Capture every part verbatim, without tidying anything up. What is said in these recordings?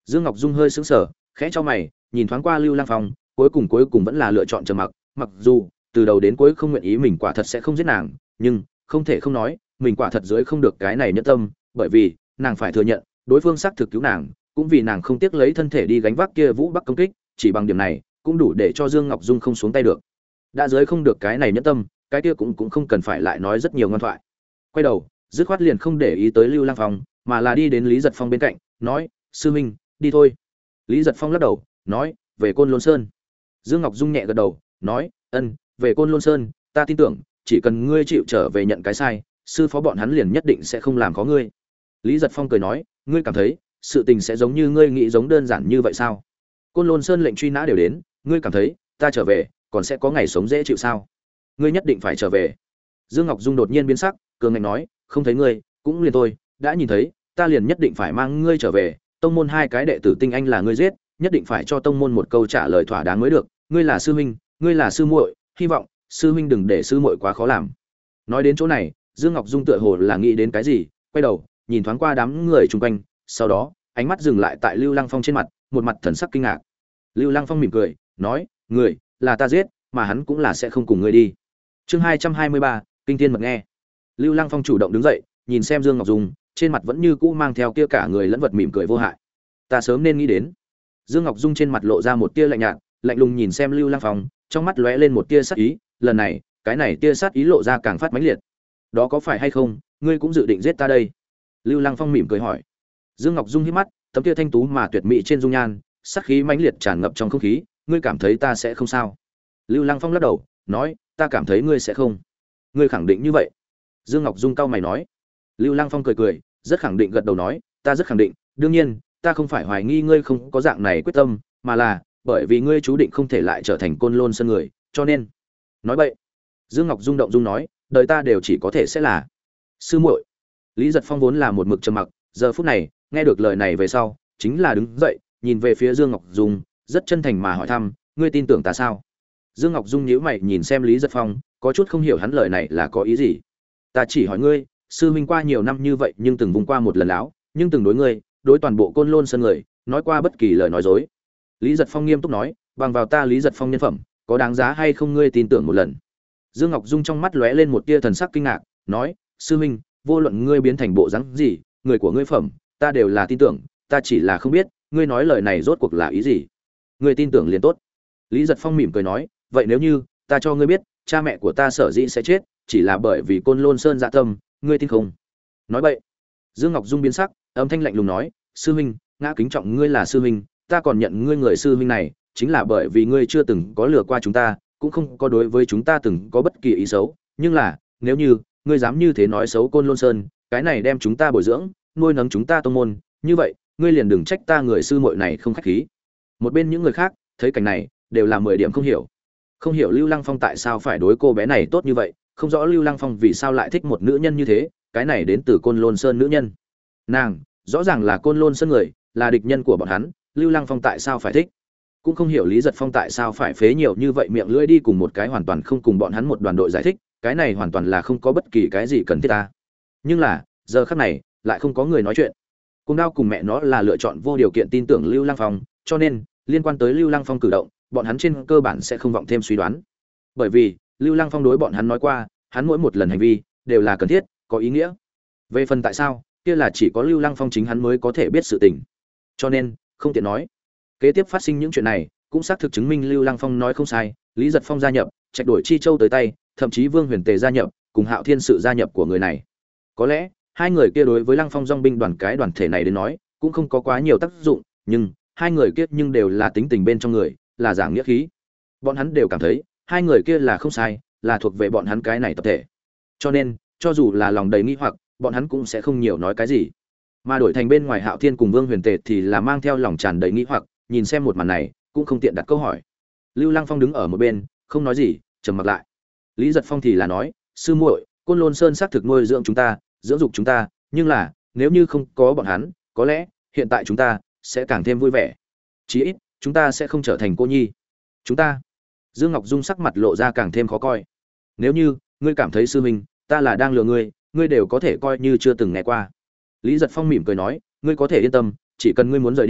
Dương Ngọc Dung hơi sững sờ, khẽ cho mày, nhìn thoáng qua Lưu Lăng Phong, cuối cùng cuối cùng vẫn là lựa chọn trầm mặc, mặc dù từ đầu đến cuối không nguyện ý mình quả thật sẽ không giết nàng, nhưng không thể không nói, mình quả thật dưới không được cái này nhẫn tâm, bởi vì nàng phải thừa nhận, đối phương xác thực cứu nàng, cũng vì nàng không tiếc lấy thân thể đi gánh vác kia Vũ Bắc công kích, chỉ bằng điểm này, cũng đủ để cho Dương Ngọc Dung không xuống tay được. Đã dưới không được cái này nhẫn tâm, cái kia cũng cũng không cần phải lại nói rất nhiều ngoan thoại. Quay đầu, dứt khoát liền không để ý tới Lưu Lăng Phong, mà là đi đến Lý Giật Phong bên cạnh, nói: "Sư huynh, đi thôi." Lý Giật Phong lắc đầu, nói: "Về Côn Lôn Sơn." Dương Ngọc Dung nhẹ gật đầu, nói: "Ân, về Côn Lôn Sơn, ta tin tưởng, chỉ cần ngươi chịu trở về nhận cái sai, sư phó bọn hắn liền nhất định sẽ không làm khó ngươi." Lý Giật Phong cười nói: "Ngươi cảm thấy, sự tình sẽ giống như ngươi nghĩ giống đơn giản như vậy sao? Côn Lôn Sơn lệnh truy nã đều đến, ngươi cảm thấy, ta trở về, còn sẽ có ngày sống dễ chịu sao? Ngươi nhất định phải trở về." Dương Ngọc Dung đột nhiên biến sắc, cường ngạnh nói: "Không thấy ngươi, cũng liền tôi, đã nhìn thấy, ta liền nhất định phải mang ngươi trở về, tông môn hai cái đệ tử tinh anh là ngươi giết, nhất định phải cho tông môn một câu trả lời thỏa đáng mới được, ngươi là sư huynh, ngươi là sư muội, hy vọng sư huynh đừng để sư muội quá khó làm." Nói đến chỗ này, Dương Ngọc Dung tựa hồ là nghĩ đến cái gì, quay đầu, nhìn thoáng qua đám người chung quanh, sau đó, ánh mắt dừng lại tại Lưu Lăng Phong trên mặt, một mặt thần sắc kinh ngạc. Lưu Lăng Phong mỉm cười, nói: "Người là ta giết, mà hắn cũng là sẽ không cùng ngươi đi." Chương hai trăm hai mươi ba, kinh thiên mật nghe. Lưu Lăng Phong chủ động đứng dậy, nhìn xem Dương Ngọc Dung, trên mặt vẫn như cũ mang theo kia cả người lẫn vật mỉm cười vô hại. "Ta sớm nên nghĩ đến." Dương Ngọc Dung trên mặt lộ ra một tia lạnh nhạt, lạnh lùng nhìn xem Lưu Lăng Phong, trong mắt lóe lên một tia sát ý, lần này, cái này tia sát ý lộ ra càng phát mãnh liệt. "Đó có phải hay không, ngươi cũng dự định giết ta đây?" Lưu Lăng Phong mỉm cười hỏi. Dương Ngọc Dung híp mắt, tấm tia thanh tú mà tuyệt mỹ trên dung nhan, sát khí mãnh liệt tràn ngập trong không khí, "Ngươi cảm thấy ta sẽ không sao?" Lưu Lăng Phong lắc đầu, nói: "Ta cảm thấy ngươi sẽ không." "Ngươi khẳng định như vậy?" Dương Ngọc Dung cau mày nói. Lưu Lăng Phong cười cười, rất khẳng định gật đầu nói: "Ta rất khẳng định, đương nhiên, ta không phải hoài nghi ngươi không có dạng này quyết tâm, mà là bởi vì ngươi chú định không thể lại trở thành Côn Lôn Sơn người, cho nên." "Nói bậy." Dương Ngọc Dung động dung nói, "Đời ta đều chỉ có thể sẽ là sư muội." Lý Giật Phong vốn là một mực trầm mặc, giờ phút này, nghe được lời này về sau, chính là đứng dậy, nhìn về phía Dương Ngọc Dung, rất chân thành mà hỏi thăm: "Ngươi tin tưởng ta sao?" Dương Ngọc Dung nhíu mày nhìn xem Lý Giật Phong, có chút không hiểu hắn lời này là có ý gì. "Ta chỉ hỏi ngươi, sư huynh qua nhiều năm như vậy nhưng từng vùng qua một lần lão, nhưng từng đối ngươi, đối toàn bộ Côn Lôn Sơn người, nói qua bất kỳ lời nói dối." Lý Giật Phong nghiêm túc nói: "Bằng vào ta Lý Giật Phong nhân phẩm, có đáng giá hay không ngươi tin tưởng một lần?" Dương Ngọc Dung trong mắt lóe lên một tia thần sắc kinh ngạc, nói: "Sư huynh, vô luận ngươi biến thành bộ dáng gì, người của ngươi phẩm, ta đều là tin tưởng, ta chỉ là không biết, ngươi nói lời này rốt cuộc là ý gì?" "Ngươi tin tưởng liền tốt." Lý Giật Phong mỉm cười nói: "Vậy nếu như ta cho ngươi biết, cha mẹ của ta sở dĩ sẽ chết, chỉ là bởi vì Côn Lôn Sơn dạ tâm, ngươi tin không?" "Nói bậy." Dương Ngọc Dung biến sắc, âm thanh lạnh lùng nói: "Sư huynh, ngã kính trọng ngươi là sư huynh, ta còn nhận ngươi người sư huynh này, chính là bởi vì ngươi chưa từng có lừa qua chúng ta, cũng không có đối với chúng ta từng có bất kỳ ý xấu, nhưng là, nếu như ngươi dám như thế nói xấu Côn Lôn Sơn, cái này đem chúng ta bồi dưỡng, nuôi nấng chúng ta tông môn, như vậy, ngươi liền đừng trách ta người sư muội này không khách khí." Một bên những người khác, thấy cảnh này, đều là mười điểm không hiểu. Không hiểu Lưu Lăng Phong tại sao phải đối cô bé này tốt như vậy, không rõ Lưu Lăng Phong vì sao lại thích một nữ nhân như thế, cái này đến từ Côn Lôn Sơn nữ nhân. Nàng, rõ ràng là Côn Lôn Sơn người, là địch nhân của bọn hắn, Lưu Lăng Phong tại sao phải thích? Cũng không hiểu Lý Giật Phong tại sao phải phế nhiều như vậy miệng lưỡi đi cùng một cái hoàn toàn không cùng bọn hắn một đoàn đội giải thích, cái này hoàn toàn là không có bất kỳ cái gì cần thiết ta. Nhưng là, giờ khắc này, lại không có người nói chuyện. Cùng Đao cùng mẹ nó là lựa chọn vô điều kiện tin tưởng Lưu Lăng Phong, cho nên, liên quan tới Lưu Lăng Phong cử động, bọn hắn trên cơ bản sẽ không vọng thêm suy đoán. Bởi vì, Lưu Lăng Phong đối bọn hắn nói qua, hắn mỗi một lần hành vi đều là cần thiết, có ý nghĩa. Về phần tại sao, kia là chỉ có Lưu Lăng Phong chính hắn mới có thể biết sự tình. Cho nên, không tiện nói. Kế tiếp phát sinh những chuyện này, cũng xác thực chứng minh Lưu Lăng Phong nói không sai, Lý Giật Phong gia nhập, trạch đổi chi châu tới tay, thậm chí Vương Huyền Tề gia nhập, cùng Hạo Thiên sự gia nhập của người này. Có lẽ, hai người kia đối với Lăng Phong Dòng binh đoàn cái đoàn thể này đến nói, cũng không có quá nhiều tác dụng, nhưng hai người kia nhưng đều là tính tình bên trong người, là giảng nghĩa khí. Bọn hắn đều cảm thấy, hai người kia là không sai, là thuộc về bọn hắn cái này tập thể. Cho nên, cho dù là lòng đầy nghi hoặc, bọn hắn cũng sẽ không nhiều nói cái gì. Mà đổi thành bên ngoài Hạo Thiên cùng Vương Huyền Tề thì là mang theo lòng tràn đầy nghi hoặc, nhìn xem một màn này, cũng không tiện đặt câu hỏi. Lưu Lăng Phong đứng ở một bên, không nói gì, trầm mặc lại. Lý Giật Phong thì là nói: "Sư muội, Côn Lôn Sơn xác thực nuôi dưỡng chúng ta, dưỡng dục chúng ta, nhưng là, nếu như không có bọn hắn, có lẽ hiện tại chúng ta sẽ càng thêm vui vẻ. Chí ít, chúng ta sẽ không trở thành cô nhi." "Chúng ta?" Dương Ngọc Dung sắc mặt lộ ra càng thêm khó coi. "Nếu như ngươi cảm thấy sư huynh ta là đang lừa ngươi, ngươi đều có thể coi như chưa từng nghe qua." Lý Giật Phong mỉm cười nói: "Ngươi có thể yên tâm, chỉ cần ngươi muốn rời đi,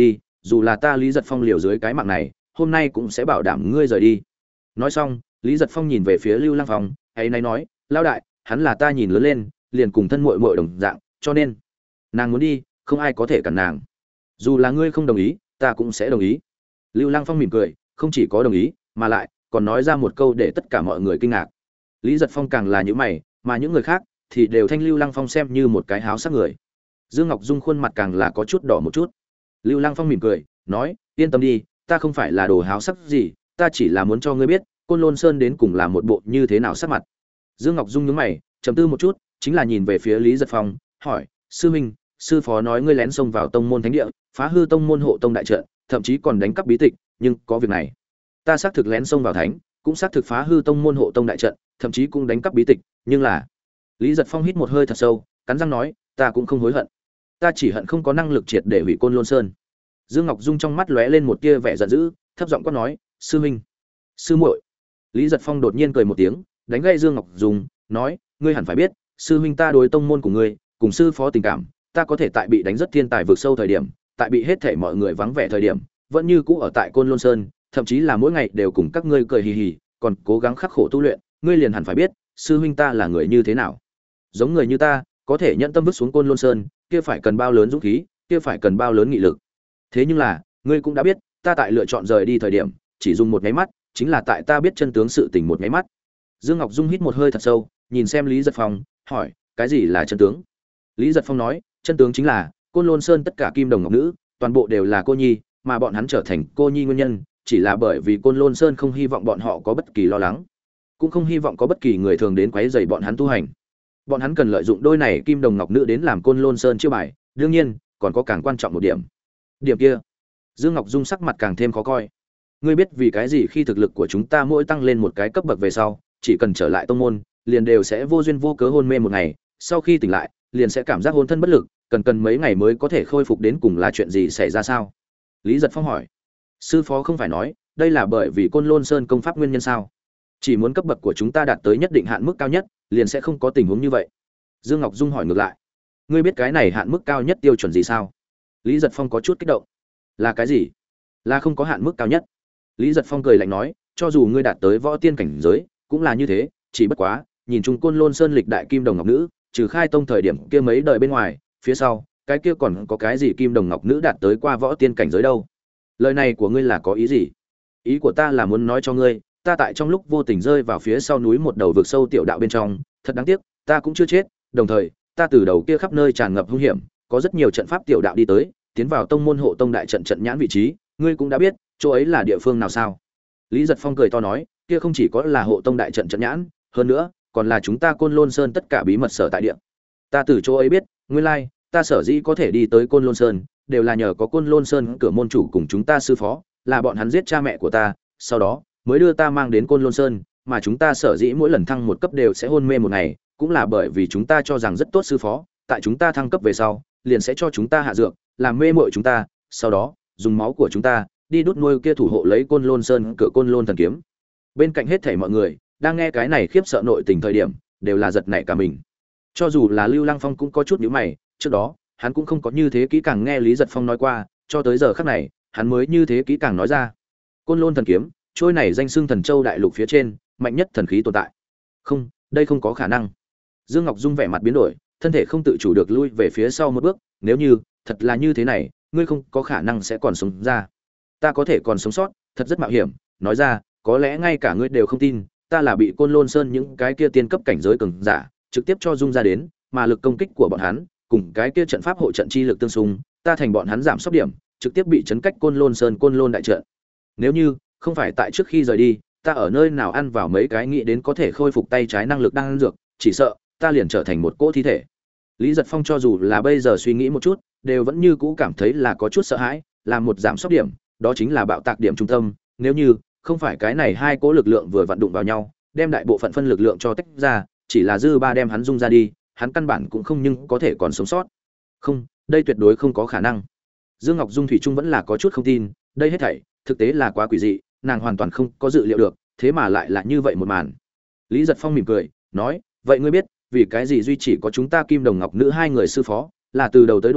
dù là ta Lý Giật Phong liều dưới cái mạng này, hôm nay cũng sẽ bảo đảm ngươi rời đi. Nói xong, Lý Giật Phong nhìn về phía Lưu Lăng Phong, ấy nay nói, lão đại, hắn là ta nhìn lớn lên, liền cùng thân muội muội đồng dạng, cho nên nàng muốn đi, không ai có thể cản nàng. Dù là ngươi không đồng ý, ta cũng sẽ đồng ý. Lưu Lăng Phong mỉm cười, không chỉ có đồng ý, mà lại còn nói ra một câu để tất cả mọi người kinh ngạc. Lý Giật Phong càng là những mày, mà những người khác thì đều thanh Lưu Lăng Phong xem như một cái háo sắc người. Dương Ngọc Dung khuôn mặt càng là có chút đỏ một chút. Lưu Lăng Phong mỉm cười, nói, yên tâm đi, ta không phải là đồ háo sắc gì, ta chỉ là muốn cho ngươi biết, Côn Lôn Sơn đến cùng là một bộ như thế nào sắc mặt. Dương Ngọc Dung nhướng mày, trầm tư một chút, chính là nhìn về phía Lý Giật Phong, hỏi, sư huynh, sư phó nói ngươi lén xông vào tông môn thánh địa, phá hư tông môn hộ tông đại trận, thậm chí còn đánh cắp bí tịch, nhưng có việc này, ta xác thực lén xông vào thánh, cũng xác thực phá hư tông môn hộ tông đại trận, thậm chí cũng đánh cắp bí tịch, nhưng là Lý Giật Phong hít một hơi thật sâu, cắn răng nói, ta cũng không hối hận, ta chỉ hận không có năng lực triệt để hủy Côn Lôn Sơn. Dương Ngọc Dung trong mắt lóe lên một tia vẻ giận dữ, thấp giọng quát nói, sư huynh, sư muội. Lý Giật Phong đột nhiên cười một tiếng, đánh gãy Dương Ngọc Dung, nói, ngươi hẳn phải biết, sư huynh ta đối tông môn của ngươi, cùng sư phó tình cảm, ta có thể tại bị đánh rất thiên tài vượt sâu thời điểm, tại bị hết thảy mọi người vắng vẻ thời điểm, vẫn như cũ ở tại Côn Lôn Sơn, thậm chí là mỗi ngày đều cùng các ngươi cười hì hì, còn cố gắng khắc khổ tu luyện, ngươi liền hẳn phải biết, sư huynh ta là người như thế nào. Giống người như ta, có thể nhận tâm vứt xuống Côn Lôn Sơn, kia phải cần bao lớn dũng khí, kia phải cần bao lớn nghị lực. Thế nhưng là, ngươi cũng đã biết, ta tại lựa chọn rời đi thời điểm, chỉ dùng một cái mắt, chính là tại ta biết chân tướng sự tình một cái mắt. Dương Ngọc Dung hít một hơi thật sâu, nhìn xem Lý Giật Phong, hỏi, cái gì là chân tướng? Lý Giật Phong nói, chân tướng chính là, Côn Lôn Sơn tất cả kim đồng ngọc nữ, toàn bộ đều là cô nhi, mà bọn hắn trở thành cô nhi nguyên nhân, chỉ là bởi vì Côn Lôn Sơn không hy vọng bọn họ có bất kỳ lo lắng, cũng không hy vọng có bất kỳ người thường đến quấy rầy bọn hắn tu hành. Bọn hắn cần lợi dụng đôi này kim đồng ngọc nữ đến làm Côn Lôn Sơn chiêu bài, đương nhiên, còn có càng quan trọng một điểm. Điểm kia, Dương Ngọc Dung sắc mặt càng thêm khó coi. Ngươi biết vì cái gì khi thực lực của chúng ta mỗi tăng lên một cái cấp bậc về sau, chỉ cần trở lại tông môn, liền đều sẽ vô duyên vô cớ hôn mê một ngày, sau khi tỉnh lại, liền sẽ cảm giác hôn thân bất lực, cần cần mấy ngày mới có thể khôi phục, đến cùng là chuyện gì xảy ra sao? Lý Giật Phong hỏi. Sư phó không phải nói, đây là bởi vì Côn Lôn Sơn công pháp nguyên nhân sao? Chỉ muốn cấp bậc của chúng ta đạt tới nhất định hạn mức cao nhất, liền sẽ không có tình huống như vậy. Dương Ngọc Dung hỏi ngược lại. Ngươi biết cái này hạn mức cao nhất tiêu chuẩn gì sao? Lý Giật Phong có chút kích động. Là cái gì? Là không có hạn mức cao nhất. Lý Giật Phong cười lạnh nói, cho dù ngươi đạt tới võ tiên cảnh giới, cũng là như thế, chỉ bất quá, nhìn chung Côn Lôn Sơn lịch đại kim đồng ngọc nữ, trừ khai tông thời điểm kia mấy đời bên ngoài, phía sau, cái kia còn có cái gì kim đồng ngọc nữ đạt tới qua võ tiên cảnh giới đâu? Lời này của ngươi là có ý gì? Ý của ta là muốn nói cho ngươi, ta tại trong lúc vô tình rơi vào phía sau núi một đầu vực sâu tiểu đạo bên trong, thật đáng tiếc, ta cũng chưa chết, đồng thời, ta từ đầu kia khắp nơi tràn ngập hung hiểm, có rất nhiều trận pháp tiểu đạo đi tới, tiến vào tông môn hộ tông đại trận trận nhãn vị trí, ngươi cũng đã biết, chỗ ấy là địa phương nào sao? Lý Giật Phong cười to nói, kia không chỉ có là hộ tông đại trận trận nhãn, hơn nữa, còn là chúng ta Côn Lôn Sơn tất cả bí mật sở tại địa. Ta từ chỗ ấy biết, nguyên lai, ta sở dĩ có thể đi tới Côn Lôn Sơn, đều là nhờ có Côn Lôn Sơn cửa môn chủ cùng chúng ta sư phó, là bọn hắn giết cha mẹ của ta, sau đó mới đưa ta mang đến Côn Lôn Sơn, mà chúng ta sở dĩ mỗi lần thăng một cấp đều sẽ hôn mê một ngày, cũng là bởi vì chúng ta cho rằng rất tốt sư phó, tại chúng ta thăng cấp về sau, liền sẽ cho chúng ta hạ dược, làm mê muội chúng ta, sau đó, dùng máu của chúng ta đi đút nuôi kia thủ hộ lấy Côn Lôn Sơn cửa Côn Lôn thần kiếm. Bên cạnh hết thảy mọi người đang nghe cái này khiếp sợ nội tình thời điểm, đều là giật nảy cả mình. Cho dù là Lưu Lăng Phong cũng có chút nhíu mày, trước đó, hắn cũng không có như thế kỹ càng nghe Lý Giật Phong nói qua, cho tới giờ khắc này, hắn mới như thế kỹ càng nói ra. Côn Lôn thần kiếm, trôi này danh xưng Thần Châu đại lục phía trên, mạnh nhất thần khí tồn tại. Không, đây không có khả năng. Dương Ngọc Dung vẻ mặt biến đổi, thân thể không tự chủ được lui về phía sau một bước, nếu như thật là như thế này, ngươi không có khả năng sẽ còn sống ra. Ta có thể còn sống sót, thật rất mạo hiểm, nói ra, có lẽ ngay cả ngươi đều không tin, ta là bị Côn Lôn Sơn những cái kia tiên cấp cảnh giới cường giả trực tiếp cho dung ra đến, mà lực công kích của bọn hắn cùng cái kia trận pháp hộ trận chi lực tương xung, ta thành bọn hắn giảm sốc điểm, trực tiếp bị chấn cách Côn Lôn Sơn Côn Lôn đại trận. Nếu như không phải tại trước khi rời đi, ta ở nơi nào ăn vào mấy cái nghĩ đến có thể khôi phục tay trái năng lực đang ăn dược, chỉ sợ ta liền trở thành một cỗ thi thể. Lý Giật Phong cho dù là bây giờ suy nghĩ một chút, đều vẫn như cũ cảm thấy là có chút sợ hãi, là một giảm sốc điểm, đó chính là bạo tạc điểm trung tâm, nếu như không phải cái này hai cỗ lực lượng vừa vặn đụng vào nhau, đem đại bộ phận phân lực lượng cho tách ra, chỉ là dư ba đem hắn dung ra đi, hắn căn bản cũng không nhưng có thể còn sống sót. Không, đây tuyệt đối không có khả năng. Dương Ngọc Dung thủy chung vẫn là có chút không tin, đây hết thảy thực tế là quá quỷ dị, nàng hoàn toàn không có dự liệu được, thế mà lại là như vậy một màn. Lý Giật Phong mỉm cười, nói, vậy ngươi biết vì cái gì duy chỉ có chúng ta Kim Đồng Ngọc nữ hai người sư phó, là từ đầu tới đuôi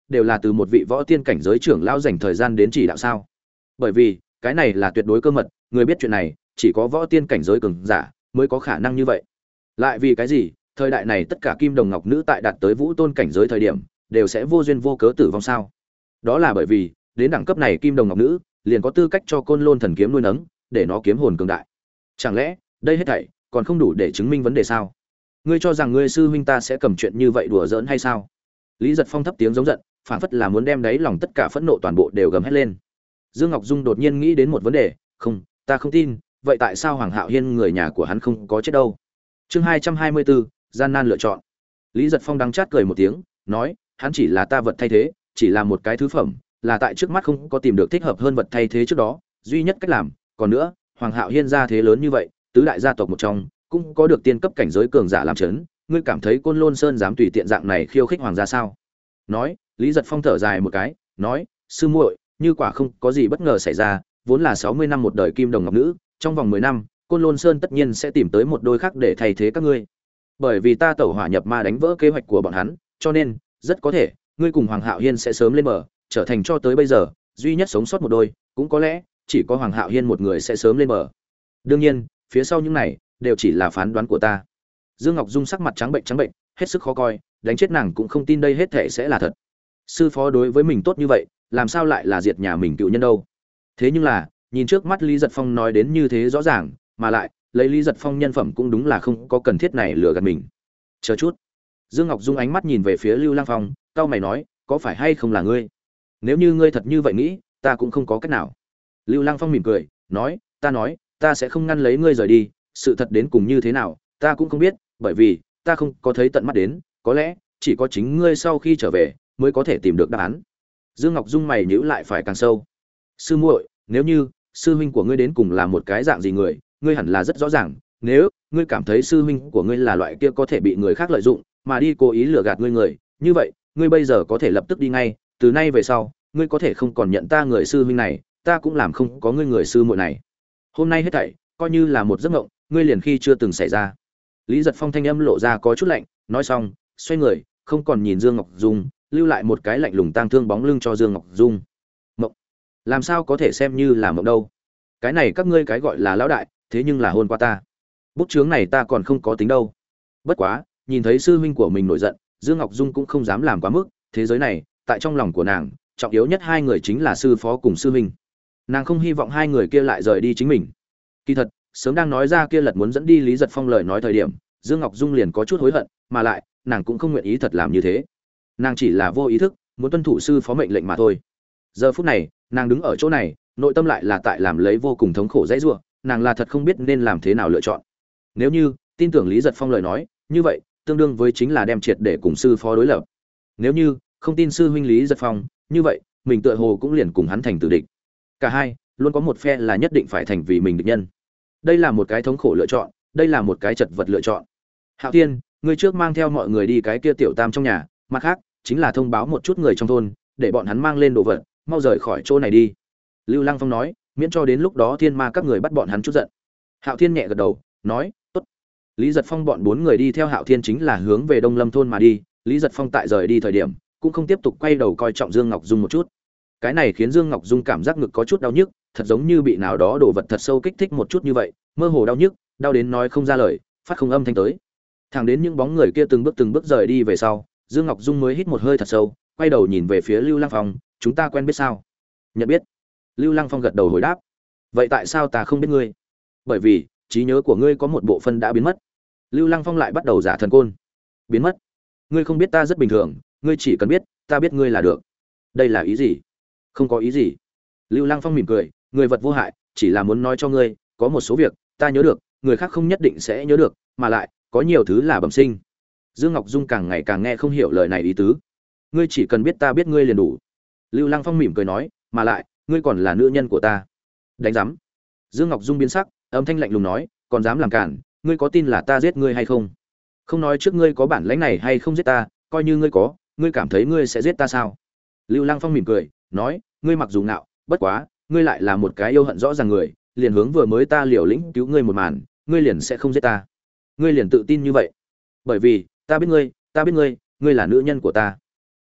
đều là từ một vị võ tiên cảnh giới trưởng lão dành thời gian đến chỉ đạo sao? Bởi vì cái này là tuyệt đối cơ mật, người biết chuyện này chỉ có võ tiên cảnh giới cường giả mới có khả năng như vậy. Lại vì cái gì thời đại này tất cả kim đồng ngọc nữ tại đạt tới vũ tôn cảnh giới thời điểm đều sẽ vô duyên vô cớ tử vong sao? Đó là bởi vì đến đẳng cấp này kim đồng ngọc nữ liền có tư cách cho côn lôn thần kiếm nuôi nấng, để nó kiếm hồn cường đại. Chẳng lẽ đây hết thảy còn không đủ để chứng minh vấn đề sao? Ngươi cho rằng ngươi sư huynh ta sẽ cầm chuyện như vậy đùa giỡn hay sao? Lý Giật Phong thấp tiếng giống giận, phảng phất là muốn đem đáy lòng tất cả phẫn nộ toàn bộ đều gầm hết lên. Dương Ngọc Dung đột nhiên nghĩ đến một vấn đề, không, ta không tin, vậy tại sao Hoàng Hạo Hiên người nhà của hắn không có chết đâu? Chương hai trăm hai mươi bốn, gian nan lựa chọn. Lý Giật Phong đắng chát cười một tiếng, nói, hắn chỉ là ta vật thay thế, chỉ là một cái thứ phẩm, là tại trước mắt không có tìm được thích hợp hơn vật thay thế trước đó, duy nhất cách làm, còn nữa, Hoàng Hạo Hiên gia thế lớn như vậy, tứ đại gia tộc một trong, cũng có được tiên cấp cảnh giới cường giả làm chấn, ngươi cảm thấy Côn Lôn Sơn dám tùy tiện dạng này khiêu khích hoàng gia sao? Nói, Lý Giật Phong thở dài một cái, nói, sư muội, như quả không có gì bất ngờ xảy ra, vốn là sáu mươi năm một đời kim đồng ngọc nữ, trong vòng mười năm, Côn Lôn Sơn tất nhiên sẽ tìm tới một đôi khác để thay thế các ngươi. Bởi vì ta tẩu hỏa nhập ma đánh vỡ kế hoạch của bọn hắn, cho nên, rất có thể, ngươi cùng Hoàng Hạo Hiên sẽ sớm lên bờ, trở thành cho tới bây giờ duy nhất sống sót một đôi, cũng có lẽ chỉ có Hoàng Hạo Hiên một người sẽ sớm lên bờ. Đương nhiên, phía sau những này đều chỉ là phán đoán của ta. Dương Ngọc Dung sắc mặt trắng bệnh trắng bệnh, hết sức khó coi, đánh chết nàng cũng không tin đây hết thảy sẽ là thật. Sư phó đối với mình tốt như vậy, làm sao lại là diệt nhà mình cựu nhân đâu? Thế nhưng là, nhìn trước mắt Lý Giật Phong nói đến như thế rõ ràng, mà lại, lấy Lý Giật Phong nhân phẩm cũng đúng là không có cần thiết này lừa gạt mình. Chờ chút. Dương Ngọc Dung ánh mắt nhìn về phía Lưu Lang Phong, cau mày nói, có phải hay không là ngươi? Nếu như ngươi thật như vậy nghĩ, ta cũng không có cách nào. Lưu Lang Phong mỉm cười, nói, ta nói, ta sẽ không ngăn lấy ngươi rời đi, sự thật đến cùng như thế nào, ta cũng không biết, bởi vì ta không có thấy tận mắt đến, có lẽ chỉ có chính ngươi sau khi trở về mới có thể tìm được đáp án. Dương Ngọc Dung mày nhíu lại phải càng sâu. Sư muội, nếu như sư huynh của ngươi đến cùng là một cái dạng gì người, ngươi hẳn là rất rõ ràng, nếu ngươi cảm thấy sư huynh của ngươi là loại kia có thể bị người khác lợi dụng mà đi cố ý lừa gạt ngươi người, như vậy, ngươi bây giờ có thể lập tức đi ngay, từ nay về sau, ngươi có thể không còn nhận ta người sư huynh này, ta cũng làm không có ngươi người sư muội này. Hôm nay hết thảy coi như là một giấc mộng, ngươi liền khi chưa từng xảy ra. Lý Giật Phong thanh âm lộ ra có chút lạnh, nói xong, xoay người, không còn nhìn Dương Ngọc Dung, lưu lại một cái lạnh lùng tang thương bóng lưng cho Dương Ngọc Dung. Mộng? Làm sao có thể xem như là mộng đâu? Cái này các ngươi cái gọi là lão đại, thế nhưng là hôn qua ta. Bút chướng này ta còn không có tính đâu. Bất quá, nhìn thấy sư huynh của mình nổi giận, Dương Ngọc Dung cũng không dám làm quá mức, thế giới này, tại trong lòng của nàng, trọng yếu nhất hai người chính là sư phó cùng sư huynh. Nàng không hy vọng hai người kia lại rời đi chính mình. Kỳ thật, sớm đang nói ra kia lật muốn dẫn đi Lý Giật Phong lời nói thời điểm, Dương Ngọc Dung liền có chút hối hận, mà lại, nàng cũng không nguyện ý thật làm như thế. Nàng chỉ là vô ý thức, muốn tuân thủ sư phó mệnh lệnh mà thôi. Giờ phút này, nàng đứng ở chỗ này, nội tâm lại là tại làm lấy vô cùng thống khổ dãy rủa, nàng là thật không biết nên làm thế nào lựa chọn. Nếu như tin tưởng Lý Giật Phong lời nói, như vậy, tương đương với chính là đem triệt để cùng sư phó đối lập. Nếu như không tin sư huynh Lý Giật Phong, như vậy, mình tựa hồ cũng liền cùng hắn thành tử địch. Cả hai, luôn có một phe là nhất định phải thành vì mình địch nhân. Đây là một cái thống khổ lựa chọn, đây là một cái chật vật lựa chọn. Hạo Thiên, ngươi trước mang theo mọi người đi cái kia tiểu tam trong nhà, mặt khác, chính là thông báo một chút người trong thôn, để bọn hắn mang lên đồ vật, mau rời khỏi chỗ này đi. Lưu Lăng Phong nói, miễn cho đến lúc đó thiên ma các người bắt bọn hắn chút giận. Hạo Thiên nhẹ gật đầu, nói, tốt. Lý Giật Phong bọn bốn người đi theo Hạo Thiên chính là hướng về Đông Lâm thôn mà đi. Lý Giật Phong tại rời đi thời điểm, cũng không tiếp tục quay đầu coi trọng Dương Ngọc Dung một chút. Cái này khiến Dương Ngọc Dung cảm giác ngực có chút đau nhức, thật giống như bị nào đó đổ vật thật sâu kích thích một chút như vậy, mơ hồ đau nhức, đau đến nói không ra lời, phát không âm thanh tới. Thẳng đến những bóng người kia từng bước từng bước rời đi về sau, Dương Ngọc Dung mới hít một hơi thật sâu, quay đầu nhìn về phía Lưu Lăng Phong, chúng ta quen biết sao? Nhận biết. Lưu Lăng Phong gật đầu hồi đáp. Vậy tại sao ta không biết ngươi? Bởi vì trí nhớ của ngươi có một bộ phận đã biến mất. Lưu Lăng Phong lại bắt đầu giả thần côn. Biến mất? Ngươi không biết ta rất bình thường, ngươi chỉ cần biết, ta biết ngươi là được. Đây là ý gì? Không có ý gì. Lưu Lăng Phong mỉm cười, người vật vô hại, chỉ là muốn nói cho ngươi, có một số việc ta nhớ được, người khác không nhất định sẽ nhớ được, mà lại có nhiều thứ là bẩm sinh. Dương Ngọc Dung càng ngày càng nghe không hiểu lời này ý tứ. Ngươi chỉ cần biết ta biết ngươi liền đủ. Lưu Lăng Phong mỉm cười nói, mà lại, ngươi còn là nữ nhân của ta. Đánh rắm. Dương Ngọc Dung biến sắc, âm thanh lạnh lùng nói, còn dám làm cản, ngươi có tin là ta giết ngươi hay không? Không nói trước ngươi có bản lĩnh này hay không giết ta, coi như ngươi có, ngươi cảm thấy ngươi sẽ giết ta sao? Lưu Lăng Phong mỉm cười, nói, ngươi mặc dù ngạo, bất quá, ngươi lại là một cái yêu hận rõ ràng người, liền hướng vừa mới ta liều lĩnh cứu ngươi một màn, ngươi liền sẽ không giết ta. Ngươi liền tự tin như vậy? Bởi vì, ta biết ngươi, ta biết ngươi, ngươi là nữ nhân của ta.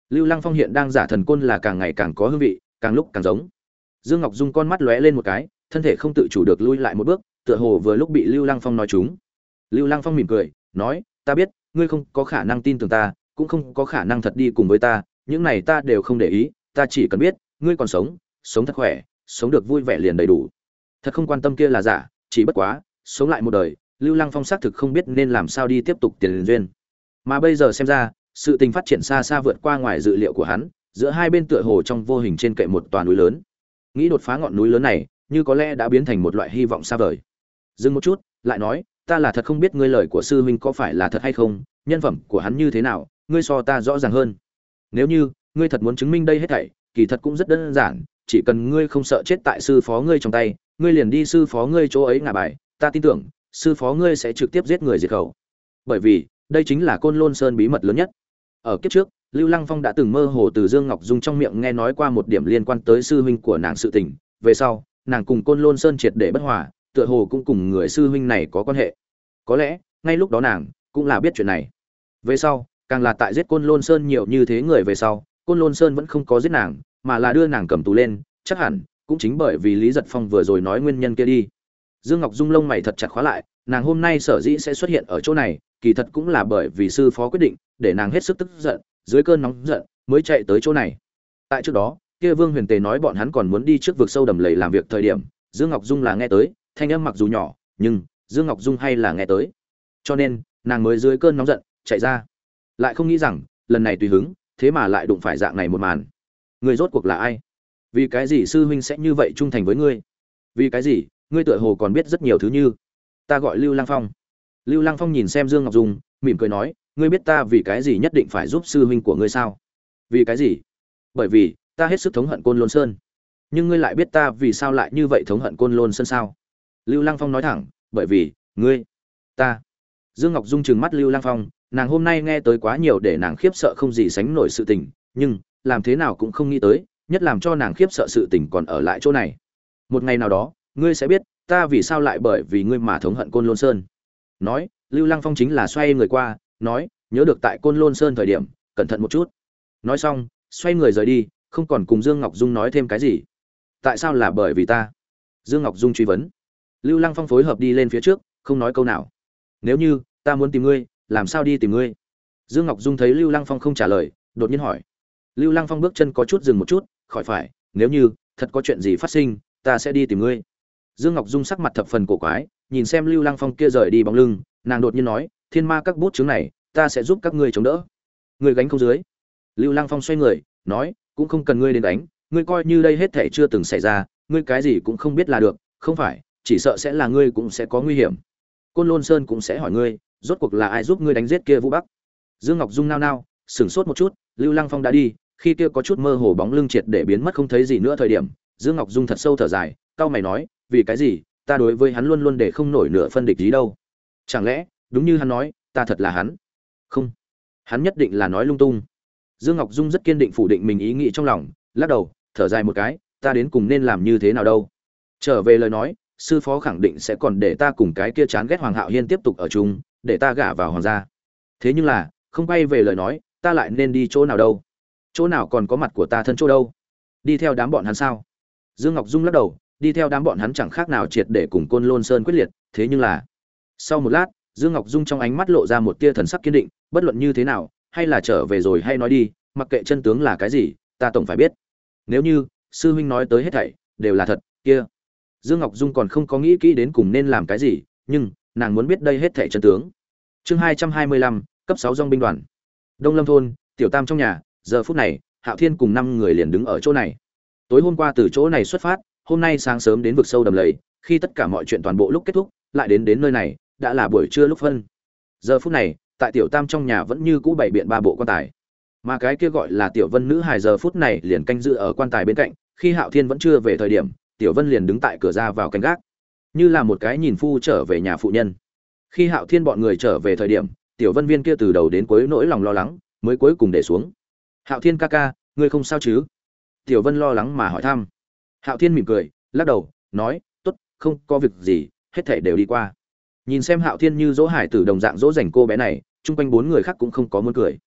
Lưu Lăng Phong hiện đang giả thần côn là càng ngày càng có hương vị, càng lúc càng giống. Dương Ngọc Dung con mắt lóe lên một cái, thân thể không tự chủ được lui lại một bước, tựa hồ vừa lúc bị Lưu Lăng Phong nói trúng. Lưu Lăng Phong mỉm cười, nói, ta biết, ngươi không có khả năng tin tưởng ta, cũng không có khả năng thật đi cùng với ta, những này ta đều không để ý, ta chỉ cần biết, ngươi còn sống, sống thật khỏe, sống được vui vẻ liền đầy đủ. Thật không quan tâm kia là giả, chỉ bất quá, sống lại một đời, Lưu Lăng Phong xác thực không biết nên làm sao đi tiếp tục tiền duyên. Mà bây giờ xem ra, sự tình phát triển xa xa vượt qua ngoài dự liệu của hắn, giữa hai bên tựa hồ trong vô hình trên kệ một tòa núi lớn. Nghĩ đột phá ngọn núi lớn này, như có lẽ đã biến thành một loại hy vọng xa vời. Dừng một chút, lại nói, ta là thật không biết ngươi lời của sư huynh có phải là thật hay không, nhân phẩm của hắn như thế nào, ngươi so ta rõ ràng hơn. Nếu như ngươi thật muốn chứng minh đây hết thảy, kỳ thật cũng rất đơn giản, chỉ cần ngươi không sợ chết tại sư phó ngươi trong tay, ngươi liền đi sư phó ngươi chỗ ấy ngả bài, ta tin tưởng, sư phó ngươi sẽ trực tiếp giết người diệt khẩu. Bởi vì, đây chính là Côn Lôn Sơn bí mật lớn nhất. Ở kiếp trước, Lưu Lăng Phong đã từng mơ hồ từ Dương Ngọc Dung trong miệng nghe nói qua một điểm liên quan tới sư huynh của nàng sự tình, về sau, nàng cùng Côn Lôn Sơn triệt để bất hòa, tựa hồ cũng cùng người sư huynh này có quan hệ. Có lẽ, ngay lúc đó nàng cũng là biết chuyện này. Về sau, càng là tại giết Côn Lôn Sơn nhiều như thế người về sau, Côn Lôn Sơn vẫn không có giết nàng, mà là đưa nàng cầm tù lên, chắc hẳn cũng chính bởi vì Lý Giật Phong vừa rồi nói nguyên nhân kia đi. Dương Ngọc Dung lông mày thật chặt khóa lại, nàng hôm nay sở dĩ sẽ xuất hiện ở chỗ này, kỳ thật cũng là bởi vì sư phó quyết định, để nàng hết sức tức giận, dưới cơn nóng giận mới chạy tới chỗ này. Tại trước đó, kia Vương Huyền Tề nói bọn hắn còn muốn đi trước vực sâu đầm lầy làm việc thời điểm, Dương Ngọc Dung là nghe tới, thanh âm mặc dù nhỏ, nhưng Dương Ngọc Dung hay là nghe tới. Cho nên, nàng mới dưới cơn nóng giận chạy ra. Lại không nghĩ rằng, lần này tùy hứng, thế mà lại đụng phải dạng này một màn. Người rốt cuộc là ai? Vì cái gì sư huynh sẽ như vậy trung thành với ngươi? Vì cái gì, ngươi tựa hồ còn biết rất nhiều thứ như. Ta gọi Lưu Lăng Phong. Lưu Lăng Phong nhìn xem Dương Ngọc Dung, mỉm cười nói, ngươi biết ta vì cái gì nhất định phải giúp sư huynh của ngươi sao? Vì cái gì? Bởi vì ta hết sức thống hận Côn Lôn Sơn. Nhưng ngươi lại biết ta vì sao lại như vậy thống hận Côn Lôn Sơn sao? Lưu Lăng Phong nói thẳng, bởi vì ngươi, ta. Dương Ngọc Dung trừng mắt Lưu Lăng Phong, nàng hôm nay nghe tới quá nhiều để nàng khiếp sợ không gì sánh nổi sự tình, nhưng làm thế nào cũng không nghĩ tới, nhất làm cho nàng khiếp sợ sự tình còn ở lại chỗ này. Một ngày nào đó, ngươi sẽ biết, ta vì sao lại bởi vì ngươi mà thống hận Côn Lôn Sơn. Nói, Lưu Lăng Phong chính là xoay người qua, nói, nhớ được tại Côn Lôn Sơn thời điểm, cẩn thận một chút. Nói xong, xoay người rời đi, không còn cùng Dương Ngọc Dung nói thêm cái gì. Tại sao là bởi vì ta? Dương Ngọc Dung truy vấn. Lưu Lăng Phong phối hợp đi lên phía trước, không nói câu nào. Nếu như ta muốn tìm ngươi, làm sao đi tìm ngươi? Dương Ngọc Dung thấy Lưu Lăng Phong không trả lời, đột nhiên hỏi. Lưu Lăng Phong bước chân có chút dừng một chút, khỏi phải, nếu như thật có chuyện gì phát sinh, ta sẽ đi tìm ngươi. Dương Ngọc Dung sắc mặt thập phần cổ quái, nhìn xem Lưu Lăng Phong kia rời đi bóng lưng, nàng đột nhiên nói, thiên ma các bút chứng này, ta sẽ giúp các ngươi chống đỡ. Ngươi gánh không dưới. Lưu Lăng Phong xoay người, nói, cũng không cần ngươi đến đánh, ngươi coi như đây hết thảy chưa từng xảy ra, ngươi cái gì cũng không biết là được, không phải, chỉ sợ sẽ là ngươi cũng sẽ có nguy hiểm. Côn Lôn Sơn cũng sẽ hỏi ngươi, rốt cuộc là ai giúp ngươi đánh giết kia Vũ Bắc. Dương Ngọc Dung nao nao, sửng sốt một chút, Lưu Lăng Phong đã đi, khi kia có chút mơ hồ bóng lưng triệt để biến mất không thấy gì nữa thời điểm, Dương Ngọc Dung thật sâu thở dài, cau mày nói, vì cái gì, ta đối với hắn luôn luôn để không nổi nửa phân địch ý đâu. Chẳng lẽ, đúng như hắn nói, ta thật là hắn? Không, hắn nhất định là nói lung tung. Dương Ngọc Dung rất kiên định phủ định mình ý nghĩ trong lòng, lắc đầu, thở dài một cái, ta đến cùng nên làm như thế nào đâu? Trở về lời nói, sư phó khẳng định sẽ còn để ta cùng cái kia chán ghét Hoàng Hạo Hiên tiếp tục ở chung, để ta gả vào hoàng gia. Thế nhưng là, không quay về lời nói, ta lại nên đi chỗ nào đâu? Chỗ nào còn có mặt của ta thân chỗ đâu? Đi theo đám bọn hắn sao? Dương Ngọc Dung lắc đầu, đi theo đám bọn hắn chẳng khác nào triệt để cùng Côn Lôn Sơn quyết liệt, thế nhưng là, sau một lát, Dương Ngọc Dung trong ánh mắt lộ ra một tia thần sắc kiên định, bất luận như thế nào, hay là trở về rồi hay nói đi, mặc kệ chân tướng là cái gì, ta tổng phải biết. Nếu như sư huynh nói tới hết thảy đều là thật, kia. Dương Ngọc Dung còn không có nghĩ kỹ đến cùng nên làm cái gì, nhưng nàng muốn biết đây hết thảy chân tướng. Chương hai trăm hai mươi lăm, cấp sáu dòng binh đoàn. Đông Lâm thôn, Tiểu Tam trong nhà, giờ phút này, Hạo Thiên cùng năm người liền đứng ở chỗ này. Tối hôm qua từ chỗ này xuất phát, hôm nay sáng sớm đến vực sâu đầm lầy, khi tất cả mọi chuyện toàn bộ lúc kết thúc, lại đến đến nơi này, đã là buổi trưa lúc phân. Giờ phút này, tại Tiểu Tam trong nhà vẫn như cũ bày biện ba bộ quan tài. Mà cái kia gọi là Tiểu Vân nữ hài giờ phút này liền canh giữ ở quan tài bên cạnh, khi Hạo Thiên vẫn chưa về thời điểm, Tiểu Vân liền đứng tại cửa ra vào canh gác, như là một cái nhìn phu trở về nhà phụ nhân. Khi Hạo Thiên bọn người trở về thời điểm, Tiểu Vân viên kia từ đầu đến cuối nỗi lòng lo lắng, mới cuối cùng để xuống. Hạo Thiên ca ca, ngươi không sao chứ? Tiểu Vân lo lắng mà hỏi thăm. Hạo Thiên mỉm cười, lắc đầu, nói, tốt, không có việc gì, hết thảy đều đi qua. Nhìn xem Hạo Thiên như dỗ hải tử đồng dạng dỗ dành cô bé này, chung quanh bốn người khác cũng không có muốn cười.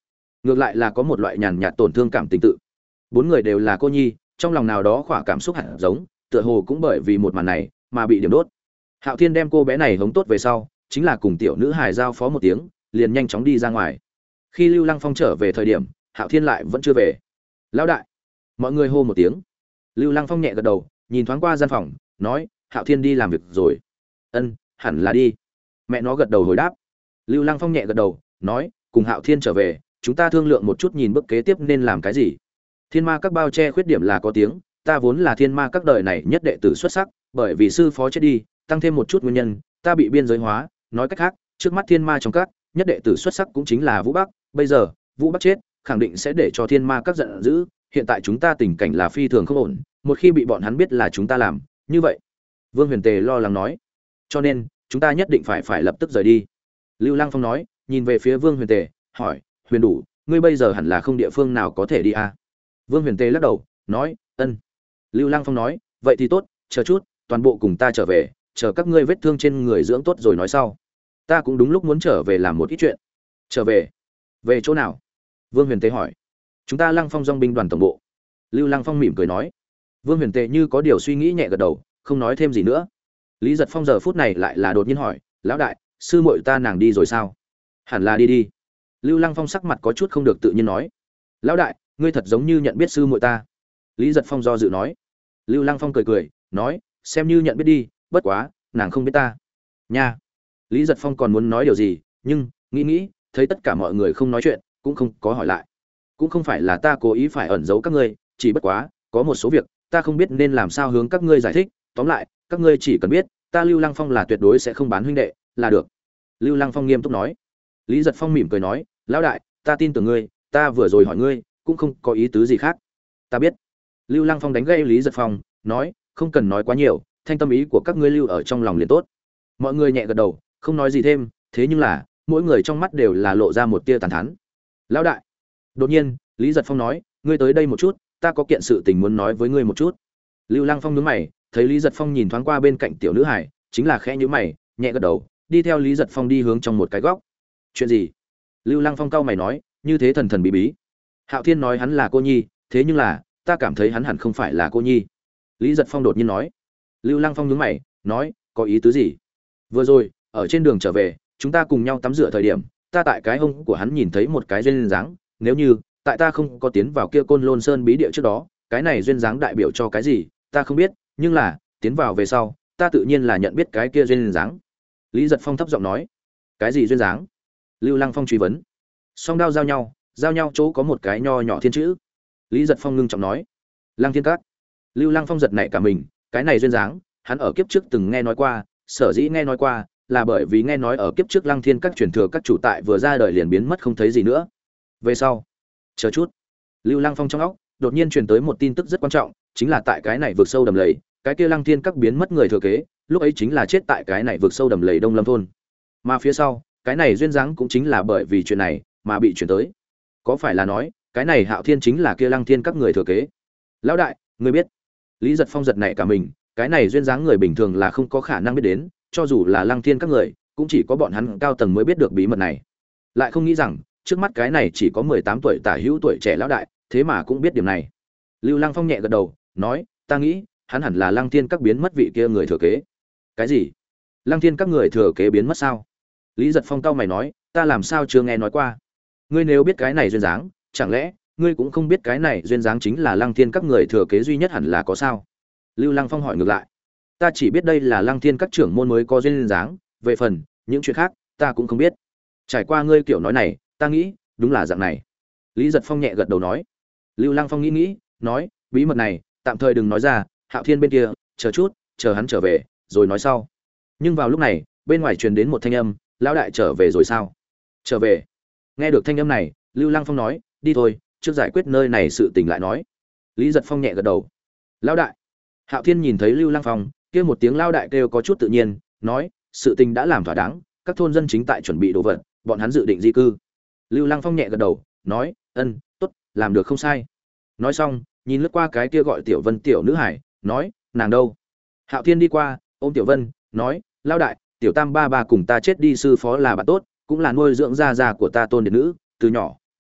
ngược lại là có một loại nhàn nhạt tổn thương cảm tình tự. Bốn người đều là cô nhi, trong lòng nào đó khỏa cảm xúc hẳn giống, tựa hồ cũng bởi vì một màn này mà bị điểm đốt. Hạo Thiên đem cô bé này hống tốt về sau, chính là cùng tiểu nữ hài giao phó một tiếng, liền nhanh chóng đi ra ngoài. Khi Lưu Lăng Phong trở về thời điểm, Hạo Thiên lại vẫn chưa về. "Lão đại!" Mọi người hô một tiếng. Lưu Lăng Phong nhẹ gật đầu, nhìn thoáng qua gian phòng, nói, "Hạo Thiên đi làm việc rồi." "Ân, hẳn là đi." Mẹ nó gật đầu hồi đáp. Lưu Lăng Phong nhẹ gật đầu, nói, "Cùng Hạo Thiên trở về, chúng ta thương lượng một chút nhìn bước kế tiếp nên làm cái gì." Thiên Ma các bao che khuyết điểm là có tiếng, ta vốn là Thiên Ma các đời này nhất đệ tử xuất sắc, bởi vì sư phó chết đi, tăng thêm một chút nguyên nhân, ta bị biên giới hóa, nói cách khác, trước mắt Thiên Ma trong các, nhất đệ tử xuất sắc cũng chính là Vũ Bắc, bây giờ, Vũ Bắc chết, khẳng định sẽ để cho Thiên Ma các giận dữ, hiện tại chúng ta tình cảnh là phi thường không ổn, một khi bị bọn hắn biết là chúng ta làm, như vậy, Vương Huyền Tề lo lắng nói, cho nên, chúng ta nhất định phải phải lập tức rời đi. Lưu Lăng Phong nói, nhìn về phía Vương Huyền Tề, hỏi, Huyền Đủ, ngươi bây giờ hẳn là không địa phương nào có thể đi à? Vương Huyền Tề lắc đầu, nói, ân. Lưu Lăng Phong nói, vậy thì tốt, chờ chút, toàn bộ cùng ta trở về, chờ các ngươi vết thương trên người dưỡng tốt rồi nói sau. Ta cũng đúng lúc muốn trở về làm một ít chuyện. Trở về? Về chỗ nào? Vương Huyền Tề hỏi. Chúng ta Lăng Phong dòng binh đoàn tổng bộ. Lưu Lăng Phong mỉm cười nói. Vương Huyền Tề như có điều suy nghĩ nhẹ gật đầu, không nói thêm gì nữa. Lý Giật Phong giờ phút này lại là đột nhiên hỏi, lão đại, sư muội ta nàng đi rồi sao? Hẳn là đi đi. Lưu Lăng Phong sắc mặt có chút không được tự nhiên nói. Lão đại, ngươi thật giống như nhận biết sư muội ta. Lý Giật Phong do dự nói. Lưu Lăng Phong cười cười, nói, xem như nhận biết đi, bất quá, nàng không biết ta. Nha. Lý Giật Phong còn muốn nói điều gì, nhưng nghĩ nghĩ, thấy tất cả mọi người không nói chuyện, cũng không có hỏi lại. Cũng không phải là ta cố ý phải ẩn giấu các ngươi, chỉ bất quá, có một số việc, ta không biết nên làm sao hướng các ngươi giải thích, tóm lại, các ngươi chỉ cần biết, ta Lưu Lăng Phong là tuyệt đối sẽ không bán huynh đệ, là được. Lưu Lăng Phong nghiêm túc nói. Lý Giật Phong mỉm cười nói, lão đại, ta tin tưởng ngươi, ta vừa rồi hỏi ngươi, cũng không có ý tứ gì khác. Ta biết. Lưu Lăng Phong đánh gây Lý Giật Phong, nói, không cần nói quá nhiều, thanh tâm ý của các ngươi lưu ở trong lòng liền tốt. Mọi người nhẹ gật đầu, không nói gì thêm, thế nhưng là, mỗi người trong mắt đều là lộ ra một tia tàn thán. Lão đại. Đột nhiên, Lý Giật Phong nói, ngươi tới đây một chút, ta có kiện sự tình muốn nói với ngươi một chút. Lưu Lăng Phong nhướng mày, thấy Lý Giật Phong nhìn thoáng qua bên cạnh tiểu nữ hải, chính là khẽ nhíu mày, nhẹ gật đầu, đi theo Lý Giật Phong đi hướng trong một cái góc. Chuyện gì? Lưu Lăng Phong cau mày nói, như thế thần thần bí bí. Hạo Thiên nói hắn là cô nhi, thế nhưng là, ta cảm thấy hắn hẳn không phải là cô nhi. Lý Giật Phong đột nhiên nói. Lưu Lăng Phong nhướng mày, nói, có ý tứ gì? Vừa rồi, ở trên đường trở về, chúng ta cùng nhau tắm rửa thời điểm, ta tại cái hông của hắn nhìn thấy một cái duyên dáng, nếu như tại ta không có tiến vào kia Côn Lôn Sơn bí địa trước đó, cái này duyên dáng đại biểu cho cái gì, ta không biết, nhưng là, tiến vào về sau, ta tự nhiên là nhận biết cái kia duyên dáng. Lý Giật Phong thấp giọng nói. Cái gì duyên dáng? Lưu Lăng Phong truy vấn. Song đao giao nhau, giao nhau chỗ có một cái nho nhỏ thiên chữ. Lý Giật Phong ngưng trọng nói. Lăng Thiên Các. Lưu Lăng Phong giật nảy cả mình, cái này duyên dáng, hắn ở kiếp trước từng nghe nói qua, sở dĩ nghe nói qua, là bởi vì nghe nói ở kiếp trước Lăng Thiên Các truyền thừa các chủ tại vừa ra đời liền biến mất không thấy gì nữa. Về sau, chờ chút. Lưu Lăng Phong trong óc đột nhiên truyền tới một tin tức rất quan trọng, chính là tại cái này vực sâu đầm lầy, cái kia Lăng Thiên Các biến mất người thừa kế, lúc ấy chính là chết tại cái này vực sâu đầm lầy Đông Lâm thôn. Mà phía sau, cái này duyên dáng cũng chính là bởi vì chuyện này mà bị chuyển tới. Có phải là nói, cái này Hạo Thiên chính là kia Lăng Thiên Các người thừa kế? Lão đại, ngươi biết? Lý Giật Phong giật nảy cả mình, cái này duyên dáng người bình thường là không có khả năng biết đến, cho dù là Lăng Thiên Các người, cũng chỉ có bọn hắn cao tầng mới biết được bí mật này. Lại không nghĩ rằng, trước mắt cái này chỉ có mười tám tuổi tả hữu tuổi trẻ lão đại, thế mà cũng biết điểm này. Lưu Lăng Phong nhẹ gật đầu, nói, ta nghĩ, hắn hẳn là Lăng Thiên Các biến mất vị kia người thừa kế. Cái gì? Lăng Thiên Các người thừa kế biến mất sao? Lý Giật Phong cau mày nói, ta làm sao chưa nghe nói qua? Ngươi nếu biết cái này duyên dáng, chẳng lẽ ngươi cũng không biết cái này duyên dáng chính là Lăng Thiên Các người thừa kế duy nhất hẳn là có sao? Lưu Lăng Phong hỏi ngược lại. Ta chỉ biết đây là Lăng Thiên Các trưởng môn mới có duyên dáng, về phần những chuyện khác, ta cũng không biết. Trải qua ngươi kiểu nói này, ta nghĩ, đúng là dạng này. Lý Giật Phong nhẹ gật đầu nói. Lưu Lăng Phong nghĩ nghĩ, nói, bí mật này, tạm thời đừng nói ra, Hạo Thiên bên kia, chờ chút, chờ hắn trở về, rồi nói sau. Nhưng vào lúc này, bên ngoài truyền đến một thanh âm, lão đại trở về rồi sao? Trở về. Nghe được thanh âm này, Lưu Lăng Phong nói, đi thôi, trước giải quyết nơi này sự tình lại nói. Lý Giật Phong nhẹ gật đầu. Lão đại. Hạo Thiên nhìn thấy Lưu Lăng Phong, kia một tiếng lão đại kêu có chút tự nhiên, nói, sự tình đã làm thỏa đáng, các thôn dân chính tại chuẩn bị đồ vật, bọn hắn dự định di cư. Lưu Lăng Phong nhẹ gật đầu, nói, ân, tốt, làm được không sai. Nói xong, nhìn lướt qua cái kia gọi Tiểu Vân tiểu nữ hải, nói, nàng đâu? Hạo Thiên đi qua, ôm Tiểu Vân, nói, lão đại, Tiểu Tam ba ba cùng ta chết đi sư phó là bạn tốt, cũng là nuôi dưỡng gia gia của ta tôn điệt nữ, từ nhỏ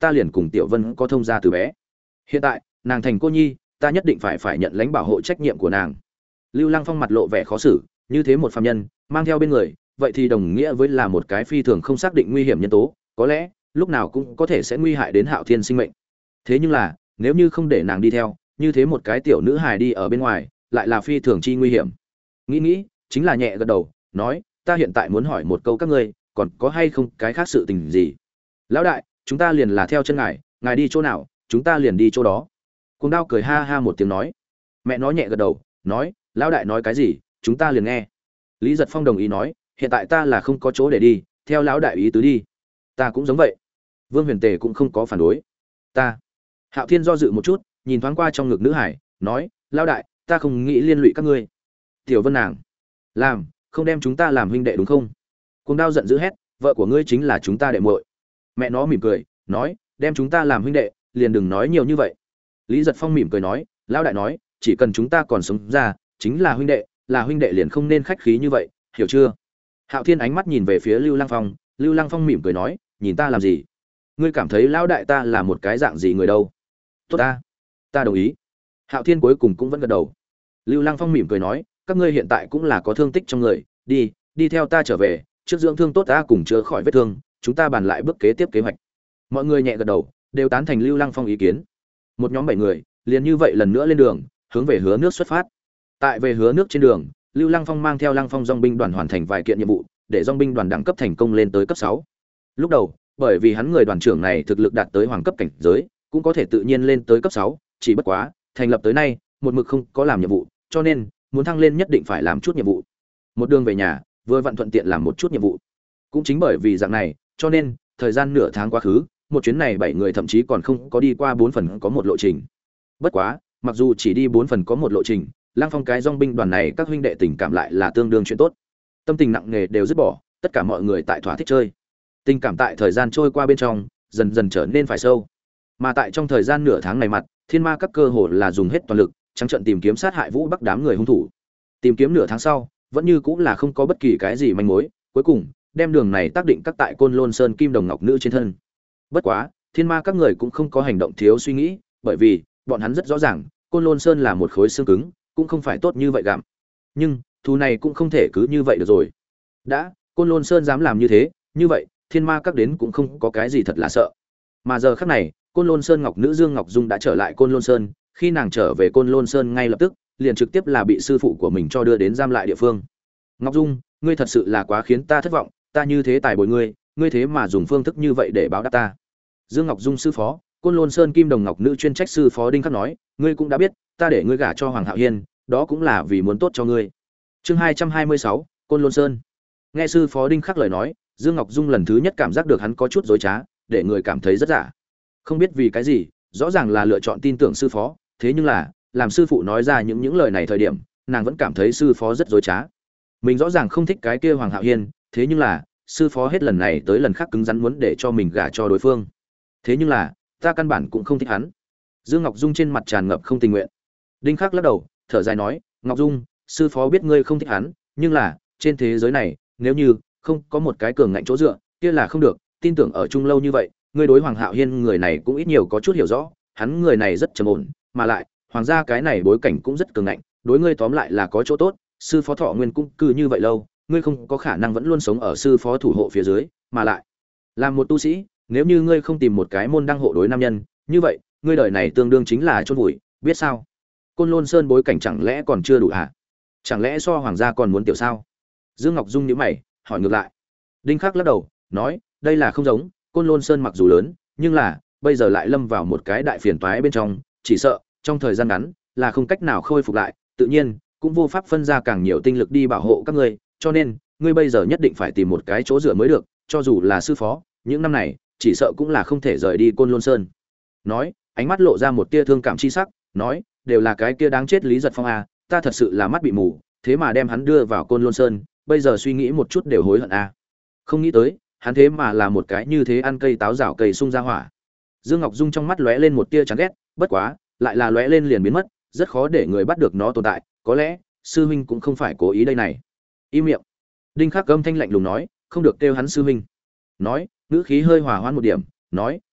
ta liền cùng Tiểu Vân có thông gia từ bé. Hiện tại, nàng thành cô nhi, ta nhất định phải phải nhận lãnh bảo hộ trách nhiệm của nàng. Lưu Lăng Phong mặt lộ vẻ khó xử, như thế một phàm nhân, mang theo bên người, vậy thì đồng nghĩa với là một cái phi thường không xác định nguy hiểm nhân tố, có lẽ lúc nào cũng có thể sẽ nguy hại đến Hạo Thiên sinh mệnh. Thế nhưng là, nếu như không để nàng đi theo, như thế một cái tiểu nữ hài đi ở bên ngoài, lại là phi thường chi nguy hiểm. Nghĩ nghĩ, chính là nhẹ gật đầu, nói, ta hiện tại muốn hỏi một câu các ngươi, còn có hay không cái khác sự tình gì? Lão đại, chúng ta liền là theo chân ngài, ngài đi chỗ nào, chúng ta liền đi chỗ đó. Cuồng Đao cười ha ha một tiếng nói. Mẹ nó nhẹ gật đầu, nói, lão đại nói cái gì, chúng ta liền nghe. Lý Giật Phong đồng ý nói, hiện tại ta là không có chỗ để đi, theo lão đại ý tứ đi. Ta cũng giống vậy. Vương Huyền Tề cũng không có phản đối. Ta. Hạo Thiên do dự một chút, nhìn thoáng qua trong ngực nữ hải, nói, lão đại, ta không nghĩ liên lụy các ngươi. Tiểu Vân nàng, làm, không đem chúng ta làm huynh đệ đúng không? Cuồng Đao giận dữ hét, vợ của ngươi chính là chúng ta đệ muội. Mẹ nó mỉm cười, nói, đem chúng ta làm huynh đệ, liền đừng nói nhiều như vậy. Lý Giật Phong mỉm cười nói, lão đại nói, chỉ cần chúng ta còn sống ra, chính là huynh đệ, là huynh đệ liền không nên khách khí như vậy, hiểu chưa? Hạo Thiên ánh mắt nhìn về phía Lưu Lăng Phong, Lưu Lăng Phong mỉm cười nói, nhìn ta làm gì? Ngươi cảm thấy lão đại ta là một cái dạng gì người đâu? Tốt ta, ta đồng ý. Hạo Thiên cuối cùng cũng vẫn gật đầu. Lưu Lăng Phong mỉm cười nói, các ngươi hiện tại cũng là có thương tích trong người, đi, đi theo ta trở về, trước dưỡng thương tốt ta cùng chữa khỏi vết thương, chúng ta bàn lại bước kế tiếp kế hoạch. Mọi người nhẹ gật đầu, đều tán thành Lưu Lăng Phong ý kiến. Một nhóm bảy người, liền như vậy lần nữa lên đường, hướng về Hứa Nước xuất phát. Tại về Hứa Nước trên đường, Lưu Lăng Phong mang theo Lăng Phong dòng binh đoàn hoàn thành vài kiện nhiệm vụ, để dòng binh đoàn đẳng cấp thành công lên tới cấp sáu. Lúc đầu, bởi vì hắn người đoàn trưởng này thực lực đạt tới hoàng cấp cảnh giới, cũng có thể tự nhiên lên tới cấp sáu, chỉ bất quá, thành lập tới nay, một mực không có làm nhiệm vụ, cho nên muốn thăng lên nhất định phải làm chút nhiệm vụ. Một đường về nhà, vừa vặn thuận tiện làm một chút nhiệm vụ. Cũng chính bởi vì dạng này, cho nên thời gian nửa tháng quá khứ, một chuyến này bảy người thậm chí còn không có đi qua bốn phần có một lộ trình. Bất quá, mặc dù chỉ đi bốn phần có một lộ trình, Lăng Phong cái dòng binh đoàn này các huynh đệ tình cảm lại là tương đương chuyện tốt. Tâm tình nặng nề đều dứt bỏ, tất cả mọi người tại thỏa thích chơi. Tình cảm tại thời gian trôi qua bên trong, dần dần trở nên phải sâu. Mà tại trong thời gian nửa tháng này mặt, Thiên Ma các cơ hồ là dùng hết toàn lực, trắng trận tìm kiếm sát hại Vũ Bắc đám người hung thủ. Tìm kiếm nửa tháng sau, vẫn như cũng là không có bất kỳ cái gì manh mối, cuối cùng đem đường này tác định các tại Côn Lôn Sơn Kim Đồng Ngọc Nữ trên thân. Bất quá, Thiên Ma các người cũng không có hành động thiếu suy nghĩ, bởi vì bọn hắn rất rõ ràng, Côn Lôn Sơn là một khối xương cứng, cũng không phải tốt như vậy gặm. Nhưng, thù này cũng không thể cứ như vậy được rồi. Đã, Côn Lôn Sơn dám làm như thế, như vậy, Thiên Ma các đến cũng không có cái gì thật là sợ. Mà giờ khắc này, Côn Lôn Sơn Ngọc Nữ Dương Ngọc Dung đã trở lại Côn Lôn Sơn, khi nàng trở về Côn Lôn Sơn ngay lập tức, liền trực tiếp là bị sư phụ của mình cho đưa đến giam lại địa phương. Ngọc Dung, ngươi thật sự là quá khiến ta thất vọng, ta như thế tài bồi ngươi, ngươi thế mà dùng phương thức như vậy để báo đáp ta. Dương Ngọc Dung sư phó, Côn Lôn Sơn Kim Đồng Ngọc Nữ chuyên trách sư phó Đinh Khắc nói, ngươi cũng đã biết, ta để ngươi gả cho Hoàng Hạo Hiên, đó cũng là vì muốn tốt cho ngươi. Chương hai trăm hai mươi sáu, Côn Lôn Sơn. Nghe sư phó Đinh Khắc lời nói, Dương Ngọc Dung lần thứ nhất cảm giác được hắn có chút dối trá, để người cảm thấy rất giả. Không biết vì cái gì, rõ ràng là lựa chọn tin tưởng sư phó, thế nhưng là, làm sư phụ nói ra những những lời này thời điểm, nàng vẫn cảm thấy sư phó rất dối trá. Mình rõ ràng không thích cái kia Hoàng Hạo Hiên, thế nhưng là, sư phó hết lần này tới lần khác cứng rắn muốn để cho mình gả cho đối phương. Thế nhưng là, ta căn bản cũng không thích hắn. Dương Ngọc Dung trên mặt tràn ngập không tình nguyện. Đinh Khắc lắc đầu, thở dài nói, Ngọc Dung, sư phó biết ngươi không thích hắn, nhưng là, trên thế giới này, nếu như không có một cái cường ngạnh chỗ dựa, kia là không được, tin tưởng ở chung lâu như vậy, ngươi đối Hoàng Hạo Hiên người này cũng ít nhiều có chút hiểu rõ, hắn người này rất trầm ổn, mà lại, hoàng gia cái này bối cảnh cũng rất cường ngạnh, đối ngươi tóm lại là có chỗ tốt, sư phó Thọ Nguyên cũng cư như vậy lâu, ngươi không có khả năng vẫn luôn sống ở sư phó thủ hộ phía dưới, mà lại, làm một tu sĩ, nếu như ngươi không tìm một cái môn đăng hộ đối nam nhân, như vậy, ngươi đời này tương đương chính là chôn vùi, biết sao? Côn Lôn Sơn bối cảnh chẳng lẽ còn chưa đủ hả? Chẳng lẽ so hoàng gia còn muốn tiểu sao? Dương Ngọc Dung nhíu mày, hỏi ngược lại. Đinh Khắc lắc đầu, nói, đây là không giống, Côn Lôn Sơn mặc dù lớn, nhưng là bây giờ lại lâm vào một cái đại phiền toái bên trong, chỉ sợ trong thời gian ngắn là không cách nào khôi phục lại, tự nhiên cũng vô pháp phân ra càng nhiều tinh lực đi bảo hộ các ngươi, cho nên ngươi bây giờ nhất định phải tìm một cái chỗ dựa mới được, cho dù là sư phó, những năm này chỉ sợ cũng là không thể rời đi Côn Lôn Sơn. Nói, ánh mắt lộ ra một tia thương cảm chi sắc, nói, đều là cái kia đáng chết Lý Giật Phong à, ta thật sự là mắt bị mù, thế mà đem hắn đưa vào Côn Lôn Sơn, bây giờ suy nghĩ một chút đều hối hận à. Không nghĩ tới, hắn thế mà là một cái như thế ăn cây táo rào cây sung ra hỏa. Dương Ngọc Dung trong mắt lóe lên một tia chán ghét, bất quá, lại là lóe lên liền biến mất, rất khó để người bắt được nó tồn tại, có lẽ sư huynh cũng không phải cố ý đây này. Im miệng. Đinh Khắc âm thanh lạnh lùng nói, không được kêu hắn sư huynh. Nói, ngữ khí hơi hòa hoãn một điểm, nói,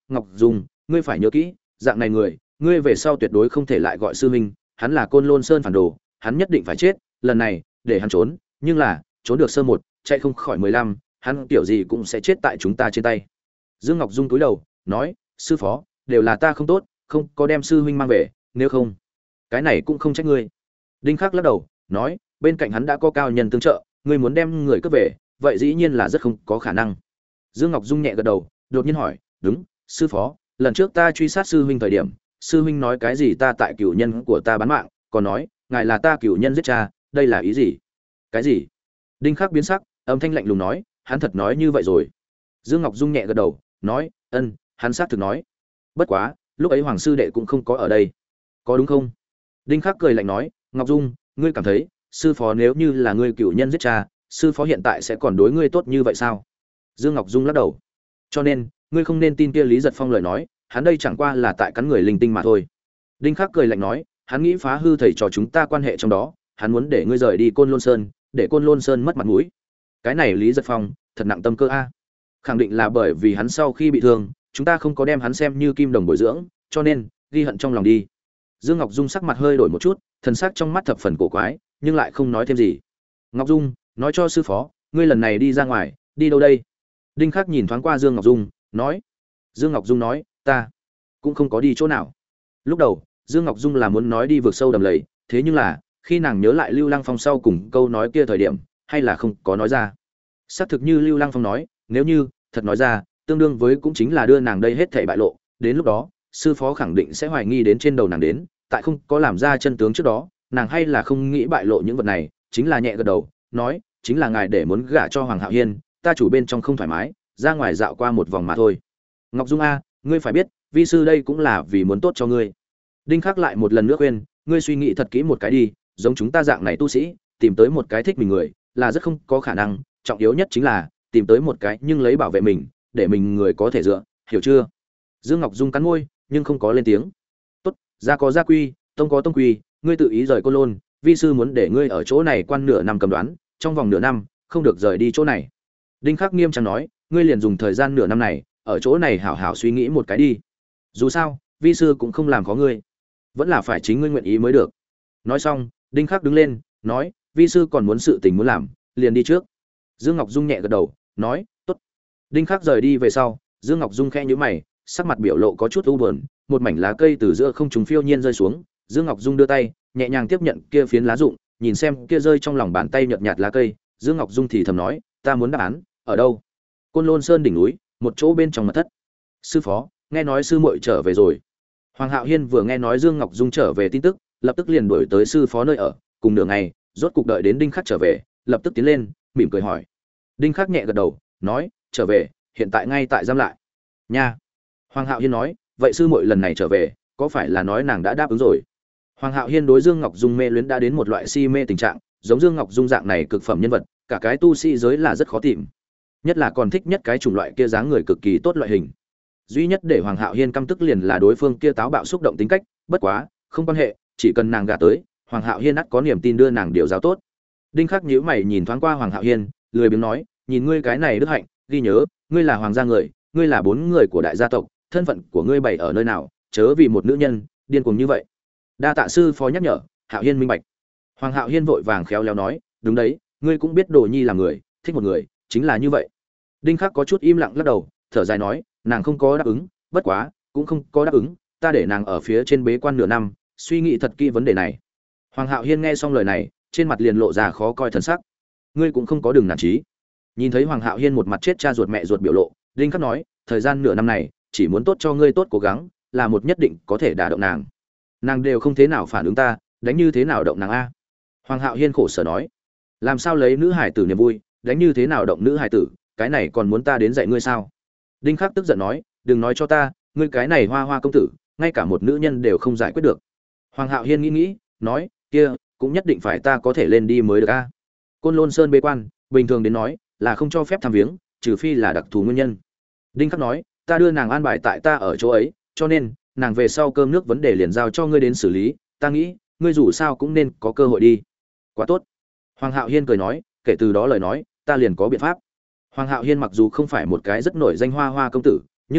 Ngọc Dung, ngươi phải nhớ kỹ, dạng này người, ngươi về sau tuyệt đối không thể lại gọi sư huynh, hắn là Côn Lôn Sơn phản đồ, hắn nhất định phải chết, lần này, để hắn trốn, nhưng là, trốn được sơ một, chạy không khỏi mười lăm, hắn kiểu gì cũng sẽ chết tại chúng ta trên tay. Dương Ngọc Dung cúi đầu, nói, sư phó, đều là ta không tốt, không có đem sư huynh mang về, nếu không, cái này cũng không trách ngươi. Đinh Khắc lắc đầu, nói, bên cạnh hắn đã có cao nhân tương trợ, ngươi muốn đem người cướp về, vậy dĩ nhiên là rất không có khả năng. Dương Ngọc Dung nhẹ gật đầu, đột nhiên hỏi, đúng, sư phó, lần trước ta truy sát sư huynh thời điểm, sư huynh nói cái gì ta tại cửu nhân của ta bán mạng, còn nói, ngài là ta cửu nhân giết cha, đây là ý gì? Cái gì? Đinh Khắc biến sắc, âm thanh lạnh lùng nói, hắn thật nói như vậy rồi. Dương Ngọc Dung nhẹ gật đầu, nói, ân, hắn xác thực nói. Bất quá, lúc ấy hoàng sư đệ cũng không có ở đây, có đúng không? Đinh Khắc cười lạnh nói, Ngọc Dung, ngươi cảm thấy, sư phó nếu như là ngươi cửu nhân giết cha, sư phó hiện tại sẽ còn đối ngươi tốt như vậy sao? Dương Ngọc Dung lắc đầu. Cho nên, ngươi không nên tin kia Lý Giật Phong lời nói, hắn đây chẳng qua là tại cắn người linh tinh mà thôi. Đinh Khắc cười lạnh nói, hắn nghĩ phá hư thầy trò chúng ta quan hệ trong đó, hắn muốn để ngươi rời đi Côn Lôn Sơn, để Côn Lôn Sơn mất mặt mũi. Cái này Lý Giật Phong, thật nặng tâm cơ a. Khẳng định là bởi vì hắn sau khi bị thương, chúng ta không có đem hắn xem như kim đồng bồi dưỡng, cho nên ghi hận trong lòng đi. Dương Ngọc Dung sắc mặt hơi đổi một chút, thần sắc trong mắt thập phần cổ quái, nhưng lại không nói thêm gì. Ngọc Dung, nói cho sư phó, ngươi lần này đi ra ngoài, đi đâu đây? Đinh Khắc nhìn thoáng qua Dương Ngọc Dung, nói. Dương Ngọc Dung nói, ta cũng không có đi chỗ nào. Lúc đầu, Dương Ngọc Dung là muốn nói đi vượt sâu đầm lầy, thế nhưng là, khi nàng nhớ lại Lưu Lăng Phong sau cùng câu nói kia thời điểm, hay là không có nói ra. Xác thực như Lưu Lăng Phong nói, nếu như thật nói ra, tương đương với cũng chính là đưa nàng đây hết thảy bại lộ, đến lúc đó, sư phó khẳng định sẽ hoài nghi đến trên đầu nàng đến, tại không có làm ra chân tướng trước đó, nàng hay là không nghĩ bại lộ những vật này, chính là nhẹ gật đầu, nói, chính là ngài để muốn gả cho Hoàng Hạo Hiên, ta chủ bên trong không thoải mái, ra ngoài dạo qua một vòng mà thôi. Ngọc Dung a, ngươi phải biết, vi sư đây cũng là vì muốn tốt cho ngươi. Đinh Khắc lại một lần nữa khuyên, ngươi suy nghĩ thật kỹ một cái đi, giống chúng ta dạng này tu sĩ, tìm tới một cái thích mình người, là rất không có khả năng, trọng yếu nhất chính là tìm tới một cái nhưng lấy bảo vệ mình, để mình người có thể dựa, hiểu chưa? Dương Ngọc Dung cắn môi, nhưng không có lên tiếng. Tốt, gia có gia quy, tông có tông quy, ngươi tự ý rời Côn Lôn, vi sư muốn để ngươi ở chỗ này quan nửa năm cầm đoán, trong vòng nửa năm, không được rời đi chỗ này. Đinh Khắc nghiêm trang nói, ngươi liền dùng thời gian nửa năm này, ở chỗ này hảo hảo suy nghĩ một cái đi. Dù sao, vi sư cũng không làm khó ngươi, vẫn là phải chính ngươi nguyện ý mới được. Nói xong, Đinh Khắc đứng lên, nói, vi sư còn muốn sự tình muốn làm, liền đi trước. Dương Ngọc Dung nhẹ gật đầu, nói, tốt. Đinh Khắc rời đi về sau, Dương Ngọc Dung khẽ nhíu mày, sắc mặt biểu lộ có chút u buồn, một mảnh lá cây từ giữa không trung phiêu nhiên rơi xuống, Dương Ngọc Dung đưa tay, nhẹ nhàng tiếp nhận kia phiến lá rụng, nhìn xem kia rơi trong lòng bàn tay nhợt nhạt lá cây, Dương Ngọc Dung thì thầm nói, ta muốn đáp án, ở đâu? Côn Lôn Sơn đỉnh núi, một chỗ bên trong mật thất. Sư phó, nghe nói sư muội trở về rồi. Hoàng Hạo Hiên vừa nghe nói Dương Ngọc Dung trở về tin tức, lập tức liền đuổi tới sư phó nơi ở, cùng nửa ngày, rốt cục đợi đến Đinh Khắc trở về, lập tức tiến lên, mỉm cười hỏi. Đinh Khắc nhẹ gật đầu, nói, trở về, hiện tại ngay tại giam lại. Nha. Hoàng Hạo Hiên nói, vậy sư muội lần này trở về, có phải là nói nàng đã đáp ứng rồi? Hoàng Hạo Hiên đối Dương Ngọc Dung mê luyến đã đến một loại si mê tình trạng, giống Dương Ngọc Dung dạng này cực phẩm nhân vật, cả cái tu sĩ giới là rất khó tìm. Nhất là còn thích nhất cái chủng loại kia dáng người cực kỳ tốt loại hình. Duy nhất để Hoàng Hạo Hiên căm tức liền là đối phương kia táo bạo xúc động tính cách, bất quá, không quan hệ, chỉ cần nàng gả tới, Hoàng Hạo Hiên ắt có niềm tin đưa nàng điều giáo tốt. Đinh Khắc nhíu mày nhìn thoáng qua Hoàng Hạo Hiên, lười biếng nói, nhìn ngươi cái này đức hạnh, ghi nhớ, ngươi là hoàng gia người, ngươi là bốn người của đại gia tộc, thân phận của ngươi bày ở nơi nào, chớ vì một nữ nhân điên cuồng như vậy. Đa tạ sư phó nhắc nhở, Hạo Hiên minh bạch. Hoàng Hạo Hiên vội vàng khéo léo nói, đúng đấy, ngươi cũng biết Đồ Nhi là người, thích một người, chính là như vậy. Đinh Khắc có chút im lặng lắc đầu, thở dài nói, nàng không có đáp ứng, bất quá, cũng không có đáp ứng, ta để nàng ở phía trên bế quan nửa năm, suy nghĩ thật kỹ vấn đề này. Hoàng Hạo Hiên nghe xong lời này, trên mặt liền lộ ra khó coi thần sắc. Ngươi cũng không có đường nản chí. Nhìn thấy Hoàng Hạo Hiên một mặt chết cha ruột mẹ ruột biểu lộ, Đinh Khắc nói, thời gian nửa năm này, chỉ muốn tốt cho ngươi tốt cố gắng, là một nhất định có thể đả động nàng. Nàng đều không thế nào phản ứng ta, đánh như thế nào động nàng a? Hoàng Hạo Hiên khổ sở nói, làm sao lấy nữ hải tử niềm vui, đánh như thế nào động nữ hải tử, cái này còn muốn ta đến dạy ngươi sao? Đinh Khắc tức giận nói, đừng nói cho ta, ngươi cái này hoa hoa công tử, ngay cả một nữ nhân đều không giải quyết được. Hoàng Hạo Hiên nghĩ nghĩ, nói, kia, cũng nhất định phải ta có thể lên đi mới được a. Côn Lôn Sơn bế quan, bình thường đến nói, là không cho phép tham viếng, trừ phi là đặc thù nguyên nhân. Đinh Khắc nói, ta đưa nàng an bài tại ta ở chỗ ấy, cho nên, nàng về sau cơm nước vấn đề liền giao cho ngươi đến xử lý, ta nghĩ, ngươi dù sao cũng nên có cơ hội đi. Quá tốt. Hoàng Hạo Hiên cười nói, kể từ đó lời nói, ta liền có biện pháp. Hoàng Hạo Hiên mặc dù không phải một cái rất nổi danh hoa hoa công tử, nhưng là,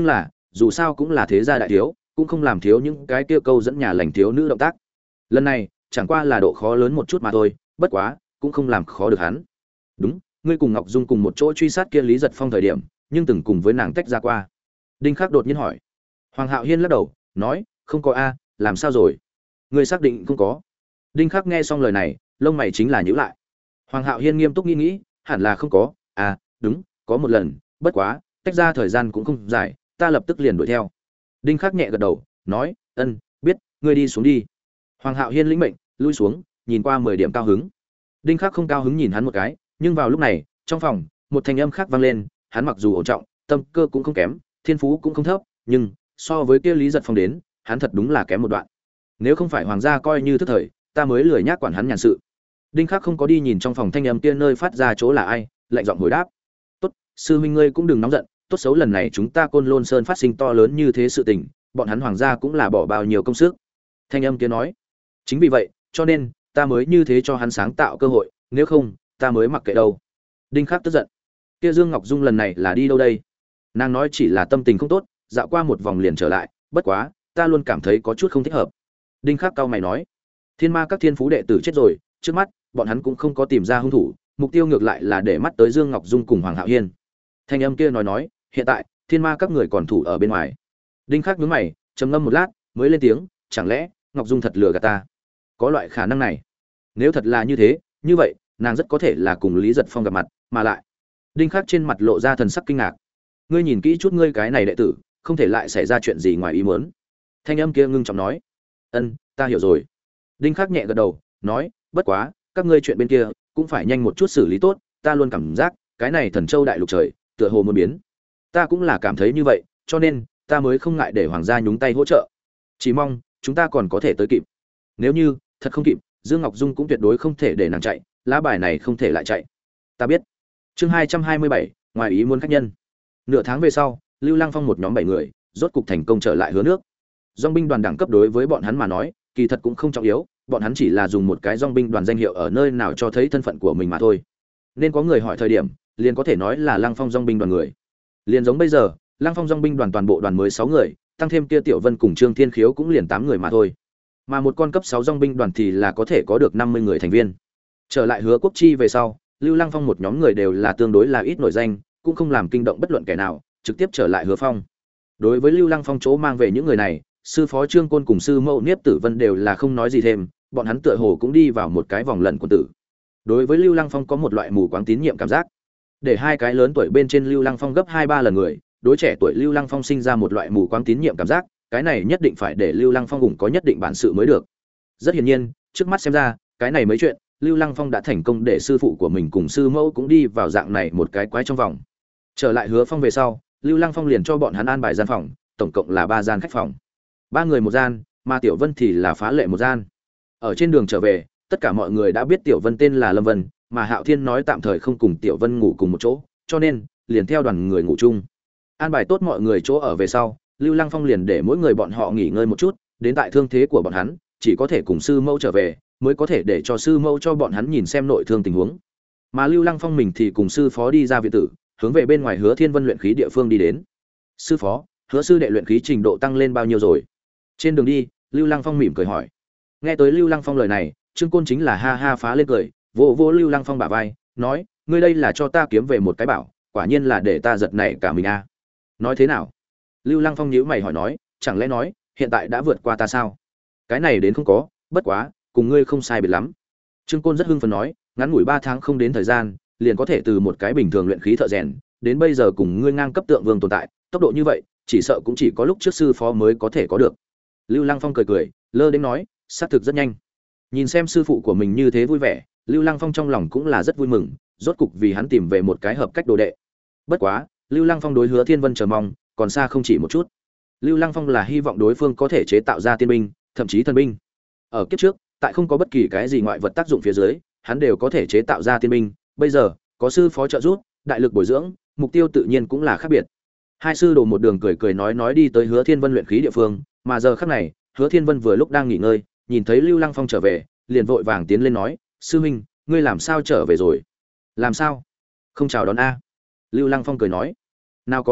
dù sao cũng là thế gia đại thiếu, cũng không làm thiếu những cái kia câu dẫn nhà lành thiếu nữ động tác. Lần này chẳng qua là độ khó lớn một chút mà thôi, bất quá cũng không làm khó được hắn. Đúng, ngươi cùng Ngọc Dung cùng một chỗ truy sát kia Lý Giật Phong thời điểm, nhưng từng cùng với nàng tách ra qua. Đinh Khắc đột nhiên hỏi. Hoàng Hạo Hiên lắc đầu, nói, không có a, làm sao rồi? Ngươi xác định không có? Đinh Khắc nghe xong lời này, lông mày chính là nhíu lại. Hoàng Hạo Hiên nghiêm túc nghĩ nghĩ, hẳn là không có, à, đúng, có một lần, bất quá, tách ra thời gian cũng không dài, ta lập tức liền đuổi theo. Đinh Khắc nhẹ gật đầu, nói, ân, biết, ngươi đi xuống đi. Hoàng Hạo Hiên lĩnh mệnh, lui xuống, nhìn qua mười điểm cao hứng. Đinh Khắc không cao hứng nhìn hắn một cái, nhưng vào lúc này, trong phòng, một thanh âm khác vang lên, hắn mặc dù ổn trọng, tâm cơ cũng không kém, thiên phú cũng không thấp, nhưng so với kia Lý Giật Phong đến, hắn thật đúng là kém một đoạn. Nếu không phải hoàng gia coi như thức thời, ta mới lười nhác quản hắn nhàn sự. Đinh Khắc không có đi nhìn trong phòng thanh âm kia nơi phát ra chỗ là ai, lạnh giọng hồi đáp. "Tốt, sư huynh ngươi cũng đừng nóng giận, tốt xấu lần này chúng ta Côn Lôn Sơn phát sinh to lớn như thế sự tình, bọn hắn hoàng gia cũng là bỏ bao nhiêu công sức." Thanh âm kia nói. "Chính vì vậy, cho nên ta mới như thế cho hắn sáng tạo cơ hội, nếu không, ta mới mặc kệ đâu." Đinh Khắc tức giận. Kia Dương Ngọc Dung lần này là đi đâu đây? Nàng nói chỉ là tâm tình không tốt, dạo qua một vòng liền trở lại, bất quá, ta luôn cảm thấy có chút không thích hợp. Đinh Khắc cao mày nói. Thiên Ma các thiên phú đệ tử chết rồi, trước mắt, bọn hắn cũng không có tìm ra hung thủ, mục tiêu ngược lại là để mắt tới Dương Ngọc Dung cùng Hoàng Hạo Hiên. Thanh âm kia nói nói, hiện tại, Thiên Ma các người còn thủ ở bên ngoài. Đinh Khắc nhướng mày, trầm ngâm một lát, mới lên tiếng, chẳng lẽ Ngọc Dung thật lừa gạt ta? Có loại khả năng này. Nếu thật là như thế, như vậy, nàng rất có thể là cùng Lý Giật Phong gặp mặt, mà lại. Đinh Khắc trên mặt lộ ra thần sắc kinh ngạc. Ngươi nhìn kỹ chút ngươi cái này đệ tử, không thể lại xảy ra chuyện gì ngoài ý muốn. Thanh âm kia ngưng trọng nói. Ân, ta hiểu rồi. Đinh Khắc nhẹ gật đầu, nói, bất quá, các ngươi chuyện bên kia cũng phải nhanh một chút xử lý tốt, ta luôn cảm giác, cái này Thần Châu đại lục trời, tựa hồ muốn biến. Ta cũng là cảm thấy như vậy, cho nên ta mới không ngại để hoàng gia nhúng tay hỗ trợ. Chỉ mong chúng ta còn có thể tới kịp. Nếu như thật không kịp, Dương Ngọc Dung cũng tuyệt đối không thể để nàng chạy, lá bài này không thể lại chạy. Ta biết. Chương hai trăm hai mươi bảy, ngoài ý muốn khách nhân. Nửa tháng về sau, Lưu Lăng Phong một nhóm bảy người, rốt cục thành công trở lại Hứa Nước. Dòng binh đoàn đẳng cấp đối với bọn hắn mà nói, kỳ thật cũng không trọng yếu, bọn hắn chỉ là dùng một cái dòng binh đoàn danh hiệu ở nơi nào cho thấy thân phận của mình mà thôi. Nên có người hỏi thời điểm, liền có thể nói là Lăng Phong dòng binh đoàn người. Liền giống bây giờ, Lăng Phong dòng binh đoàn toàn bộ đoàn mới sáu người, tăng thêm kia Tiểu Vân cùng Trương Thiên Khiếu cũng liền tám người mà thôi. Mà một con cấp sáu dòng binh đoàn thì là có thể có được năm mươi người thành viên. Trở lại Hứa Quốc Chi về sau, Lưu Lăng Phong một nhóm người đều là tương đối là ít nổi danh, cũng không làm kinh động bất luận kẻ nào, trực tiếp trở lại Hứa Phong. Đối với Lưu Lăng Phong chỗ mang về những người này, sư phó Trương Côn cùng sư mẫu Niếp Tử Vân đều là không nói gì thêm, bọn hắn tựa hồ cũng đi vào một cái vòng lẩn quần tử. Đối với Lưu Lăng Phong có một loại mù quáng tín nhiệm cảm giác. Để hai cái lớn tuổi bên trên Lưu Lăng Phong gấp hai ba lần người, đối trẻ tuổi Lưu Lăng Phong sinh ra một loại mù quáng tín nhiệm cảm giác, cái này nhất định phải để Lưu Lăng Phong cũng có nhất định bản sự mới được. Rất hiển nhiên, trước mắt xem ra, cái này mấy chuyện, Lưu Lăng Phong đã thành công để sư phụ của mình cùng sư mẫu cũng đi vào dạng này một cái quái trong vòng. Trở lại Hứa Phong về sau, Lưu Lăng Phong liền cho bọn hắn an bài gian phòng, tổng cộng là ba gian khách phòng. Ba người một gian, mà Tiểu Vân thì là phá lệ một gian. Ở trên đường trở về, tất cả mọi người đã biết Tiểu Vân tên là Lâm Vân, mà Hạo Thiên nói tạm thời không cùng Tiểu Vân ngủ cùng một chỗ, cho nên liền theo đoàn người ngủ chung. An bài tốt mọi người chỗ ở về sau, Lưu Lăng Phong liền để mỗi người bọn họ nghỉ ngơi một chút, đến tại thương thế của bọn hắn, chỉ có thể cùng sư mẫu trở về, mới có thể để cho sư mẫu cho bọn hắn nhìn xem nội thương tình huống. Mà Lưu Lăng Phong mình thì cùng sư phó đi ra viện tử, hướng về bên ngoài Hứa Thiên Vân luyện khí địa phương đi đến. Sư phó, Hứa sư đệ luyện khí trình độ tăng lên bao nhiêu rồi? Trên đường đi, Lưu Lăng Phong mỉm cười hỏi. Nghe tới Lưu Lăng Phong lời này, Trương Côn chính là ha ha phá lên cười, vỗ vỗ Lưu Lăng Phong bả vai, nói, ngươi đây là cho ta kiếm về một cái bảo, quả nhiên là để ta giật nảy cả mình a. À. Nói thế nào? Lưu Lăng Phong nhíu mày hỏi nói, chẳng lẽ nói, hiện tại đã vượt qua ta sao? Cái này đến không có, bất quá, cùng ngươi không sai biệt lắm. Trương Côn rất hưng phấn nói, ngắn ngủi ba tháng không đến thời gian, liền có thể từ một cái bình thường luyện khí thợ rèn, đến bây giờ cùng ngươi ngang cấp tượng vương tồn tại, tốc độ như vậy, chỉ sợ cũng chỉ có lúc trước sư phó mới có thể có được. Lưu Lăng Phong cười cười, lơ đến nói, xác thực rất nhanh. Nhìn xem sư phụ của mình như thế vui vẻ, Lưu Lăng Phong trong lòng cũng là rất vui mừng, rốt cục vì hắn tìm về một cái hợp cách đồ đệ. Bất quá, Lưu Lăng Phong đối Hứa Thiên Vân chờ mong, còn xa không chỉ một chút. Lưu Lăng Phong là hy vọng đối phương có thể chế tạo ra tiên binh, thậm chí thần binh. Ở kiếp trước, tại không có bất kỳ cái gì ngoại vật tác dụng phía dưới, hắn đều có thể chế tạo ra tiên binh, bây giờ, có sư phó trợ giúp, đại lực bồi dưỡng, mục tiêu tự nhiên cũng là khác biệt. Hai sư đồ một đường cười cười nói nói đi tới Hứa Thiên Vân luyện khí địa phương, mà giờ khắc này, Hứa Thiên Vân vừa lúc đang nghỉ ngơi, nhìn thấy Lưu Lăng Phong trở về, liền vội vàng tiến lên nói, sư huynh, ngươi làm sao trở về rồi? Làm sao? Không chào đón a? Lưu Lăng Phong cười nói, nào có a,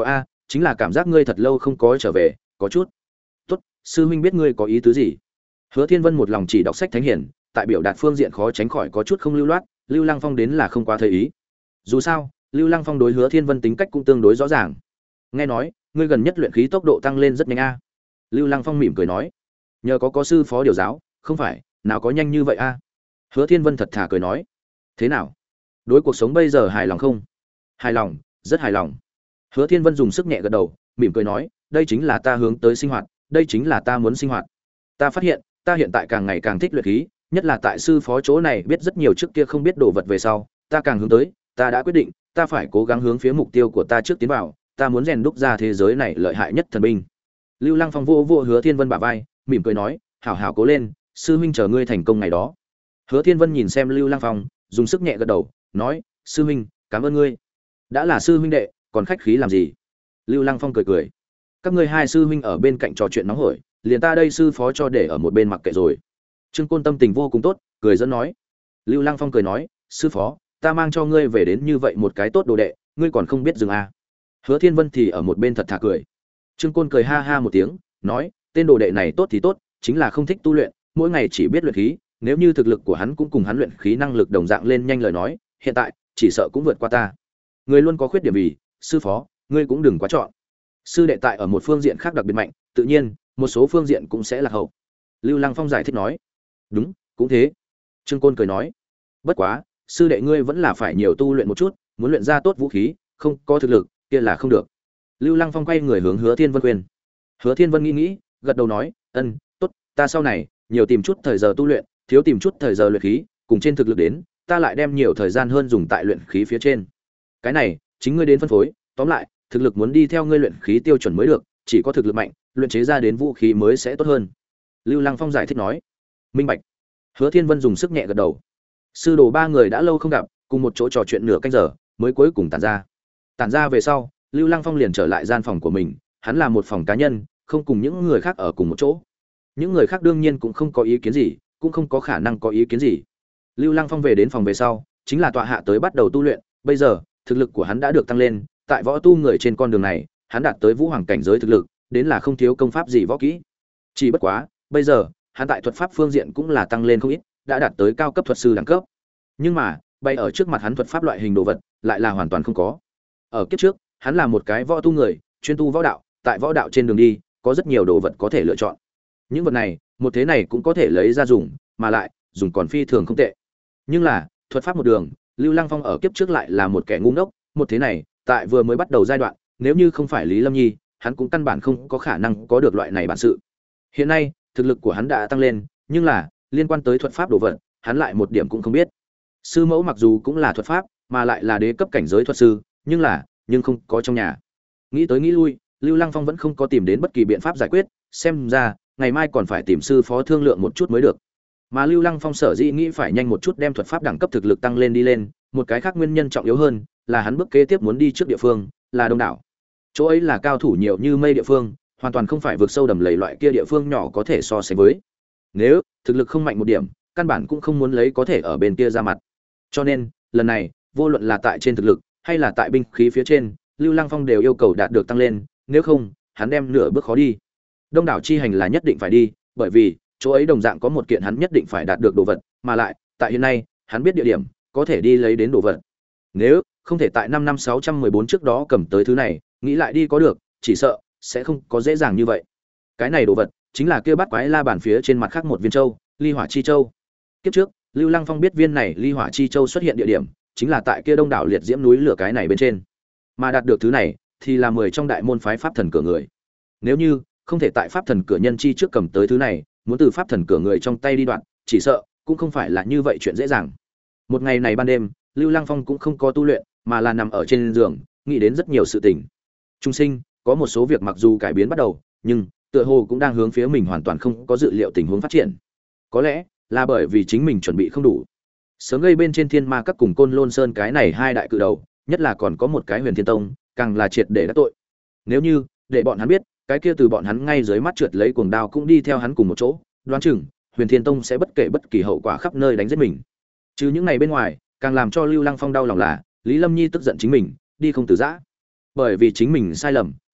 chính là cảm giác ngươi thật lâu không có trở về, có chút. Tốt, sư huynh biết ngươi có ý tứ gì. Hứa Thiên Vân một lòng chỉ đọc sách thánh hiển, tại biểu đạt phương diện khó tránh khỏi có chút không lưu loát, Lưu Lăng Phong đến là không quá thấy ý. Dù sao, Lưu Lăng Phong đối Hứa Thiên Vân tính cách cũng tương đối rõ ràng. Nghe nói, ngươi gần nhất luyện khí tốc độ tăng lên rất nhanh a. Lưu Lăng Phong mỉm cười nói, nhờ có có sư phó điều giáo, không phải, nào có nhanh như vậy a. Hứa Thiên Vân thật thà cười nói, thế nào? Đối cuộc sống bây giờ hài lòng không? Hài lòng, rất hài lòng. Hứa Thiên Vân dùng sức nhẹ gật đầu, mỉm cười nói, đây chính là ta hướng tới sinh hoạt, đây chính là ta muốn sinh hoạt. Ta phát hiện, ta hiện tại càng ngày càng thích luyện khí, nhất là tại sư phó chỗ này biết rất nhiều trước kia không biết đồ vật về sau, ta càng hướng tới, ta đã quyết định, ta phải cố gắng hướng phía mục tiêu của ta trước tiến vào, ta muốn rèn đúc ra thế giới này lợi hại nhất thần binh. Lưu Lăng Phong vô vô Hứa Thiên Vân bả vai, mỉm cười nói, hảo hảo cố lên, sư huynh chờ ngươi thành công ngày đó. Hứa Thiên Vân nhìn xem Lưu Lăng Phong, dùng sức nhẹ gật đầu, nói, sư huynh, cảm ơn ngươi. Đã là sư huynh đệ, còn khách khí làm gì? Lưu Lăng Phong cười cười, các ngươi hai sư huynh ở bên cạnh trò chuyện nóng hổi, liền ta đây sư phó cho để ở một bên mặc kệ rồi. Trương Côn tâm tình vô cùng tốt, cười dẫn nói. Lưu Lăng Phong cười nói, sư phó, ta mang cho ngươi về đến như vậy một cái tốt đồ đệ, ngươi còn không biết dừng à? Hứa Thiên Vân thì ở một bên thật thà cười. Trương Côn cười ha ha một tiếng, nói, tên đồ đệ này tốt thì tốt, chính là không thích tu luyện, mỗi ngày chỉ biết luyện khí, nếu như thực lực của hắn cũng cùng hắn luyện khí năng lực đồng dạng lên nhanh lời nói, hiện tại chỉ sợ cũng vượt qua ta. Người luôn có khuyết điểm vì, sư phó, ngươi cũng đừng quá chọn. Sư đệ tại ở một phương diện khác đặc biệt mạnh, tự nhiên, một số phương diện cũng sẽ lạc hậu. Lưu Lăng Phong giải thích nói. Đúng, cũng thế. Trương Côn cười nói. Bất quá, sư đệ ngươi vẫn là phải nhiều tu luyện một chút, muốn luyện ra tốt vũ khí, không có thực lực, kia là không được. Lưu Lăng Phong quay người hướng Hứa Thiên Vân khuyên. Hứa Thiên Vân nghĩ nghĩ, gật đầu nói, ân, tốt, ta sau này nhiều tìm chút thời giờ tu luyện, thiếu tìm chút thời giờ luyện khí, cùng trên thực lực đến, ta lại đem nhiều thời gian hơn dùng tại luyện khí phía trên. Cái này, chính ngươi đến phân phối, tóm lại, thực lực muốn đi theo ngươi luyện khí tiêu chuẩn mới được, chỉ có thực lực mạnh, luyện chế ra đến vũ khí mới sẽ tốt hơn. Lưu Lăng Phong giải thích nói. Minh bạch. Hứa Thiên Vân dùng sức nhẹ gật đầu. Sư đồ ba người đã lâu không gặp, cùng một chỗ trò chuyện nửa canh giờ, mới cuối cùng tản ra. Tản ra về sau, Lưu Lăng Phong liền trở lại gian phòng của mình, hắn là một phòng cá nhân, không cùng những người khác ở cùng một chỗ. Những người khác đương nhiên cũng không có ý kiến gì, cũng không có khả năng có ý kiến gì. Lưu Lăng Phong về đến phòng về sau, chính là tọa hạ tới bắt đầu tu luyện, bây giờ, thực lực của hắn đã được tăng lên, tại võ tu người trên con đường này, hắn đạt tới vũ hoàng cảnh giới thực lực, đến là không thiếu công pháp gì võ kỹ. Chỉ bất quá, bây giờ, hắn tại thuật pháp phương diện cũng là tăng lên không ít, đã đạt tới cao cấp thuật sư đẳng cấp. Nhưng mà, bay ở trước mặt hắn thuật pháp loại hình đồ vật, lại là hoàn toàn không có. Ở kiếp trước, hắn là một cái võ tu người, chuyên tu võ đạo, tại võ đạo trên đường đi, có rất nhiều đồ vật có thể lựa chọn. Những vật này, một thế này cũng có thể lấy ra dùng, mà lại, dùng còn phi thường không tệ. Nhưng là, thuật pháp một đường, Lưu Lăng Phong ở kiếp trước lại là một kẻ ngu ngốc, một thế này, tại vừa mới bắt đầu giai đoạn, nếu như không phải Lý Lâm Nhi, hắn cũng căn bản không có khả năng có được loại này bản sự. Hiện nay, thực lực của hắn đã tăng lên, nhưng là, liên quan tới thuật pháp đồ vật, hắn lại một điểm cũng không biết. Sư mẫu mặc dù cũng là thuật pháp, mà lại là đế cấp cảnh giới thuật sư, nhưng là, nhưng không có trong nhà. Nghĩ tới nghĩ lui, Lưu Lăng Phong vẫn không có tìm đến bất kỳ biện pháp giải quyết, xem ra, ngày mai còn phải tìm sư phó thương lượng một chút mới được. Mà Lưu Lăng Phong sở dĩ nghĩ phải nhanh một chút đem thuật pháp đẳng cấp thực lực tăng lên đi lên, một cái khác nguyên nhân trọng yếu hơn, là hắn bước kế tiếp muốn đi trước địa phương, là Đông đảo. Chỗ ấy là cao thủ nhiều như mây địa phương, hoàn toàn không phải vượt sâu đầm lầy loại kia địa phương nhỏ có thể so sánh với. Nếu thực lực không mạnh một điểm, căn bản cũng không muốn lấy có thể ở bên kia ra mặt. Cho nên, lần này, vô luận là tại trên thực lực hay là tại binh khí phía trên, Lưu Lăng Phong đều yêu cầu đạt được tăng lên, nếu không, hắn đem nửa bước khó đi. Đông đảo chi hành là nhất định phải đi, bởi vì chỗ ấy đồng dạng có một kiện hắn nhất định phải đạt được đồ vật, mà lại, tại hiện nay, hắn biết địa điểm, có thể đi lấy đến đồ vật. Nếu không thể tại năm năm sáu trăm mười bốn trước đó cầm tới thứ này, nghĩ lại đi có được, chỉ sợ sẽ không có dễ dàng như vậy. Cái này đồ vật chính là kia bát quái la bàn phía trên mặt khác một viên châu, Ly Hỏa Chi Châu. Kiếp trước, Lưu Lăng Phong biết viên này Ly Hỏa Chi Châu xuất hiện địa điểm, chính là tại kia Đông đảo liệt diễm núi lửa cái này bên trên. Mà đạt được thứ này, thì là mười trong đại môn phái pháp thần cửa người. Nếu như không thể tại pháp thần cửa nhân chi trước cầm tới thứ này, muốn từ pháp thần cửa người trong tay đi đoạn, chỉ sợ cũng không phải là như vậy chuyện dễ dàng. Một ngày này ban đêm, Lưu Lăng Phong cũng không có tu luyện, mà là nằm ở trên giường, nghĩ đến rất nhiều sự tình. Trung sinh, có một số việc mặc dù cải biến bắt đầu, nhưng tựa hồ cũng đang hướng phía mình hoàn toàn không có dự liệu tình huống phát triển. Có lẽ là bởi vì chính mình chuẩn bị không đủ. Sớm gây bên trên Thiên Ma Các cùng Côn Lôn Sơn cái này hai đại cự đầu, nhất là còn có một cái Huyền Thiên Tông, càng là triệt để đắc tội. Nếu như để bọn hắn biết, cái kia từ bọn hắn ngay dưới mắt trượt lấy cuồng đao cũng đi theo hắn cùng một chỗ, đoán chừng Huyền Thiên Tông sẽ bất kể bất kỳ hậu quả khắp nơi đánh giết mình. Chứ những này bên ngoài, càng làm cho Lưu Lăng Phong đau lòng là Lý Lâm Nhi tức giận chính mình, đi không từ giã. Bởi vì chính mình sai lầm,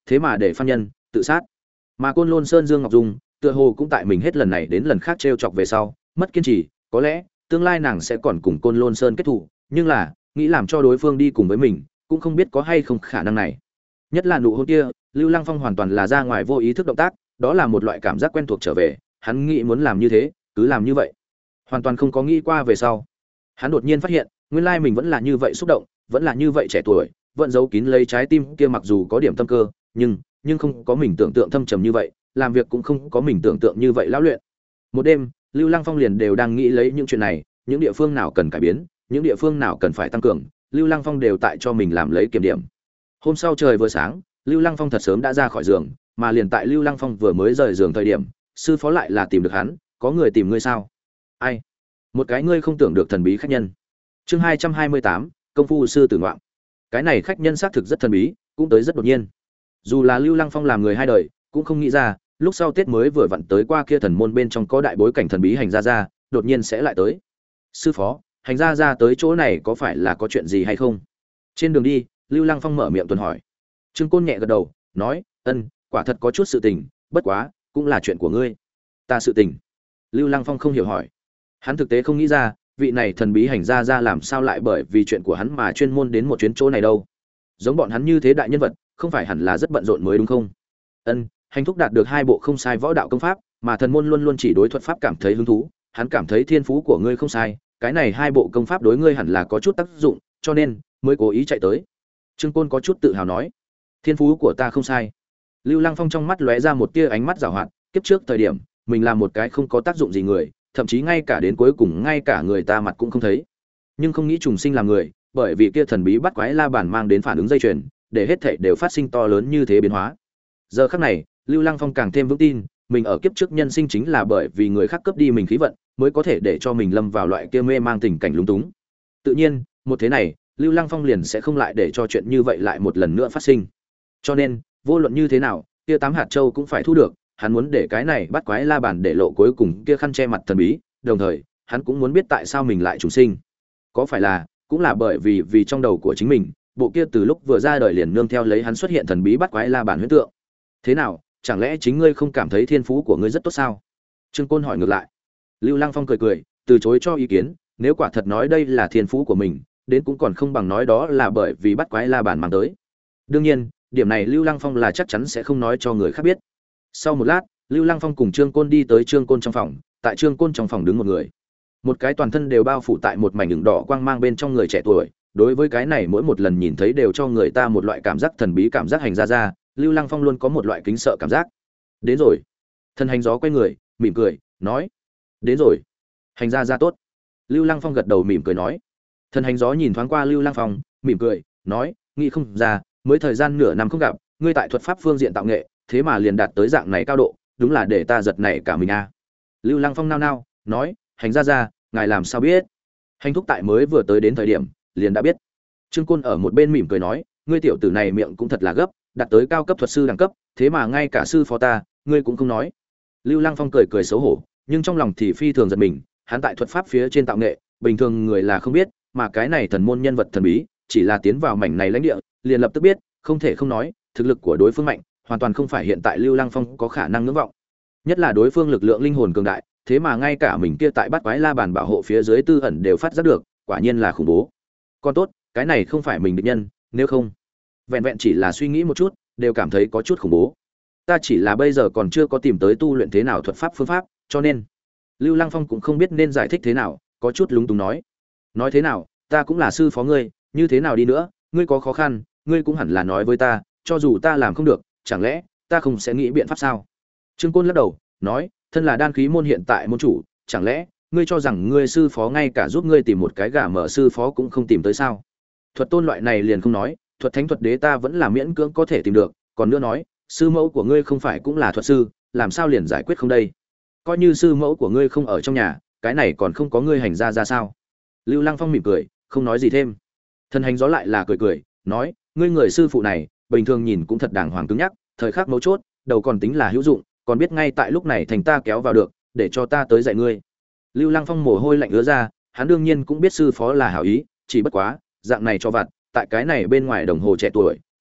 thế mà để phan nhân tự sát. Mà Côn Lôn Sơn Dương Ngọc Dung, tựa hồ cũng tại mình hết lần này đến lần khác trêu chọc về sau, mất kiên trì, có lẽ tương lai nàng sẽ còn cùng Côn Lôn Sơn kết thù, nhưng là, nghĩ làm cho đối phương đi cùng với mình, cũng không biết có hay không khả năng này. Nhất là nụ hôn kia, Lưu Lăng Phong hoàn toàn là ra ngoài vô ý thức động tác, đó là một loại cảm giác quen thuộc trở về, hắn nghĩ muốn làm như thế, cứ làm như vậy. Hoàn toàn không có nghĩ qua về sau. Hắn đột nhiên phát hiện, nguyên lai mình vẫn là như vậy xúc động, vẫn là như vậy trẻ tuổi, vẫn giấu kín lấy trái tim kia mặc dù có điểm tâm cơ, nhưng nhưng không có mình tưởng tượng thâm trầm như vậy, làm việc cũng không có mình tưởng tượng như vậy lão luyện. Một đêm, Lưu Lăng Phong liền đều đang nghĩ lấy những chuyện này, những địa phương nào cần cải biến, những địa phương nào cần phải tăng cường, Lưu Lăng Phong đều tại cho mình làm lấy kiểm điểm. Hôm sau trời vừa sáng, Lưu Lăng Phong thật sớm đã ra khỏi giường, mà liền tại Lưu Lăng Phong vừa mới rời giường thời điểm, sư phó lại là tìm được hắn, có người tìm ngươi sao? Ai? Một cái ngươi không tưởng được thần bí khách nhân. Chương hai trăm hai mươi tám, công phu sư tử ngoạm. Cái này khách nhân xác thực rất thần bí, cũng tới rất đột nhiên. Dù là Lưu Lăng Phong làm người hai đời, cũng không nghĩ ra, lúc sau Tết mới vừa vặn tới qua kia thần môn bên trong có đại bối cảnh thần bí hành gia gia, đột nhiên sẽ lại tới. Sư phó, hành gia gia tới chỗ này có phải là có chuyện gì hay không? Trên đường đi, Lưu Lăng Phong mở miệng tuần hỏi. Trương Côn nhẹ gật đầu, nói, ân, quả thật có chút sự tình, bất quá, cũng là chuyện của ngươi. Ta sự tình? Lưu Lăng Phong không hiểu hỏi. Hắn thực tế không nghĩ ra, vị này thần bí hành gia gia làm sao lại bởi vì chuyện của hắn mà chuyên môn đến một chuyến chỗ này đâu. Giống bọn hắn như thế đại nhân vật, không phải hẳn là rất bận rộn mới đúng không? Ân, hành thúc đạt được hai bộ không sai võ đạo công pháp, mà thần môn luôn luôn chỉ đối thuật pháp cảm thấy hứng thú, hắn cảm thấy thiên phú của ngươi không sai, cái này hai bộ công pháp đối ngươi hẳn là có chút tác dụng, cho nên mới cố ý chạy tới. Trương Côn có chút tự hào nói, thiên phú của ta không sai. Lưu Lăng Phong trong mắt lóe ra một tia ánh mắt giảo hoạt, kiếp trước thời điểm, mình là một cái không có tác dụng gì người, thậm chí ngay cả đến cuối cùng ngay cả người ta mặt cũng không thấy. Nhưng không nghĩ trùng sinh làm người, bởi vì kia thần bí bắt quái la bàn mang đến phản ứng dây chuyền, để hết thảy đều phát sinh to lớn như thế biến hóa. Giờ khắc này, Lưu Lăng Phong càng thêm vững tin, mình ở kiếp trước nhân sinh chính là bởi vì người khác cướp đi mình khí vận, mới có thể để cho mình lâm vào loại kia mê mang tình cảnh lúng túng. Tự nhiên, một thế này, Lưu Lăng Phong liền sẽ không lại để cho chuyện như vậy lại một lần nữa phát sinh. Cho nên, vô luận như thế nào, kia tám hạt châu cũng phải thu được, hắn muốn để cái này bắt quái la bàn để lộ cuối cùng kia khăn che mặt thần bí, đồng thời, hắn cũng muốn biết tại sao mình lại trùng sinh. Có phải là, cũng là bởi vì vì trong đầu của chính mình, bộ kia từ lúc vừa ra đời liền nương theo lấy hắn xuất hiện thần bí bắt quái la bàn huyễn tượng. Thế nào, chẳng lẽ chính ngươi không cảm thấy thiên phú của ngươi rất tốt sao? Trương Côn hỏi ngược lại. Lưu Lăng Phong cười cười, từ chối cho ý kiến, nếu quả thật nói đây là thiên phú của mình, đến cũng còn không bằng nói đó là bởi vì bắt quái la bàn mang tới. Đương nhiên, điểm này Lưu Lăng Phong là chắc chắn sẽ không nói cho người khác biết. Sau một lát, Lưu Lăng Phong cùng Trương Côn đi tới Trương Côn trong phòng, tại Trương Côn trong phòng đứng một người. Một cái toàn thân đều bao phủ tại một mảnh ửng đỏ quang mang bên trong người trẻ tuổi, đối với cái này mỗi một lần nhìn thấy đều cho người ta một loại cảm giác thần bí, cảm giác hành ra ra, Lưu Lăng Phong luôn có một loại kính sợ cảm giác. Đến rồi. Thần hành gió quay người, mỉm cười, nói: "Đến rồi. Hành ra ra tốt." Lưu Lăng Phong gật đầu mỉm cười nói. Thần hành gió nhìn thoáng qua Lưu Lăng Phong, mỉm cười, nói: "Nghĩ không ra, mới thời gian nửa năm không gặp, ngươi tại thuật pháp phương diện tạo nghệ, thế mà liền đạt tới dạng này cao độ, đúng là để ta giật nảy cả mình a." À. Lưu Lăng Phong nao nao, nói: "Hành ra ra, ngài làm sao biết?" Hành thúc tại mới vừa tới đến thời điểm, liền đã biết. Trương Côn ở một bên mỉm cười nói: "Ngươi tiểu tử này miệng cũng thật là gấp, đạt tới cao cấp thuật sư đẳng cấp, thế mà ngay cả sư phó ta, ngươi cũng không nói." Lưu Lăng Phong cười cười xấu hổ, nhưng trong lòng thì phi thường giật mình, hắn tại thuật pháp phía trên tạo nghệ, bình thường người là không biết, mà cái này thần môn nhân vật thần bí, chỉ là tiến vào mảnh này lãnh địa, liền lập tức biết, không thể không nói, thực lực của đối phương mạnh, hoàn toàn không phải hiện tại Lưu Lăng Phong có khả năng ngưỡng vọng. Nhất là đối phương lực lượng linh hồn cường đại, thế mà ngay cả mình kia tại Bát Quái La Bàn bảo hộ phía dưới tư ẩn đều phát giác được, quả nhiên là khủng bố. Còn tốt, cái này không phải mình địch nhân, nếu không, vẹn vẹn chỉ là suy nghĩ một chút, đều cảm thấy có chút khủng bố. Ta chỉ là bây giờ còn chưa có tìm tới tu luyện thế nào thuật pháp phương pháp, cho nên Lưu Lăng Phong cũng không biết nên giải thích thế nào, có chút lúng túng nói. Nói thế nào, ta cũng là sư phó ngươi, như thế nào đi nữa, ngươi có khó khăn, ngươi cũng hẳn là nói với ta, cho dù ta làm không được, chẳng lẽ ta không sẽ nghĩ biện pháp sao? Trương Côn lắc đầu, nói, thân là đan khí môn hiện tại môn chủ, chẳng lẽ ngươi cho rằng ngươi sư phó ngay cả giúp ngươi tìm một cái gà mở sư phó cũng không tìm tới sao? Thuật tôn loại này liền không nói, thuật thánh thuật đế ta vẫn là miễn cưỡng có thể tìm được, còn nữa nói, sư mẫu của ngươi không phải cũng là thuật sư, làm sao liền giải quyết không đây? Coi như sư mẫu của ngươi không ở trong nhà, cái này còn không có ngươi hành ra ra sao? Lưu Lăng Phong mỉm cười, không nói gì thêm. Thần hành gió lại là cười cười, nói, ngươi người sư phụ này, bình thường nhìn cũng thật đàng hoàng cứng nhắc, thời khắc mấu chốt, đầu còn tính là hữu dụng, còn biết ngay tại lúc này thành ta kéo vào được, để cho ta tới dạy ngươi. Lưu Lăng Phong mồ hôi lạnh ứa ra, hắn đương nhiên cũng biết sư phó là hảo ý, chỉ bất quá, dạng này cho vặt, tại cái này bên ngoài đồng hồ trẻ tuổi,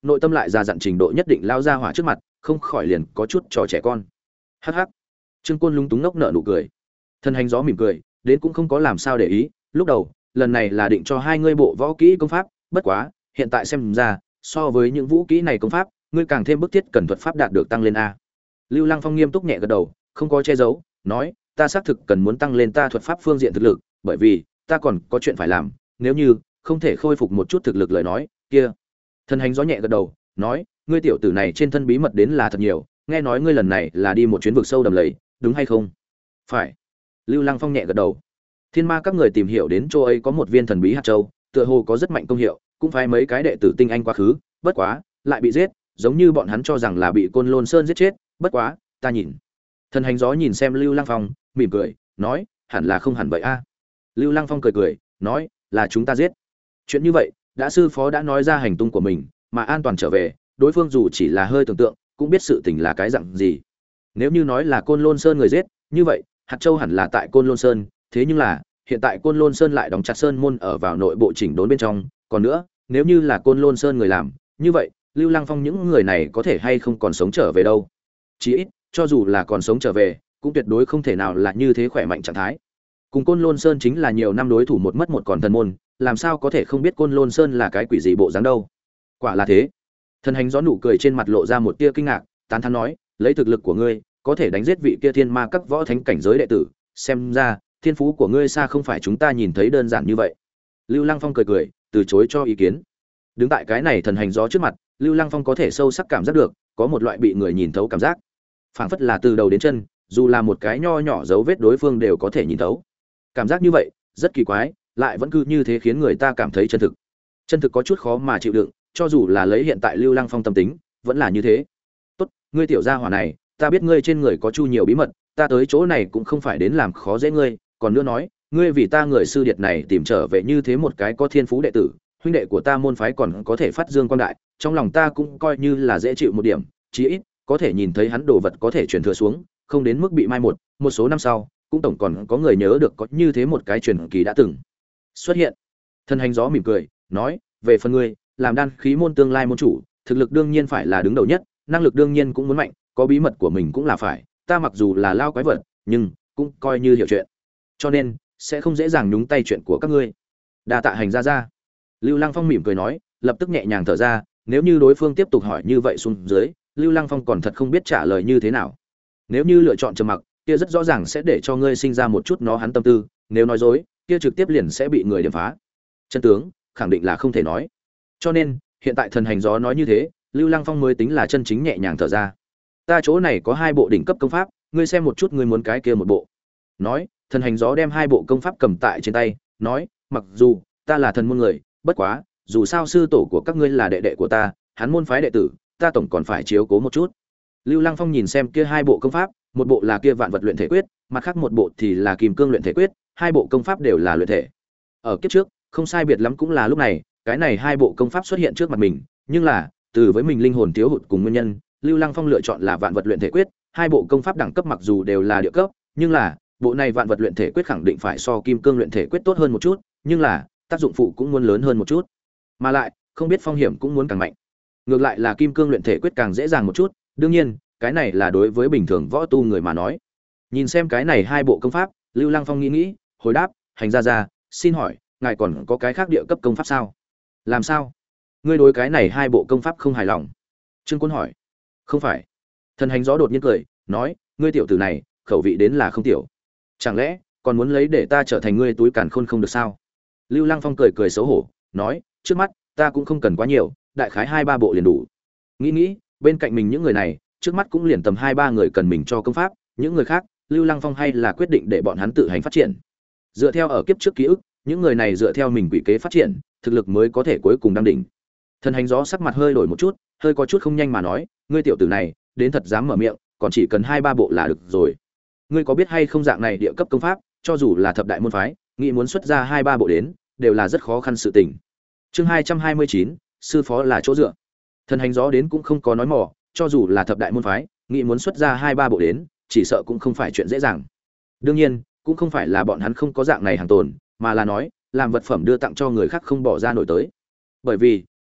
nội tâm lại ra dặn trình độ nhất định lao ra hỏa trước mặt không khỏi liền có chút trò trẻ con. Hắc hắc. Trương Côn lúng túng ngốc nợ nụ cười. Thần hành gió mỉm cười, đến cũng không có làm sao để ý, lúc đầu, lần này là định cho hai ngươi bộ võ kỹ công pháp, bất quá, hiện tại xem ra, so với những vũ kỹ này công pháp, ngươi càng thêm bức thiết cần thuật pháp đạt được tăng lên a. Lưu Lăng Phong nghiêm túc nhẹ gật đầu, không có che giấu, nói, ta xác thực cần muốn tăng lên ta thuật pháp phương diện thực lực, bởi vì ta còn có chuyện phải làm, nếu như không thể khôi phục một chút thực lực lời nói, kia. Thần hành gió nhẹ gật đầu, nói, ngươi tiểu tử này trên thân bí mật đến là thật nhiều, nghe nói ngươi lần này là đi một chuyến vực sâu đầm lầy, đúng hay không? Phải. Lưu Lăng Phong nhẹ gật đầu. Thiên ma các người tìm hiểu đến chỗ ấy có một viên thần bí hạt châu, tựa hồ có rất mạnh công hiệu, cũng phải mấy cái đệ tử tinh anh quá khứ, bất quá, lại bị giết, giống như bọn hắn cho rằng là bị Côn Lôn Sơn giết chết, bất quá, ta nhìn. Thần hành gió nhìn xem Lưu Lăng Phong, mỉm cười, nói, hẳn là không hẳn vậy a. Lưu Lăng Phong cười cười, nói, là chúng ta giết. Chuyện như vậy, đã sư phó đã nói ra hành tung của mình, mà an toàn trở về, đối phương dù chỉ là hơi tưởng tượng, cũng biết sự tình là cái dạng gì. Nếu như nói là Côn Lôn Sơn người giết, như vậy, hạt châu hẳn là tại Côn Lôn Sơn, thế nhưng là, hiện tại Côn Lôn Sơn lại đóng chặt sơn môn ở vào nội bộ chỉnh đốn bên trong, còn nữa, nếu như là Côn Lôn Sơn người làm, như vậy, Lưu Lăng Phong những người này có thể hay không còn sống trở về đâu? Chỉ ít, cho dù là còn sống trở về, cũng tuyệt đối không thể nào là như thế khỏe mạnh trạng thái. Cùng Côn Lôn Sơn chính là nhiều năm đối thủ một mất một còn thần môn, làm sao có thể không biết Côn Lôn Sơn là cái quỷ gì bộ dáng đâu? Quả là thế. Thần hành gió nụ cười trên mặt lộ ra một tia kinh ngạc, tán thán nói, lấy thực lực của ngươi, có thể đánh giết vị kia thiên ma các võ thánh cảnh giới đệ tử, xem ra, thiên phú của ngươi xa không phải chúng ta nhìn thấy đơn giản như vậy. Lưu Lăng Phong cười cười, từ chối cho ý kiến. Đứng tại cái này thần hành gió trước mặt, Lưu Lăng Phong có thể sâu sắc cảm giác được, có một loại bị người nhìn thấu cảm giác. Phảng phất là từ đầu đến chân, dù là một cái nho nhỏ dấu vết đối phương đều có thể nhìn thấu. Cảm giác như vậy, rất kỳ quái, lại vẫn cứ như thế khiến người ta cảm thấy chân thực. Chân thực có chút khó mà chịu đựng, cho dù là lấy hiện tại Lưu Lăng Phong tâm tính, vẫn là như thế. Tốt, ngươi tiểu gia hỏa này, ta biết ngươi trên người có chu nhiều bí mật, ta tới chỗ này cũng không phải đến làm khó dễ ngươi, còn nữa nói, ngươi vì ta người sư điệt này tìm trở về như thế một cái có thiên phú đệ tử, huynh đệ của ta môn phái còn có thể phát dương quang đại, trong lòng ta cũng coi như là dễ chịu một điểm, chí ít có thể nhìn thấy hắn đồ vật có thể truyền thừa xuống, không đến mức bị mai một, một số năm sau, cũng tổng còn có người nhớ được có như thế một cái truyền kỳ đã từng xuất hiện. Thần hành gió mỉm cười, nói, về phần ngươi, làm đan khí môn tương lai môn chủ, thực lực đương nhiên phải là đứng đầu nhất, năng lực đương nhiên cũng muốn mạnh, có bí mật của mình cũng là phải, ta mặc dù là lao quái vật, nhưng cũng coi như hiểu chuyện. Cho nên, sẽ không dễ dàng nhúng tay chuyện của các ngươi. Đa tạ hành gia gia. Lưu Lăng Phong mỉm cười nói, lập tức nhẹ nhàng thở ra, nếu như đối phương tiếp tục hỏi như vậy xuống dưới, Lưu Lăng Phong còn thật không biết trả lời như thế nào. Nếu như lựa chọn trầm mặc, kia rất rõ ràng sẽ để cho ngươi sinh ra một chút nó hắn tâm tư, nếu nói dối, kia trực tiếp liền sẽ bị người điểm phá. Chân tướng, khẳng định là không thể nói. Cho nên, hiện tại thần hành gió nói như thế, Lưu Lăng Phong mới tính là chân chính nhẹ nhàng thở ra. Ta chỗ này có hai bộ đỉnh cấp công pháp, ngươi xem một chút ngươi muốn cái kia một bộ. Nói, thần hành gió đem hai bộ công pháp cầm tại trên tay, nói, mặc dù ta là thần môn người, bất quá, dù sao sư tổ của các ngươi là đệ đệ của ta, hắn môn phái đệ tử, ta tổng còn phải chiếu cố một chút. Lưu Lăng Phong nhìn xem kia hai bộ công pháp, một bộ là kia vạn vật luyện thể quyết, mặt khác một bộ thì là kim cương luyện thể quyết, hai bộ công pháp đều là luyện thể. Ở kiếp trước, không sai biệt lắm cũng là lúc này, cái này hai bộ công pháp xuất hiện trước mặt mình, nhưng là, từ với mình linh hồn thiếu hụt cùng nguyên nhân, Lưu Lăng Phong lựa chọn là vạn vật luyện thể quyết, hai bộ công pháp đẳng cấp mặc dù đều là địa cấp, nhưng là, bộ này vạn vật luyện thể quyết khẳng định phải so kim cương luyện thể quyết tốt hơn một chút, nhưng là, tác dụng phụ cũng muốn lớn hơn một chút. Mà lại, không biết phong hiểm cũng muốn càng mạnh. Ngược lại là kim cương luyện thể quyết càng dễ dàng một chút, đương nhiên, cái này là đối với bình thường võ tu người mà nói. Nhìn xem cái này hai bộ công pháp, Lưu Lăng Phong nghĩ nghĩ, hồi đáp, hành gia gia, xin hỏi, ngài còn có cái khác địa cấp công pháp sao? Làm sao? Ngươi đối cái này hai bộ công pháp không hài lòng? Trương Quân hỏi. Không phải. Thần hành gió đột nhiên cười, nói, ngươi tiểu tử này, khẩu vị đến là không tiểu. Chẳng lẽ còn muốn lấy để ta trở thành ngươi túi càn khôn không được sao? Lưu Lăng Phong cười cười xấu hổ, nói, trước mắt, ta cũng không cần quá nhiều, đại khái hai ba bộ liền đủ. Nghĩ nghĩ, bên cạnh mình những người này, trước mắt cũng liền tầm hai ba người cần mình cho công pháp, những người khác, Lưu Lăng Phong hay là quyết định để bọn hắn tự hành phát triển. Dựa theo ở kiếp trước ký ức, những người này dựa theo mình quỷ kế phát triển, thực lực mới có thể cuối cùng đăng đỉnh. Thần hành gió sắc mặt hơi đổi một chút, hơi có chút không nhanh mà nói, ngươi tiểu tử này, đến thật dám mở miệng, còn chỉ cần hai ba bộ là được rồi. Ngươi có biết hay không dạng này địa cấp công pháp, cho dù là thập đại môn phái, nghĩ muốn xuất ra hai ba bộ đến, đều là rất khó khăn sự tình. Chương hai trăm hai mươi chín, sư phó là chỗ dựa. Thần hành gió đến cũng không có nói mỏ, cho dù là thập đại môn phái, nghĩ muốn xuất ra hai ba bộ đến, chỉ sợ cũng không phải chuyện dễ dàng. Đương nhiên, cũng không phải là bọn hắn không có dạng này hàng tồn, mà là nói, làm vật phẩm đưa tặng cho người khác không bỏ ra nổi tới. Bởi vì,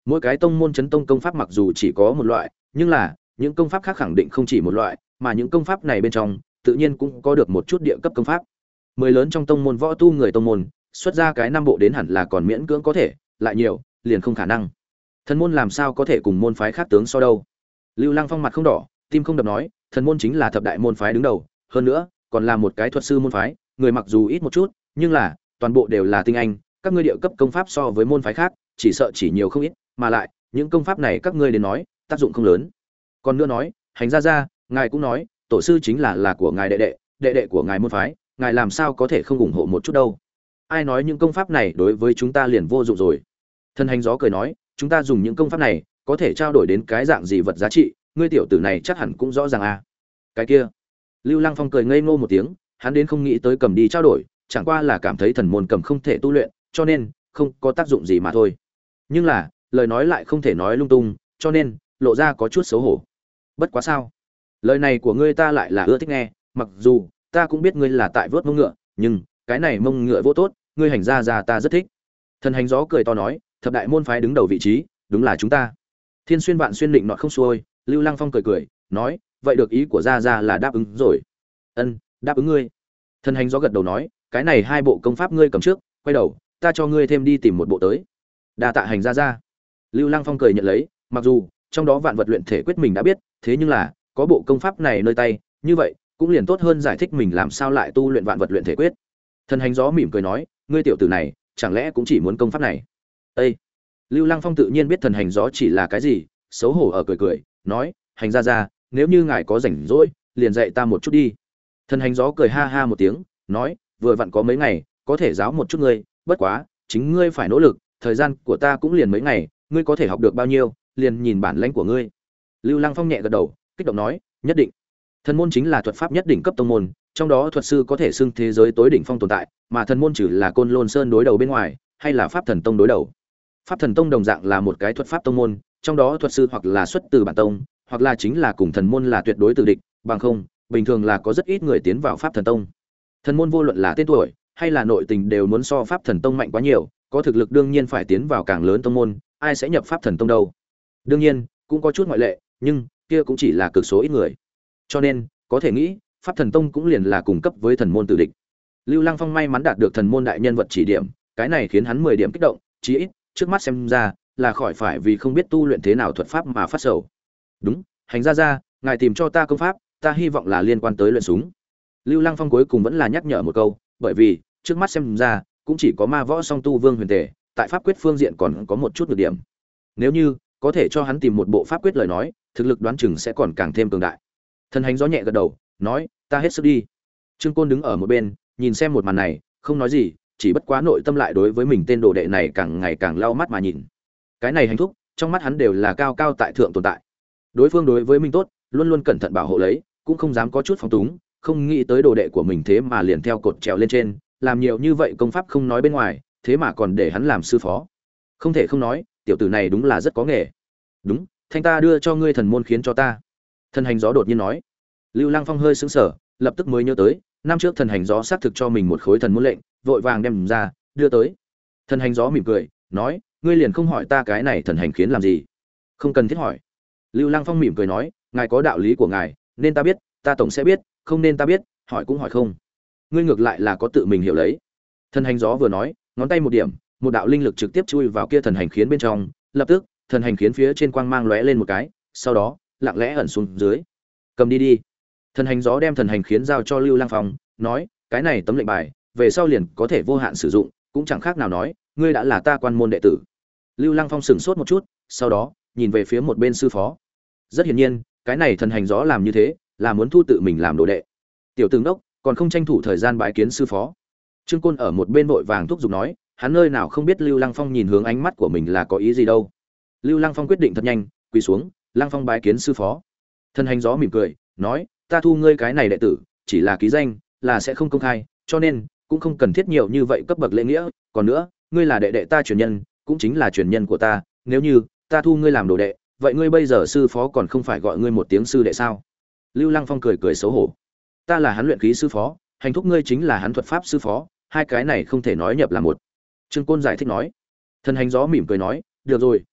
mỗi cái tông môn chấn tông công pháp mặc dù chỉ có một loại, nhưng là những công pháp khác khẳng định không chỉ một loại, mà những công pháp này bên trong tự nhiên cũng có được một chút địa cấp công pháp. Mười lớn trong tông môn võ tu người tông môn, xuất ra cái năm bộ đến hẳn là còn miễn cưỡng có thể, lại nhiều, liền không khả năng. Thần môn làm sao có thể cùng môn phái khác tướng so đâu? Lưu Lăng Phong mặt không đỏ, tim không đập nói, thần môn chính là thập đại môn phái đứng đầu, hơn nữa, còn là một cái thuật sư môn phái, người mặc dù ít một chút, nhưng là toàn bộ đều là tinh anh, các ngươi địa cấp công pháp so với môn phái khác, chỉ sợ chỉ nhiều không ít, mà lại, những công pháp này các ngươi đến nói, tác dụng không lớn. Còn nữa nói, hành gia gia, ngài cũng nói, tổ sư chính là là của ngài đệ đệ, đệ đệ của ngài môn phái, ngài làm sao có thể không ủng hộ một chút đâu? Ai nói những công pháp này đối với chúng ta liền vô dụng rồi? Thần hành gió cười nói, chúng ta dùng những công pháp này, có thể trao đổi đến cái dạng gì vật giá trị, ngươi tiểu tử này chắc hẳn cũng rõ ràng à? Cái kia. Lưu Lăng Phong cười ngây ngô một tiếng, hắn đến không nghĩ tới cầm đi trao đổi, chẳng qua là cảm thấy thần môn cầm không thể tu luyện, cho nên không có tác dụng gì mà thôi. Nhưng là, lời nói lại không thể nói lung tung, cho nên lộ ra có chút xấu hổ. Bất quá sao? Lời này của ngươi ta lại là ưa thích nghe, mặc dù ta cũng biết ngươi là tại vớt mông ngựa, nhưng cái này mông ngựa vô tốt, ngươi hành ra ra ta rất thích. Thần hành gió cười to nói, thập đại môn phái đứng đầu vị trí, đúng là chúng ta. Thiên xuyên vạn xuyên định nọ không xuôi, Lưu Lăng Phong cười cười, nói, vậy được ý của gia gia là đáp ứng rồi. Ân, đáp ứng ngươi. Thần hành gió gật đầu nói, cái này hai bộ công pháp ngươi cầm trước, quay đầu, ta cho ngươi thêm đi tìm một bộ tới. Đa tạ hành gia gia. Lưu Lăng Phong cười nhận lấy, mặc dù trong đó vạn vật luyện thể quyết mình đã biết, thế nhưng là có bộ công pháp này nơi tay, như vậy cũng liền tốt hơn giải thích mình làm sao lại tu luyện vạn vật luyện thể quyết. Thần hành gió mỉm cười nói, ngươi tiểu tử này, chẳng lẽ cũng chỉ muốn công pháp này? Ê! Lưu Lăng Phong tự nhiên biết thần hành gió chỉ là cái gì, xấu hổ ở cười cười, nói, hành gia gia, nếu như ngài có rảnh rỗi, liền dạy ta một chút đi. Thần hành gió cười ha ha một tiếng, nói, vừa vặn có mấy ngày, có thể giáo một chút ngươi, bất quá, chính ngươi phải nỗ lực, thời gian của ta cũng liền mấy ngày, ngươi có thể học được bao nhiêu, liền nhìn bản lĩnh của ngươi. Lưu Lăng Phong nhẹ gật đầu, kích động nói, nhất định. Thần môn chính là thuật pháp nhất đỉnh cấp tông môn, trong đó thuật sư có thể xưng thế giới tối đỉnh phong tồn tại, mà thần môn chỉ là Côn Lôn Sơn đối đầu bên ngoài, hay là Pháp Thần Tông đối đầu. Pháp Thần Tông đồng dạng là một cái thuật pháp tông môn, trong đó thuật sư hoặc là xuất từ bản tông, hoặc là chính là cùng thần môn là tuyệt đối tử địch, bằng không, bình thường là có rất ít người tiến vào Pháp Thần Tông. Thần môn vô luận là tên tuổi hay là nội tình đều muốn so Pháp Thần Tông mạnh quá nhiều, có thực lực đương nhiên phải tiến vào càng lớn tông môn, ai sẽ nhập Pháp Thần Tông đâu? Đương nhiên, cũng có chút ngoại lệ, nhưng kia cũng chỉ là cực số ít người. Cho nên, có thể nghĩ, Pháp Thần Tông cũng liền là cùng cấp với thần môn tử địch. Lưu Lăng Phong may mắn đạt được thần môn đại nhân vật chỉ điểm, cái này khiến hắn mười điểm kích động, chí ít, trước mắt xem ra, là khỏi phải vì không biết tu luyện thế nào thuật pháp mà phát sầu. Đúng, hành gia gia, ngài tìm cho ta công pháp, ta hy vọng là liên quan tới luyện súng. Lưu Lăng Phong cuối cùng vẫn là nhắc nhở một câu, bởi vì, trước mắt xem ra, cũng chỉ có ma võ song tu Vương Huyền Tề, tại pháp quyết phương diện còn có một chút nhược điểm. Nếu như có thể cho hắn tìm một bộ pháp quyết lời nói, thực lực đoán chừng sẽ còn càng thêm cường đại. Thần hành gió nhẹ gật đầu, nói, ta hết sức đi. Trương Côn đứng ở một bên, nhìn xem một màn này, không nói gì, chỉ bất quá nội tâm lại đối với mình tên đồ đệ này càng ngày càng lau mắt mà nhìn. Cái này hành thúc, trong mắt hắn đều là cao cao tại thượng tồn tại. Đối phương đối với mình tốt, luôn luôn cẩn thận bảo hộ lấy, cũng không dám có chút phóng túng, không nghĩ tới đồ đệ của mình thế mà liền theo cột trèo lên trên, làm nhiều như vậy công pháp không nói bên ngoài, thế mà còn để hắn làm sư phó. Không thể không nói, tiểu tử này đúng là rất có nghề. Đúng, thanh ta đưa cho ngươi thần môn khiến cho ta. Thần hành gió đột nhiên nói. Lưu Lăng Phong hơi sững sờ, lập tức mới nhớ tới, năm trước thần hành gió xác thực cho mình một khối thần môn lệnh, vội vàng đem ra, đưa tới. Thần hành gió mỉm cười, nói, ngươi liền không hỏi ta cái này thần hành khiến làm gì? Không cần thiết hỏi. Lưu Lăng Phong mỉm cười nói, ngài có đạo lý của ngài, nên ta biết, ta tổng sẽ biết, không nên ta biết, hỏi cũng hỏi không. Ngươi ngược lại là có tự mình hiểu lấy. Thần hành gió vừa nói, ngón tay một điểm, một đạo linh lực trực tiếp chui vào kia thần hành khiến bên trong, lập tức, thần hành khiến phía trên quang mang lóe lên một cái, sau đó, lặng lẽ ẩn xuống dưới. Cầm đi đi. Thần hành gió đem thần hành khiến giao cho Lưu Lăng Phong, nói, cái này tấm lệnh bài, về sau liền có thể vô hạn sử dụng, cũng chẳng khác nào nói, ngươi đã là ta quan môn đệ tử. Lưu Lăng Phong sững sốt một chút, sau đó, nhìn về phía một bên sư phó. Rất hiển nhiên, cái này thần hành gió làm như thế, là muốn thu tự mình làm đồ đệ. Tiểu tướng đốc, còn không tranh thủ thời gian bái kiến sư phó. Trương Côn ở một bên vội vàng thúc giục nói, hắn nơi nào không biết Lưu Lăng Phong nhìn hướng ánh mắt của mình là có ý gì đâu. Lưu Lăng Phong quyết định thật nhanh, quỳ xuống, Lăng Phong bái kiến sư phó. Thần hành gió mỉm cười, nói, ta thu ngươi cái này đệ tử, chỉ là ký danh, là sẽ không công khai, cho nên cũng không cần thiết nhiều như vậy cấp bậc lễ nghĩa, còn nữa, ngươi là đệ đệ ta truyền nhân, cũng chính là truyền nhân của ta, nếu như ta thu ngươi làm đồ đệ, vậy ngươi bây giờ sư phó còn không phải gọi ngươi một tiếng sư đệ sao? Lưu Lăng Phong cười cười xấu hổ. Ta là hắn luyện khí sư phó, hành thúc ngươi chính là hắn thuật pháp sư phó, hai cái này không thể nói nhập là một. Trương Côn giải thích nói. Thần hành gió mỉm cười nói, được rồi,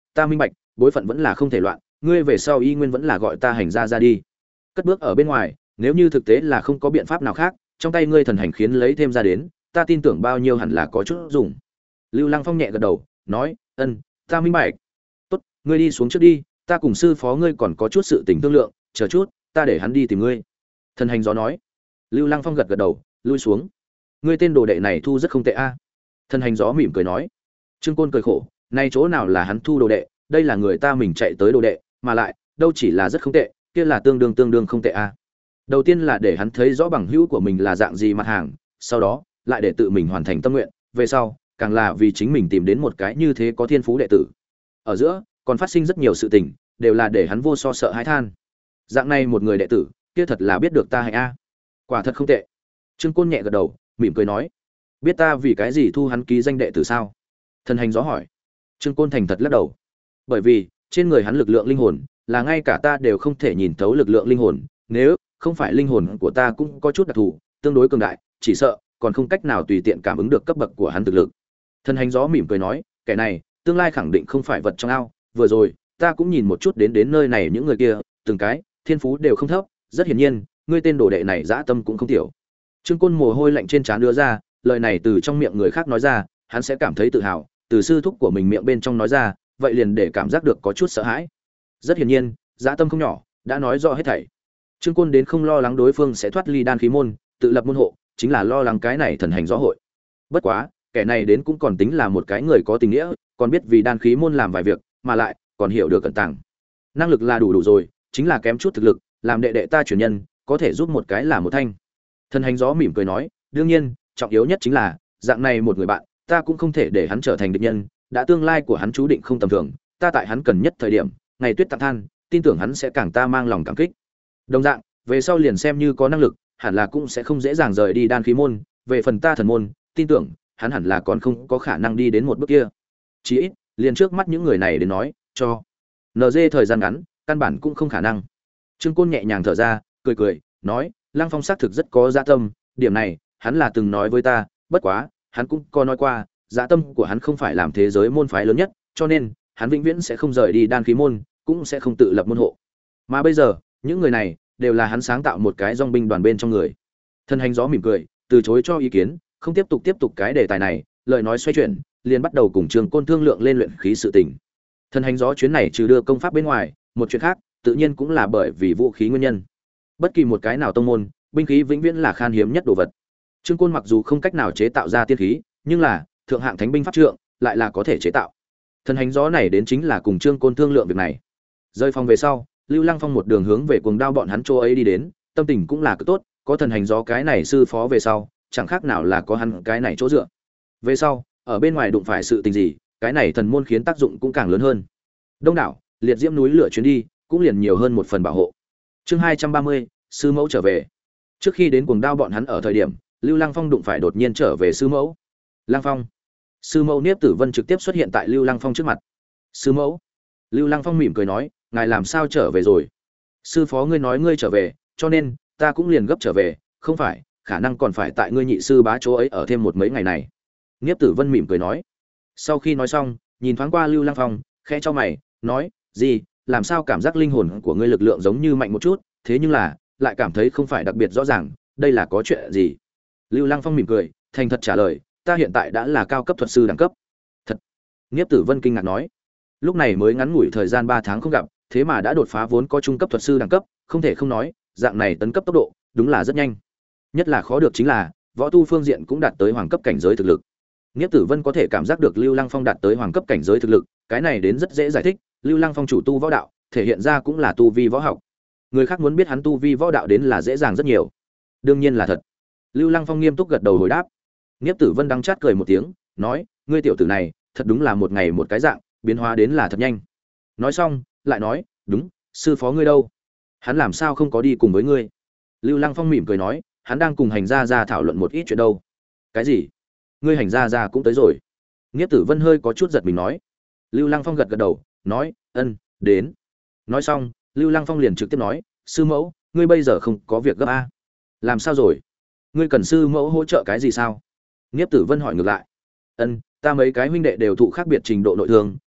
ta minh bạch, bối phận vẫn là không thể loạn, ngươi về sau y nguyên vẫn là gọi ta hành gia ra đi. Cất bước ở bên ngoài, nếu như thực tế là không có biện pháp nào khác, trong tay ngươi thần hành khiến lấy thêm ra đến, ta tin tưởng bao nhiêu hẳn là có chút dùng. Lưu Lăng Phong nhẹ gật đầu, nói, ân, ta minh bạch. Tốt, ngươi đi xuống trước đi, ta cùng sư phó ngươi còn có chút sự tình thương lượng, chờ chút, ta để hắn đi tìm ngươi. Thần hành gió nói. Lưu Lăng Phong gật gật đầu, lui xuống. Ngươi tên đồ đệ này thu rất không tệ a. Thần hành gió mỉm cười nói. Trương Côn cười khổ, nay chỗ nào là hắn thu đồ đệ, đây là người ta mình chạy tới đồ đệ, mà lại, đâu chỉ là rất không tệ, kia là tương đương tương đương không tệ a. Đầu tiên là để hắn thấy rõ bằng hữu của mình là dạng gì mặt hàng, sau đó, lại để tự mình hoàn thành tâm nguyện, về sau, càng là vì chính mình tìm đến một cái như thế có thiên phú đệ tử. Ở giữa, còn phát sinh rất nhiều sự tình, đều là để hắn vô so sợ hãi than. Dạng này một người đệ tử, kia thật là biết được ta hạnh a. Quả thật không tệ. Trương Côn nhẹ gật đầu, mỉm cười nói, biết ta vì cái gì thu hắn ký danh đệ tử sao? Thần hành gió hỏi. Trương Côn thành thật lắc đầu. Bởi vì, trên người hắn lực lượng linh hồn, là ngay cả ta đều không thể nhìn thấu lực lượng linh hồn, nếu không phải linh hồn của ta cũng có chút đặc thù, tương đối cường đại, chỉ sợ còn không cách nào tùy tiện cảm ứng được cấp bậc của hắn thực lực. Thần hành gió mỉm cười nói, kẻ này, tương lai khẳng định không phải vật trong ao, vừa rồi, ta cũng nhìn một chút đến đến nơi này những người kia, từng cái, thiên phú đều không thấp, rất hiển nhiên, ngươi tên đồ đệ này dã tâm cũng không tiểu. Trương Côn mồ hôi lạnh trên trán đưa ra, lời này từ trong miệng người khác nói ra, hắn sẽ cảm thấy tự hào, từ sư thúc của mình miệng bên trong nói ra, vậy liền để cảm giác được có chút sợ hãi. Rất hiển nhiên, dã tâm không nhỏ, đã nói rõ hết thảy. Trương Côn đến không lo lắng đối phương sẽ thoát ly đan khí môn, tự lập môn hộ, chính là lo lắng cái này thần hành gió hội. Bất quá, kẻ này đến cũng còn tính là một cái người có tình nghĩa, còn biết vì đan khí môn làm vài việc, mà lại còn hiểu được cẩn tàng. Năng lực là đủ đủ rồi, chính là kém chút thực lực, làm đệ đệ ta truyền nhân, có thể giúp một cái là một thanh. Thần hành gió mỉm cười nói, đương nhiên, trọng yếu nhất chính là, dạng này một người bạn, ta cũng không thể để hắn trở thành địch nhân, đã tương lai của hắn chú định không tầm thường, ta tại hắn cần nhất thời điểm, ngày tuyết tặng than, tin tưởng hắn sẽ càng ta mang lòng cảm kích. Đồng dạng, về sau liền xem như có năng lực, hẳn là cũng sẽ không dễ dàng rời đi đan khí môn, về phần ta thần môn, tin tưởng hắn hẳn là còn không có khả năng đi đến một bước kia. Chỉ ít, liền trước mắt những người này đến nói, cho en giê thời gian ngắn, căn bản cũng không khả năng. Trương Côn nhẹ nhàng thở ra, cười cười, nói, Lăng Phong xác thực rất có dạ tâm, điểm này, hắn là từng nói với ta, bất quá, hắn cũng có nói qua, dạ tâm của hắn không phải làm thế giới môn phái lớn nhất, cho nên, hắn vĩnh viễn sẽ không rời đi đan khí môn, cũng sẽ không tự lập môn hộ. Mà bây giờ, những người này đều là hắn sáng tạo một cái dòng binh đoàn bên trong người. Thân hành gió mỉm cười, từ chối cho ý kiến, không tiếp tục tiếp tục cái đề tài này, lời nói xoay chuyển, liền bắt đầu cùng Trương Côn thương lượng lên luyện khí sự tình. Thân hành gió chuyến này trừ đưa công pháp bên ngoài, một chuyện khác, tự nhiên cũng là bởi vì vũ khí nguyên nhân. Bất kỳ một cái nào tông môn, binh khí vĩnh viễn là khan hiếm nhất đồ vật. Trương Côn mặc dù không cách nào chế tạo ra tiên khí, nhưng là thượng hạng thánh binh pháp trượng lại là có thể chế tạo. Thân hành gió này đến chính là cùng Trương Côn thương lượng việc này. Rơi phòng về sau, Lưu Lăng Phong một đường hướng về cuồng đao bọn hắn chỗ ấy đi đến, tâm tình cũng là cực tốt, có thần hành gió cái này sư phó về sau, chẳng khác nào là có hắn cái này chỗ dựa. Về sau, ở bên ngoài đụng phải sự tình gì, cái này thần môn khiến tác dụng cũng càng lớn hơn. Đông đảo, liệt diễm núi lửa chuyến đi, cũng liền nhiều hơn một phần bảo hộ. Chương hai trăm ba mươi, sư mẫu trở về. Trước khi đến cuồng đao bọn hắn ở thời điểm, Lưu Lăng Phong đụng phải đột nhiên trở về sư mẫu. Lăng Phong. Sư mẫu Niếp Tử Vân trực tiếp xuất hiện tại Lưu Lăng Phong trước mặt. Sư mẫu. Lưu Lăng Phong mỉm cười nói, ngài làm sao trở về rồi? Sư phó ngươi nói ngươi trở về, cho nên ta cũng liền gấp trở về, không phải, khả năng còn phải tại ngươi nhị sư bá chỗ ấy ở thêm một mấy ngày này. Niếp Tử Vân mỉm cười nói. Sau khi nói xong, nhìn thoáng qua Lưu Lăng Phong, khẽ cho mày, nói, gì, làm sao cảm giác linh hồn của ngươi lực lượng giống như mạnh một chút, thế nhưng là, lại cảm thấy không phải đặc biệt rõ ràng, đây là có chuyện gì? Lưu Lăng Phong mỉm cười, thành thật trả lời, ta hiện tại đã là cao cấp thuật sư đẳng cấp. Thật? Niếp Tử Vân kinh ngạc nói. Lúc này mới ngắn ngủi thời gian ba tháng không gặp, thế mà đã đột phá vốn có trung cấp thuật sư đẳng cấp, không thể không nói, dạng này tấn cấp tốc độ, đúng là rất nhanh. Nhất là khó được chính là, võ tu phương diện cũng đạt tới hoàng cấp cảnh giới thực lực. Niếp Tử Vân có thể cảm giác được Lưu Lăng Phong đạt tới hoàng cấp cảnh giới thực lực, cái này đến rất dễ giải thích, Lưu Lăng Phong chủ tu võ đạo, thể hiện ra cũng là tu vi võ học. Người khác muốn biết hắn tu vi võ đạo đến là dễ dàng rất nhiều. Đương nhiên là thật. Lưu Lăng Phong nghiêm túc gật đầu hồi đáp. Niếp Tử Vân đắng chát cười một tiếng, nói, ngươi tiểu tử này, thật đúng là một ngày một cái dạng, biến hóa đến là thật nhanh. Nói xong, lại nói, đúng, sư phó ngươi đâu? Hắn làm sao không có đi cùng với ngươi? Lưu Lăng Phong mỉm cười nói, hắn đang cùng hành gia gia thảo luận một ít chuyện đâu. Cái gì? Ngươi hành gia gia cũng tới rồi? Niếp Tử Vân hơi có chút giật mình nói. Lưu Lăng Phong gật gật đầu, nói, ân, đến. Nói xong, Lưu Lăng Phong liền trực tiếp nói, sư mẫu, ngươi bây giờ không có việc gấp a? Làm sao rồi? Ngươi cần sư mẫu hỗ trợ cái gì sao? Niếp Tử Vân hỏi ngược lại. Ân, ta mấy cái huynh đệ đều thụ khác biệt trình độ nội thương,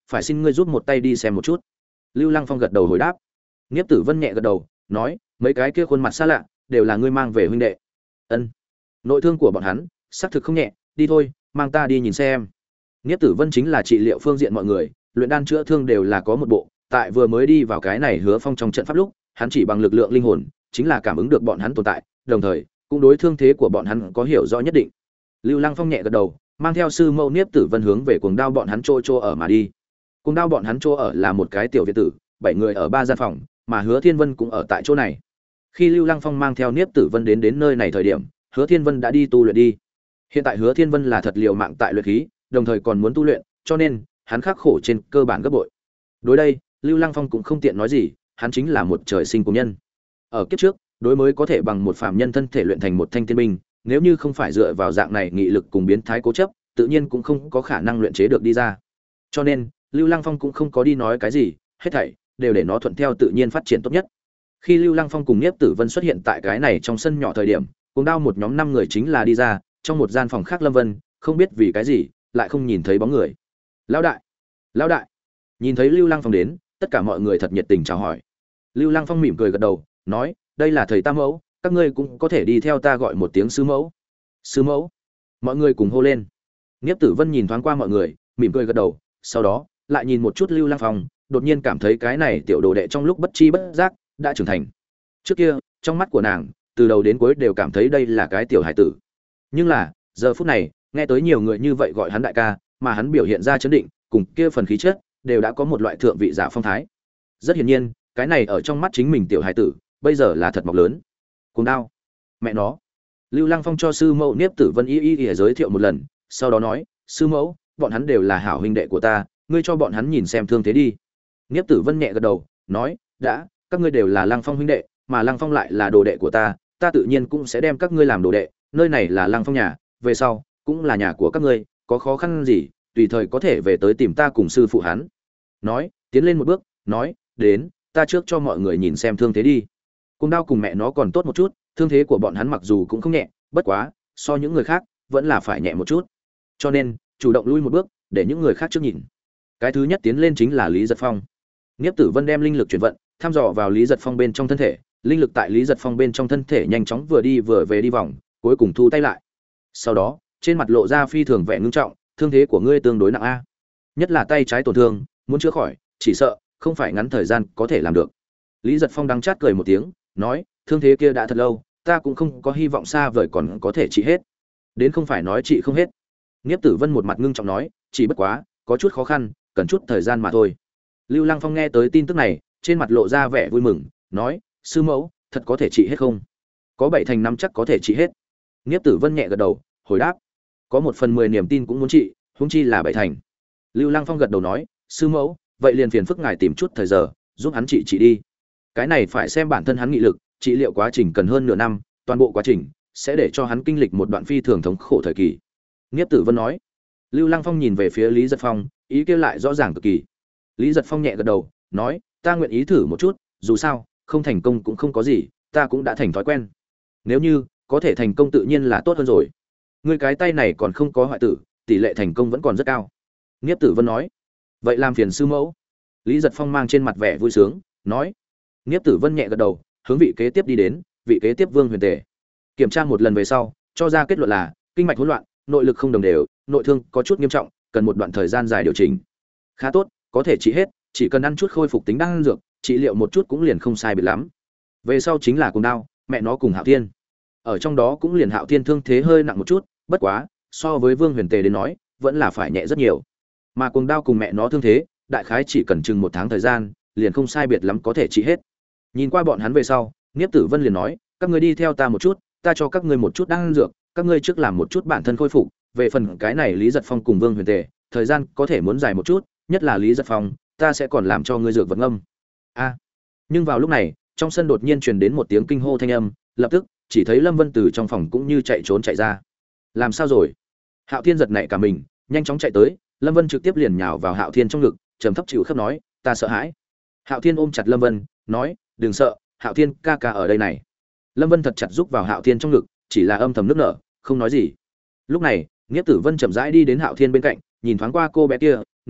phải xin ngươi giúp một tay đi xem một chút. Lưu Lăng Phong gật đầu hồi đáp. Niếp Tử Vân nhẹ gật đầu, nói, mấy cái kia khuôn mặt xa lạ, đều là ngươi mang về huynh đệ. Ân. Nội thương của bọn hắn, xác thực không nhẹ, đi thôi, mang ta đi nhìn xem. Niếp Tử Vân chính là trị liệu phương diện mọi người, luyện đan chữa thương đều là có một bộ, tại vừa mới đi vào cái này Hứa Phong trong trận pháp lúc, hắn chỉ bằng lực lượng linh hồn, chính là cảm ứng được bọn hắn tồn tại, đồng thời, cũng đối thương thế của bọn hắn có hiểu rõ nhất định. Lưu Lăng Phong nhẹ gật đầu, mang theo sư mẫu Niếp Tử Vân hướng về Cuồng Đao bọn hắn chỗ chỗ ở mà đi. Cuồng Đao bọn hắn chỗ ở là một cái tiểu viện tử, bảy người ở ba gian phòng, mà Hứa Thiên Vân cũng ở tại chỗ này. Khi Lưu Lăng Phong mang theo Niếp Tử Vân đến đến nơi này thời điểm, Hứa Thiên Vân đã đi tu luyện đi. Hiện tại Hứa Thiên Vân là thật liều mạng tại luyện khí, đồng thời còn muốn tu luyện, cho nên hắn khắc khổ trên cơ bản gấp bội. Đối đây, Lưu Lăng Phong cũng không tiện nói gì, hắn chính là một trời sinh cùng nhân. Ở kiếp trước, đối mới có thể bằng một phàm nhân thân thể luyện thành một thanh tiên binh, nếu như không phải dựa vào dạng này nghị lực cùng biến thái cố chấp, tự nhiên cũng không có khả năng luyện chế được đi ra. Cho nên, Lưu Lăng Phong cũng không có đi nói cái gì, hết thảy đều để nó thuận theo tự nhiên phát triển tốt nhất. Khi Lưu Lăng Phong cùng Niếp Tử Vân xuất hiện tại cái này trong sân nhỏ thời điểm, Cuồng Đao một nhóm năm người chính là đi ra, trong một gian phòng khác Lâm Vân, không biết vì cái gì, lại không nhìn thấy bóng người. Lão đại, lão đại. Nhìn thấy Lưu Lăng Phong đến, tất cả mọi người thật nhiệt tình chào hỏi. Lưu Lăng Phong mỉm cười gật đầu, nói, đây là thầy ta mẫu, các ngươi cũng có thể đi theo ta gọi một tiếng sư mẫu. Sư mẫu. Mọi người cùng hô lên. Niếp Tử Vân nhìn thoáng qua mọi người, mỉm cười gật đầu, sau đó lại nhìn một chút Lưu Lăng Phong, đột nhiên cảm thấy cái này tiểu đồ đệ trong lúc bất chi bất giác đã trưởng thành. Trước kia, trong mắt của nàng, từ đầu đến cuối đều cảm thấy đây là cái tiểu hải tử. Nhưng là, giờ phút này, nghe tới nhiều người như vậy gọi hắn đại ca, mà hắn biểu hiện ra chấn định, cùng kia phần khí chất, đều đã có một loại thượng vị giả phong thái. Rất hiển nhiên, cái này ở trong mắt chính mình tiểu hải tử, bây giờ là thật mọc lớn. Cuồng Đao, mẹ nó. Lưu Lăng Phong cho sư mẫu Niếp Tử Vân y y y giới thiệu một lần, sau đó nói, sư mẫu, bọn hắn đều là hảo huynh đệ của ta, ngươi cho bọn hắn nhìn xem thương thế đi. Niếp Tử Vân nhẹ gật đầu, nói, đã, các ngươi đều là Lăng Phong huynh đệ, mà Lăng Phong lại là đồ đệ của ta, ta tự nhiên cũng sẽ đem các ngươi làm đồ đệ, nơi này là Lăng Phong nhà, về sau cũng là nhà của các ngươi, có khó khăn gì, tùy thời có thể về tới tìm ta cùng sư phụ hắn. Nói, tiến lên một bước, nói, đến, ta trước cho mọi người nhìn xem thương thế đi. Cuồng Đao cùng mẹ nó còn tốt một chút, thương thế của bọn hắn mặc dù cũng không nhẹ, bất quá, so những người khác, vẫn là phải nhẹ một chút. Cho nên, chủ động lui một bước, để những người khác trước nhìn. Cái thứ nhất tiến lên chính là Lý Giật Phong. Niếp Tử Vân đem linh lực chuyển vận, thăm dò vào Lý Giật Phong bên trong thân thể, linh lực tại Lý Giật Phong bên trong thân thể nhanh chóng vừa đi vừa về đi vòng, cuối cùng thu tay lại. Sau đó, trên mặt lộ ra phi thường vẻ ngưng trọng, thương thế của ngươi tương đối nặng a. Nhất là tay trái tổn thương, muốn chữa khỏi, chỉ sợ không phải ngắn thời gian có thể làm được. Lý Giật Phong đắng chát cười một tiếng, nói, thương thế kia đã thật lâu, ta cũng không có hy vọng xa vời còn có thể trị hết. Đến không phải nói trị không hết. Niếp Tử Vân một mặt ngưng trọng nói, chỉ bất quá, có chút khó khăn, cần chút thời gian mà thôi. Lưu Lăng Phong nghe tới tin tức này, trên mặt lộ ra vẻ vui mừng, nói, sư mẫu, thật có thể trị hết không? Có bảy thành năm chắc có thể trị hết. Niếp Tử Vân nhẹ gật đầu, hồi đáp, có một phần mười niềm tin cũng muốn trị, huống chi là bảy thành. Lưu Lăng Phong gật đầu nói, sư mẫu, vậy liền phiền phức ngài tìm chút thời giờ, giúp hắn trị trị đi. Cái này phải xem bản thân hắn nghị lực, trị liệu quá trình cần hơn nửa năm, toàn bộ quá trình sẽ để cho hắn kinh lịch một đoạn phi thường thống khổ thời kỳ. Niếp Tử Vân nói. Lưu Lăng Phong nhìn về phía Lý Giật Phong, ý kia lại rõ ràng cực kỳ. Lý Giật Phong nhẹ gật đầu, nói, ta nguyện ý thử một chút, dù sao, không thành công cũng không có gì, ta cũng đã thành thói quen. Nếu như có thể thành công tự nhiên là tốt hơn rồi. Ngươi cái tay này còn không có hoại tử, tỷ lệ thành công vẫn còn rất cao. Niếp Tử Vân nói. Vậy làm phiền sư mẫu. Lý Giật Phong mang trên mặt vẻ vui sướng, nói. Niếp Tử Vân nhẹ gật đầu, hướng vị kế tiếp đi đến, vị kế tiếp Vương Huyền Tề. Kiểm tra một lần về sau, cho ra kết luận là kinh mạch hỗn loạn, nội lực không đồng đều, nội thương có chút nghiêm trọng, cần một đoạn thời gian dài điều chỉnh. Khá tốt, có thể trị hết, chỉ cần ăn chút khôi phục tính đan dược, trị liệu một chút cũng liền không sai biệt lắm. Về sau chính là Cuồng Đao, mẹ nó cùng Hạo Thiên. Ở trong đó cũng liền Hạo Thiên thương thế hơi nặng một chút, bất quá, so với Vương Huyền Tề đến nói, vẫn là phải nhẹ rất nhiều. Mà Cuồng Đao cùng mẹ nó thương thế, đại khái chỉ cần chừng một tháng thời gian, liền không sai biệt lắm có thể trị hết. Nhìn qua bọn hắn về sau, Niếp Tử Vân liền nói, các ngươi đi theo ta một chút, ta cho các ngươi một chút đan dược, các ngươi trước làm một chút bản thân khôi phục, về phần cái này Lý Giật Phong cùng Vương Huyền Tề, thời gian có thể muốn dài một chút, nhất là Lý Giật Phong, ta sẽ còn làm cho ngươi dược vật ngâm. A. Nhưng vào lúc này, trong sân đột nhiên truyền đến một tiếng kinh hô thanh âm, lập tức, chỉ thấy Lâm Vân từ trong phòng cũng như chạy trốn chạy ra. Làm sao rồi? Hạo Thiên giật nảy cả mình, nhanh chóng chạy tới, Lâm Vân trực tiếp liền nhào vào Hạo Thiên trong ngực, trầm thấp chịu khóc nói, ta sợ hãi. Hạo Thiên ôm chặt Lâm Vân, nói, đừng sợ, Hạo Thiên ca ca ở đây này. Lâm Vân thật chặt giúp vào Hạo Thiên trong ngực, chỉ là âm thầm nước nở, không nói gì. Lúc này, Niếp Tử Vân chậm rãi đi đến Hạo Thiên bên cạnh, nhìn thoáng qua cô bé kia, nói,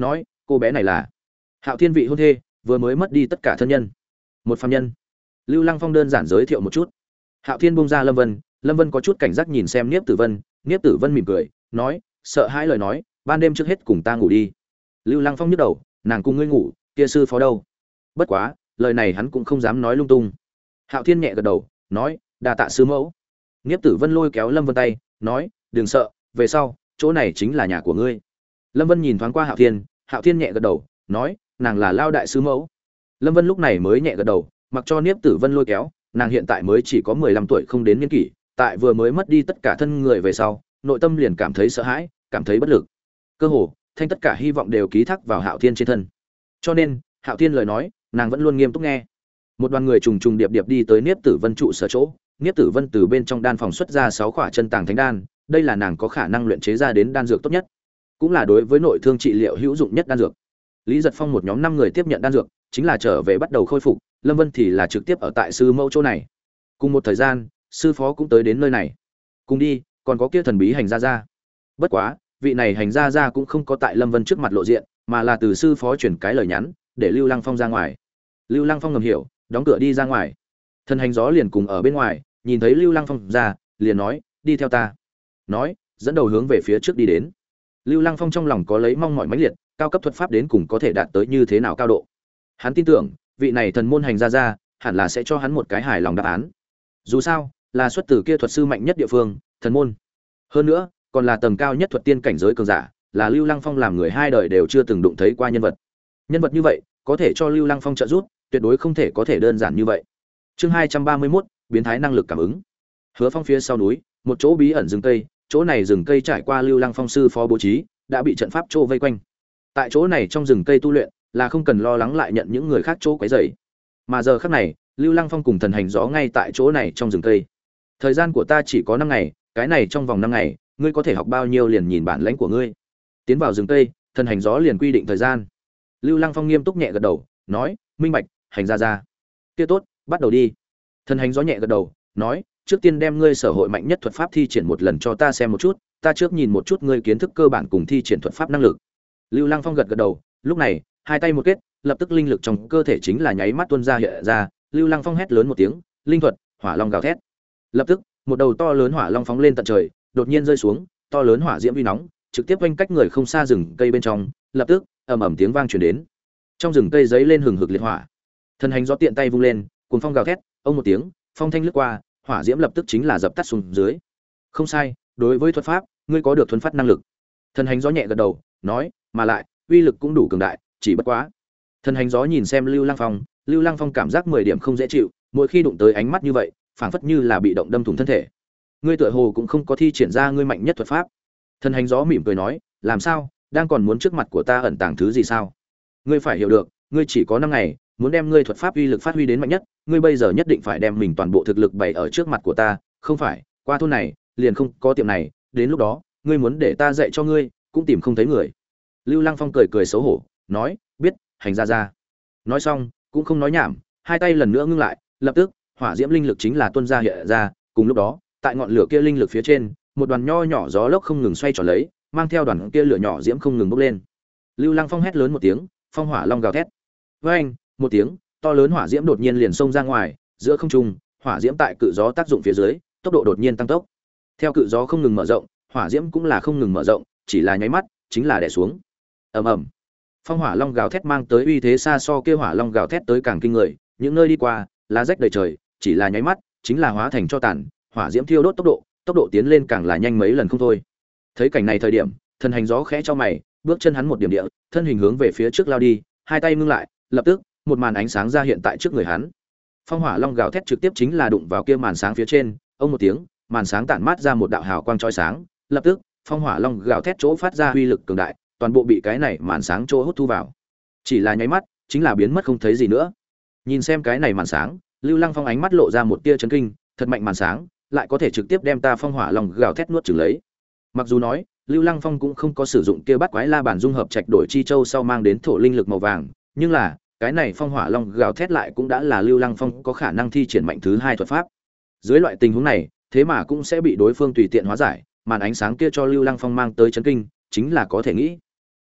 cô bé này là Hạo Thiên vị hôn thê, vừa mới mất đi tất cả thân nhân. Một phàm nhân. Lưu Lăng Phong đơn giản giới thiệu một chút. Hạo Thiên buông ra Lâm Vân, Lâm Vân có chút cảnh giác nhìn xem Niếp Tử Vân, Niếp Tử Vân mỉm cười, nói, sợ hãi lời nói, ban đêm trước hết cùng ta ngủ đi. Lưu Lăng Phong nhức đầu, nàng cùng ngươi ngủ, kia sư phó đâu? Bất quá, lời này hắn cũng không dám nói lung tung. Hạo Thiên nhẹ gật đầu, nói, đa tạ sư mẫu. Niếp Tử Vân lôi kéo Lâm Vân tay, nói, đừng sợ, về sau, chỗ này chính là nhà của ngươi. Lâm Vân nhìn thoáng qua Hạo Thiên, Hạo Thiên nhẹ gật đầu, nói, nàng là Lao đại sư mẫu. Lâm Vân lúc này mới nhẹ gật đầu, mặc cho Niếp Tử Vân lôi kéo, nàng hiện tại mới chỉ có mười lăm tuổi không đến niên kỷ, tại vừa mới mất đi tất cả thân người về sau, nội tâm liền cảm thấy sợ hãi, cảm thấy bất lực. Cơ hồ, thanh tất cả hy vọng đều ký thác vào Hạo Thiên trên thân. Cho nên, Hạo Thiên lời nói, nàng vẫn luôn nghiêm túc nghe. Một đoàn người trùng trùng điệp điệp đi tới Niếp Tử Vân trụ sở chỗ, Niếp Tử Vân từ bên trong đan phòng xuất ra sáu quả chân tàng thánh đan, đây là nàng có khả năng luyện chế ra đến đan dược tốt nhất, cũng là đối với nội thương trị liệu hữu dụng nhất đan dược. Lý Giật Phong một nhóm năm người tiếp nhận đan dược, chính là trở về bắt đầu khôi phục, Lâm Vân thì là trực tiếp ở tại sư mẫu chỗ này. Cùng một thời gian, sư phó cũng tới đến nơi này. Cùng đi, còn có kia thần bí hành gia gia. Bất quá, vị này hành gia gia cũng không có tại Lâm Vân trước mặt lộ diện, mà là từ sư phó chuyển cái lời nhắn, để Lưu Lăng Phong ra ngoài. Lưu Lăng Phong ngầm hiểu, đóng cửa đi ra ngoài. Thần hành gió liền cùng ở bên ngoài, nhìn thấy Lưu Lăng Phong ra, liền nói, đi theo ta. Nói, dẫn đầu hướng về phía trước đi đến. Lưu Lăng Phong trong lòng có lấy mong mỏi mãnh liệt, cao cấp thuật pháp đến cùng có thể đạt tới như thế nào cao độ. Hắn tin tưởng, vị này thần môn hành gia gia, hẳn là sẽ cho hắn một cái hài lòng đáp án. Dù sao, là xuất từ kia thuật sư mạnh nhất địa phương, thần môn. Hơn nữa, còn là tầng cao nhất thuật tiên cảnh giới cường giả, là Lưu Lăng Phong làm người hai đời đều chưa từng đụng thấy qua nhân vật. Nhân vật như vậy, có thể cho Lưu Lăng Phong trợ giúp, tuyệt đối không thể có thể đơn giản như vậy. Chương hai trăm ba mươi mốt, biến thái năng lực cảm ứng. Hứa Phong phía sau núi, một chỗ bí ẩn rừng cây, chỗ này rừng cây trải qua Lưu Lăng Phong sư phó bố trí, đã bị trận pháp chỗ vây quanh. Tại chỗ này trong rừng cây tu luyện, là không cần lo lắng lại nhận những người khác chỗ quấy rầy. Mà giờ khắc này, Lưu Lăng Phong cùng thần hành gió ngay tại chỗ này trong rừng cây. Thời gian của ta chỉ có năm ngày, cái này trong vòng năm ngày, ngươi có thể học bao nhiêu liền nhìn bản lãnh của ngươi. Tiến vào rừng cây, thần hành gió liền quy định thời gian. Lưu Lăng Phong nghiêm túc nhẹ gật đầu, nói, minh bạch, hành gia gia. Kia tốt, bắt đầu đi. Thần hành gió nhẹ gật đầu, nói, trước tiên đem ngươi sở hội mạnh nhất thuật pháp thi triển một lần cho ta xem một chút, ta trước nhìn một chút ngươi kiến thức cơ bản cùng thi triển thuật pháp năng lực. Lưu Lăng Phong gật gật đầu, lúc này, hai tay một kết, lập tức linh lực trong cơ thể chính là nháy mắt tuôn ra hiện ra, Lưu Lăng Phong hét lớn một tiếng, linh thuật, hỏa long gào thét. Lập tức, một đầu to lớn hỏa long phóng lên tận trời, đột nhiên rơi xuống, to lớn hỏa diễm uy nóng, trực tiếp quanh cách người không xa rừng cây bên trong, lập tức, ầm ầm tiếng vang truyền đến. Trong rừng cây giấy lên hừng hực liệt hỏa. Thần hành gió tiện tay vung lên, cuồng phong gào thét, ông một tiếng, phong thanh lướt qua, hỏa diễm lập tức chính là dập tắt xuống dưới. Không sai, đối với thuật pháp, ngươi có được thuần phát năng lực. Thần hành gió nhẹ gật đầu, nói, mà lại, uy lực cũng đủ cường đại, chỉ bất quá. Thần hành gió nhìn xem Lưu Lăng Phong, Lưu Lăng Phong cảm giác mười điểm không dễ chịu, mỗi khi đụng tới ánh mắt như vậy, phảng phất như là bị động đâm thủng thân thể. Ngươi tựa hồ cũng không có thi triển ra ngươi mạnh nhất thuật pháp. Thần hành gió mỉm cười nói, làm sao, đang còn muốn trước mặt của ta ẩn tàng thứ gì sao? Ngươi phải hiểu được, ngươi chỉ có năm ngày, muốn đem ngươi thuật pháp uy lực phát huy đến mạnh nhất, ngươi bây giờ nhất định phải đem mình toàn bộ thực lực bày ở trước mặt của ta, không phải, qua thôn này, liền không có tiệm này, đến lúc đó, ngươi muốn để ta dạy cho ngươi, cũng tìm không thấy người. Lưu Lăng Phong cười cười xấu hổ, nói, biết, hành gia gia. Nói xong, cũng không nói nhảm, hai tay lần nữa ngưng lại, lập tức, hỏa diễm linh lực chính là tuôn ra hiện ra, cùng lúc đó, tại ngọn lửa kia linh lực phía trên, một đoàn nho nhỏ gió lốc không ngừng xoay tròn lấy, mang theo đoàn kia lửa nhỏ diễm không ngừng bốc lên. Lưu Lăng Phong hét lớn một tiếng, phong hỏa long gào thét. Với anh, một tiếng, to lớn hỏa diễm đột nhiên liền xông ra ngoài, giữa không trung, hỏa diễm tại cự gió tác dụng phía dưới, tốc độ đột nhiên tăng tốc. Theo cự gió không ngừng mở rộng, hỏa diễm cũng là không ngừng mở rộng, chỉ là nháy mắt, chính là đè xuống. Ầm ầm. Phong hỏa long gào thét mang tới uy thế xa so kia hỏa long gào thét tới càng kinh người, những nơi đi qua, lá rách đầy trời, chỉ là nháy mắt, chính là hóa thành tro tàn, hỏa diễm thiêu đốt tốc độ, tốc độ tiến lên càng là nhanh mấy lần không thôi. Thấy cảnh này thời điểm, thần hành gió khẽ cho mày, bước chân hắn một điểm địa, thân hình hướng về phía trước lao đi, hai tay ngưng lại, lập tức, một màn ánh sáng ra hiện tại trước người hắn. Phong hỏa long gào thét trực tiếp chính là đụng vào kia màn sáng phía trên, ông một tiếng, màn sáng tản mát ra một đạo hào quang chói sáng, lập tức, phong hỏa long gào thét chỗ phát ra uy lực cường đại, toàn bộ bị cái này màn sáng chỗ hút thu vào. Chỉ là nháy mắt, chính là biến mất không thấy gì nữa. Nhìn xem cái này màn sáng, Lưu Lăng Phong ánh mắt lộ ra một tia chấn kinh, thật mạnh màn sáng, lại có thể trực tiếp đem ta phong hỏa long gào thét nuốt chửng lấy. Mặc dù nói, Lưu Lăng Phong cũng không có sử dụng kia bắt quái la bản dung hợp trạch đổi chi châu sau mang đến thổ linh lực màu vàng, nhưng là, cái này phong hỏa long gào thét lại cũng đã là Lưu Lăng Phong có khả năng thi triển mạnh thứ hai thuật pháp. Dưới loại tình huống này, thế mà cũng sẽ bị đối phương tùy tiện hóa giải, màn ánh sáng kia cho Lưu Lăng Phong mang tới chấn kinh, chính là có thể nghĩ.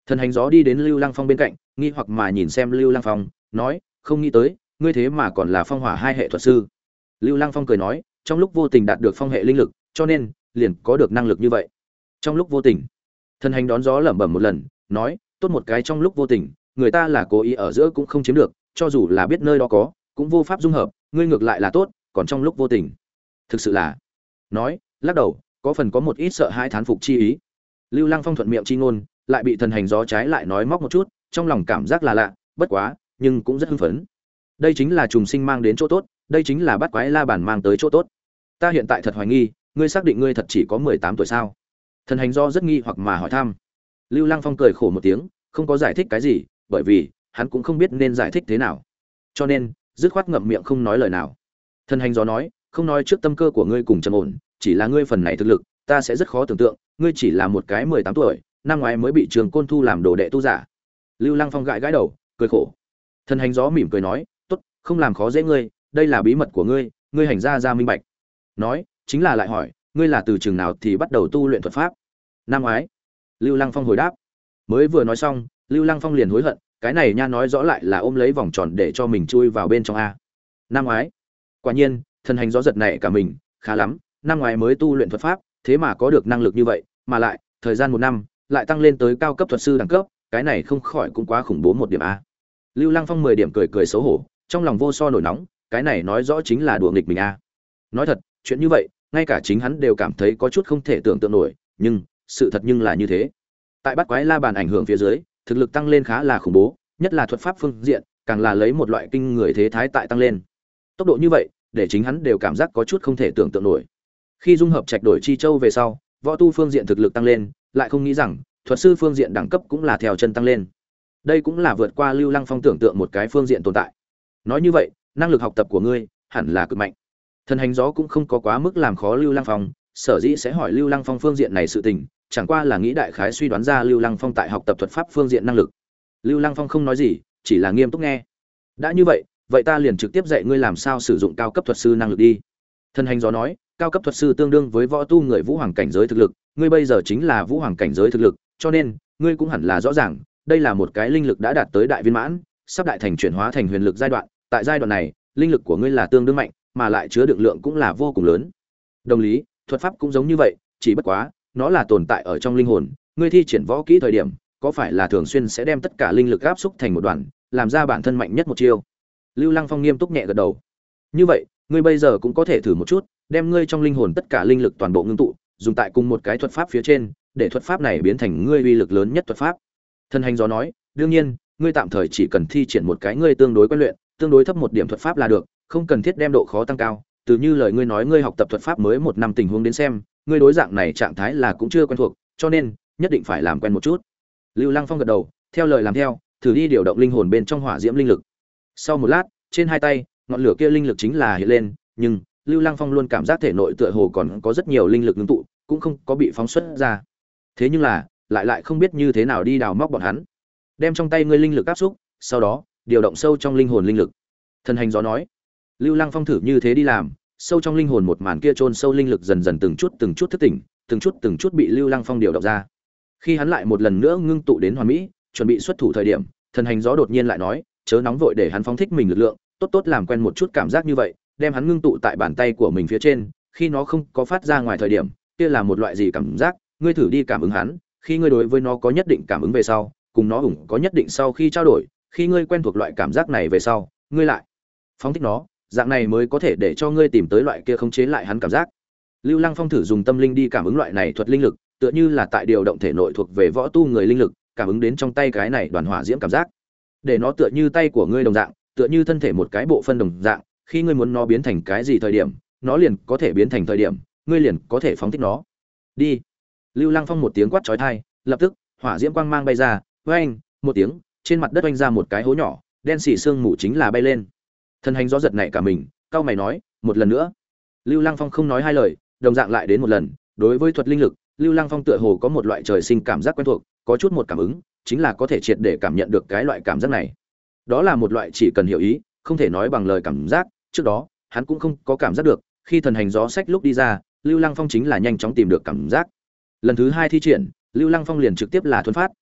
Thần hành gió đi đến Lưu Lăng Phong bên cạnh, nghi hoặc mà nhìn xem Lưu Lăng Phong, nói, không nghĩ tới, ngươi thế mà còn là phong hỏa hai hệ thuật sư. Lưu Lăng Phong cười nói, trong lúc vô tình đạt được phong hệ linh lực, cho nên liền có được năng lực như vậy. Trong lúc vô tình. Thần hành đón gió lẩm bẩm một lần, nói, tốt một cái trong lúc vô tình, người ta là cố ý ở giữa cũng không chiếm được, cho dù là biết nơi đó có, cũng vô pháp dung hợp, ngươi ngược lại là tốt, còn trong lúc vô tình. Thực sự là. Nói, lắc đầu, có phần có một ít sợ hãi thán phục chi ý. Lưu Lăng Phong thuận miệng chi ngôn, lại bị thần hành gió trái lại nói móc một chút, trong lòng cảm giác là lạ, bất quá, nhưng cũng rất hưng phấn. Đây chính là trùng sinh mang đến chỗ tốt, đây chính là bắt quái la bàn mang tới chỗ tốt. Ta hiện tại thật hoài nghi, ngươi xác định ngươi thật chỉ có mười tám tuổi sao? Thần hành do rất nghi hoặc mà hỏi thăm. Lưu Lăng Phong cười khổ một tiếng, không có giải thích cái gì, bởi vì hắn cũng không biết nên giải thích thế nào. Cho nên, dứt khoát ngậm miệng không nói lời nào. Thần hành gió nói, không nói trước tâm cơ của ngươi cùng trầm ổn, chỉ là ngươi phần này thực lực, ta sẽ rất khó tưởng tượng, ngươi chỉ là một cái mười tám tuổi, năm ngoái mới bị Trường Côn thu làm đồ đệ tu giả. Lưu Lăng Phong gãi gãi đầu, cười khổ. Thần hành gió mỉm cười nói, tốt, không làm khó dễ ngươi, đây là bí mật của ngươi, ngươi hành ra ra minh bạch. Nói, chính là lại hỏi, ngươi là từ trường nào thì bắt đầu tu luyện thuật pháp? Năm ngoái. Lưu Lăng Phong hồi đáp. Mới vừa nói xong, Lưu Lăng Phong liền hối hận, cái này nha nói rõ lại là ôm lấy vòng tròn để cho mình chui vào bên trong a. Năm ngoái. Quả nhiên, thần hành gió giật này cả mình, khá lắm, năm ngoái mới tu luyện thuật pháp, thế mà có được năng lực như vậy, mà lại, thời gian một năm, lại tăng lên tới cao cấp thuật sư đẳng cấp, cái này không khỏi cũng quá khủng bố một điểm a. Lưu Lăng Phong mười điểm cười cười xấu hổ, trong lòng vô so nổi nóng, cái này nói rõ chính là đùa nghịch mình a. Nói thật, chuyện như vậy, ngay cả chính hắn đều cảm thấy có chút không thể tưởng tượng nổi, nhưng sự thật nhưng là như thế. Tại bắt quái la bàn ảnh hưởng phía dưới, thực lực tăng lên khá là khủng bố, nhất là thuật pháp phương diện, càng là lấy một loại kinh người thế thái tại tăng lên. Tốc độ như vậy, để chính hắn đều cảm giác có chút không thể tưởng tượng nổi. Khi dung hợp trạch đổi chi châu về sau, võ tu phương diện thực lực tăng lên, lại không nghĩ rằng thuật sư phương diện đẳng cấp cũng là theo chân tăng lên. Đây cũng là vượt qua Lưu Lăng Phong tưởng tượng một cái phương diện tồn tại. Nói như vậy, năng lực học tập của ngươi hẳn là cực mạnh. Thần hành gió cũng không có quá mức làm khó Lưu Lăng Phong, sở dĩ sẽ hỏi Lưu Lăng Phong phương diện này sự tình, chẳng qua là nghĩ đại khái suy đoán ra Lưu Lăng Phong tại học tập thuật pháp phương diện năng lực. Lưu Lăng Phong không nói gì, chỉ là nghiêm túc nghe. Đã như vậy, vậy ta liền trực tiếp dạy ngươi làm sao sử dụng cao cấp thuật sư năng lực đi. Thần hành gió nói, cao cấp thuật sư tương đương với võ tu người vũ hoàng cảnh giới thực lực, ngươi bây giờ chính là vũ hoàng cảnh giới thực lực, cho nên ngươi cũng hẳn là rõ ràng, đây là một cái linh lực đã đạt tới đại viên mãn, sắp đại thành chuyển hóa thành huyền lực giai đoạn, tại giai đoạn này, linh lực của ngươi là tương đương mạnh, mà lại chứa đựng lượng cũng là vô cùng lớn. Đồng lý, thuật pháp cũng giống như vậy, chỉ bất quá, nó là tồn tại ở trong linh hồn, ngươi thi triển võ kỹ thời điểm, có phải là thường xuyên sẽ đem tất cả linh lực áp xúc thành một đoàn, làm ra bản thân mạnh nhất một chiêu. Lưu Lăng Phong nghiêm túc nhẹ gật đầu. Như vậy, ngươi bây giờ cũng có thể thử một chút, đem ngươi trong linh hồn tất cả linh lực toàn bộ ngưng tụ, dùng tại cùng một cái thuật pháp phía trên, để thuật pháp này biến thành ngươi uy lực lớn nhất thuật pháp. Thần hành gió nói, đương nhiên, ngươi tạm thời chỉ cần thi triển một cái ngươi tương đối quen luyện, tương đối thấp một điểm thuật pháp là được, không cần thiết đem độ khó tăng cao. Từ như lời ngươi nói ngươi học tập thuật pháp mới một năm tình huống đến xem, ngươi đối dạng này trạng thái là cũng chưa quen thuộc, cho nên nhất định phải làm quen một chút. Lưu Lăng Phong gật đầu, theo lời làm theo, thử đi điều động linh hồn bên trong hỏa diễm linh lực. Sau một lát, trên hai tay, ngọn lửa kia linh lực chính là hiện lên, nhưng Lưu Lăng Phong luôn cảm giác thể nội tựa hồ còn có rất nhiều linh lực ngưng tụ, cũng không có bị phóng xuất ra. Thế nhưng là, lại lại không biết như thế nào đi đào móc bọn hắn. Đem trong tay ngươi linh lực áp xúc, sau đó, điều động sâu trong linh hồn linh lực. Thần hành gió nói. Lưu Lăng Phong thử như thế đi làm, sâu trong linh hồn một màn kia chôn sâu linh lực dần dần từng chút từng chút thức tỉnh, từng chút từng chút bị Lưu Lăng Phong điều động ra. Khi hắn lại một lần nữa ngưng tụ đến hoàn mỹ, chuẩn bị xuất thủ thời điểm, thần hành gió đột nhiên lại nói, chớ nóng vội để hắn phóng thích mình lực lượng, tốt tốt làm quen một chút cảm giác như vậy, đem hắn ngưng tụ tại bàn tay của mình phía trên, khi nó không có phát ra ngoài thời điểm, kia là một loại gì cảm giác, ngươi thử đi cảm ứng hắn, khi ngươi đối với nó có nhất định cảm ứng về sau, cùng nó ủng có nhất định sau khi trao đổi, khi ngươi quen thuộc loại cảm giác này về sau, ngươi lại phóng thích nó, dạng này mới có thể để cho ngươi tìm tới loại kia khống chế lại hắn cảm giác. Lưu Lăng Phong thử dùng tâm linh đi cảm ứng loại này thuật linh lực, tựa như là tại điều động thể nội thuộc về võ tu người linh lực, cảm ứng đến trong tay cái này đoàn hỏa diễm cảm giác. Để nó tựa như tay của ngươi đồng dạng, tựa như thân thể một cái bộ phân đồng dạng, khi ngươi muốn nó biến thành cái gì thời điểm, nó liền có thể biến thành thời điểm, ngươi liền có thể phóng thích nó. Đi. Lưu Lăng Phong một tiếng quát chói tai, lập tức, hỏa diễm quang mang bay ra, oeng, một tiếng, trên mặt đất oanh ra một cái hố nhỏ, đen xỉ xương mù chính là bay lên. Thần hành gió giật nảy cả mình, cau mày nói, một lần nữa. Lưu Lăng Phong không nói hai lời, đồng dạng lại đến một lần, đối với thuật linh lực, Lưu Lăng Phong tựa hồ có một loại trời sinh cảm giác quen thuộc, có chút một cảm ứng, chính là có thể triệt để cảm nhận được cái loại cảm giác này. Đó là một loại chỉ cần hiểu ý, không thể nói bằng lời cảm giác, trước đó, hắn cũng không có cảm giác được, khi thần hành gió sách lúc đi ra, Lưu Lăng Phong chính là nhanh chóng tìm được cảm giác. Lần thứ hai thi triển, Lưu Lăng Phong liền trực tiếp là thuần phát,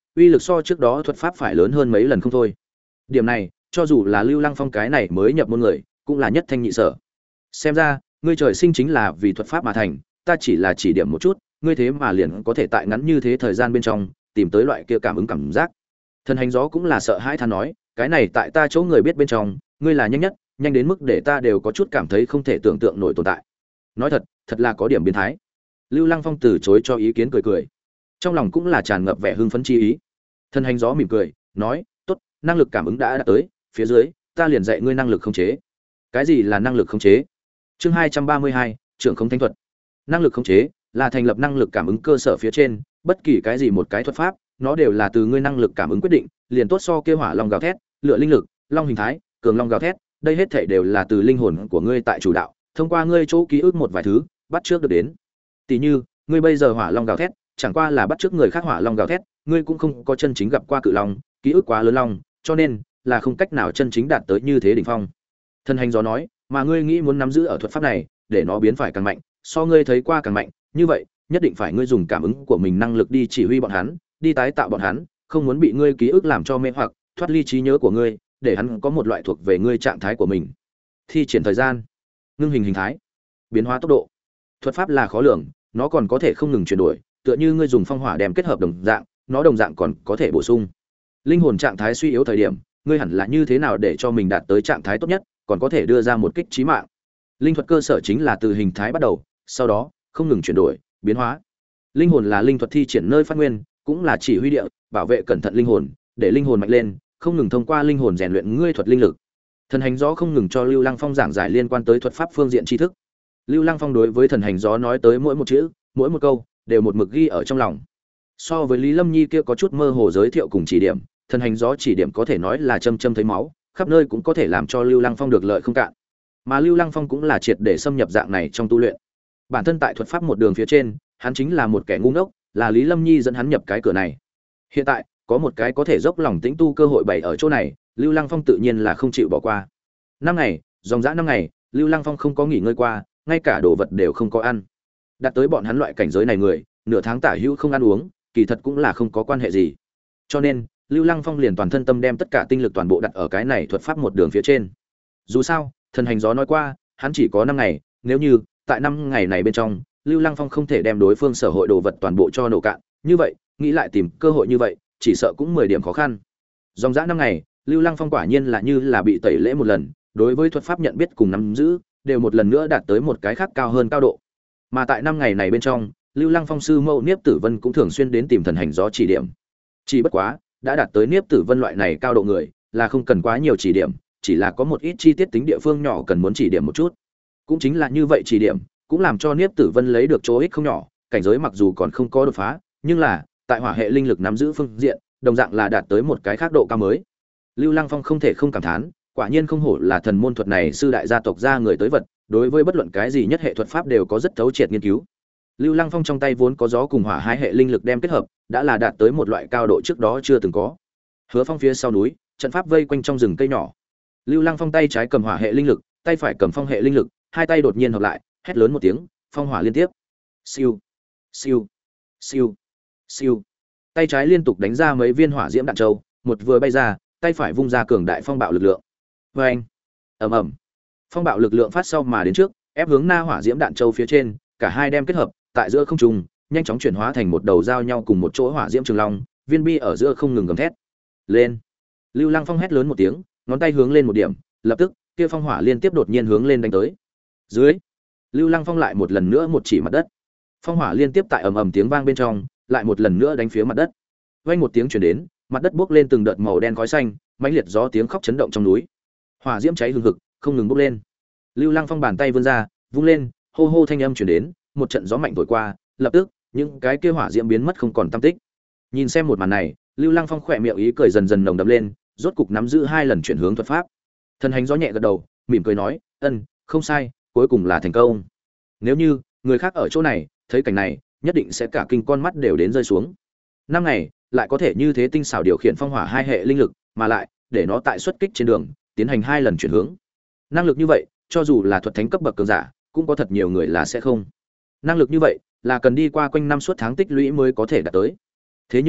uy lực so trước đó thuật pháp phải lớn hơn mấy lần không thôi. Điểm này, cho dù là Lưu Lăng Phong cái này mới nhập môn người, cũng là nhất thanh nhị sở. Xem ra, ngươi trời sinh chính là vì thuật pháp mà thành, ta chỉ là chỉ điểm một chút, ngươi thế mà liền có thể tại ngắn như thế thời gian bên trong tìm tới loại kia cảm ứng cảm giác. Thần hành gió cũng là sợ hãi than nói, cái này tại ta chỗ người biết bên trong, ngươi là nhanh nhất, nhanh đến mức để ta đều có chút cảm thấy không thể tưởng tượng nổi tồn tại. Nói thật, thật là có điểm biến thái. Lưu Lăng Phong từ chối cho ý kiến cười cười, trong lòng cũng là tràn ngập vẻ hưng phấn chi ý. Thần hành gió mỉm cười, nói, tốt, năng lực cảm ứng đã đạt tới, phía dưới, ta liền dạy ngươi năng lực khống chế. Cái gì là năng lực khống chế? Chương hai trăm ba mươi hai, trưởng không thánh thuật. Năng lực khống chế là thành lập năng lực cảm ứng cơ sở phía trên, bất kỳ cái gì một cái thuật pháp, nó đều là từ ngươi năng lực cảm ứng quyết định, liền tốt so kia hỏa long gào thét, lửa linh lực, long hình thái, cường long gào thét, đây hết thảy đều là từ linh hồn của ngươi tại chủ đạo, thông qua ngươi chỗ ký ức một vài thứ, bắt trước được đến. Tỷ như, ngươi bây giờ hỏa long gào thét, chẳng qua là bắt trước người khác hỏa long gào thét, ngươi cũng không có chân chính gặp qua cự long, ký ức quá lớn long, cho nên là không cách nào chân chính đạt tới như thế đỉnh phong. Thần hành gió nói, mà ngươi nghĩ muốn nắm giữ ở thuật pháp này, để nó biến phải càng mạnh, so ngươi thấy qua càng mạnh, như vậy, nhất định phải ngươi dùng cảm ứng của mình năng lực đi chỉ huy bọn hắn, đi tái tạo bọn hắn, không muốn bị ngươi ký ức làm cho mê hoặc, thoát ly trí nhớ của ngươi, để hắn có một loại thuộc về ngươi trạng thái của mình. Thi triển thời gian, ngưng hình hình thái, biến hóa tốc độ. Thuật pháp là khó lường, nó còn có thể không ngừng chuyển đổi, tựa như ngươi dùng phong hỏa đem kết hợp đồng dạng, nó đồng dạng còn có thể bổ sung. Linh hồn trạng thái suy yếu thời điểm, ngươi hẳn là như thế nào để cho mình đạt tới trạng thái tốt nhất, còn có thể đưa ra một kích chí mạng. Linh thuật cơ sở chính là từ hình thái bắt đầu, sau đó không ngừng chuyển đổi, biến hóa. Linh hồn là linh thuật thi triển nơi phát nguyên, cũng là chỉ huy địa, bảo vệ cẩn thận linh hồn, để linh hồn mạnh lên, không ngừng thông qua linh hồn rèn luyện ngươi thuật linh lực. Thần hành gió không ngừng cho Lưu Lăng Phong giảng giải liên quan tới thuật pháp phương diện tri thức. Lưu Lăng Phong đối với thần hành gió nói tới mỗi một chữ, mỗi một câu đều một mực ghi ở trong lòng. So với Lý Lâm Nhi kia có chút mơ hồ giới thiệu cùng chỉ điểm, thần hành gió chỉ điểm có thể nói là châm châm thấy máu, khắp nơi cũng có thể làm cho Lưu Lăng Phong được lợi không cạn. Mà Lưu Lăng Phong cũng là triệt để xâm nhập dạng này trong tu luyện. Bản thân tại thuật pháp một đường phía trên, hắn chính là một kẻ ngu ngốc, là Lý Lâm Nhi dẫn hắn nhập cái cửa này. Hiện tại, có một cái có thể dốc lòng tĩnh tu cơ hội bày ở chỗ này, Lưu Lăng Phong tự nhiên là không chịu bỏ qua. Năm ngày, dòng dã năm ngày, Lưu Lăng Phong không có nghỉ ngơi qua, ngay cả đồ vật đều không có ăn. Đạt tới bọn hắn loại cảnh giới này người, nửa tháng tả hữu không ăn uống, kỳ thật cũng là không có quan hệ gì. Cho nên, Lưu Lăng Phong liền toàn thân tâm đem tất cả tinh lực toàn bộ đặt ở cái này thuật pháp một đường phía trên. Dù sao, thần hành gió nói qua, hắn chỉ có năm ngày, nếu như tại năm ngày này bên trong, Lưu Lăng Phong không thể đem đối phương sở hội đồ vật toàn bộ cho nổ cạn, như vậy, nghĩ lại tìm cơ hội như vậy, chỉ sợ cũng mười điểm khó khăn. Dòng dã năm ngày, Lưu Lăng Phong quả nhiên là như là bị tẩy lễ một lần, đối với thuật pháp nhận biết cùng nắm giữ, đều một lần nữa đạt tới một cái khác cao hơn cao độ. Mà tại năm ngày này bên trong, Lưu Lăng Phong sư mẫu Niếp Tử Vân cũng thường xuyên đến tìm thần hành gió chỉ điểm. Chỉ bất quá, đã đạt tới Niếp Tử Vân loại này cao độ người, là không cần quá nhiều chỉ điểm, chỉ là có một ít chi tiết tính địa phương nhỏ cần muốn chỉ điểm một chút. Cũng chính là như vậy chỉ điểm, cũng làm cho Niếp Tử Vân lấy được chỗ ích không nhỏ, cảnh giới mặc dù còn không có đột phá, nhưng là tại hỏa hệ linh lực nắm giữ phương diện, đồng dạng là đạt tới một cái khác độ cao mới. Lưu Lăng Phong không thể không cảm thán, quả nhiên không hổ là thần môn thuật này sư đại gia tộc gia người tới vật, đối với bất luận cái gì nhất hệ thuật pháp đều có rất thấu triệt nghiên cứu. Lưu Lăng Phong trong tay vốn có gió cùng hỏa hai hệ linh lực đem kết hợp, đã là đạt tới một loại cao độ trước đó chưa từng có. Hứa Phong phía sau núi, trận pháp vây quanh trong rừng cây nhỏ. Lưu Lăng Phong tay trái cầm hỏa hệ linh lực, tay phải cầm phong hệ linh lực, hai tay đột nhiên hợp lại, hét lớn một tiếng, phong hỏa liên tiếp. Siêu, siêu, siêu, siêu. Tay trái liên tục đánh ra mấy viên hỏa diễm đạn châu, một vừa bay ra, tay phải vung ra cường đại phong bạo lực lượng. Oeng! Ầm ầm. Phong bạo lực lượng phát sau mà đến trước, ép hướng na hỏa diễm đạn châu phía trên, cả hai đem kết hợp, tại giữa không trung, nhanh chóng chuyển hóa thành một đầu giao nhau cùng một chỗ hỏa diễm trường long, viên bi ở giữa không ngừng gầm thét. Lên! Lưu Lăng Phong hét lớn một tiếng, ngón tay hướng lên một điểm, lập tức, kia phong hỏa liên tiếp đột nhiên hướng lên đánh tới. Dưới! Lưu Lăng Phong lại một lần nữa một chỉ mặt đất. Phong hỏa liên tiếp tại ầm ầm tiếng vang bên trong, lại một lần nữa đánh phía mặt đất. Vang một tiếng truyền đến, mặt đất bốc lên từng đợt màu đen khói xanh, mãnh liệt gió tiếng khóc chấn động trong núi. Hỏa diễm cháy hừng hực, không ngừng bốc lên. Lưu Lăng Phong bàn tay vươn ra, vung lên, hô hô thanh âm truyền đến, một trận gió mạnh thổi qua, lập tức, những cái kia hỏa diễm biến mất không còn tăm tích. Nhìn xem một màn này, Lưu Lăng Phong khỏe miệng ý cười dần dần nồng đậm lên, rốt cục nắm giữ hai lần chuyển hướng thuật pháp. Thần hành gió nhẹ gật đầu, mỉm cười nói, "Ân, không sai, cuối cùng là thành công." Nếu như người khác ở chỗ này, thấy cảnh này, nhất định sẽ cả kinh con mắt đều đến rơi xuống. Năm ngày, lại có thể như thế tinh xảo điều khiển phong hỏa hai hệ linh lực, mà lại để nó tại xuất kích trên đường tiến hành hai lần chuyển hướng. Năng lực như vậy, cho dù là thuật thánh cấp bậc cường giả, cũng có thật nhiều người là sẽ không. Năng lực như vậy, là cần đi qua quanh năm suốt tháng tích lũy mới có thể đạt tới. Thế nhưng là,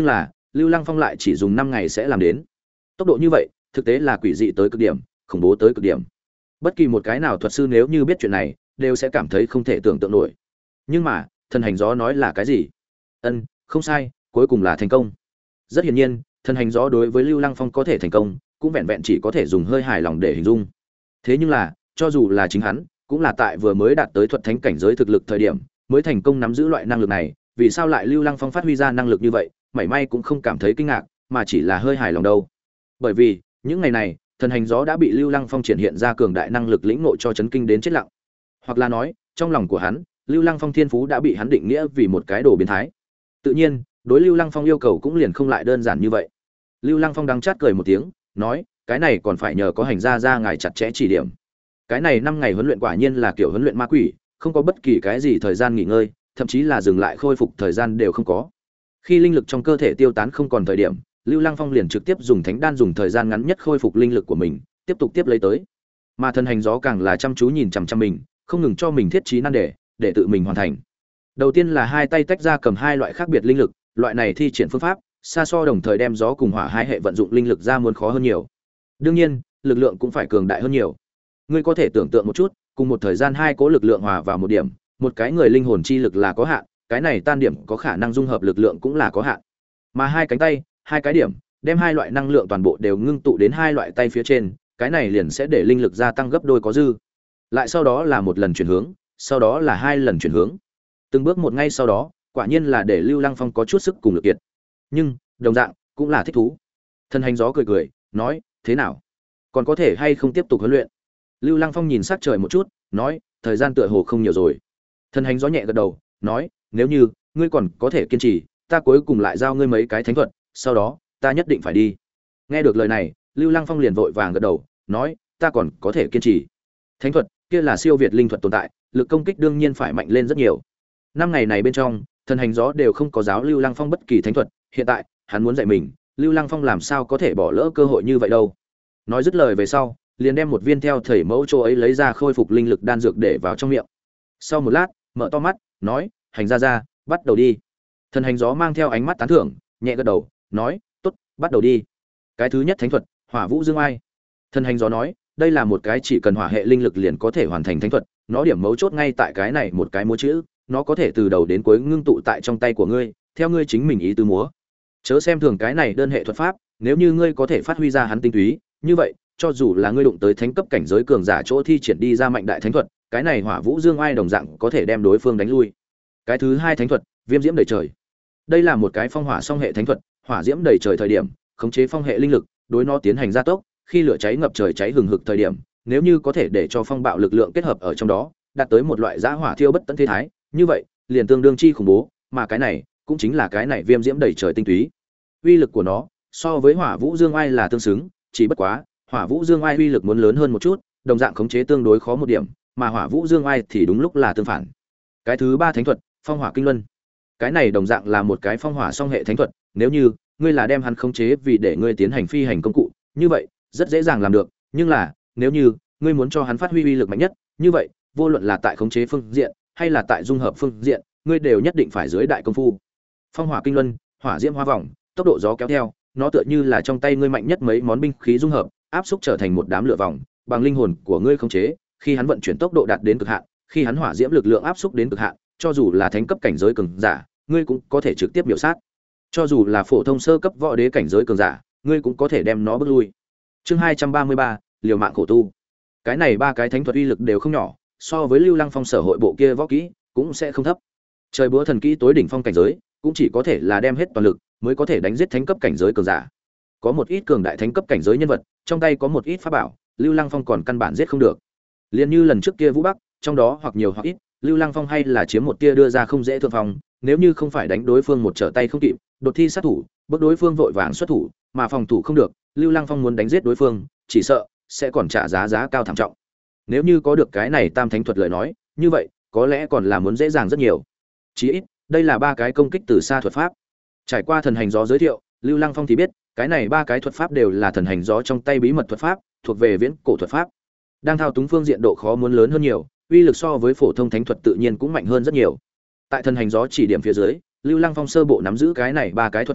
Lưu Lăng Phong lại chỉ dùng năm ngày sẽ làm đến. Tốc độ như vậy, thực tế là quỷ dị tới cực điểm, khủng bố tới cực điểm. Bất kỳ một cái nào thuật sư nếu như biết chuyện này, đều sẽ cảm thấy không thể tưởng tượng nổi. Nhưng mà, thần hành gió nói là cái gì? Ân, không sai, cuối cùng là thành công. Rất hiển nhiên, thần hành gió đối với Lưu Lăng Phong có thể thành công, cũng vẹn vẹn chỉ có thể dùng hơi hài lòng để hình dung. Thế nhưng là, cho dù là chính hắn, cũng là tại vừa mới đạt tới thuật thánh cảnh giới thực lực thời điểm, mới thành công nắm giữ loại năng lực này, vì sao lại Lưu Lăng Phong phát huy ra năng lực như vậy, mảy may cũng không cảm thấy kinh ngạc, mà chỉ là hơi hài lòng đâu. Bởi vì, những ngày này, thần hành gió đã bị Lưu Lăng Phong triển hiện ra cường đại năng lực lĩnh ngộ cho chấn kinh đến chết lặng. Hoặc là nói, trong lòng của hắn, Lưu Lăng Phong thiên phú đã bị hắn định nghĩa vì một cái đồ biến thái. Tự nhiên, đối Lưu Lăng Phong yêu cầu cũng liền không lại đơn giản như vậy. Lưu Lăng Phong đắng chát cười một tiếng, nói, cái này còn phải nhờ có hành gia gia ngài chặt chẽ chỉ điểm. Cái này năm ngày huấn luyện quả nhiên là kiểu huấn luyện ma quỷ, không có bất kỳ cái gì thời gian nghỉ ngơi, thậm chí là dừng lại khôi phục thời gian đều không có. Khi linh lực trong cơ thể tiêu tán không còn thời điểm, Lưu Lăng Phong liền trực tiếp dùng thánh đan dùng thời gian ngắn nhất khôi phục linh lực của mình, tiếp tục tiếp lấy tới. Mà thần hành gió càng là chăm chú nhìn chằm chằm mình, không ngừng cho mình thiết trí nan đề, để tự mình hoàn thành. Đầu tiên là hai tay tách ra cầm hai loại khác biệt linh lực, loại này thi triển phương pháp, xa so đồng thời đem gió cùng hỏa hai hệ vận dụng linh lực ra muốn khó hơn nhiều. Đương nhiên, lực lượng cũng phải cường đại hơn nhiều. Ngươi có thể tưởng tượng một chút, cùng một thời gian hai cố lực lượng hòa vào một điểm, một cái người linh hồn chi lực là có hạn, cái này tan điểm có khả năng dung hợp lực lượng cũng là có hạn. Mà hai cánh tay, hai cái điểm, đem hai loại năng lượng toàn bộ đều ngưng tụ đến hai loại tay phía trên, cái này liền sẽ để linh lực gia tăng gấp đôi có dư. Lại sau đó là một lần chuyển hướng, sau đó là hai lần chuyển hướng. Từng bước một ngay sau đó, quả nhiên là để Lưu Lăng Phong có chút sức cùng lực kiệt. Nhưng, đồng dạng, cũng là thích thú. Thần hành gió cười cười, nói, thế nào? Còn có thể hay không tiếp tục huấn luyện? Lưu Lăng Phong nhìn sắc trời một chút, nói, thời gian tựa hồ không nhiều rồi. Thần hành gió nhẹ gật đầu, nói, nếu như ngươi còn có thể kiên trì, ta cuối cùng lại giao ngươi mấy cái thánh thuật, sau đó, ta nhất định phải đi. Nghe được lời này, Lưu Lăng Phong liền vội vàng gật đầu, nói, ta còn có thể kiên trì. Thánh thuật, kia là siêu việt linh thuật tồn tại, lực công kích đương nhiên phải mạnh lên rất nhiều. Năm ngày này bên trong, thần hành gió đều không có giáo Lưu Lăng Phong bất kỳ thánh thuật, hiện tại, hắn muốn dạy mình, Lưu Lăng Phong làm sao có thể bỏ lỡ cơ hội như vậy đâu. Nói dứt lời về sau, liền đem một viên theo thầy mẫu chỗ ấy lấy ra khôi phục linh lực đan dược để vào trong miệng. Sau một lát, mở to mắt, nói, hành gia gia, bắt đầu đi. Thần hành gió mang theo ánh mắt tán thưởng, nhẹ gật đầu, nói, tốt, bắt đầu đi. Cái thứ nhất thánh thuật, Hỏa Vũ Dương Ai. Thần hành gió nói, đây là một cái chỉ cần hỏa hệ linh lực liền có thể hoàn thành thánh thuật, nó điểm mấu chốt ngay tại cái này một cái múa chữ, nó có thể từ đầu đến cuối ngưng tụ tại trong tay của ngươi, theo ngươi chính mình ý tứ múa. Chớ xem thường cái này đơn hệ thuật pháp, nếu như ngươi có thể phát huy ra hắn tinh túy, như vậy, cho dù là ngươi đụng tới thánh cấp cảnh giới cường giả chỗ thi triển đi ra mạnh đại thánh thuật, cái này Hỏa Vũ Dương Ai đồng dạng có thể đem đối phương đánh lui. Cái thứ hai thánh thuật, Viêm Diễm đầy trời. Đây là một cái phong hỏa song hệ thánh thuật, hỏa diễm đầy trời thời điểm, khống chế phong hệ linh lực, đối nó tiến hành gia tốc, khi lửa cháy ngập trời cháy hừng hực thời điểm, nếu như có thể để cho phong bạo lực lượng kết hợp ở trong đó, đạt tới một loại dã hỏa thiêu bất tận thế thái, như vậy, liền tương đương chi khủng bố, mà cái này cũng chính là cái này Viêm Diễm đầy trời tinh túy. Uy lực của nó so với Hỏa Vũ Dương Ai là tương xứng, chỉ bất quá, Hỏa Vũ Dương Ai uy lực muốn lớn hơn một chút, đồng dạng khống chế tương đối khó một điểm, mà Hỏa Vũ Dương Ai thì đúng lúc là tương phản. Cái thứ ba thánh thuật, Phong Hỏa Kinh Luân. Cái này đồng dạng là một cái phong hỏa song hệ thánh thuật, nếu như ngươi là đem hắn khống chế vì để ngươi tiến hành phi hành công cụ, như vậy, rất dễ dàng làm được, nhưng là, nếu như ngươi muốn cho hắn phát huy uy lực mạnh nhất, như vậy, vô luận là tại khống chế phương diện hay là tại dung hợp phương diện, ngươi đều nhất định phải dưới đại công phu. Phong Hỏa Kinh Luân, hỏa diễm hoa vòng, tốc độ gió kéo theo, nó tựa như là trong tay ngươi mạnh nhất mấy món binh khí dung hợp, áp xúc trở thành một đám lửa vòng, bằng linh hồn của ngươi khống chế, khi hắn vận chuyển tốc độ đạt đến cực hạn, khi hắn hỏa diễm lực lượng áp xúc đến cực hạn, cho dù là thánh cấp cảnh giới cường giả, ngươi cũng có thể trực tiếp biểu sát. Cho dù là phổ thông sơ cấp võ đế cảnh giới cường giả, ngươi cũng có thể đem nó bước lui. Chương hai trăm ba mươi ba, liều mạng khổ tu. Cái này ba cái thánh thuật uy lực đều không nhỏ, so với Lưu Lăng Phong sở hội bộ kia võ kỹ, cũng sẽ không thấp. Trời búa thần kỹ tối đỉnh phong cảnh giới, cũng chỉ có thể là đem hết toàn lực mới có thể đánh giết thánh cấp cảnh giới cường giả. Có một ít cường đại thánh cấp cảnh giới nhân vật, trong tay có một ít pháp bảo, Lưu Lăng Phong còn căn bản giết không được. Liên như lần trước kia Vũ Bắc, trong đó hoặc nhiều hoặc ít, Lưu Lăng Phong hay là chiếm một tia đưa ra không dễ thượng phòng, nếu như không phải đánh đối phương một trở tay không kịp, đột thi sát thủ, bước đối phương vội vàng xuất thủ, mà phòng thủ không được, Lưu Lăng Phong muốn đánh giết đối phương, chỉ sợ sẽ còn trả giá giá cao thảm trọng. Nếu như có được cái này tam thánh thuật lời nói, như vậy, có lẽ còn là muốn dễ dàng rất nhiều. Chỉ ít, đây là ba cái công kích từ xa thuật pháp. Trải qua thần hành gió giới thiệu, Lưu Lăng Phong thì biết, cái này ba cái thuật pháp đều là thần hành gió trong tay bí mật thuật pháp, thuộc về viễn cổ thuật pháp. Đang thao túng phương diện độ khó muốn lớn hơn nhiều, uy lực so với phổ thông thánh thuật tự nhiên cũng mạnh hơn rất nhiều. Tại thần hành gió chỉ điểm phía dưới, Lưu Lăng Phong sơ bộ nắm giữ cái này ba cái thuật pháp,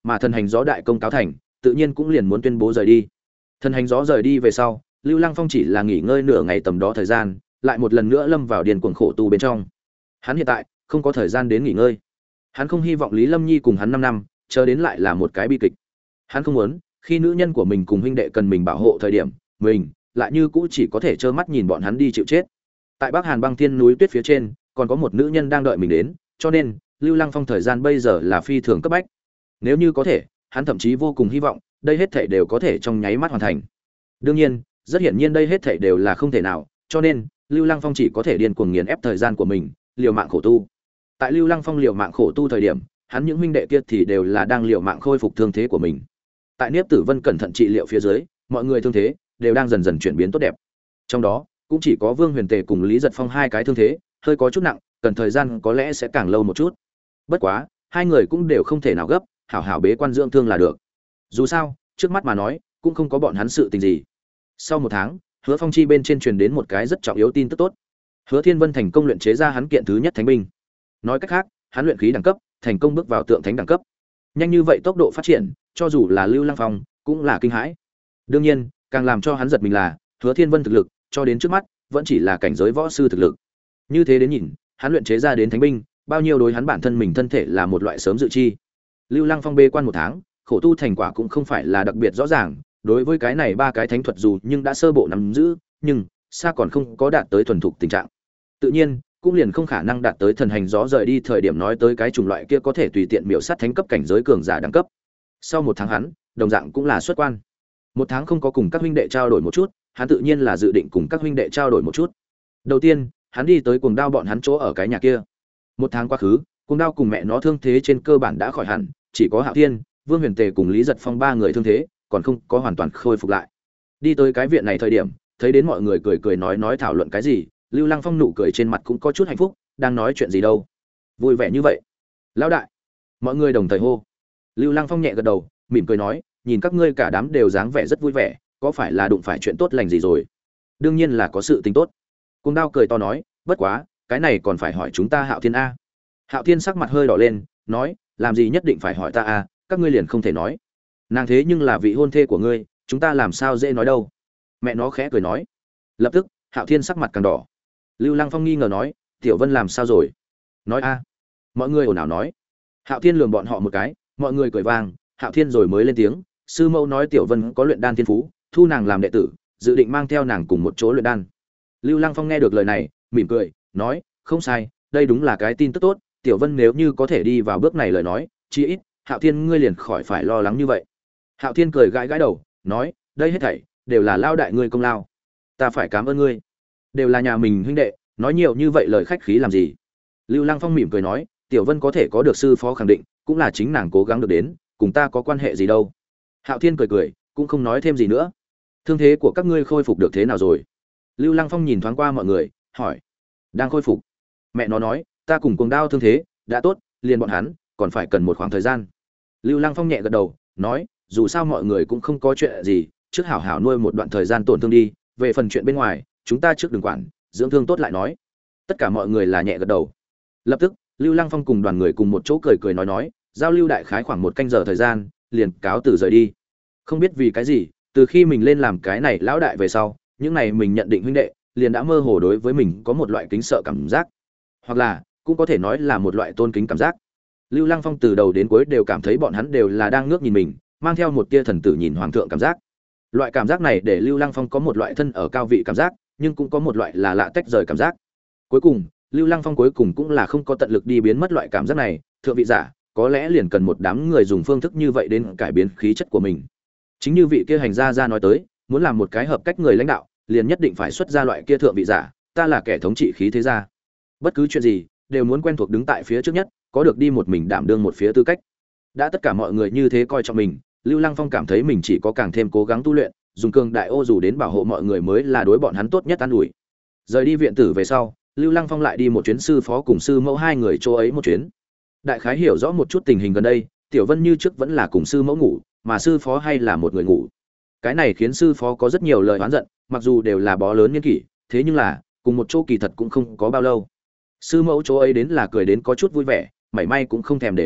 mà thần hành gió đại công cáo thành, tự nhiên cũng liền muốn tuyên bố rời đi. Thần hành gió rời đi về sau, Lưu Lăng Phong chỉ là nghỉ ngơi nửa ngày tầm đó thời gian, lại một lần nữa lâm vào điên cuồng khổ tu bên trong. Hắn hiện tại không có thời gian đến nghỉ ngơi. Hắn không hy vọng Lý Lâm Nhi cùng hắn năm năm, chờ đến lại là một cái bi kịch. Hắn không muốn, khi nữ nhân của mình cùng huynh đệ cần mình bảo hộ thời điểm, mình lại như cũ chỉ có thể trơ mắt nhìn bọn hắn đi chịu chết. Tại Bắc Hàn băng thiên núi tuyết phía trên, còn có một nữ nhân đang đợi mình đến, cho nên Lưu Lăng Phong thời gian bây giờ là phi thường cấp bách. Nếu như có thể, hắn thậm chí vô cùng hy vọng, đây hết thảy đều có thể trong nháy mắt hoàn thành. Đương nhiên, rất hiển nhiên đây hết thảy đều là không thể nào, cho nên Lưu Lăng Phong chỉ có thể điên cuồng nghiền ép thời gian của mình, liều mạng khổ tu. Tại Lưu Lăng Phong liều mạng khổ tu thời điểm, hắn những huynh đệ kia thì đều là đang liều mạng khôi phục thương thế của mình. Tại Niếp Tử Vân cẩn thận trị liệu phía dưới, mọi người thương thế đều đang dần dần chuyển biến tốt đẹp. Trong đó, cũng chỉ có Vương Huyền Tề cùng Lý Giật Phong hai cái thương thế hơi có chút nặng, cần thời gian có lẽ sẽ càng lâu một chút. Bất quá, hai người cũng đều không thể nào gấp, hảo hảo bế quan dưỡng thương là được. Dù sao, trước mắt mà nói, cũng không có bọn hắn sự tình gì. Sau một tháng, Hứa Phong chi bên trên truyền đến một cái rất trọng yếu tin tức tốt. Hứa Thiên Vân thành công luyện chế ra hắn kiện thứ nhất thánh binh. Nói cách khác, hắn luyện khí đẳng cấp, thành công bước vào tượng thánh đẳng cấp. Nhanh như vậy tốc độ phát triển, cho dù là Lưu Lăng Phong, cũng là kinh hãi. Đương nhiên, càng làm cho hắn giật mình là, Hứa Thiên Vân thực lực, cho đến trước mắt, vẫn chỉ là cảnh giới võ sư thực lực. Như thế đến nhìn, hắn luyện chế ra đến thánh binh, bao nhiêu đối hắn bản thân mình thân thể là một loại sớm dự chi. Lưu Lăng Phong bê quan một tháng, khổ tu thành quả cũng không phải là đặc biệt rõ ràng, đối với cái này ba cái thánh thuật dù nhưng đã sơ bộ nắm giữ, nhưng xa còn không có đạt tới thuần thục tình trạng. Tự nhiên, cũng liền không khả năng đạt tới thần hành gió rời đi thời điểm nói tới cái chủng loại kia có thể tùy tiện miểu sát thánh cấp cảnh giới cường giả đẳng cấp. Sau một tháng hắn, đồng dạng cũng là xuất quan. Một tháng không có cùng các huynh đệ trao đổi một chút, hắn tự nhiên là dự định cùng các huynh đệ trao đổi một chút. Đầu tiên, hắn đi tới Cuồng Đao bọn hắn chỗ ở cái nhà kia. Một tháng quá khứ, Cuồng Đao cùng mẹ nó thương thế trên cơ bản đã khỏi hẳn, chỉ có Hạo Thiên, Vương Huyền Tề cùng Lý Giật Phong ba người thương thế, còn không có hoàn toàn khôi phục lại. Đi tới cái viện này thời điểm, thấy đến mọi người cười cười nói nói thảo luận cái gì, Lưu Lăng Phong nụ cười trên mặt cũng có chút hạnh phúc, đang nói chuyện gì đâu? Vui vẻ như vậy. Lão đại. Mọi người đồng thời hô. Lưu Lăng Phong nhẹ gật đầu, mỉm cười nói, nhìn các ngươi cả đám đều dáng vẻ rất vui vẻ, có phải là đụng phải chuyện tốt lành gì rồi? Đương nhiên là có sự tình tốt. Cuồng Đao cười to nói, bất quá, cái này còn phải hỏi chúng ta Hạo Thiên a. Hạo Thiên sắc mặt hơi đỏ lên, nói, làm gì nhất định phải hỏi ta a, các ngươi liền không thể nói. Nàng thế nhưng là vị hôn thê của ngươi, chúng ta làm sao dễ nói đâu. Mẹ nó khẽ cười nói. Lập tức, Hạo Thiên sắc mặt càng đỏ. Lưu Lăng Phong nghi ngờ nói, Tiểu Vân làm sao rồi? Nói a. Mọi người ồn ào nói. Hạo Thiên lườm bọn họ một cái, mọi người cười vang, Hạo Thiên rồi mới lên tiếng, sư mẫu nói Tiểu Vân có luyện đan thiên phú, thu nàng làm đệ tử, dự định mang theo nàng cùng một chỗ luyện đan. Lưu Lăng Phong nghe được lời này, mỉm cười, nói, không sai, đây đúng là cái tin tức tốt, Tiểu Vân nếu như có thể đi vào bước này lời nói, chí ít, Hạo Thiên ngươi liền khỏi phải lo lắng như vậy. Hạo Thiên cười gãi gãi đầu, nói, đây hết thảy đều là lao đại ngươi công lao, ta phải cảm ơn ngươi, đều là nhà mình huynh đệ, nói nhiều như vậy lời khách khí làm gì? Lưu Lăng Phong mỉm cười nói, Tiểu Vân có thể có được sư phó khẳng định, cũng là chính nàng cố gắng được đến, cùng ta có quan hệ gì đâu. Hạo Thiên cười cười, cũng không nói thêm gì nữa. Thương thế của các ngươi khôi phục được thế nào rồi? Lưu Lăng Phong nhìn thoáng qua mọi người, hỏi. Đang khôi phục. Mẹ nó nói, ta cùng Cuồng Đao thương thế đã tốt, liền bọn hắn còn phải cần một khoảng thời gian. Lưu Lăng Phong nhẹ gật đầu, nói, dù sao mọi người cũng không có chuyện gì, trước hảo hảo nuôi một đoạn thời gian tổn thương đi, về phần chuyện bên ngoài, chúng ta trước đừng quản, dưỡng thương tốt lại nói. Tất cả mọi người là nhẹ gật đầu. Lập tức, Lưu Lăng Phong cùng đoàn người cùng một chỗ cười cười nói nói, giao lưu đại khái khoảng một canh giờ thời gian, liền cáo từ rời đi. Không biết vì cái gì, từ khi mình lên làm cái này lão đại về sau, những này mình nhận định huynh đệ, liền đã mơ hồ đối với mình có một loại kính sợ cảm giác, hoặc là cũng có thể nói là một loại tôn kính cảm giác. Lưu Lăng Phong từ đầu đến cuối đều cảm thấy bọn hắn đều là đang ngước nhìn mình, mang theo một tia thần tử nhìn hoàng thượng cảm giác. Loại cảm giác này để Lưu Lăng Phong có một loại thân ở cao vị cảm giác, nhưng cũng có một loại là lạ tách rời cảm giác. Cuối cùng, Lưu Lăng Phong cuối cùng cũng là không có tận lực đi biến mất loại cảm giác này, thượng vị giả, có lẽ liền cần một đám người dùng phương thức như vậy đến cải biến khí chất của mình. Chính như vị kia hành gia gia nói tới, muốn làm một cái hợp cách người lãnh đạo, liền nhất định phải xuất ra loại kia thượng vị giả, ta là kẻ thống trị khí thế gia. Bất cứ chuyện gì, đều muốn quen thuộc đứng tại phía trước nhất, có được đi một mình đảm đương một phía tư cách. Đã tất cả mọi người như thế coi trọng mình, Lưu Lăng Phong cảm thấy mình chỉ có càng thêm cố gắng tu luyện, dùng cường đại ô dù đến bảo hộ mọi người mới là đối bọn hắn tốt nhất an ủi. Rời đi viện tử về sau, Lưu Lăng Phong lại đi một chuyến sư phó cùng sư mẫu hai người chỗ ấy một chuyến. Đại khái hiểu rõ một chút tình hình gần đây, Tiểu Vân như trước vẫn là cùng sư mẫu ngủ, mà sư phó hay là một người ngủ. Cái này khiến sư phó có rất nhiều lời oán giận, mặc dù đều là bó lớn niên kỷ, thế nhưng là cùng một chỗ kỳ thật cũng không có bao lâu. Sư mẫu chỗ ấy đến là cười đến có chút vui vẻ, mảy may cũng không thèm để ý,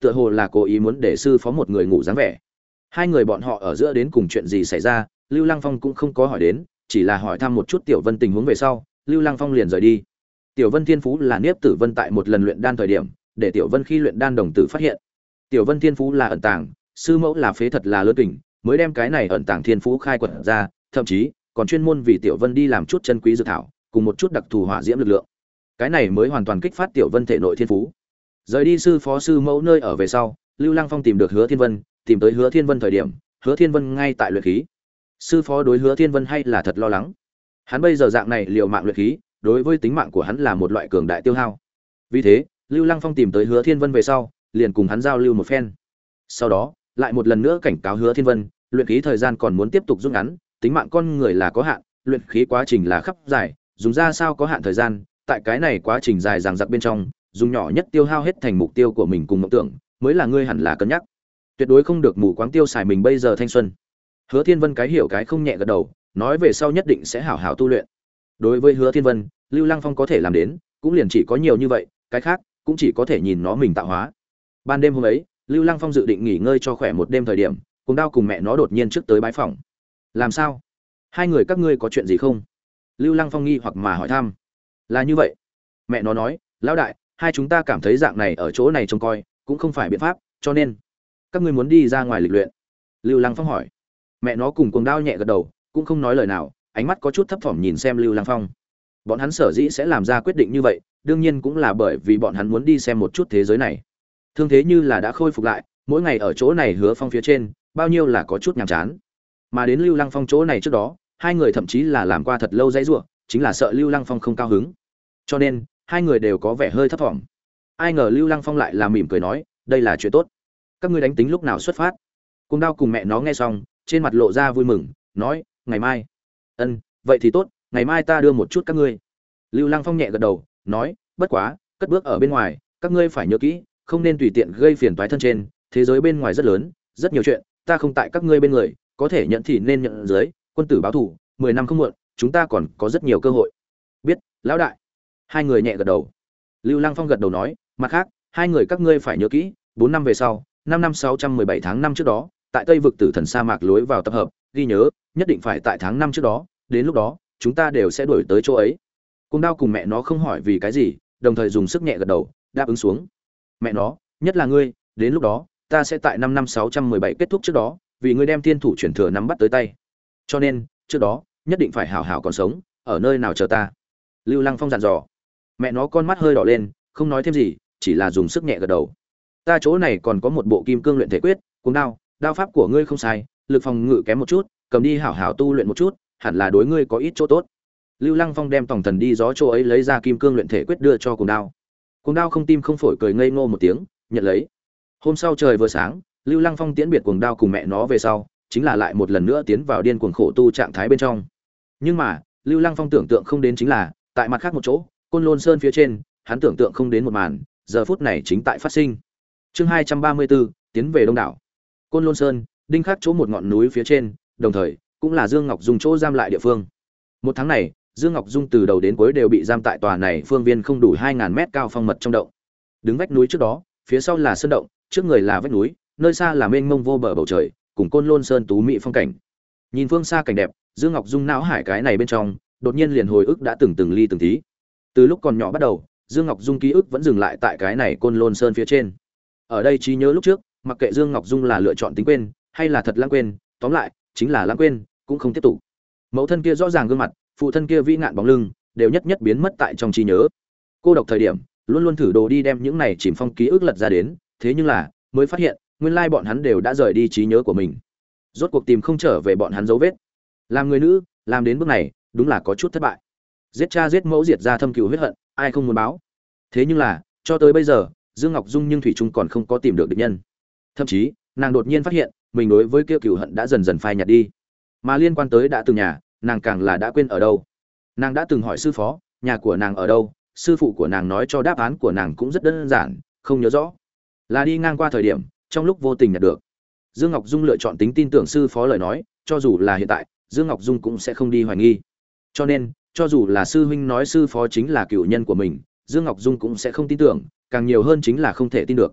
tựa hồ là cố ý muốn để sư phó một người ngủ dáng vẻ. Hai người bọn họ ở giữa đến cùng chuyện gì xảy ra, Lưu Lăng Phong cũng không có hỏi đến, chỉ là hỏi thăm một chút Tiểu Vân tình huống về sau, Lưu Lăng Phong liền rời đi. Tiểu Vân thiên phú là Niếp Tử Vân tại một lần luyện đan thời điểm, để Tiểu Vân khi luyện đan đồng tử phát hiện. Tiểu Vân thiên phú là ẩn tàng, sư mẫu là phế thật là lớn kình, mới đem cái này ẩn tàng thiên phú khai quật ra, thậm chí còn chuyên môn vì Tiểu Vân đi làm chút chân quý dược thảo, cùng một chút đặc thù hỏa diễm lực lượng. Cái này mới hoàn toàn kích phát Tiểu Vân thể nội thiên phú. Rời đi sư phó sư mẫu nơi ở về sau, Lưu Lăng Phong tìm được Hứa Thiên Vân, tìm tới Hứa Thiên Vân thời điểm, Hứa Thiên Vân ngay tại luyện khí. Sư phó đối Hứa Thiên Vân hay là thật lo lắng. Hắn bây giờ dạng này liều mạng luyện khí, đối với tính mạng của hắn là một loại cường đại tiêu hao. Vì thế, Lưu Lăng Phong tìm tới Hứa Thiên Vân về sau, liền cùng hắn giao lưu một phen. Sau đó, lại một lần nữa cảnh cáo Hứa Thiên Vân, luyện khí thời gian còn muốn tiếp tục rút ngắn, tính mạng con người là có hạn, luyện khí quá trình là khắp dài, dùng ra sao có hạn thời gian, tại cái này quá trình dài dằng dặc bên trong, dùng nhỏ nhất tiêu hao hết thành mục tiêu của mình cùng mộng tưởng, mới là ngươi hẳn là cân nhắc. Tuyệt đối không được mù quáng tiêu xài mình bây giờ thanh xuân. Hứa Thiên Vân cái hiểu cái không nhẹ gật đầu, nói về sau nhất định sẽ hảo hảo tu luyện. Đối với Hứa Thiên Vân, Lưu Lăng Phong có thể làm đến, cũng liền chỉ có nhiều như vậy, cái khác cũng chỉ có thể nhìn nó mình tạo hóa. Ban đêm hôm ấy, Lưu Lăng Phong dự định nghỉ ngơi cho khỏe một đêm thời điểm, cùng Đao cùng mẹ nó đột nhiên trước tới bái phòng. Làm sao? Hai người các ngươi có chuyện gì không? Lưu Lăng Phong nghi hoặc mà hỏi thăm. Là như vậy. Mẹ nó nói, lão đại, hai chúng ta cảm thấy dạng này ở chỗ này trông coi, cũng không phải biện pháp, cho nên các ngươi muốn đi ra ngoài lịch luyện. Lưu Lăng Phong hỏi. Mẹ nó cùng Cuồng Đao nhẹ gật đầu, cũng không nói lời nào, ánh mắt có chút thấp thỏm nhìn xem Lưu Lăng Phong. Bọn hắn sở dĩ sẽ làm ra quyết định như vậy, đương nhiên cũng là bởi vì bọn hắn muốn đi xem một chút thế giới này. Thương thế như là đã khôi phục lại, mỗi ngày ở chỗ này Hứa Phong phía trên, bao nhiêu là có chút nhàm chán. Mà đến Lưu Lăng Phong chỗ này trước đó, hai người thậm chí là làm qua thật lâu dãy rủa, chính là sợ Lưu Lăng Phong không cao hứng. Cho nên, hai người đều có vẻ hơi thấp thỏm. Ai ngờ Lưu Lăng Phong lại là mỉm cười nói, đây là chuyện tốt. Các ngươi đánh tính lúc nào xuất phát? Cùng Đao cùng mẹ nó nghe xong, trên mặt lộ ra vui mừng, nói, ngày mai. Ân, vậy thì tốt, ngày mai ta đưa một chút các ngươi. Lưu Lăng Phong nhẹ gật đầu, nói, bất quá, cất bước ở bên ngoài, các ngươi phải nhớ kỹ, không nên tùy tiện gây phiền toái thân trên, thế giới bên ngoài rất lớn, rất nhiều chuyện, ta không tại các ngươi bên người, có thể nhận thì nên nhận dưới, quân tử báo thù, mười năm không muộn, chúng ta còn có rất nhiều cơ hội. Biết, lão đại. Hai người nhẹ gật đầu. Lưu Lăng Phong gật đầu nói, mặt khác, hai người các ngươi phải nhớ kỹ, bốn năm về sau, năm năm sáu trăm mười bảy tháng năm trước đó, tại Tây vực Tử Thần sa mạc lối vào tập hợp, ghi nhớ, nhất định phải tại tháng năm trước đó, đến lúc đó, chúng ta đều sẽ đuổi tới chỗ ấy. Cùng Đao cùng mẹ nó không hỏi vì cái gì, đồng thời dùng sức nhẹ gật đầu, đáp ứng xuống. Mẹ nó, nhất là ngươi, đến lúc đó, ta sẽ tại năm năm sáu trăm mười bảy kết thúc trước đó, vì ngươi đem thiên thủ chuyển thừa nắm bắt tới tay. Cho nên, trước đó, nhất định phải hảo hảo còn sống, ở nơi nào chờ ta. Lưu Lăng Phong dặn dò. Mẹ nó con mắt hơi đỏ lên, không nói thêm gì, chỉ là dùng sức nhẹ gật đầu. Ta chỗ này còn có một bộ kim cương luyện thể quyết, Cuồng Đao, đao pháp của ngươi không sai, lực phòng ngự kém một chút, cầm đi hảo hảo tu luyện một chút, hẳn là đối ngươi có ít chỗ tốt. Lưu Lăng Phong đem tổng thần đi gió chỗ ấy lấy ra kim cương luyện thể quyết đưa cho Cuồng Đao. Cuồng Đao không tim không phổi cười ngây ngô một tiếng, nhận lấy. Hôm sau trời vừa sáng, Lưu Lăng Phong tiễn biệt Cuồng Đao cùng mẹ nó về sau, chính là lại một lần nữa tiến vào điên cuồng khổ tu trạng thái bên trong. Nhưng mà, Lưu Lăng Phong tưởng tượng không đến chính là, tại mặt khác một chỗ, Côn Lôn Sơn phía trên, hắn tưởng tượng không đến một màn, giờ phút này chính tại phát sinh. Chương hai trăm ba mươi tư, tiến về Đông đảo. Côn Lôn Sơn, đinh khắc chỗ một ngọn núi phía trên, đồng thời cũng là Dương Ngọc Dung chỗ giam lại địa phương. Một tháng này, Dương Ngọc Dung từ đầu đến cuối đều bị giam tại tòa này phương viên không đủ hai ngàn mét cao phong mật trong động. Đứng vách núi trước đó, phía sau là sơn động, trước người là vách núi, nơi xa là mênh mông vô bờ bầu trời, cùng Côn Lôn Sơn tú mỹ phong cảnh. Nhìn phương xa cảnh đẹp, Dương Ngọc Dung não hải cái này bên trong, đột nhiên liền hồi ức đã từng từng ly từng tí. Từ lúc còn nhỏ bắt đầu, Dương Ngọc Dung ký ức vẫn dừng lại tại cái này Côn Lôn Sơn phía trên. Ở đây trí nhớ lúc trước, mặc kệ Dương Ngọc Dung là lựa chọn tính quên, hay là thật lãng quên, tóm lại, chính là lãng quên, cũng không tiếp tục. Mẫu thân kia rõ ràng gương mặt, phụ thân kia vĩ nạn bóng lưng, đều nhất nhất biến mất tại trong trí nhớ. Cô độc thời điểm, luôn luôn thử đồ đi đem những này chìm phong ký ức lật ra đến, thế nhưng là, mới phát hiện, nguyên lai bọn hắn đều đã rời đi trí nhớ của mình. Rốt cuộc tìm không trở về bọn hắn dấu vết. Làm người nữ, làm đến bước này, đúng là có chút thất bại. Giết cha giết mẫu diệt ra thâm cừu huyết hận, ai không muốn báo. Thế nhưng là, cho tới bây giờ, Dương Ngọc Dung nhưng thủy chung còn không có tìm được địch nhân. Thậm chí, nàng đột nhiên phát hiện, mình đối với kia cừu hận đã dần dần phai nhạt đi. Mà liên quan tới đã từng nhà, nàng càng là đã quên ở đâu. Nàng đã từng hỏi sư phó, nhà của nàng ở đâu, sư phụ của nàng nói cho đáp án của nàng cũng rất đơn giản, không nhớ rõ. Là đi ngang qua thời điểm, trong lúc vô tình nhận được. Dương Ngọc Dung lựa chọn tính tin tưởng sư phó lời nói, cho dù là hiện tại, Dương Ngọc Dung cũng sẽ không đi hoài nghi. Cho nên, cho dù là sư huynh nói sư phó chính là cựu nhân của mình, Dương Ngọc Dung cũng sẽ không tin tưởng, càng nhiều hơn chính là không thể tin được.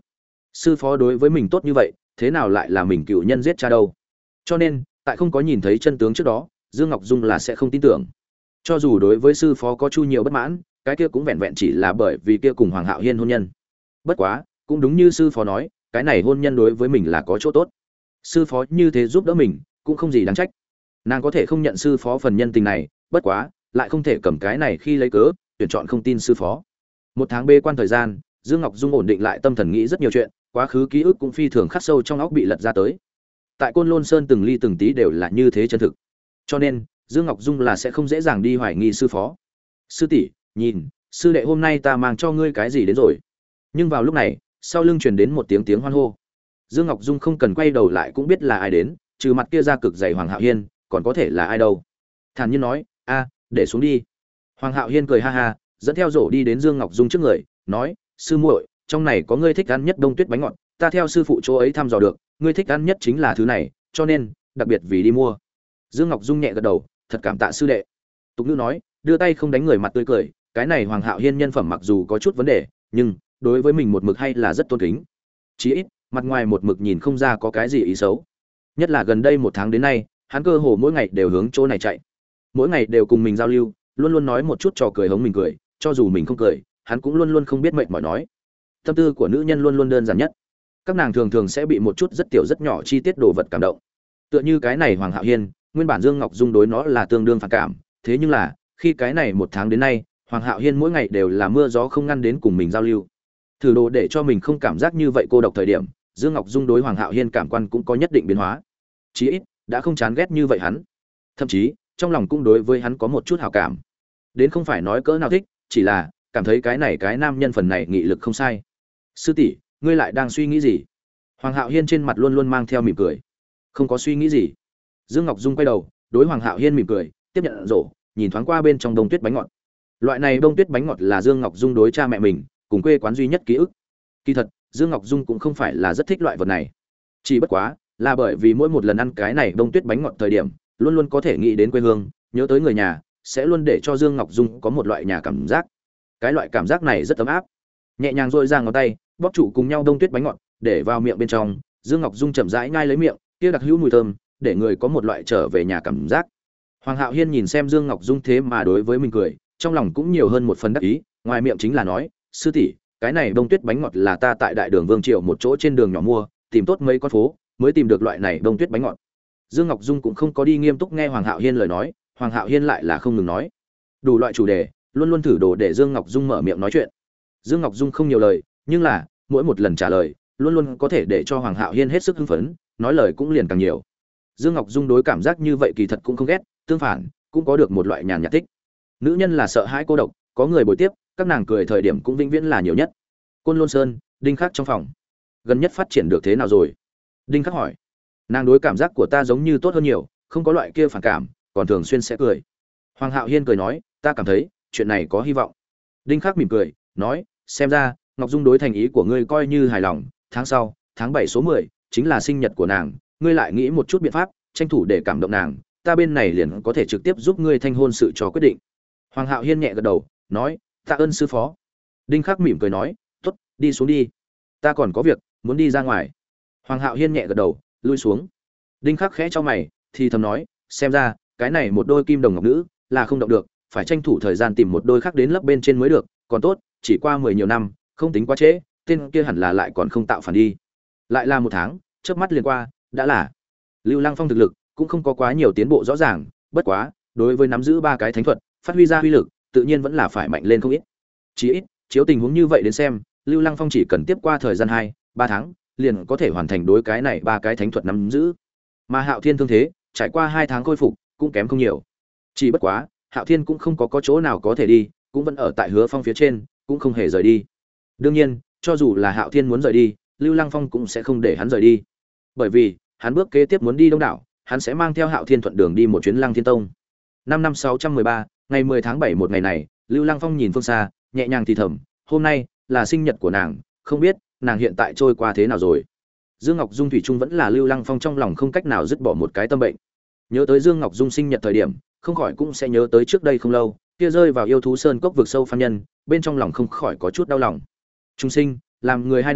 Sư phó đối với mình tốt như vậy, thế nào lại là mình cựu nhân giết cha đâu? Cho nên, tại không có nhìn thấy chân tướng trước đó, Dương Ngọc Dung là sẽ không tin tưởng. Cho dù đối với sư phó có chu nhiều bất mãn, cái kia cũng vẹn vẹn chỉ là bởi vì kia cùng Hoàng Hạo Hiên hôn nhân. Bất quá, cũng đúng như sư phó nói, cái này hôn nhân đối với mình là có chỗ tốt. Sư phó như thế giúp đỡ mình, cũng không gì đáng trách. Nàng có thể không nhận sư phó phần nhân tình này, bất quá, lại không thể cầm cái này khi lấy cớ, tuyển chọn không tin sư phó. Một tháng bê quan thời gian, Dương Ngọc Dung ổn định lại tâm thần nghĩ rất nhiều chuyện, quá khứ ký ức cũng phi thường khắc sâu trong óc bị lật ra tới. Tại Côn Lôn Sơn từng ly từng tí đều là như thế chân thực. Cho nên, Dương Ngọc Dung là sẽ không dễ dàng đi hoài nghi sư phó. Sư tỷ, nhìn, sư đệ hôm nay ta mang cho ngươi cái gì đến rồi. Nhưng vào lúc này, sau lưng truyền đến một tiếng tiếng hoan hô. Dương Ngọc Dung không cần quay đầu lại cũng biết là ai đến, trừ mặt kia ra cực dày Hoàng Hạo Hiên, còn có thể là ai đâu. Thản nhiên nói, a, để xuống đi. Hoàng Hạo Hiên cười ha ha, dẫn theo rổ đi đến Dương Ngọc Dung trước người, nói, sư muội, trong này có ngươi thích ăn nhất đông tuyết bánh ngọt, ta theo sư phụ chỗ ấy thăm dò được, ngươi thích ăn nhất chính là thứ này, cho nên, đặc biệt vì đi mua. Dương Ngọc Dung nhẹ gật đầu, thật cảm tạ sư đệ. Tục Nữ nói, đưa tay không đánh người mặt tươi cười, cái này Hoàng Hạo Hiên nhân phẩm mặc dù có chút vấn đề, nhưng đối với mình một mực hay là rất tôn kính. Chí ít, mặt ngoài một mực nhìn không ra có cái gì ý xấu. Nhất là gần đây một tháng đến nay, hắn cơ hồ mỗi ngày đều hướng chỗ này chạy. Mỗi ngày đều cùng mình giao lưu, luôn luôn nói một chút trò cười hống mình cười, cho dù mình không cười, hắn cũng luôn luôn không biết mệt mỏi nói. Tâm tư của nữ nhân luôn luôn đơn giản nhất. Các nàng thường thường sẽ bị một chút rất tiểu rất nhỏ chi tiết đồ vật cảm động. Tựa như cái này Hoàng Hạo Hiên, nguyên bản Dương Ngọc Dung đối nó là tương đương phản cảm, thế nhưng là, khi cái này một tháng đến nay, Hoàng Hạo Hiên mỗi ngày đều là mưa gió không ngăn đến cùng mình giao lưu. Thử đồ để cho mình không cảm giác như vậy cô độc thời điểm, Dương Ngọc Dung đối Hoàng Hạo Hiên cảm quan cũng có nhất định biến hóa. Chí ít, đã không chán ghét như vậy hắn. Thậm chí, trong lòng cũng đối với hắn có một chút hảo cảm. Đến không phải nói cỡ nào thích, chỉ là cảm thấy cái này cái nam nhân phần này nghị lực không sai. Sư tỷ, ngươi lại đang suy nghĩ gì? Hoàng Hạo Hiên trên mặt luôn luôn mang theo mỉm cười. Không có suy nghĩ gì. Dương Ngọc Dung quay đầu, đối Hoàng Hạo Hiên mỉm cười, tiếp nhận rổ, nhìn thoáng qua bên trong đông tuyết bánh ngọt. Loại này đông tuyết bánh ngọt là Dương Ngọc Dung đối cha mẹ mình, cùng quê quán duy nhất ký ức. Kỳ thật, Dương Ngọc Dung cũng không phải là rất thích loại vật này. Chỉ bất quá, là bởi vì mỗi một lần ăn cái này đông tuyết bánh ngọt thời điểm, luôn luôn có thể nghĩ đến quê hương, nhớ tới người nhà, sẽ luôn để cho Dương Ngọc Dung có một loại nhà cảm giác. Cái loại cảm giác này rất ấm áp. Nhẹ nhàng duỗi ra ngón tay, bóp trụ cùng nhau đông tuyết bánh ngọt, để vào miệng bên trong, Dương Ngọc Dung chậm rãi nhai lấy miệng, kia đặc hữu mùi thơm, để người có một loại trở về nhà cảm giác. Hoàng Hạo Hiên nhìn xem Dương Ngọc Dung thế mà đối với mình cười, trong lòng cũng nhiều hơn một phần đắc ý, ngoài miệng chính là nói, sư tỷ, cái này đông tuyết bánh ngọt là ta tại Đại Đường Vương Triều một chỗ trên đường nhỏ mua, tìm tốt mấy con phố, mới tìm được loại này đông tuyết bánh ngọt. Dương Ngọc Dung cũng không có đi nghiêm túc nghe Hoàng Hạo Hiên lời nói, Hoàng Hạo Hiên lại là không ngừng nói, đủ loại chủ đề, luôn luôn thử đồ để Dương Ngọc Dung mở miệng nói chuyện. Dương Ngọc Dung không nhiều lời, nhưng là mỗi một lần trả lời, luôn luôn có thể để cho Hoàng Hạo Hiên hết sức hưng phấn, nói lời cũng liền càng nhiều. Dương Ngọc Dung đối cảm giác như vậy kỳ thật cũng không ghét, tương phản, cũng có được một loại nhàn nhạt thích. Nữ nhân là sợ hãi cô độc, có người bồi tiếp, các nàng cười thời điểm cũng vĩnh viễn là nhiều nhất. Côn Lôn Sơn, Đinh Khắc trong phòng. Gần nhất phát triển được thế nào rồi? Đinh Khắc hỏi. Nàng đối cảm giác của ta giống như tốt hơn nhiều, không có loại kia phản cảm, còn thường xuyên sẽ cười. Hoàng Hạo Hiên cười nói, ta cảm thấy chuyện này có hy vọng. Đinh Khắc mỉm cười, nói, xem ra Ngọc Dung đối thành ý của ngươi coi như hài lòng, tháng sau, tháng bảy số mười, chính là sinh nhật của nàng, ngươi lại nghĩ một chút biện pháp, tranh thủ để cảm động nàng, ta bên này liền có thể trực tiếp giúp ngươi thanh hôn sự cho quyết định. Hoàng Hạo Hiên nhẹ gật đầu, nói, tạ ơn sư phó. Đinh Khắc mỉm cười nói, tốt, đi xuống đi, ta còn có việc, muốn đi ra ngoài. Hoàng Hạo Hiên nhẹ gật đầu, lui xuống. Đinh Khắc khẽ cho mày, thì thầm nói, xem ra cái này một đôi kim đồng ngọc nữ là không động được, phải tranh thủ thời gian tìm một đôi khác đến lớp bên trên mới được, còn tốt, chỉ qua mười nhiều năm, không tính quá trễ, tên kia hẳn là lại còn không tạo phản đi. Lại là một tháng, chớp mắt liền qua, đã là Lưu Lăng Phong thực lực cũng không có quá nhiều tiến bộ rõ ràng, bất quá, đối với nắm giữ ba cái thánh thuật, phát huy ra uy lực, tự nhiên vẫn là phải mạnh lên không ít. Chỉ ít, chiếu tình huống như vậy đến xem, Lưu Lăng Phong chỉ cần tiếp qua thời gian hai, ba tháng, liền có thể hoàn thành đối cái này ba cái thánh thuật nắm giữ. Mà Hạo Thiên thương thế, trải qua hai tháng khôi phục, cũng kém không nhiều. Chỉ bất quá, Hạo Thiên cũng không có có chỗ nào có thể đi, cũng vẫn ở tại Hứa Phong phía trên, cũng không hề rời đi. Đương nhiên, cho dù là Hạo Thiên muốn rời đi, Lưu Lăng Phong cũng sẽ không để hắn rời đi. Bởi vì, hắn bước kế tiếp muốn đi Đông đảo, hắn sẽ mang theo Hạo Thiên thuận đường đi một chuyến Lăng Thiên Tông. Năm năm sáu trăm mười ba, ngày mười tháng bảy một ngày này, Lưu Lăng Phong nhìn phương xa, nhẹ nhàng thì thầm, hôm nay là sinh nhật của nàng, không biết nàng hiện tại trôi qua thế nào rồi. Dương Ngọc Dung thủy chung vẫn là Lưu Lăng Phong trong lòng không cách nào dứt bỏ một cái tâm bệnh. Nhớ tới Dương Ngọc Dung sinh nhật thời điểm, không khỏi cũng sẽ nhớ tới trước đây không lâu, kia rơi vào yêu thú sơn cốc vực sâu phàm nhân, bên trong lòng không khỏi có chút đau lòng. Trung sinh, làm người hai đời,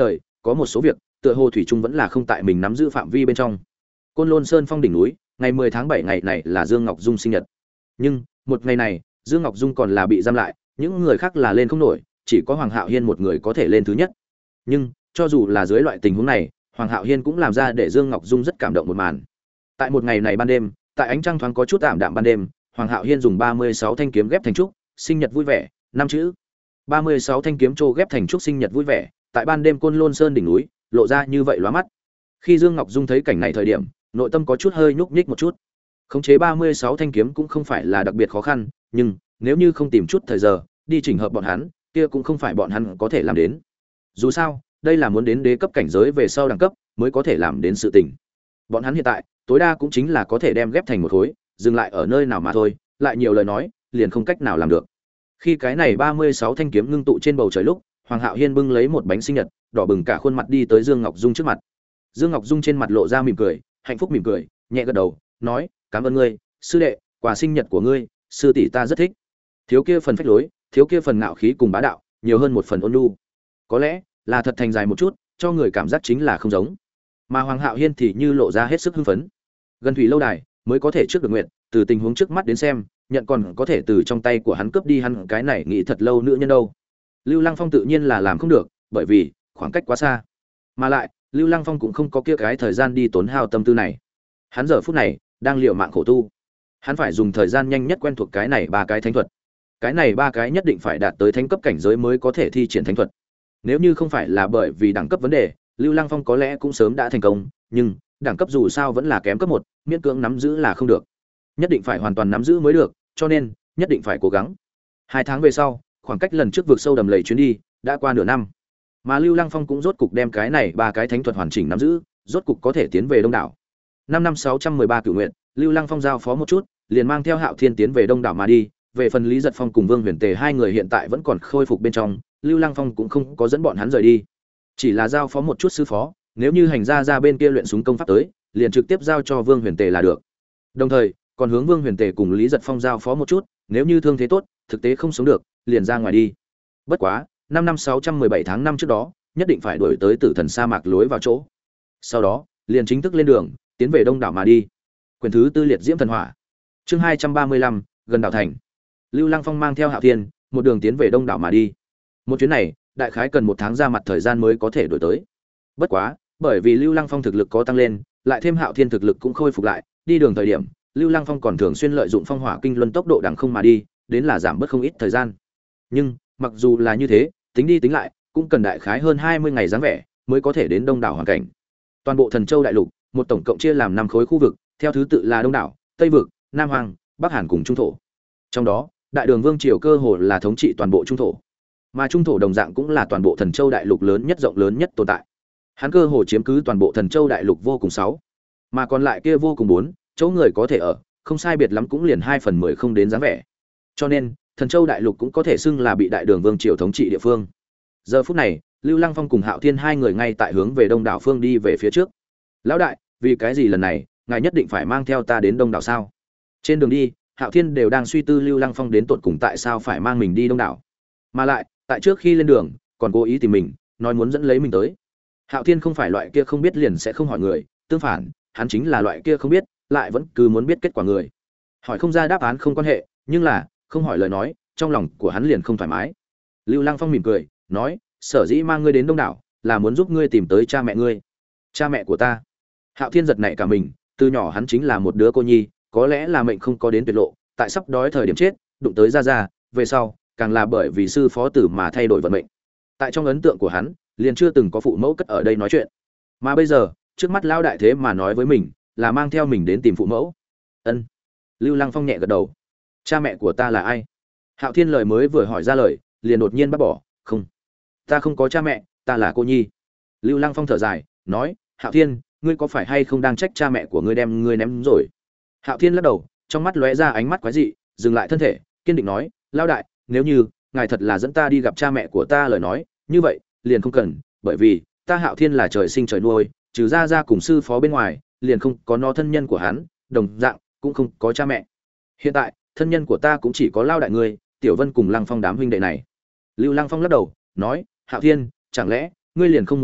có một số việc tựa hồ thủy trung vẫn là không tại mình nắm giữ phạm vi bên trong. Côn Lôn Sơn phong đỉnh núi, ngày mười tháng bảy ngày này là Dương Ngọc Dung sinh nhật. Nhưng một ngày này Dương Ngọc Dung còn là bị giam lại, những người khác là lên không nổi, chỉ có Hoàng Hạo Hiên một người có thể lên thứ nhất. Nhưng cho dù là dưới loại tình huống này, Hoàng Hạo Hiên cũng làm ra để Dương Ngọc Dung rất cảm động một màn. Tại một ngày này ban đêm, tại ánh trăng thoáng có chút ảm đạm ban đêm, Hoàng Hạo Hiên dùng ba mươi sáu thanh kiếm ghép thành trúc, sinh nhật vui vẻ, năm chữ. ba mươi sáu thanh kiếm trô ghép thành trúc sinh nhật vui vẻ, tại ban đêm Côn Lôn Sơn đỉnh núi, lộ ra như vậy lóa mắt. Khi Dương Ngọc Dung thấy cảnh này thời điểm, nội tâm có chút hơi nhúc nhích một chút. Khống chế ba mươi sáu thanh kiếm cũng không phải là đặc biệt khó khăn, nhưng nếu như không tìm chút thời giờ đi chỉnh hợp bọn hắn, kia cũng không phải bọn hắn có thể làm đến. Dù sao, đây là muốn đến đế cấp cảnh giới về sau đẳng cấp mới có thể làm đến sự tình. Bọn hắn hiện tại, tối đa cũng chính là có thể đem ghép thành một khối, dừng lại ở nơi nào mà thôi, lại nhiều lời nói, liền không cách nào làm được. Khi cái này ba mươi sáu thanh kiếm ngưng tụ trên bầu trời lúc, Hoàng Hạo Hiên bưng lấy một bánh sinh nhật, đỏ bừng cả khuôn mặt đi tới Dương Ngọc Dung trước mặt. Dương Ngọc Dung trên mặt lộ ra mỉm cười, hạnh phúc mỉm cười, nhẹ gật đầu, nói: "Cảm ơn ngươi, sư đệ, quà sinh nhật của ngươi, sư tỷ ta rất thích." Thiếu kia phần phách lối, thiếu kia phần ngạo khí cùng bá đạo, nhiều hơn một phần ôn nhu. Có lẽ là thật thành dài một chút, cho người cảm giác chính là không giống. Mà Hoàng Hạo Hiên thì như lộ ra hết sức hưng phấn. Gần thủy lâu đài mới có thể trước được nguyện, từ tình huống trước mắt đến xem, nhận còn có thể từ trong tay của hắn cướp đi hắn cái này nghĩ thật lâu nữ nhân đâu. Lưu Lăng Phong tự nhiên là làm không được, bởi vì khoảng cách quá xa. Mà lại, Lưu Lăng Phong cũng không có kia cái thời gian đi tốn hao tâm tư này. Hắn giờ phút này đang liều mạng khổ tu. Hắn phải dùng thời gian nhanh nhất quen thuộc cái này ba cái thánh thuật. Cái này ba cái nhất định phải đạt tới thánh cấp cảnh giới mới có thể thi triển thánh thuật. Nếu như không phải là bởi vì đẳng cấp vấn đề, Lưu Lăng Phong có lẽ cũng sớm đã thành công, nhưng đẳng cấp dù sao vẫn là kém cấp một, miễn cưỡng nắm giữ là không được. Nhất định phải hoàn toàn nắm giữ mới được, cho nên nhất định phải cố gắng. Hai tháng về sau, khoảng cách lần trước vượt sâu đầm lầy chuyến đi đã qua nửa năm, mà Lưu Lăng Phong cũng rốt cục đem cái này ba cái thánh thuật hoàn chỉnh nắm giữ, rốt cục có thể tiến về Đông đảo. Năm năm sáu trăm mười ba cửu nguyện, Lưu Lăng Phong giao phó một chút, liền mang theo Hạo Thiên tiến về Đông đảo mà đi. Về phần Lý Giật Phong cùng Vương Huyền Tề hai người hiện tại vẫn còn khôi phục bên trong, Lưu Lăng Phong cũng không có dẫn bọn hắn rời đi, chỉ là giao phó một chút sư phó, nếu như hành gia ra bên kia luyện súng công pháp tới, liền trực tiếp giao cho Vương Huyền Tề là được. Đồng thời, còn hướng Vương Huyền Tề cùng Lý Giật Phong giao phó một chút, nếu như thương thế tốt, thực tế không sống được, liền ra ngoài đi. Bất quá, năm năm sáu trăm mười bảy tháng năm trước đó, nhất định phải đuổi tới Tử Thần sa mạc lối vào chỗ. Sau đó, liền chính thức lên đường, tiến về Đông đảo mà đi. Quyền thứ tư liệt diễm thần hỏa. Chương hai trăm ba mươi lăm, gần đảo thành. Lưu Lăng Phong mang theo Hạo Thiên, một đường tiến về Đông đảo mà đi. Một chuyến này, đại khái cần một tháng ra mặt thời gian mới có thể đổi tới. Bất quá, bởi vì Lưu Lăng Phong thực lực có tăng lên, lại thêm Hạo Thiên thực lực cũng khôi phục lại, đi đường thời điểm, Lưu Lăng Phong còn thường xuyên lợi dụng phong hỏa kinh luân tốc độ đằng không mà đi, đến là giảm bớt không ít thời gian. Nhưng, mặc dù là như thế, tính đi tính lại, cũng cần đại khái hơn hai mươi ngày dáng vẻ mới có thể đến Đông đảo hoàn cảnh. Toàn bộ Thần Châu đại lục, một tổng cộng chia làm năm khối khu vực, theo thứ tự là Đông đảo, Tây vực, Nam Hoàng, Bắc Hàn cùng Trung thổ. Trong đó, Đại Đường Vương triều cơ hồ là thống trị toàn bộ Trung thổ. Mà Trung thổ đồng dạng cũng là toàn bộ Thần Châu đại lục lớn nhất rộng lớn nhất tồn tại. Hắn cơ hồ chiếm cứ toàn bộ Thần Châu đại lục vô cùng sáu, mà còn lại kia vô cùng bốn, chỗ người có thể ở, không sai biệt lắm cũng liền hai phần mười không đến dáng vẻ. Cho nên, Thần Châu đại lục cũng có thể xưng là bị Đại Đường Vương triều thống trị địa phương. Giờ phút này, Lưu Lăng Phong cùng Hạo Thiên hai người ngay tại hướng về Đông đảo phương đi về phía trước. Lão đại, vì cái gì lần này, ngài nhất định phải mang theo ta đến Đông đảo sao? Trên đường đi, Hạo Thiên đều đang suy tư Lưu Lăng Phong đến tột cùng tại sao phải mang mình đi Đông đảo. Mà lại, tại trước khi lên đường, còn cố ý tìm mình, nói muốn dẫn lấy mình tới. Hạo Thiên không phải loại kia không biết liền sẽ không hỏi người, tương phản, hắn chính là loại kia không biết, lại vẫn cứ muốn biết kết quả người. Hỏi không ra đáp án không quan hệ, nhưng là, không hỏi lời nói, trong lòng của hắn liền không thoải mái. Lưu Lăng Phong mỉm cười, nói, sở dĩ mang ngươi đến Đông đảo, là muốn giúp ngươi tìm tới cha mẹ ngươi. Cha mẹ của ta. Hạo Thiên giật nảy cả mình, từ nhỏ hắn chính là một đứa cô nhi, có lẽ là mệnh không có đến tuyệt lộ, tại sắp đói thời điểm chết, đụng tới gia gia, về sau, càng là bởi vì sư phó tử mà thay đổi vận mệnh. Tại trong ấn tượng của hắn, liền chưa từng có phụ mẫu cất ở đây nói chuyện. Mà bây giờ, trước mắt lão đại thế mà nói với mình, là mang theo mình đến tìm phụ mẫu. Ân. Lưu Lăng Phong nhẹ gật đầu. Cha mẹ của ta là ai? Hạo Thiên lời mới vừa hỏi ra lời, liền đột nhiên bắt bỏ, không. Ta không có cha mẹ, ta là cô nhi. Lưu Lăng Phong thở dài, nói, Hạo Thiên, ngươi có phải hay không đang trách cha mẹ của ngươi đem ngươi ném rồi? Hạo Thiên lắc đầu, trong mắt lóe ra ánh mắt quái dị, dừng lại thân thể, kiên định nói, lão đại, nếu như ngài thật là dẫn ta đi gặp cha mẹ của ta lời nói, như vậy, liền không cần, bởi vì ta Hạo Thiên là trời sinh trời nuôi, trừ ra ra cùng sư phó bên ngoài, liền không có nó thân nhân của hắn, đồng dạng cũng không có cha mẹ. Hiện tại, thân nhân của ta cũng chỉ có Lao đại ngươi, Tiểu Vân cùng Lăng Phong đám huynh đệ này. Lưu Lăng Phong lắc đầu, nói, Hạo Thiên, chẳng lẽ ngươi liền không muốn biết,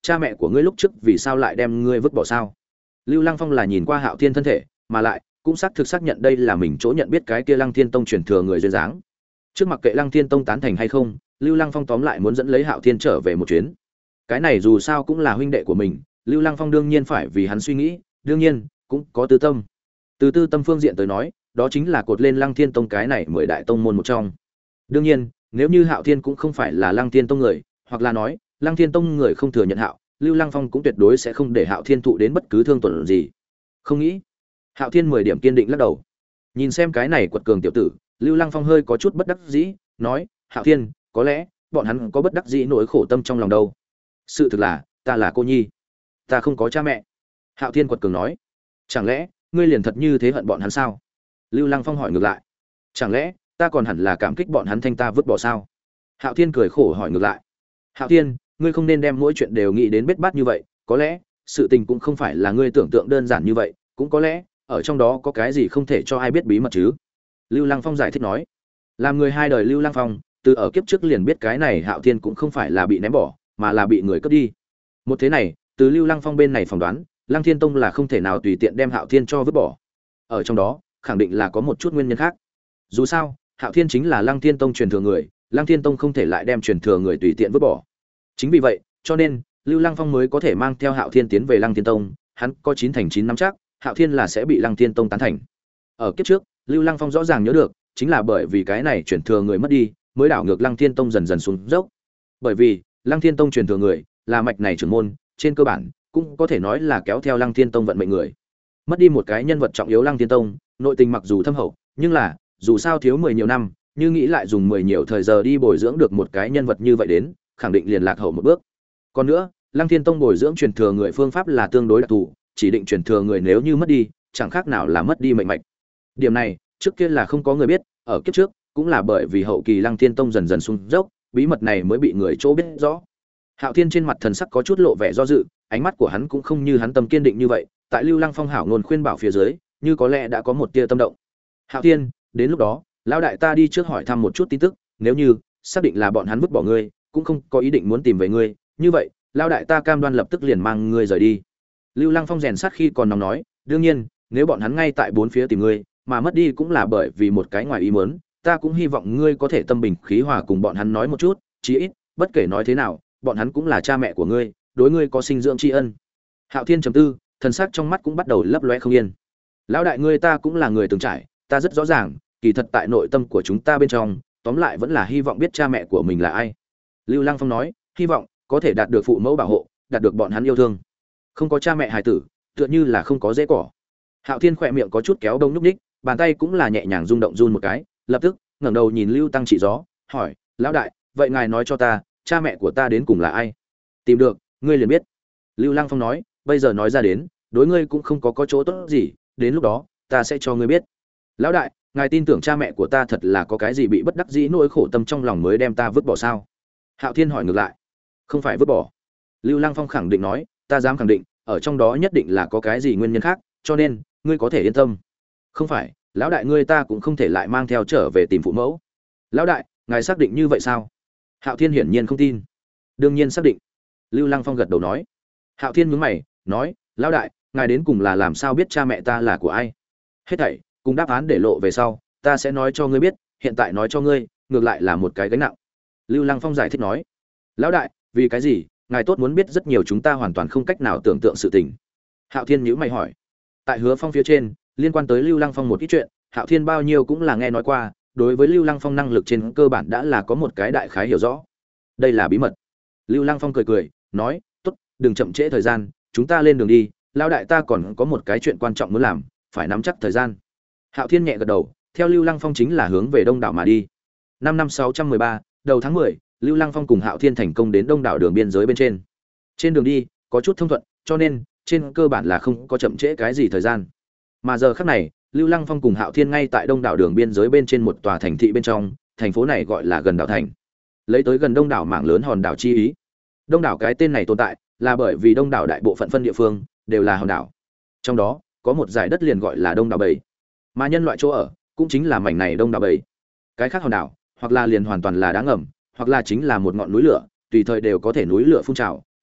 cha mẹ của ngươi lúc trước vì sao lại đem ngươi vứt bỏ sao? Lưu Lăng Phong là nhìn qua Hạo Thiên thân thể, mà lại cũng xác thực xác nhận đây là mình chỗ nhận biết cái kia Lăng Thiên Tông truyền thừa người duyên dáng. Trước mặc kệ Lăng Thiên Tông tán thành hay không, Lưu Lăng Phong tóm lại muốn dẫn lấy Hạo Thiên trở về một chuyến. Cái này dù sao cũng là huynh đệ của mình, Lưu Lăng Phong đương nhiên phải vì hắn suy nghĩ, đương nhiên cũng có tư tâm. Từ tư tâm phương diện tới nói, đó chính là cột lên Lăng Thiên Tông cái này mười đại tông môn một trong. Đương nhiên, nếu như Hạo Thiên cũng không phải là Lăng Thiên Tông người, hoặc là nói, Lăng Thiên Tông người không thừa nhận Hạo, Lưu Lăng Phong cũng tuyệt đối sẽ không để Hạo Thiên thụ đến bất cứ thương tổn gì. Không nghĩ. Hạo Thiên mười điểm kiên định lắc đầu. Nhìn xem cái này quật cường tiểu tử, Lưu Lăng Phong hơi có chút bất đắc dĩ, nói: "Hạo Thiên, có lẽ bọn hắn có bất đắc dĩ nỗi khổ tâm trong lòng đâu. Sự thực là, ta là cô nhi, ta không có cha mẹ." Hạo Thiên quật cường nói: "Chẳng lẽ ngươi liền thật như thế hận bọn hắn sao?" Lưu Lăng Phong hỏi ngược lại: "Chẳng lẽ ta còn hẳn là cảm kích bọn hắn thanh ta vứt bỏ sao?" Hạo Thiên cười khổ hỏi ngược lại: "Hạo Thiên, ngươi không nên đem mỗi chuyện đều nghĩ đến bết bát như vậy, có lẽ sự tình cũng không phải là ngươi tưởng tượng đơn giản như vậy, cũng có lẽ ở trong đó có cái gì không thể cho ai biết bí mật chứ." Lưu Lăng Phong giải thích nói. Làm người hai đời Lưu Lăng Phong, từ ở kiếp trước liền biết cái này Hạo Thiên cũng không phải là bị ném bỏ, mà là bị người cướp đi. Một thế này, từ Lưu Lăng Phong bên này phỏng đoán, Lăng Thiên Tông là không thể nào tùy tiện đem Hạo Thiên cho vứt bỏ. Ở trong đó, khẳng định là có một chút nguyên nhân khác. Dù sao, Hạo Thiên chính là Lăng Thiên Tông truyền thừa người, Lăng Thiên Tông không thể lại đem truyền thừa người tùy tiện vứt bỏ. Chính vì vậy, cho nên Lưu Lăng Phong mới có thể mang theo Hạo Thiên tiến về Lăng Thiên Tông, hắn có chín thành chín nắm chắc, Hạo Thiên là sẽ bị Lăng Thiên Tông tán thành. Ở kiếp trước, Lưu Lăng Phong rõ ràng nhớ được, chính là bởi vì cái này truyền thừa người mất đi, mới đảo ngược Lăng Thiên Tông dần dần xuống dốc. Bởi vì, Lăng Thiên Tông truyền thừa người là mạch này trưởng môn, trên cơ bản cũng có thể nói là kéo theo Lăng Thiên Tông vận mệnh người. Mất đi một cái nhân vật trọng yếu Lăng Thiên Tông, nội tình mặc dù thâm hậu, nhưng là, dù sao thiếu mười nhiều năm, như nghĩ lại dùng mười nhiều thời giờ đi bồi dưỡng được một cái nhân vật như vậy đến, khẳng định liền lạc hậu một bước. Còn nữa, Lăng Thiên Tông bồi dưỡng truyền thừa người phương pháp là tương đối đặc thù, chỉ định truyền thừa người nếu như mất đi, chẳng khác nào là mất đi mệnh mạch. Điểm này, trước kia là không có người biết, ở kiếp trước, cũng là bởi vì hậu kỳ Lăng Thiên Tông dần dần xuống dốc, bí mật này mới bị người chỗ biết rõ. Hạo Thiên trên mặt thần sắc có chút lộ vẻ do dự, ánh mắt của hắn cũng không như hắn tâm kiên định như vậy, tại Lưu Lăng Phong hảo ngôn khuyên bảo phía dưới, như có lẽ đã có một tia tâm động. Hạo Thiên, đến lúc đó, lão đại ta đi trước hỏi thăm một chút tin tức, nếu như xác định là bọn hắn vứt bỏ ngươi, cũng không có ý định muốn tìm về ngươi, như vậy, lão đại ta cam đoan lập tức liền mang ngươi rời đi. Lưu Lăng Phong rèn sát khi còn nóng nói, đương nhiên, nếu bọn hắn ngay tại bốn phía tìm ngươi, mà mất đi cũng là bởi vì một cái ngoài ý muốn, ta cũng hy vọng ngươi có thể tâm bình khí hòa cùng bọn hắn nói một chút, chí ít, bất kể nói thế nào, bọn hắn cũng là cha mẹ của ngươi, đối ngươi có sinh dưỡng tri ân. Hạo Thiên trầm tư, thần sắc trong mắt cũng bắt đầu lấp loé không yên. Lão đại ngươi ta cũng là người từng trải, ta rất rõ ràng, kỳ thật tại nội tâm của chúng ta bên trong, tóm lại vẫn là hy vọng biết cha mẹ của mình là ai. Lưu Lăng Phong nói, hy vọng có thể đạt được phụ mẫu bảo hộ, đạt được bọn hắn yêu thương. Không có cha mẹ hài tử, tựa như là không có rễ cỏ. Hạo Thiên khỏe miệng có chút kéo đông nhúc ních, bàn tay cũng là nhẹ nhàng rung động run một cái, lập tức ngẩng đầu nhìn Lưu Tăng Trị Gió, hỏi, lão đại, vậy ngài nói cho ta, cha mẹ của ta đến cùng là ai? Tìm được, ngươi liền biết. Lưu Lăng Phong nói, bây giờ nói ra đến, đối ngươi cũng không có có chỗ tốt gì, đến lúc đó, ta sẽ cho ngươi biết. Lão đại, ngài tin tưởng cha mẹ của ta thật là có cái gì bị bất đắc dĩ nỗi khổ tâm trong lòng mới đem ta vứt bỏ sao? Hạo Thiên hỏi ngược lại. Không phải vứt bỏ. Lưu Lăng Phong khẳng định nói, ta dám khẳng định, ở trong đó nhất định là có cái gì nguyên nhân khác, cho nên, ngươi có thể yên tâm. Không phải, lão đại ngươi ta cũng không thể lại mang theo trở về tìm phụ mẫu. Lão đại, ngài xác định như vậy sao? Hạo Thiên hiển nhiên không tin. Đương nhiên xác định. Lưu Lăng Phong gật đầu nói. Hạo Thiên nhướng mày, nói, lão đại, ngài đến cùng là làm sao biết cha mẹ ta là của ai? Hết thảy, cùng đáp án để lộ về sau, ta sẽ nói cho ngươi biết, hiện tại nói cho ngươi, ngược lại là một cái gánh nặng. Lưu Lăng Phong giải thích nói, lão đại, vì cái gì, ngài tốt muốn biết rất nhiều chúng ta hoàn toàn không cách nào tưởng tượng sự tình. Hạo Thiên nhíu mày hỏi, tại Hứa Phong phía trên, liên quan tới Lưu Lăng Phong một ít chuyện, Hạo Thiên bao nhiêu cũng là nghe nói qua, đối với Lưu Lăng Phong năng lực trên cơ bản đã là có một cái đại khái hiểu rõ. Đây là bí mật. Lưu Lăng Phong cười cười, nói, tốt, đừng chậm trễ thời gian, chúng ta lên đường đi, lão đại ta còn có một cái chuyện quan trọng muốn làm, phải nắm chắc thời gian. Hạo Thiên nhẹ gật đầu, theo Lưu Lăng Phong chính là hướng về Đông đảo mà đi. Năm năm sáu trăm mười ba, đầu tháng mười, Lưu Lăng Phong cùng Hạo Thiên thành công đến Đông đảo đường biên giới bên trên. Trên đường đi, có chút thông thuận, cho nên trên cơ bản là không có chậm trễ cái gì thời gian. Mà giờ khắc này, Lưu Lăng Phong cùng Hạo Thiên ngay tại Đông đảo đường biên giới bên trên một tòa thành thị bên trong, thành phố này gọi là Gần Đảo Thành. Lấy tới gần Đông đảo mảng lớn hòn đảo chi ý. Đông đảo cái tên này tồn tại, là bởi vì Đông đảo đại bộ phận phân địa phương đều là hòn đảo. Trong đó, có một dải đất liền gọi là Đông đảo Bảy. Mà nhân loại chỗ ở, cũng chính là mảnh này Đông đảo Bảy. Cái khác hòn đảo, hoặc là liền hoàn toàn là đá ngầm, hoặc là chính là một ngọn núi lửa, tùy thời đều có thể núi lửa phun trào,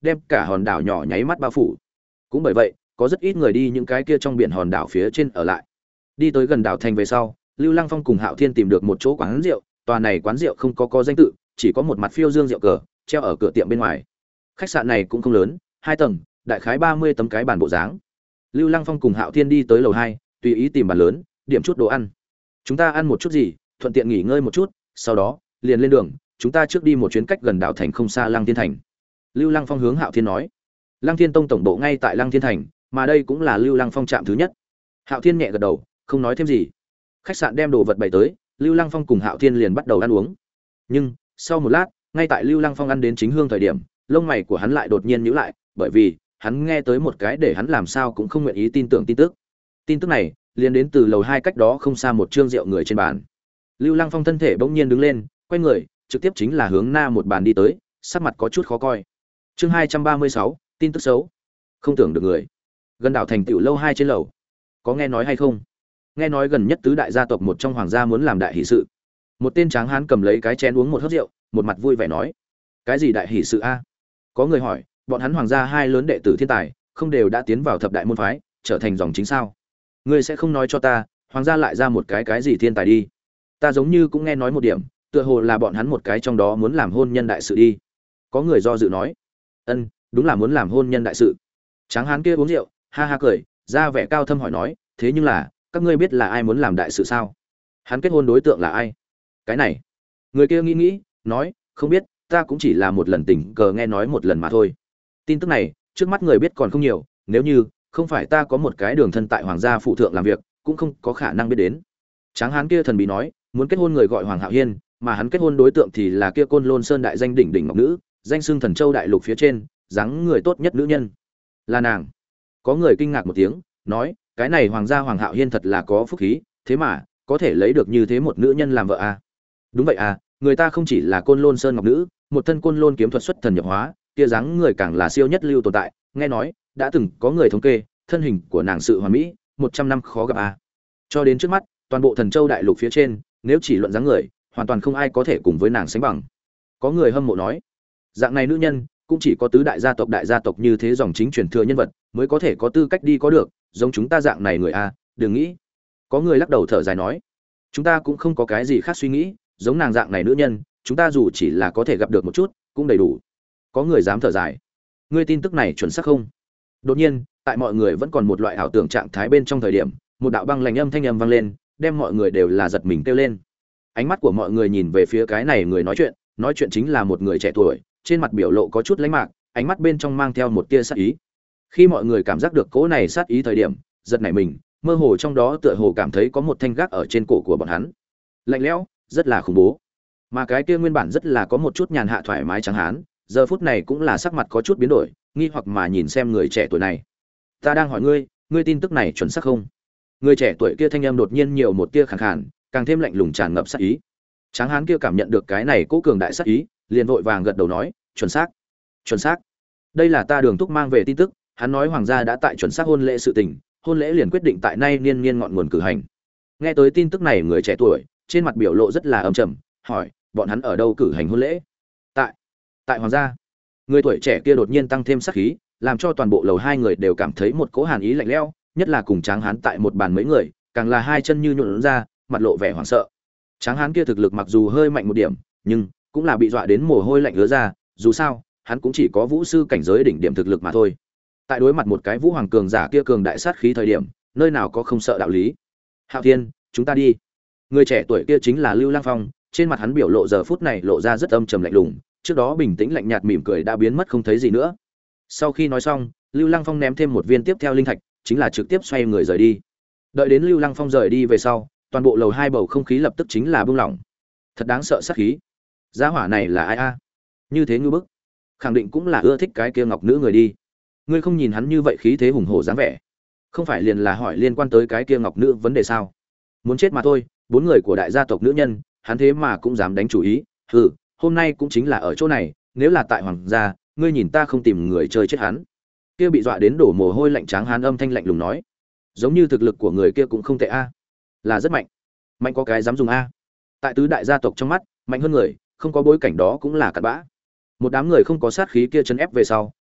đem cả hòn đảo nhỏ nháy mắt bao phủ. Cũng bởi vậy, có rất ít người đi những cái kia trong biển hòn đảo phía trên ở lại. Đi tới gần đảo thành về sau, Lưu Lăng Phong cùng Hạo Thiên tìm được một chỗ quán rượu, tòa này quán rượu không có có danh tự, chỉ có một mặt phiêu dương rượu cờ treo ở cửa tiệm bên ngoài. Khách sạn này cũng không lớn, hai tầng, đại khái ba mươi tấm cái bàn bộ dáng. Lưu Lăng Phong cùng Hạo Thiên đi tới lầu hai, tùy ý tìm bàn lớn, điểm chút đồ ăn. Chúng ta ăn một chút gì, thuận tiện nghỉ ngơi một chút, sau đó liền lên đường, chúng ta trước đi một chuyến cách gần đảo thành không xa Lăng Thiên thành. Lưu Lăng Phong hướng Hạo Thiên nói. Lăng Thiên Tông tổng bộ ngay tại Lăng Thiên thành, mà đây cũng là Lưu Lăng Phong trạm thứ nhất. Hạo Thiên nhẹ gật đầu, không nói thêm gì. Khách sạn đem đồ vật bày tới, Lưu Lăng Phong cùng Hạo Thiên liền bắt đầu ăn uống. Nhưng sau một lát, ngay tại Lưu Lăng Phong ăn đến chính hương thời điểm, lông mày của hắn lại đột nhiên nhíu lại, bởi vì hắn nghe tới một cái để hắn làm sao cũng không nguyện ý tin tưởng tin tức. Tin tức này liền đến từ lầu hai cách đó không xa một trương rượu người trên bàn. Lưu Lăng Phong thân thể bỗng nhiên đứng lên, quay người, trực tiếp chính là hướng na một bàn đi tới, sắc mặt có chút khó coi. Chương hai trăm ba mươi sáu, tin tức xấu. Không tưởng được người. Gần đảo thành tiểu lâu hai trên lầu. Có nghe nói hay không? Nghe nói gần nhất tứ đại gia tộc một trong hoàng gia muốn làm đại hỷ sự. Một tên tráng hán cầm lấy cái chén uống một hớp rượu, một mặt vui vẻ nói: "Cái gì đại hỷ sự a?" Có người hỏi, bọn hắn hoàng gia hai lớn đệ tử thiên tài, không đều đã tiến vào thập đại môn phái, trở thành dòng chính sao? Ngươi sẽ không nói cho ta, hoàng gia lại ra một cái cái gì thiên tài đi? Ta giống như cũng nghe nói một điểm, tựa hồ là bọn hắn một cái trong đó muốn làm hôn nhân đại sự đi. Có người do dự nói: "Ân, đúng là muốn làm hôn nhân đại sự." Tráng hán kia uống rượu, ha ha cười, ra vẻ cao thâm hỏi nói: "Thế nhưng là, các ngươi biết là ai muốn làm đại sự sao? Hắn kết hôn đối tượng là ai?" Cái này, người kia nghĩ nghĩ, nói: "Không biết, ta cũng chỉ là một lần tình cờ nghe nói một lần mà thôi. Tin tức này, trước mắt người biết còn không nhiều, nếu như không phải ta có một cái đường thân tại hoàng gia phụ thượng làm việc, cũng không có khả năng biết đến." Tráng hán kia thần bí nói: "Muốn kết hôn người gọi Hoàng Hạo Hiên, mà hắn kết hôn đối tượng thì là kia Côn Lôn Sơn đại danh đỉnh đỉnh ngọc nữ, danh xưng Thần Châu đại lục phía trên, dáng người tốt nhất nữ nhân. Là nàng." Có người kinh ngạc một tiếng, nói: "Cái này hoàng gia Hoàng Hạo Hiên thật là có phúc khí, thế mà có thể lấy được như thế một nữ nhân làm vợ à?" "Đúng vậy à, người ta không chỉ là Côn Lôn Sơn ngọc nữ, một thân Côn Lôn kiếm thuật xuất thần nhập hóa, kia dáng người càng là siêu nhất lưu tồn tại, nghe nói đã từng có người thống kê, thân hình của nàng sự hoàn mỹ, một trăm năm khó gặp à. Cho đến trước mắt, toàn bộ Thần Châu đại lục phía trên, nếu chỉ luận dáng người, hoàn toàn không ai có thể cùng với nàng sánh bằng." Có người hâm mộ nói: "Dạng này nữ nhân, cũng chỉ có tứ đại gia tộc đại gia tộc như thế dòng chính truyền thừa nhân vật mới có thể có tư cách đi có được, giống chúng ta dạng này người a, đừng nghĩ." Có người lắc đầu thở dài nói: "Chúng ta cũng không có cái gì khác suy nghĩ, giống nàng dạng này nữ nhân, chúng ta dù chỉ là có thể gặp được một chút, cũng đầy đủ." Có người dám thở dài: "Ngươi tin tức này chuẩn xác không?" Đột nhiên, tại mọi người vẫn còn một loại ảo tưởng trạng thái bên trong thời điểm, một đạo băng lạnh âm thanh âm vang lên, đem mọi người đều là giật mình kêu lên. Ánh mắt của mọi người nhìn về phía cái này người nói chuyện, nói chuyện chính là một người trẻ tuổi, trên mặt biểu lộ có chút lãnh mạc, ánh mắt bên trong mang theo một tia sát ý. Khi mọi người cảm giác được cỗ này sát ý thời điểm, giật nảy mình, mơ hồ trong đó tựa hồ cảm thấy có một thanh gác ở trên cổ của bọn hắn. Lạnh lẽo, rất là khủng bố. Mà cái kia nguyên bản rất là có một chút nhàn hạ thoải mái trắng hán, giờ phút này cũng là sắc mặt có chút biến đổi, nghi hoặc mà nhìn xem người trẻ tuổi này. "Ta đang hỏi ngươi, ngươi tin tức này chuẩn xác không?" Người trẻ tuổi kia thanh âm đột nhiên nhiều một tia khàn khàn, càng thêm lạnh lùng tràn ngập sát ý. Tráng hán kia cảm nhận được cái này cố cường đại sát ý, liền vội vàng gật đầu nói: "Chuẩn xác, chuẩn xác. Đây là ta Đường Túc mang về tin tức, hắn nói hoàng gia đã tại chuẩn xác hôn lễ sự tình, hôn lễ liền quyết định tại nay niên niên ngọn nguồn cử hành." Nghe tới tin tức này, người trẻ tuổi trên mặt biểu lộ rất là âm trầm, hỏi: "Bọn hắn ở đâu cử hành hôn lễ?" "Tại, tại hoàng gia." Người tuổi trẻ kia đột nhiên tăng thêm sát khí, làm cho toàn bộ lầu hai người đều cảm thấy một cỗ hàn ý lạnh lẽo, nhất là cùng Tráng hán tại một bàn mấy người, càng là hai chân như nhũn ra, mặt lộ vẻ hoảng sợ. Tráng hán kia thực lực mặc dù hơi mạnh một điểm, nhưng cũng là bị dọa đến mồ hôi lạnh ứa ra, dù sao, hắn cũng chỉ có vũ sư cảnh giới đỉnh điểm thực lực mà thôi. Tại đối mặt một cái vũ hoàng cường giả kia cường đại sát khí thời điểm, nơi nào có không sợ đạo lý. "Hạo Thiên, chúng ta đi." Người trẻ tuổi kia chính là Lưu Lăng Phong, trên mặt hắn biểu lộ giờ phút này lộ ra rất âm trầm lạnh lùng, trước đó bình tĩnh lạnh nhạt mỉm cười đã biến mất không thấy gì nữa. Sau khi nói xong, Lưu Lăng Phong ném thêm một viên tiếp theo linh thạch, chính là trực tiếp xoay người rời đi. Đợi đến Lưu Lăng Phong rời đi về sau, toàn bộ lầu hai bầu không khí lập tức chính là bung lỏng. Thật đáng sợ sát khí. Giá hỏa này là ai a? Như thế ngư bức, khẳng định cũng là ưa thích cái kia ngọc nữ người đi. Ngươi không nhìn hắn như vậy khí thế hùng hổ dáng vẻ, không phải liền là hỏi liên quan tới cái kia ngọc nữ vấn đề sao? Muốn chết mà thôi, bốn người của đại gia tộc nữ nhân, hắn thế mà cũng dám đánh chủ ý. Hừ, hôm nay cũng chính là ở chỗ này, nếu là tại hoàng gia, ngươi nhìn ta không tìm người chơi chết hắn. Kia bị dọa đến đổ mồ hôi lạnh tráng hán âm thanh lạnh lùng nói, giống như thực lực của người kia cũng không tệ a, là rất mạnh. Mạnh có cái dám dùng a? Tại tứ đại gia tộc trong mắt, mạnh hơn người, không có bối cảnh đó cũng là cặn bã. Một đám người không có sát khí kia chấn ép về sau,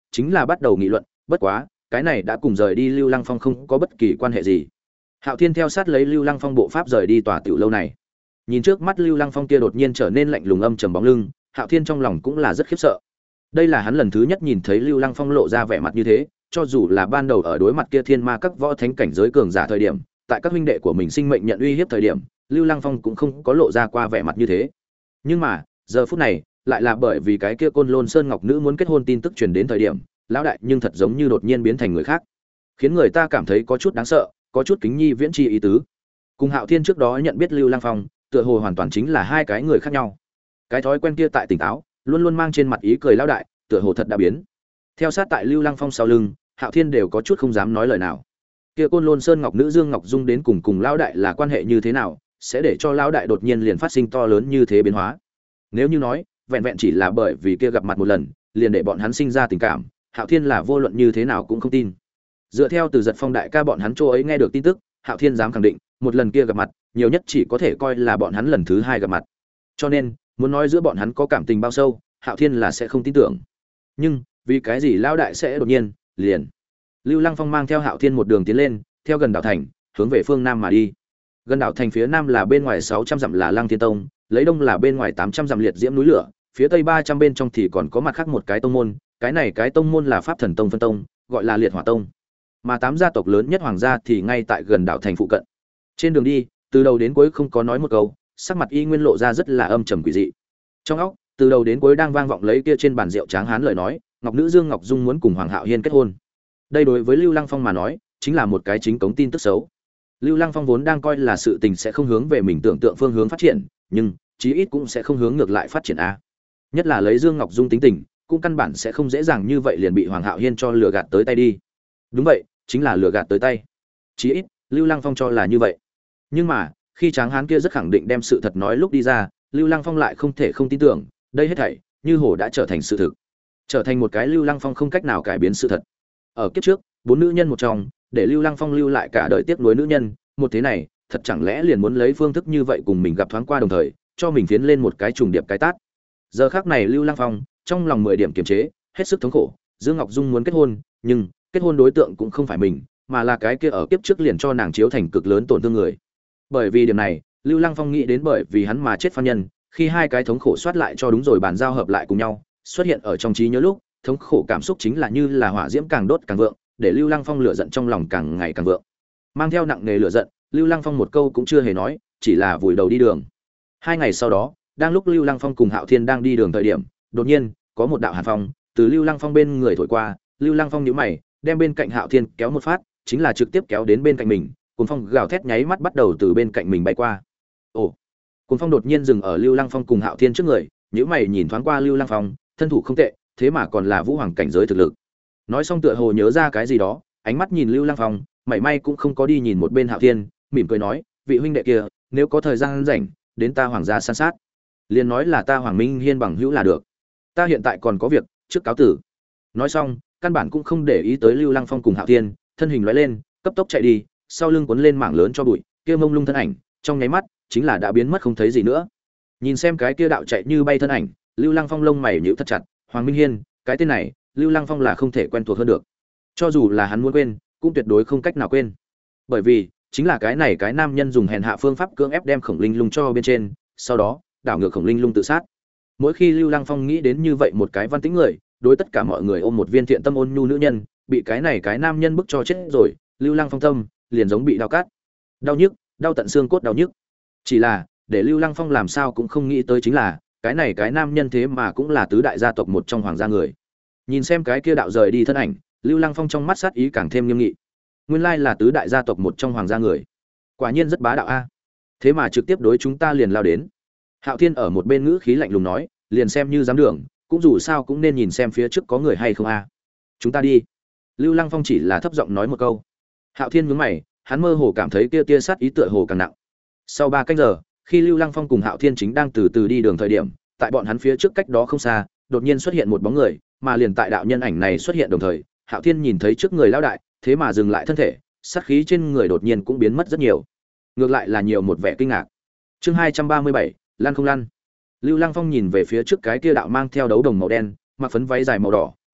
chính là bắt đầu nghị luận, bất quá cái này đã cùng rời đi Lưu Lăng Phong không có bất kỳ quan hệ gì. Hạo Thiên theo sát lấy Lưu Lăng Phong bộ pháp rời đi tòa tiểu lâu này. Nhìn trước mắt Lưu Lăng Phong kia đột nhiên trở nên lạnh lùng âm trầm bóng lưng, Hạo Thiên trong lòng cũng là rất khiếp sợ. Đây là hắn lần thứ nhất nhìn thấy Lưu Lăng Phong lộ ra vẻ mặt như thế, cho dù là ban đầu ở đối mặt kia thiên ma các võ thánh cảnh giới cường giả thời điểm, tại các huynh đệ của mình sinh mệnh nhận uy hiếp thời điểm, Lưu Lăng Phong cũng không có lộ ra qua vẻ mặt như thế. Nhưng mà, giờ phút này, lại là bởi vì cái kia Côn Lôn Sơn Ngọc nữ muốn kết hôn tin tức truyền đến thời điểm, lão đại nhưng thật giống như đột nhiên biến thành người khác, khiến người ta cảm thấy có chút đáng sợ, có chút kính nhi viễn chi ý tứ. Cùng Hạo Thiên trước đó nhận biết Lưu Lăng Phong, tựa hồ hoàn toàn chính là hai cái người khác nhau. Cái thói quen kia tại tỉnh táo, luôn luôn mang trên mặt ý cười lão đại, tựa hồ thật đã biến. Theo sát tại Lưu Lăng Phong sau lưng, Hạo Thiên đều có chút không dám nói lời nào. Kia Côn Lôn Sơn Ngọc nữ Dương Ngọc Dung đến cùng cùng lão đại là quan hệ như thế nào, sẽ để cho lão đại đột nhiên liền phát sinh to lớn như thế biến hóa. Nếu như nói, vẹn vẹn chỉ là bởi vì kia gặp mặt một lần, liền để bọn hắn sinh ra tình cảm, Hạo Thiên là vô luận như thế nào cũng không tin. Dựa theo từ Giật Phong đại ca bọn hắn chỗ ấy nghe được tin tức, Hạo Thiên dám khẳng định, một lần kia gặp mặt, nhiều nhất chỉ có thể coi là bọn hắn lần thứ hai gặp mặt. Cho nên, muốn nói giữa bọn hắn có cảm tình bao sâu, Hạo Thiên là sẽ không tin tưởng. Nhưng, vì cái gì lão đại sẽ đột nhiên liền? Lưu Lăng Phong mang theo Hạo Thiên một đường tiến lên, theo gần đảo thành, hướng về phương nam mà đi. Gần đảo thành phía nam là bên ngoài sáu trăm dặm là Lăng Thiên Tông, lấy đông là bên ngoài tám trăm dặm liệt diễm núi lửa, phía tây ba trăm bên trong thì còn có mặt khác một cái tông môn, cái này cái tông môn là Pháp Thần Tông phân tông, gọi là Liệt Hỏa Tông. Mà tám gia tộc lớn nhất hoàng gia thì ngay tại gần đảo thành phụ cận. Trên đường đi, từ đầu đến cuối không có nói một câu, sắc mặt y nguyên lộ ra rất là âm trầm quỷ dị. Trong óc, từ đầu đến cuối đang vang vọng lấy kia trên bàn rượu tráng hán lời nói, Ngọc nữ Dương Ngọc Dung muốn cùng Hoàng Hạo Hiên kết hôn. Đây đối với Lưu Lăng Phong mà nói, chính là một cái chính cống tin tức xấu. Lưu Lăng Phong vốn đang coi là sự tình sẽ không hướng về mình tưởng tượng phương hướng phát triển, nhưng chí ít cũng sẽ không hướng ngược lại phát triển a. Nhất là lấy Dương Ngọc Dung tính tình, cũng căn bản sẽ không dễ dàng như vậy liền bị Hoàng Hạo Hiên cho lừa gạt tới tay đi. Đúng vậy, chính là lừa gạt tới tay. Chí ít, Lưu Lăng Phong cho là như vậy. Nhưng mà, khi tráng hán kia rất khẳng định đem sự thật nói lúc đi ra, Lưu Lăng Phong lại không thể không tin tưởng, đây hết thảy như hồ đã trở thành sự thực. Trở thành một cái Lưu Lăng Phong không cách nào cải biến sự thật. Ở kiếp trước, bốn nữ nhân một trong, để Lưu Lăng Phong lưu lại cả đời tiếc nuối nữ nhân, một thế này, thật chẳng lẽ liền muốn lấy phương thức như vậy cùng mình gặp thoáng qua đồng thời, cho mình phiến lên một cái trùng điệp cái tát. Giờ khắc này Lưu Lăng Phong, trong lòng mười điểm kiềm chế, hết sức thống khổ, Dương Ngọc Dung muốn kết hôn, nhưng kết hôn đối tượng cũng không phải mình, mà là cái kia ở kiếp trước liền cho nàng chiếu thành cực lớn tổn thương người. Bởi vì điểm này, Lưu Lăng Phong nghĩ đến bởi vì hắn mà chết phan nhân, khi hai cái thống khổ soát lại cho đúng rồi bàn giao hợp lại cùng nhau, xuất hiện ở trong trí nhớ lúc, thống khổ cảm xúc chính là như là hỏa diễm càng đốt càng vượng, để Lưu Lăng Phong lửa giận trong lòng càng ngày càng vượng. Mang theo nặng nề lửa giận, Lưu Lăng Phong một câu cũng chưa hề nói, chỉ là vùi đầu đi đường. Hai ngày sau đó, đang lúc Lưu Lăng Phong cùng Hạo Thiên đang đi đường thời điểm, đột nhiên, có một đạo hàn phong từ Lưu Lăng Phong bên người thổi qua, Lưu Lăng Phong nhíu mày, đem bên cạnh Hạo Thiên kéo một phát, chính là trực tiếp kéo đến bên cạnh mình, cuồng phong gào thét nháy mắt bắt đầu từ bên cạnh mình bay qua. Ồ. Cuồng phong đột nhiên dừng ở Lưu Lăng Phong cùng Hạo Thiên trước người, nhíu mày nhìn thoáng qua Lưu Lăng Phong, thân thủ không tệ, thế mà còn là vũ hoàng cảnh giới thực lực. Nói xong tựa hồ nhớ ra cái gì đó, ánh mắt nhìn Lưu Lăng Phong, mảy may cũng không có đi nhìn một bên Hạo Thiên, mỉm cười nói, vị huynh đệ kia, nếu có thời gian rảnh, đến ta hoàng gia san sát. Liền nói là ta Hoàng Minh Hiên bằng hữu là được. Ta hiện tại còn có việc, trước cáo tử. Nói xong, căn bản cũng không để ý tới Lưu Lăng Phong cùng Hạo Thiên, thân hình lóe lên, cấp tốc chạy đi, sau lưng cuốn lên mảng lớn cho bụi, kia mông lung thân ảnh, trong nháy mắt, chính là đã biến mất không thấy gì nữa. Nhìn xem cái kia đạo chạy như bay thân ảnh, Lưu Lăng Phong lông mày nhíu thật chặt, Hoàng Minh Hiên, cái tên này, Lưu Lăng Phong là không thể quen thuộc hơn được. Cho dù là hắn muốn quên, cũng tuyệt đối không cách nào quên. Bởi vì, chính là cái này cái nam nhân dùng hèn hạ phương pháp cưỡng ép đem Khổng Linh Lung cho bên trên, sau đó, đảo ngược Khổng Linh Lung tự sát. Mỗi khi Lưu Lăng Phong nghĩ đến như vậy một cái văn tính người, đối tất cả mọi người ôm một viên thiện tâm ôn nhu nữ nhân, bị cái này cái nam nhân bức cho chết rồi, Lưu Lăng Phong tâm liền giống bị đau cắt. Đau nhức, đau tận xương cốt đau nhức. Chỉ là, để Lưu Lăng Phong làm sao cũng không nghĩ tới chính là, cái này cái nam nhân thế mà cũng là tứ đại gia tộc một trong hoàng gia người. Nhìn xem cái kia đạo rời đi thân ảnh, Lưu Lăng Phong trong mắt sát ý càng thêm nghiêm nghị. Nguyên lai là tứ đại gia tộc một trong hoàng gia người. Quả nhiên rất bá đạo a. Thế mà trực tiếp đối chúng ta liền lao đến. Hạo Thiên ở một bên ngữ khí lạnh lùng nói, liền xem như dám đường, cũng dù sao cũng nên nhìn xem phía trước có người hay không a. Chúng ta đi. Lưu Lăng Phong chỉ là thấp giọng nói một câu. Hạo Thiên nhướng mày, hắn mơ hồ cảm thấy kia tia sát ý tựa hồ càng nặng. Sau ba canh giờ, khi Lưu Lăng Phong cùng Hạo Thiên chính đang từ từ đi đường thời điểm, tại bọn hắn phía trước cách đó không xa, đột nhiên xuất hiện một bóng người, mà liền tại đạo nhân ảnh này xuất hiện đồng thời, Hạo Thiên nhìn thấy trước người lão đại, thế mà dừng lại thân thể, sát khí trên người đột nhiên cũng biến mất rất nhiều. Ngược lại là nhiều một vẻ kinh ngạc. Chương hai trăm ba mươi bảy, Lan không lăn. Lưu Lăng Phong nhìn về phía trước cái kia đạo mang theo đấu đồng màu đen, mặc phấn váy dài màu đỏ,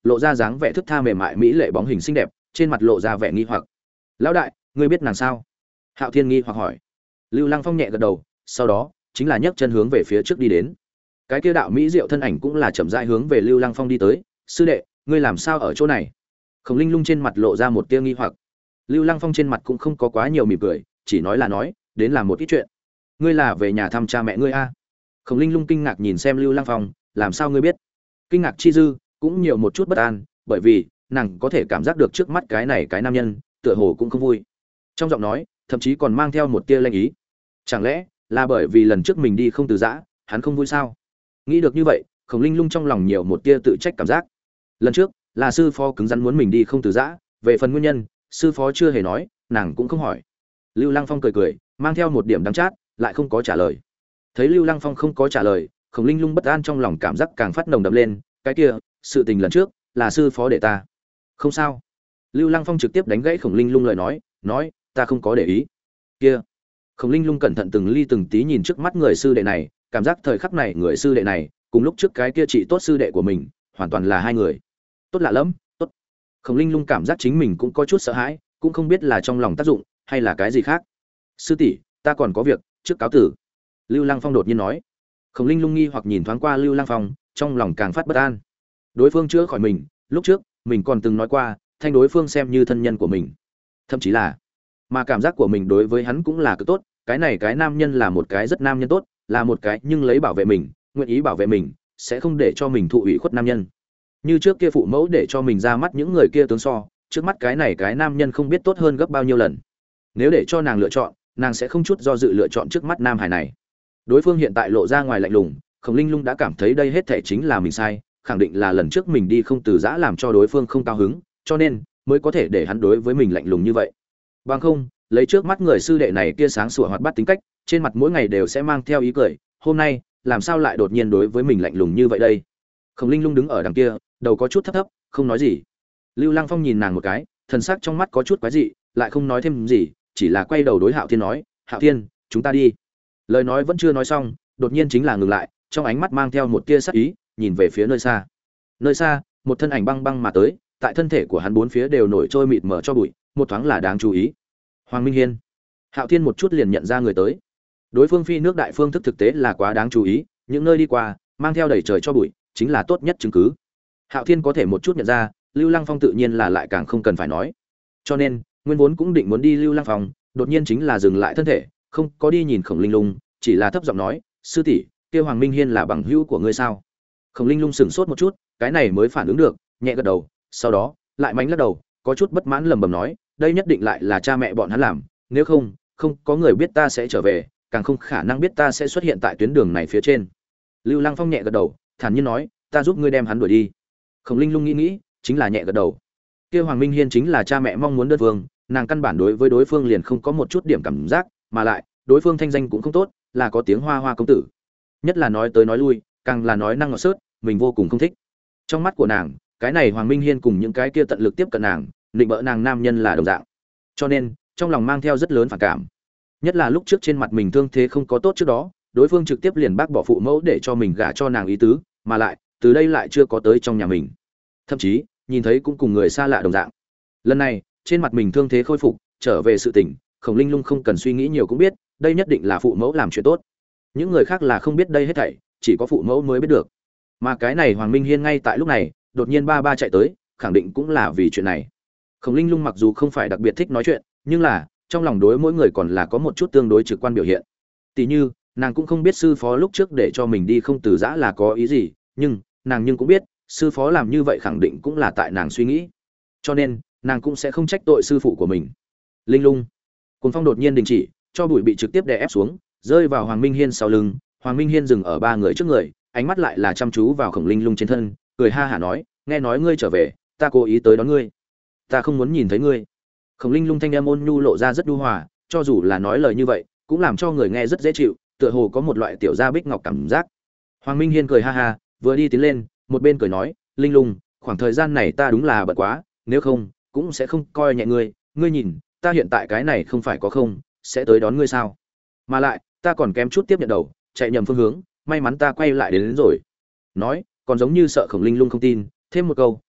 lộ ra dáng vẻ thức tha mềm mại mỹ lệ bóng hình xinh đẹp, trên mặt lộ ra vẻ nghi hoặc. "Lão đại, ngươi biết nàng sao?" Hạo Thiên nghi hoặc hỏi. Lưu Lăng Phong nhẹ gật đầu, sau đó chính là nhấc chân hướng về phía trước đi đến. Cái kia đạo mỹ diệu thân ảnh cũng là chậm rãi hướng về Lưu Lăng Phong đi tới. "Sư đệ, ngươi làm sao ở chỗ này?" Khổng Linh Lung trên mặt lộ ra một tia nghi hoặc. Lưu Lăng Phong trên mặt cũng không có quá nhiều mỉm cười, chỉ nói là nói, đến làm một ít chuyện. "Ngươi là về nhà thăm cha mẹ ngươi a?" Khổng Linh Lung kinh ngạc nhìn xem Lưu Lăng Phong, "Làm sao ngươi biết?" Kinh ngạc chi dư, cũng nhiều một chút bất an, bởi vì nàng có thể cảm giác được trước mắt cái này cái nam nhân, tựa hồ cũng không vui. Trong giọng nói, thậm chí còn mang theo một tia lanh ý. Chẳng lẽ là bởi vì lần trước mình đi không từ giã, hắn không vui sao? Nghĩ được như vậy, Khổng Linh Lung trong lòng nhiều một tia tự trách cảm giác. Lần trước, là sư phó cứng rắn muốn mình đi không từ giã, về phần nguyên nhân, sư phó chưa hề nói, nàng cũng không hỏi. Lưu Lăng Phong cười cười, mang theo một điểm đắng chát, lại không có trả lời. Thấy Lưu Lăng Phong không có trả lời, Khổng Linh Lung bất an trong lòng cảm giác càng phát nồng đậm lên, cái kia, sự tình lần trước, là sư phó để ta. Không sao. Lưu Lăng Phong trực tiếp đánh gãy Khổng Linh Lung lời nói, nói, ta không có để ý. Kia. Khổng Linh Lung cẩn thận từng ly từng tí nhìn trước mắt người sư đệ này, cảm giác thời khắc này người sư đệ này, cùng lúc trước cái kia chị tốt sư đệ của mình, hoàn toàn là hai người. Tốt lạ lắm, tốt. Khổng Linh Lung cảm giác chính mình cũng có chút sợ hãi, cũng không biết là trong lòng tác dụng hay là cái gì khác. Sư tỷ, ta còn có việc, trước cáo tử. Lưu Lăng Phong đột nhiên nói. Khổng Linh Lung nghi hoặc nhìn thoáng qua Lưu Lăng Phong, trong lòng càng phát bất an. Đối phương chữa khỏi mình, lúc trước mình còn từng nói qua, thanh đối phương xem như thân nhân của mình, thậm chí là mà cảm giác của mình đối với hắn cũng là cực tốt. Cái này cái nam nhân là một cái rất nam nhân tốt, là một cái nhưng lấy bảo vệ mình, nguyện ý bảo vệ mình, sẽ không để cho mình thụ ủy khuất nam nhân. Như trước kia phụ mẫu để cho mình ra mắt những người kia tướng so, trước mắt cái này cái nam nhân không biết tốt hơn gấp bao nhiêu lần. Nếu để cho nàng lựa chọn, nàng sẽ không chút do dự lựa chọn trước mắt nam hải này. Đối phương hiện tại lộ ra ngoài lạnh lùng, Khổng Linh Lung đã cảm thấy đây hết thảy chính là mình sai, khẳng định là lần trước mình đi không từ giã làm cho đối phương không cao hứng, cho nên mới có thể để hắn đối với mình lạnh lùng như vậy. Bằng không, lấy trước mắt người sư đệ này kia sáng sủa hoạt bát tính cách, trên mặt mỗi ngày đều sẽ mang theo ý cười, hôm nay, làm sao lại đột nhiên đối với mình lạnh lùng như vậy đây? Khổng Linh Lung đứng ở đằng kia, đầu có chút thấp thấp, không nói gì. Lưu Lăng Phong nhìn nàng một cái, thần sắc trong mắt có chút quái dị, lại không nói thêm gì, chỉ là quay đầu đối Hạo Thiên nói, "Hạo Thiên, chúng ta đi." Lời nói vẫn chưa nói xong, đột nhiên chính là ngừng lại, trong ánh mắt mang theo một tia sắc ý, nhìn về phía nơi xa. Nơi xa, một thân ảnh băng băng mà tới, tại thân thể của hắn bốn phía đều nổi trôi mịt mờ cho bụi, một thoáng là đáng chú ý. Hoàng Minh Hiên. Hạo Thiên một chút liền nhận ra người tới. Đối phương phi nước đại phương thức thực tế là quá đáng chú ý, những nơi đi qua, mang theo đầy trời cho bụi, chính là tốt nhất chứng cứ. Hạo Thiên có thể một chút nhận ra, Lưu Lăng Phong tự nhiên là lại càng không cần phải nói. Cho nên, nguyên vốn cũng định muốn đi Lưu Lăng Phong, đột nhiên chính là dừng lại thân thể, không có đi nhìn Khổng Linh Lung, chỉ là thấp giọng nói, "Sư tỷ, kia Hoàng Minh Hiên là bằng hữu của ngươi sao?" Khổng Linh Lung sững sốt một chút, cái này mới phản ứng được, nhẹ gật đầu, sau đó, lại mánh lắc đầu, có chút bất mãn lẩm bẩm nói, đây nhất định lại là cha mẹ bọn hắn làm, nếu không, không có người biết ta sẽ trở về, càng không khả năng biết ta sẽ xuất hiện tại tuyến đường này phía trên. Lưu Lăng Phong nhẹ gật đầu, thản nhiên nói, ta giúp ngươi đem hắn đuổi đi. Khổng Linh Lung nghĩ nghĩ, chính là nhẹ gật đầu. Kia Hoàng Minh Hiên chính là cha mẹ mong muốn đơn vương, nàng căn bản đối với đối phương liền không có một chút điểm cảm giác, mà lại, đối phương thanh danh cũng không tốt, là có tiếng Hoa Hoa công tử. Nhất là nói tới nói lui, càng là nói năng ngọt sớt, mình vô cùng không thích. Trong mắt của nàng, cái này Hoàng Minh Hiên cùng những cái kia tận lực tiếp cận nàng, định bỡ nàng nam nhân là đồng dạng. Cho nên, trong lòng mang theo rất lớn phản cảm. Nhất là lúc trước trên mặt mình thương thế không có tốt trước đó, đối phương trực tiếp liền bác bỏ phụ mẫu để cho mình gả cho nàng ý tứ, mà lại, từ đây lại chưa có tới trong nhà mình. Thậm chí, nhìn thấy cũng cùng người xa lạ đồng dạng. Lần này, trên mặt mình thương thế khôi phục, trở về sự tỉnh, Khổng Linh Lung không cần suy nghĩ nhiều cũng biết, đây nhất định là phụ mẫu làm chuyện tốt. Những người khác là không biết đây hết thảy, chỉ có phụ mẫu mới biết được. Mà cái này Hoàng Minh Hiên ngay tại lúc này, đột nhiên ba ba chạy tới, khẳng định cũng là vì chuyện này. Khổng Linh Lung mặc dù không phải đặc biệt thích nói chuyện, nhưng là trong lòng đối mỗi người còn là có một chút tương đối trực quan biểu hiện. Tỷ như, nàng cũng không biết sư phó lúc trước để cho mình đi không từ giã là có ý gì, nhưng nàng nhưng cũng biết, sư phó làm như vậy khẳng định cũng là tại nàng suy nghĩ. Cho nên, nàng cũng sẽ không trách tội sư phụ của mình. Linh Lung. Cuồng phong đột nhiên đình chỉ, cho bụi bị trực tiếp đè ép xuống, rơi vào Hoàng Minh Hiên sau lưng. Hoàng Minh Hiên dừng ở ba người trước người, ánh mắt lại là chăm chú vào Khổng Linh Lung trên thân, cười ha hả nói, nghe nói ngươi trở về, ta cố ý tới đón ngươi. Ta không muốn nhìn thấy ngươi. Khổng Linh Lung thanh âm ôn nhu lộ ra rất nhu hòa, cho dù là nói lời như vậy, cũng làm cho người nghe rất dễ chịu, tựa hồ có một loại tiểu gia bích ngọc cảm giác. Hoàng Minh Hiên cười ha ha, vừa đi tiến lên, một bên cười nói, Linh Lung, khoảng thời gian này ta đúng là bận quá, nếu không, cũng sẽ không coi nhẹ ngươi, ngươi nhìn, ta hiện tại cái này không phải có không, sẽ tới đón ngươi sao? Mà lại, ta còn kém chút tiếp nhận đầu, chạy nhầm phương hướng, may mắn ta quay lại đến, đến rồi. Nói, còn giống như sợ Khổng Linh Lung không tin, thêm một câu,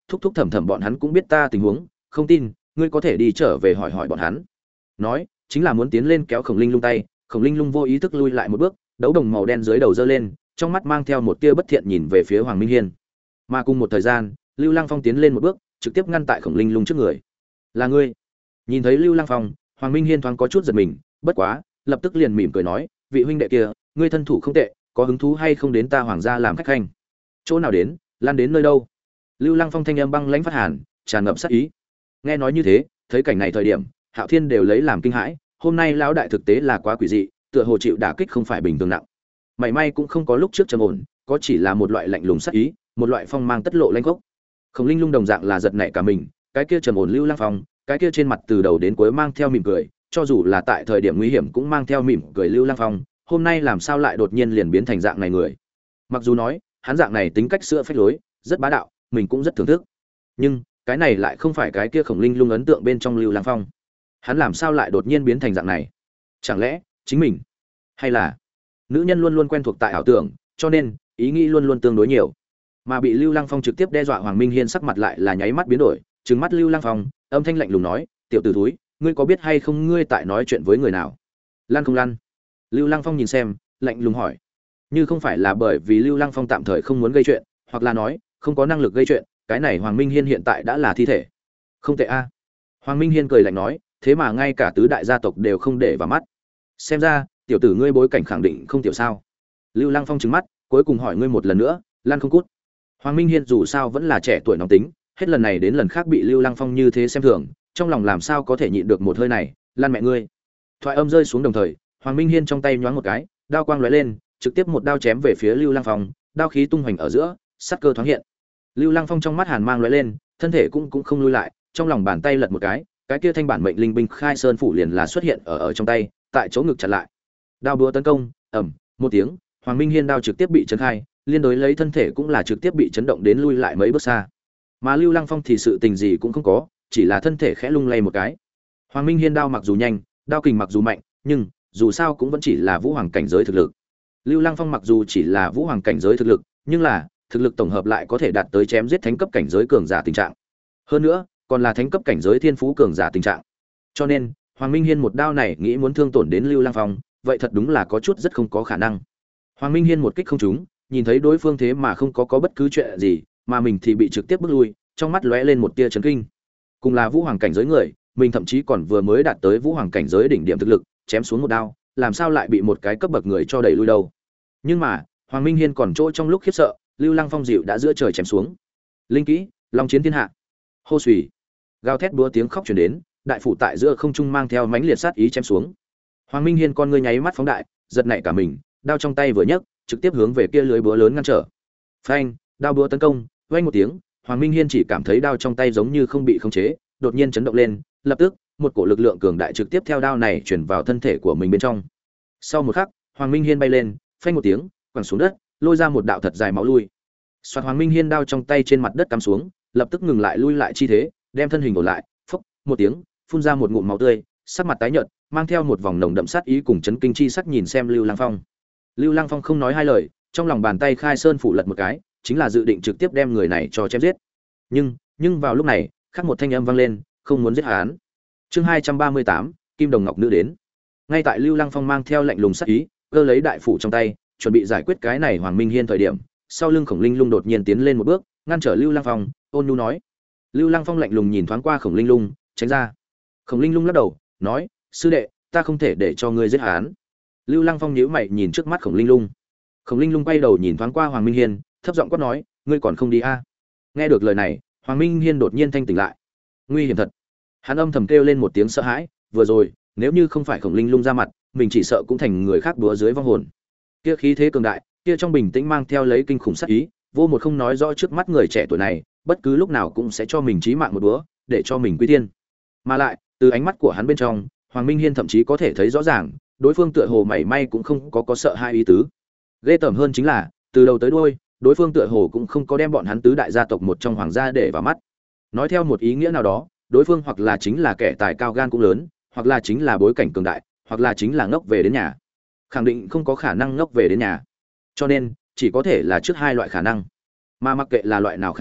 thúc thúc thẩm thẩm bọn hắn cũng biết ta tình huống, không tin ngươi có thể đi trở về hỏi hỏi bọn hắn. Nói chính là muốn tiến lên kéo Khổng Linh Lung tay. Khổng Linh Lung vô ý thức lui lại một bước, đấu đồng màu đen dưới đầu giơ lên, trong mắt mang theo một tia bất thiện nhìn về phía Hoàng Minh Hiên. Mà cùng một thời gian, Lưu Lăng Phong tiến lên một bước, trực tiếp ngăn tại Khổng Linh Lung trước người. "Là ngươi?" Nhìn thấy Lưu Lăng Phong, Hoàng Minh Hiên thoáng có chút giật mình, bất quá, lập tức liền mỉm cười nói, "Vị huynh đệ kia, ngươi thân thủ không tệ, có hứng thú hay không đến ta Hoàng gia làm khách khanh?" "Chỗ nào đến, lan đến nơi đâu?" Lưu Lăng Phong thanh âm băng lãnh phát hàn, tràn ngập sát ý. Nghe nói như thế, thấy cảnh này thời điểm, Hạo Thiên đều lấy làm kinh hãi, hôm nay lão đại thực tế là quá quỷ dị, tựa hồ chịu đả kích không phải bình thường nặng. May may cũng không có lúc trước trầm ổn, có chỉ là một loại lạnh lùng sát ý, một loại phong mang tất lộ lanh gốc. Khổng Linh Lung đồng dạng là giật nảy cả mình, cái kia trầm ổn Lưu Lăng Phong, cái kia trên mặt từ đầu đến cuối mang theo mỉm cười, cho dù là tại thời điểm nguy hiểm cũng mang theo mỉm cười Lưu Lăng Phong, hôm nay làm sao lại đột nhiên liền biến thành dạng này người. Mặc dù nói, hắn dạng này tính cách sữa phách lối, rất bá đạo, mình cũng rất thưởng thức. Nhưng, cái này lại không phải cái kia Khổng Linh Lung ấn tượng bên trong Lưu Lăng Phong. Hắn làm sao lại đột nhiên biến thành dạng này? Chẳng lẽ chính mình, hay là nữ nhân luôn luôn quen thuộc tại ảo tưởng, cho nên ý nghĩ luôn luôn tương đối nhiều. Mà bị Lưu Lăng Phong trực tiếp đe dọa Hoàng Minh Hiên sắc mặt lại là nháy mắt biến đổi, trừng mắt Lưu Lăng Phong, âm thanh lạnh lùng nói, "Tiểu tử thúi, ngươi có biết hay không ngươi tại nói chuyện với người nào?" "Lăn không lăn?" Lưu Lăng Phong nhìn xem, lạnh lùng hỏi. Như không phải là bởi vì Lưu Lăng Phong tạm thời không muốn gây chuyện, hoặc là nói không có năng lực gây chuyện, cái này Hoàng Minh Hiên hiện tại đã là thi thể. Không tệ a. Hoàng Minh Hiên cười lạnh nói, thế mà ngay cả tứ đại gia tộc đều không để vào mắt. Xem ra, tiểu tử ngươi bối cảnh khẳng định không tiểu sao? Lưu Lăng Phong trừng mắt, cuối cùng hỏi ngươi một lần nữa, lan không cút. Hoàng Minh Hiên dù sao vẫn là trẻ tuổi nóng tính, hết lần này đến lần khác bị Lưu Lăng Phong như thế xem thường, trong lòng làm sao có thể nhịn được một hơi này, lan mẹ ngươi. Thoại âm rơi xuống đồng thời, Hoàng Minh Hiên trong tay nhoáng một cái, đao quang lóe lên, trực tiếp một đao chém về phía Lưu Lăng Phong, đao khí tung hoành ở giữa, sát cơ thoáng hiện. Lưu Lăng Phong trong mắt hàn mang lóe lên, thân thể cũng cũng không lui lại, trong lòng bàn tay lật một cái, cái kia thanh bản mệnh linh binh Khai Sơn phủ liền là xuất hiện ở ở trong tay, tại chỗ ngực chặn lại. Đao búa tấn công, ầm, một tiếng, Hoàng Minh Hiên đao trực tiếp bị chấn khai, liên đối lấy thân thể cũng là trực tiếp bị chấn động đến lui lại mấy bước xa. Mà Lưu Lăng Phong thì sự tình gì cũng không có, chỉ là thân thể khẽ lung lay một cái. Hoàng Minh Hiên đao mặc dù nhanh, đao kình mặc dù mạnh, nhưng dù sao cũng vẫn chỉ là vũ hoàng cảnh giới thực lực. Lưu Lăng Phong mặc dù chỉ là vũ hoàng cảnh giới thực lực, nhưng là thực lực tổng hợp lại có thể đạt tới chém giết thánh cấp cảnh giới cường giả tình trạng. Hơn nữa, còn là thánh cấp cảnh giới thiên phú cường giả tình trạng. Cho nên, Hoàng Minh Hiên một đao này nghĩ muốn thương tổn đến Lưu Lăng Phong, vậy thật đúng là có chút rất không có khả năng. Hoàng Minh Hiên một kích không trúng, nhìn thấy đối phương thế mà không có có bất cứ chuyện gì, mà mình thì bị trực tiếp bước lui, trong mắt lóe lên một tia chấn kinh. Cùng là vũ hoàng cảnh giới người, mình thậm chí còn vừa mới đạt tới vũ hoàng cảnh giới đỉnh điểm thực lực, chém xuống một đao, làm sao lại bị một cái cấp bậc người cho đẩy lui đâu. Nhưng mà, Hoàng Minh Hiên còn chỗ trong lúc khiếp sợ, Lưu Lăng Phong dịu đã giữa trời chém xuống. Linh kỹ, Long chiến thiên hạ. Hô xùy. Gào thét búa tiếng khóc truyền đến, đại phủ tại giữa không trung mang theo mãnh liệt sát ý chém xuống. Hoàng Minh Hiên con ngươi nháy mắt phóng đại, giật nảy cả mình, đao trong tay vừa nhấc, trực tiếp hướng về kia lưới búa lớn ngăn trở. Phanh, đao búa tấn công, vang một tiếng, Hoàng Minh Hiên chỉ cảm thấy đao trong tay giống như không bị khống chế, đột nhiên chấn động lên, lập tức, một cổ lực lượng cường đại trực tiếp theo đao này truyền vào thân thể của mình bên trong. Sau một khắc, Hoàng Minh Hiên bay lên, phanh một tiếng, quẳng xuống đất, lôi ra một đạo thật dài máu lui. Soạt, Hoàng Minh Hiên đao trong tay trên mặt đất cắm xuống, lập tức ngừng lại lui lại chi thế, đem thân hình ổn lại, phốc, một tiếng, phun ra một ngụm máu tươi, sắc mặt tái nhợt, mang theo một vòng nồng đậm sát ý cùng chấn kinh chi sắc nhìn xem Lưu Lăng Phong. Lưu Lăng Phong không nói hai lời, trong lòng bàn tay Khai Sơn phủ lật một cái, chính là dự định trực tiếp đem người này cho chém giết. Nhưng, nhưng vào lúc này, khác một thanh âm vang lên, không muốn giết hắn. Chương hai trăm ba mươi tám, Kim Đồng Ngọc Nữ đến. Ngay tại Lưu Lăng Phong mang theo lạnh lùng sát ý, cơ lấy đại phủ trong tay, chuẩn bị giải quyết cái này Hoàng Minh Hiên thời điểm, sau lưng Khổng Linh Lung đột nhiên tiến lên một bước, ngăn trở Lưu Lăng Phong, ôn nhu nói. Lưu Lăng Phong lạnh lùng nhìn thoáng qua Khổng Linh Lung, tránh ra. Khổng Linh Lung lắc đầu, nói, sư đệ, ta không thể để cho ngươi giết hắn. Lưu Lăng Phong nhíu mày nhìn trước mắt Khổng Linh Lung. Khổng Linh Lung quay đầu nhìn thoáng qua Hoàng Minh Hiên, thấp giọng quát nói, ngươi còn không đi a? À? Nghe được lời này, Hoàng Minh Hiên đột nhiên thanh tỉnh lại. Nguy hiểm thật. Hắn âm thầm kêu lên một tiếng sợ hãi, vừa rồi, nếu như không phải Khổng Linh Lung ra mặt, mình chỉ sợ cũng thành người khác đùa dưới vong hồn. Kia khí thế cường đại, kia trong bình tĩnh mang theo lấy kinh khủng sát ý, vô một không nói rõ trước mắt người trẻ tuổi này, bất cứ lúc nào cũng sẽ cho mình chí mạng một búa, để cho mình quy tiên. Mà lại, từ ánh mắt của hắn bên trong, Hoàng Minh Hiên thậm chí có thể thấy rõ ràng, đối phương tựa hồ mảy may cũng không có có sợ hai ý tứ. Ghê tởm hơn chính là, từ đầu tới đuôi, đối phương tựa hồ cũng không có đem bọn hắn tứ đại gia tộc một trong hoàng gia để vào mắt. Nói theo một ý nghĩa nào đó, đối phương hoặc là chính là kẻ tài cao gan cũng lớn, hoặc là chính là bối cảnh cường đại, hoặc là chính là ngốc về đến nhà. Khẳng định không có khả năng ngốc về đến nhà. Cho nên, chỉ có thể là trước hai loại khả năng. Mà mặc kệ là loại nào khả năng,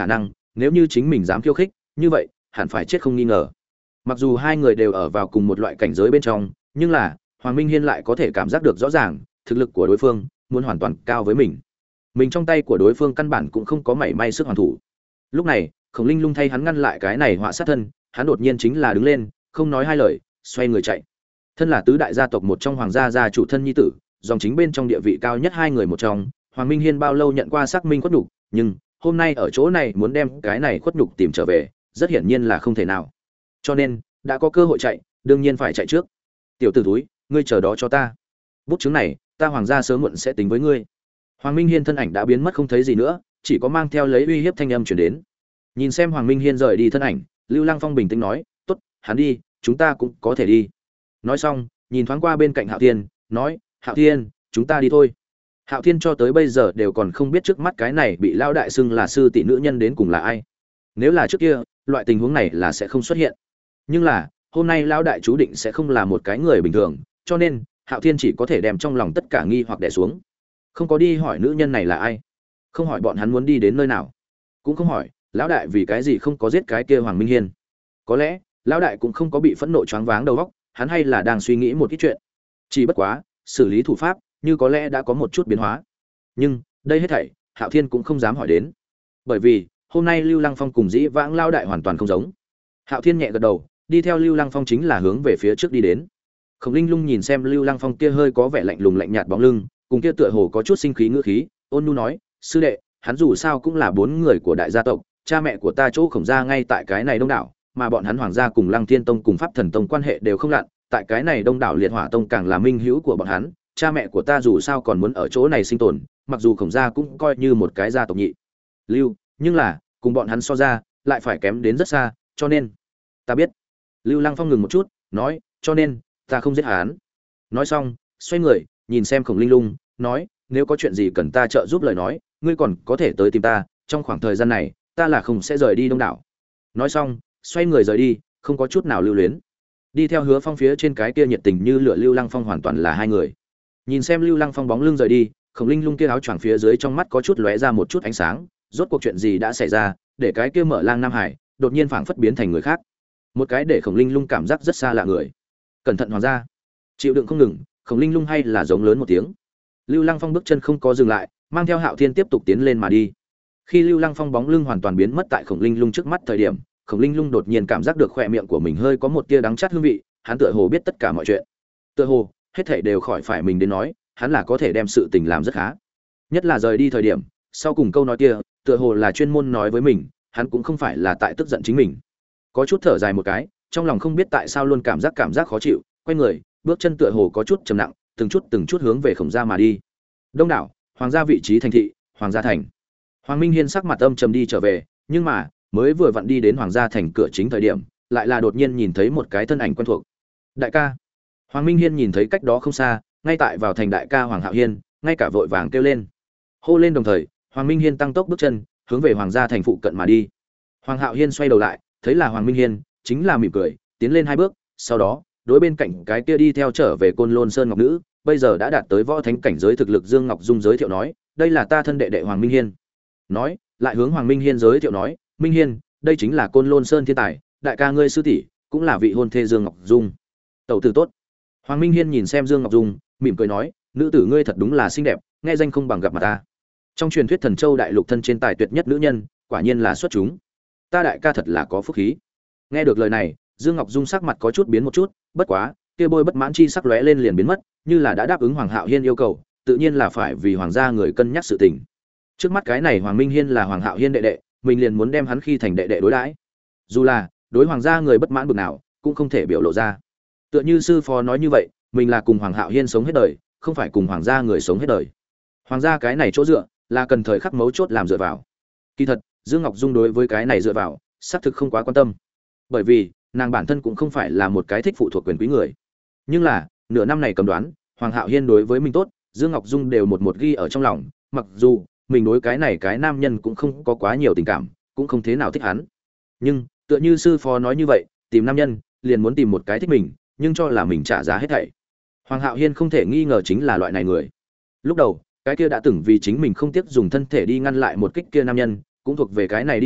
nếu như chính mình dám khiêu khích, như vậy hẳn phải chết không nghi ngờ. Mặc dù hai người đều ở vào cùng một loại cảnh giới bên trong, nhưng là Hoàng Minh Hiên lại có thể cảm giác được rõ ràng, thực lực của đối phương muốn hoàn toàn cao với mình. Mình trong tay của đối phương căn bản cũng không có mảy may sức hoàn thủ. Lúc này, Khổng Linh Lung thay hắn ngăn lại cái này họa sát thân, hắn đột nhiên chính là đứng lên, không nói hai lời, xoay người chạy. Thân là tứ đại gia tộc một trong hoàng gia gia chủ thân nhi tử, dòng chính bên trong địa vị cao nhất hai người một trong, Hoàng Minh Hiên bao lâu nhận qua xác minh khuất nhục, nhưng hôm nay ở chỗ này muốn đem cái này khuất nhục tìm trở về, rất hiển nhiên là không thể nào. Cho nên, đã có cơ hội chạy, đương nhiên phải chạy trước. Tiểu tử túi, ngươi chờ đó cho ta. Bút chứng này, ta hoàng gia sớm muộn sẽ tính với ngươi. Hoàng Minh Hiên thân ảnh đã biến mất không thấy gì nữa, chỉ có mang theo lấy uy hiếp thanh âm truyền đến. Nhìn xem Hoàng Minh Hiên rời đi thân ảnh, Lưu Lăng Phong bình tĩnh nói, "Tốt, hắn đi, chúng ta cũng có thể đi." Nói xong, nhìn thoáng qua bên cạnh Hạo Thiên, nói, "Hạo Thiên, chúng ta đi thôi." Hạo Thiên cho tới bây giờ đều còn không biết trước mắt cái này bị lão đại xưng là sư tỷ nữ nhân đến cùng là ai. Nếu là trước kia, loại tình huống này là sẽ không xuất hiện. Nhưng là, hôm nay lão đại chú định sẽ không là một cái người bình thường, cho nên Hạo Thiên chỉ có thể đem trong lòng tất cả nghi hoặc đè xuống. Không có đi hỏi nữ nhân này là ai, không hỏi bọn hắn muốn đi đến nơi nào, cũng không hỏi lão đại vì cái gì không có giết cái kia Hoàng Minh Hiên. Có lẽ lão đại cũng không có bị phẫn nộ choáng váng đầu óc, hắn hay là đang suy nghĩ một ít chuyện. Chỉ bất quá, xử lý thủ pháp như có lẽ đã có một chút biến hóa. Nhưng đây hết thảy Hạo Thiên cũng không dám hỏi đến, bởi vì hôm nay Lưu Lăng Phong cùng dĩ vãng lão đại hoàn toàn không giống. Hạo Thiên nhẹ gật đầu, đi theo Lưu Lăng Phong chính là hướng về phía trước đi đến. Khổng Linh Lung nhìn xem Lưu Lăng Phong kia hơi có vẻ lạnh lùng lạnh nhạt bóng lưng, cùng kia tựa hồ có chút sinh khí ngữ khí, ôn nhu nói, "Sư đệ, hắn dù sao cũng là bốn người của đại gia tộc, cha mẹ của ta chỗ Khổng gia ngay tại cái này Đông đảo, mà bọn hắn Hoàng gia cùng Lăng Thiên Tông cùng Pháp Thần Tông quan hệ đều không lặn, tại cái này Đông đảo Liệt Hỏa Tông càng là minh hữu của bọn hắn, cha mẹ của ta dù sao còn muốn ở chỗ này sinh tồn, mặc dù Khổng gia cũng coi như một cái gia tộc nhị lưu, nhưng là cùng bọn hắn so ra, lại phải kém đến rất xa, cho nên ta biết." Lưu Lăng Phong ngừng một chút, nói, "Cho nên ta không giết hắn." Nói xong, xoay người, nhìn xem Khổng Linh Lung, nói, "Nếu có chuyện gì cần ta trợ giúp lời nói, ngươi còn có thể tới tìm ta, trong khoảng thời gian này, ta là không sẽ rời đi Đông đảo." Nói xong, xoay người rời đi, không có chút nào lưu luyến. Đi theo Hứa Phong phía trên cái kia nhiệt tình như lửa Lưu Lăng Phong hoàn toàn là hai người. Nhìn xem Lưu Lăng Phong bóng lưng rời đi, Khổng Linh Lung kia áo choàng phía dưới trong mắt có chút lóe ra một chút ánh sáng, rốt cuộc chuyện gì đã xảy ra, để cái kia Mở Lang Nam Hải đột nhiên phảng phất biến thành người khác. Một cái để Khổng Linh Lung cảm giác rất xa lạ người. Cẩn thận hoàng gia. Chịu đựng không ngừng, Khổng Linh Lung hay là giống lớn một tiếng. Lưu Lăng Phong bước chân không có dừng lại, mang theo Hạo Thiên tiếp tục tiến lên mà đi. Khi Lưu Lăng Phong bóng lưng hoàn toàn biến mất tại Khổng Linh Lung trước mắt thời điểm, Khổng Linh Lung đột nhiên cảm giác được khóe miệng của mình hơi có một tia đắng chát hương vị, hắn tựa hồ biết tất cả mọi chuyện. Tựa hồ, hết thảy đều khỏi phải mình đến nói, hắn là có thể đem sự tình làm rất khá. Nhất là rời đi thời điểm, sau cùng câu nói kia, tựa hồ là chuyên môn nói với mình, hắn cũng không phải là tại tức giận chính mình. Có chút thở dài một cái, trong lòng không biết tại sao luôn cảm giác cảm giác khó chịu, quay người, bước chân tựa hồ có chút trầm nặng, từng chút từng chút hướng về Khổng gia mà đi. Đông đảo, hoàng gia vị trí thành thị, Hoàng gia thành. Hoàng Minh Hiên sắc mặt âm trầm đi trở về, nhưng mà, mới vừa vặn đi đến Hoàng gia thành cửa chính thời điểm, lại là đột nhiên nhìn thấy một cái thân ảnh quen thuộc. Đại ca. Hoàng Minh Hiên nhìn thấy cách đó không xa, ngay tại vào thành đại ca Hoàng Hạo Hiên, ngay cả vội vàng kêu lên. Hô lên đồng thời, Hoàng Minh Hiên tăng tốc bước chân, hướng về Hoàng gia thành phụ cận mà đi. Hoàng Hạo Hiên xoay đầu lại, thấy là Hoàng Minh Hiên, chính là mỉm cười, tiến lên hai bước, sau đó, đối bên cạnh cái kia đi theo trở về Côn Lôn Sơn Ngọc Nữ, bây giờ đã đạt tới võ thánh cảnh giới thực lực Dương Ngọc Dung giới thiệu nói, đây là ta thân đệ đệ Hoàng Minh Hiên. Nói, lại hướng Hoàng Minh Hiên giới thiệu nói, Minh Hiên, đây chính là Côn Lôn Sơn thiên tài, đại ca ngươi sư tỷ, cũng là vị hôn thê Dương Ngọc Dung. Tẩu tử tốt. Hoàng Minh Hiên nhìn xem Dương Ngọc Dung, mỉm cười nói, nữ tử ngươi thật đúng là xinh đẹp, nghe danh không bằng gặp mặt ta. Trong truyền thuyết Thần Châu đại lục thân trên tài tuyệt nhất nữ nhân, quả nhiên là xuất chúng. Ta đại ca thật là có phúc khí. Nghe được lời này, Dương Ngọc Dung sắc mặt có chút biến một chút, bất quá, kia bôi bất mãn chi sắc lóe lên liền biến mất, như là đã đáp ứng Hoàng Hạo Hiên yêu cầu, tự nhiên là phải vì hoàng gia người cân nhắc sự tình. Trước mắt cái này Hoàng Minh Hiên là Hoàng Hạo Hiên đệ đệ, mình liền muốn đem hắn khi thành đệ đệ đối đãi. Dù là đối hoàng gia người bất mãn bực nào, cũng không thể biểu lộ ra. Tựa như sư phó nói như vậy, mình là cùng Hoàng Hạo Hiên sống hết đời, không phải cùng hoàng gia người sống hết đời. Hoàng gia cái này chỗ dựa, là cần thời khắc mấu chốt làm dựa vào. Kỳ thật, Dương Ngọc Dung đối với cái này dựa vào, xác thực không quá quan tâm. Bởi vì, nàng bản thân cũng không phải là một cái thích phụ thuộc quyền quý người. Nhưng là, nửa năm này cầm đoán, Hoàng Hạo Hiên đối với mình tốt, Dương Ngọc Dung đều một một ghi ở trong lòng, mặc dù mình đối cái này cái nam nhân cũng không có quá nhiều tình cảm, cũng không thế nào thích hắn. Nhưng, tựa như sư phó nói như vậy, tìm nam nhân, liền muốn tìm một cái thích mình, nhưng cho là mình trả giá hết thảy. Hoàng Hạo Hiên không thể nghi ngờ chính là loại này người. Lúc đầu, cái kia đã từng vì chính mình không tiếc dùng thân thể đi ngăn lại một kích kia nam nhân, cũng thuộc về cái này đi lệ,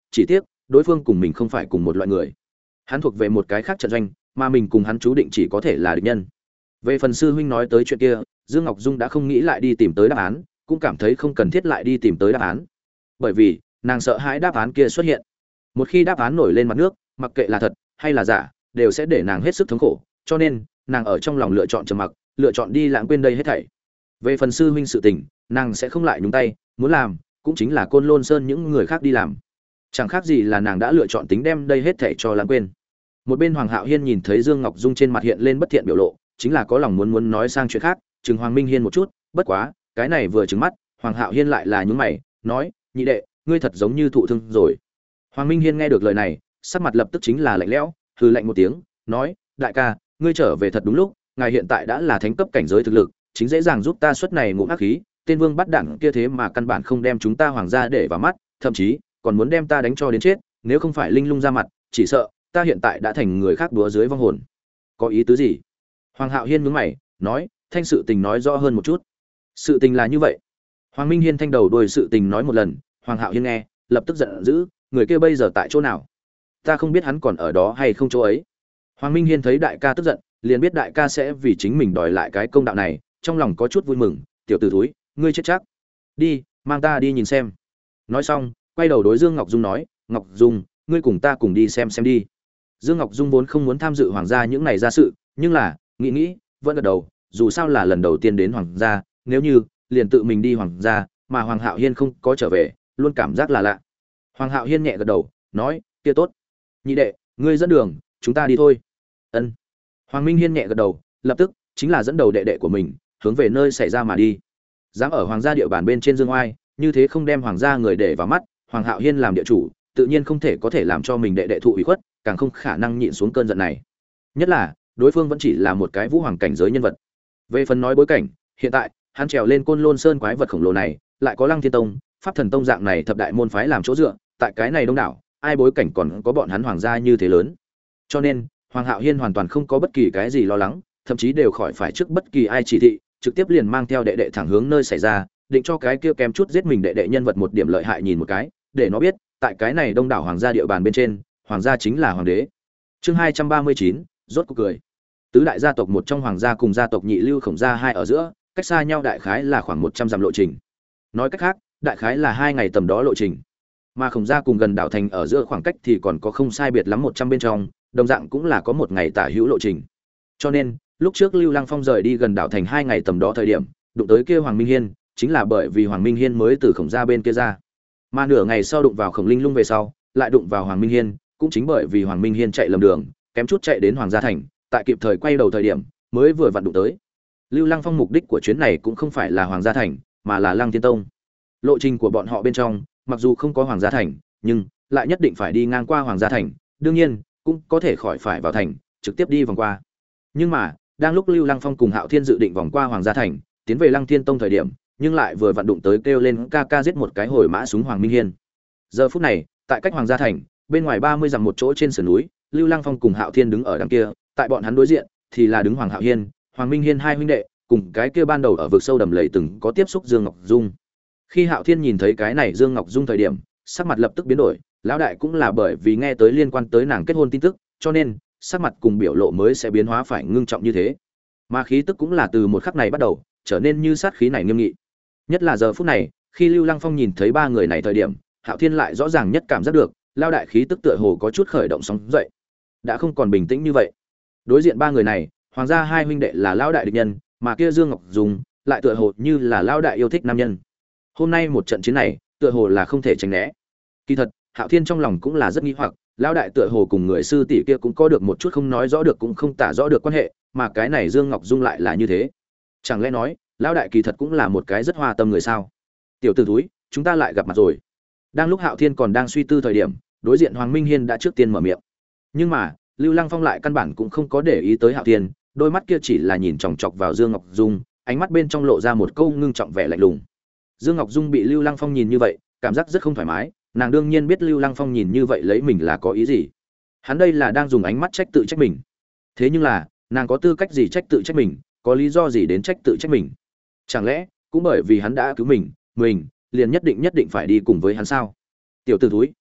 chỉ tiếc đối phương cùng mình không phải cùng một loại người. Hắn thuộc về một cái khác trận doanh, mà mình cùng hắn chú định chỉ có thể là địch nhân. Về phần sư huynh nói tới chuyện kia, Dương Ngọc Dung đã không nghĩ lại đi tìm tới đáp án, cũng cảm thấy không cần thiết lại đi tìm tới đáp án. Bởi vì, nàng sợ hãi đáp án kia xuất hiện. Một khi đáp án nổi lên mặt nước, mặc kệ là thật hay là giả, đều sẽ để nàng hết sức thống khổ, cho nên, nàng ở trong lòng lựa chọn trầm mặc, lựa chọn đi lãng quên đây hết thảy. Về phần sư huynh sự tình, nàng sẽ không lại nhúng tay, muốn làm, cũng chính là Côn Lôn Sơn những người khác đi làm. Chẳng khác gì là nàng đã lựa chọn tính đem đây hết thảy cho lãng quên. Một bên Hoàng Hạo Hiên nhìn thấy Dương Ngọc Dung trên mặt hiện lên bất thiện biểu lộ, chính là có lòng muốn muốn nói sang chuyện khác, chừng Hoàng Minh Hiên một chút, bất quá, cái này vừa trừng mắt, Hoàng Hạo Hiên lại là nhún mày, nói: "Nhị đệ, ngươi thật giống như thụ thương rồi." Hoàng Minh Hiên nghe được lời này, sắc mặt lập tức chính là lạnh lẽo, hừ lạnh một tiếng, nói: "Đại ca, ngươi trở về thật đúng lúc, ngài hiện tại đã là thánh cấp cảnh giới thực lực, chính dễ dàng giúp ta xuất này ngụm ác khí, tên Vương bắt đẳng kia thế mà căn bản không đem chúng ta hoàng gia để vào mắt, thậm chí còn muốn đem ta đánh cho đến chết, nếu không phải Linh Lung ra mặt, chỉ sợ ta hiện tại đã thành người khác đúa dưới vong hồn." Có ý tứ gì? Hoàng Hạo Hiên nhướng mày, nói: "Thanh sự tình nói rõ hơn một chút." Sự tình là như vậy. Hoàng Minh Hiên thanh đầu đuôi sự tình nói một lần, Hoàng Hạo Hiên nghe, lập tức giận dữ, người kia bây giờ tại chỗ nào? Ta không biết hắn còn ở đó hay không chỗ ấy. Hoàng Minh Hiên thấy đại ca tức giận, liền biết đại ca sẽ vì chính mình đòi lại cái công đạo này, trong lòng có chút vui mừng, tiểu tử thúi, ngươi chết chắc. Đi, mang ta đi nhìn xem. Nói xong, quay đầu đối Dương Ngọc Dung nói, Ngọc Dung, ngươi cùng ta cùng đi xem xem đi. Dương Ngọc Dung vốn không muốn tham dự hoàng gia những này ra sự, nhưng là, nghĩ nghĩ, vẫn gật đầu, dù sao là lần đầu tiên đến hoàng gia, nếu như liền tự mình đi hoàng gia, mà Hoàng Hạo Hiên không có trở về, luôn cảm giác là lạ. Hoàng Hạo Hiên nhẹ gật đầu, nói, kia tốt. Nhị đệ, ngươi dẫn đường, chúng ta đi thôi. Ân. Hoàng Minh Hiên nhẹ gật đầu, lập tức chính là dẫn đầu đệ đệ của mình, hướng về nơi xảy ra mà đi. Dám ở hoàng gia địa bàn bên trên dương oai, như thế không đem hoàng gia người để vào mắt, Hoàng Hạo Hiên làm địa chủ, tự nhiên không thể có thể làm cho mình đệ đệ thụ ủy khuất, càng không khả năng nhịn xuống cơn giận này. Nhất là, đối phương vẫn chỉ là một cái vũ hoàng cảnh giới nhân vật. Về phần nói bối cảnh, hiện tại, hắn trèo lên Côn Lôn Sơn quái vật khổng lồ này, lại có Lăng Thiên Tông, Pháp Thần Tông dạng này thập đại môn phái làm chỗ dựa, tại cái này đông đảo, ai bối cảnh còn có bọn hắn hoàng gia như thế lớn. Cho nên, Hoàng Hạo Hiên hoàn toàn không có bất kỳ cái gì lo lắng, thậm chí đều khỏi phải trước bất kỳ ai chỉ thị, trực tiếp liền mang theo đệ đệ thẳng hướng nơi xảy ra, định cho cái kia kém chút giết mình đệ đệ nhân vật một điểm lợi hại nhìn một cái, để nó biết, tại cái này đông đảo hoàng gia địa bàn bên trên, hoàng gia chính là hoàng đế. Chương hai trăm ba mươi chín, rốt cuộc cười. Tứ đại gia tộc một trong hoàng gia cùng gia tộc Nhị Lưu Khổng gia hai ở giữa, cách xa nhau đại khái là khoảng một trăm dặm lộ trình. Nói cách khác, đại khái là hai ngày tầm đó lộ trình. Mà Khổng gia cùng gần đảo thành ở giữa khoảng cách thì còn có không sai biệt lắm một trăm bên trong, đồng dạng cũng là có một ngày tả hữu lộ trình. Cho nên, lúc trước Lưu Lăng Phong rời đi gần đảo thành hai ngày tầm đó thời điểm, đụng tới kia Hoàng Minh Hiên, chính là bởi vì Hoàng Minh Hiên mới từ Khổng gia bên kia ra. Mà nửa ngày sau đụng vào Khổng Linh Lung về sau, lại đụng vào Hoàng Minh Hiên, cũng chính bởi vì Hoàng Minh Hiên chạy lầm đường, kém chút chạy đến Hoàng gia thành, tại kịp thời quay đầu thời điểm, mới vừa vặn đụng tới. Lưu Lăng Phong mục đích của chuyến này cũng không phải là Hoàng gia thành, mà là Lăng Thiên Tông. Lộ trình của bọn họ bên trong, mặc dù không có Hoàng gia thành, nhưng lại nhất định phải đi ngang qua Hoàng gia thành, đương nhiên, cũng có thể khỏi phải vào thành, trực tiếp đi vòng qua. Nhưng mà, đang lúc Lưu Lăng Phong cùng Hạo Thiên dự định vòng qua Hoàng gia thành, tiến về Lăng Thiên Tông thời điểm, nhưng lại vừa vặn đụng tới kêu lên ca ca giết một cái hồi mã súng Hoàng Minh Hiên. Giờ phút này, tại cách Hoàng gia thành, bên ngoài ba mươi dặm một chỗ trên sườn núi, Lưu Lăng Phong cùng Hạo Thiên đứng ở đằng kia, tại bọn hắn đối diện thì là đứng Hoàng Hạo Hiên, Hoàng Minh Hiên hai huynh đệ, cùng cái kia ban đầu ở vực sâu đầm lầy từng có tiếp xúc Dương Ngọc Dung. Khi Hạo Thiên nhìn thấy cái này Dương Ngọc Dung thời điểm, sắc mặt lập tức biến đổi, lão đại cũng là bởi vì nghe tới liên quan tới nàng kết hôn tin tức, cho nên sắc mặt cùng biểu lộ mới sẽ biến hóa phải ngưng trọng như thế. Mà khí tức cũng là từ một khắc này bắt đầu, trở nên như sát khí này nghiêm nghị. Nhất là giờ phút này, khi Lưu Lăng Phong nhìn thấy ba người này thời điểm, Hạo Thiên lại rõ ràng nhất cảm giác được, lão đại khí tức tựa hồ có chút khởi động sóng dậy, đã không còn bình tĩnh như vậy. Đối diện ba người này, hoàng gia hai huynh đệ là lão đại địch nhân, mà kia Dương Ngọc Dung lại tựa hồ như là lão đại yêu thích nam nhân. Hôm nay một trận chiến này, tựa hồ là không thể tránh né. Kỳ thật, Hạo Thiên trong lòng cũng là rất nghi hoặc, lão đại tựa hồ cùng người sư tỷ kia cũng có được một chút không nói rõ được cũng không tả rõ được quan hệ, mà cái này Dương Ngọc Dung lại là như thế. Chẳng lẽ nói, lão đại kỳ thật cũng là một cái rất hoa tâm người sao? Tiểu tử thúi, chúng ta lại gặp mặt rồi. Đang lúc Hạo Thiên còn đang suy tư thời điểm, đối diện Hoàng Minh Hiên đã trước tiên mở miệng. Nhưng mà, Lưu Lăng Phong lại căn bản cũng không có để ý tới Hạo Thiên, đôi mắt kia chỉ là nhìn chòng chọc vào Dương Ngọc Dung, ánh mắt bên trong lộ ra một câu ngưng trọng vẻ lạnh lùng. Dương Ngọc Dung bị Lưu Lăng Phong nhìn như vậy, cảm giác rất không thoải mái, nàng đương nhiên biết Lưu Lăng Phong nhìn như vậy lấy mình là có ý gì. Hắn đây là đang dùng ánh mắt trách tự trách mình. Thế nhưng là, nàng có tư cách gì trách tự trách mình, có lý do gì đến trách tự trách mình? Chẳng lẽ, cũng bởi vì hắn đã cứu mình, mình liền nhất định nhất định phải đi cùng với hắn sao? Tiểu tử thúi,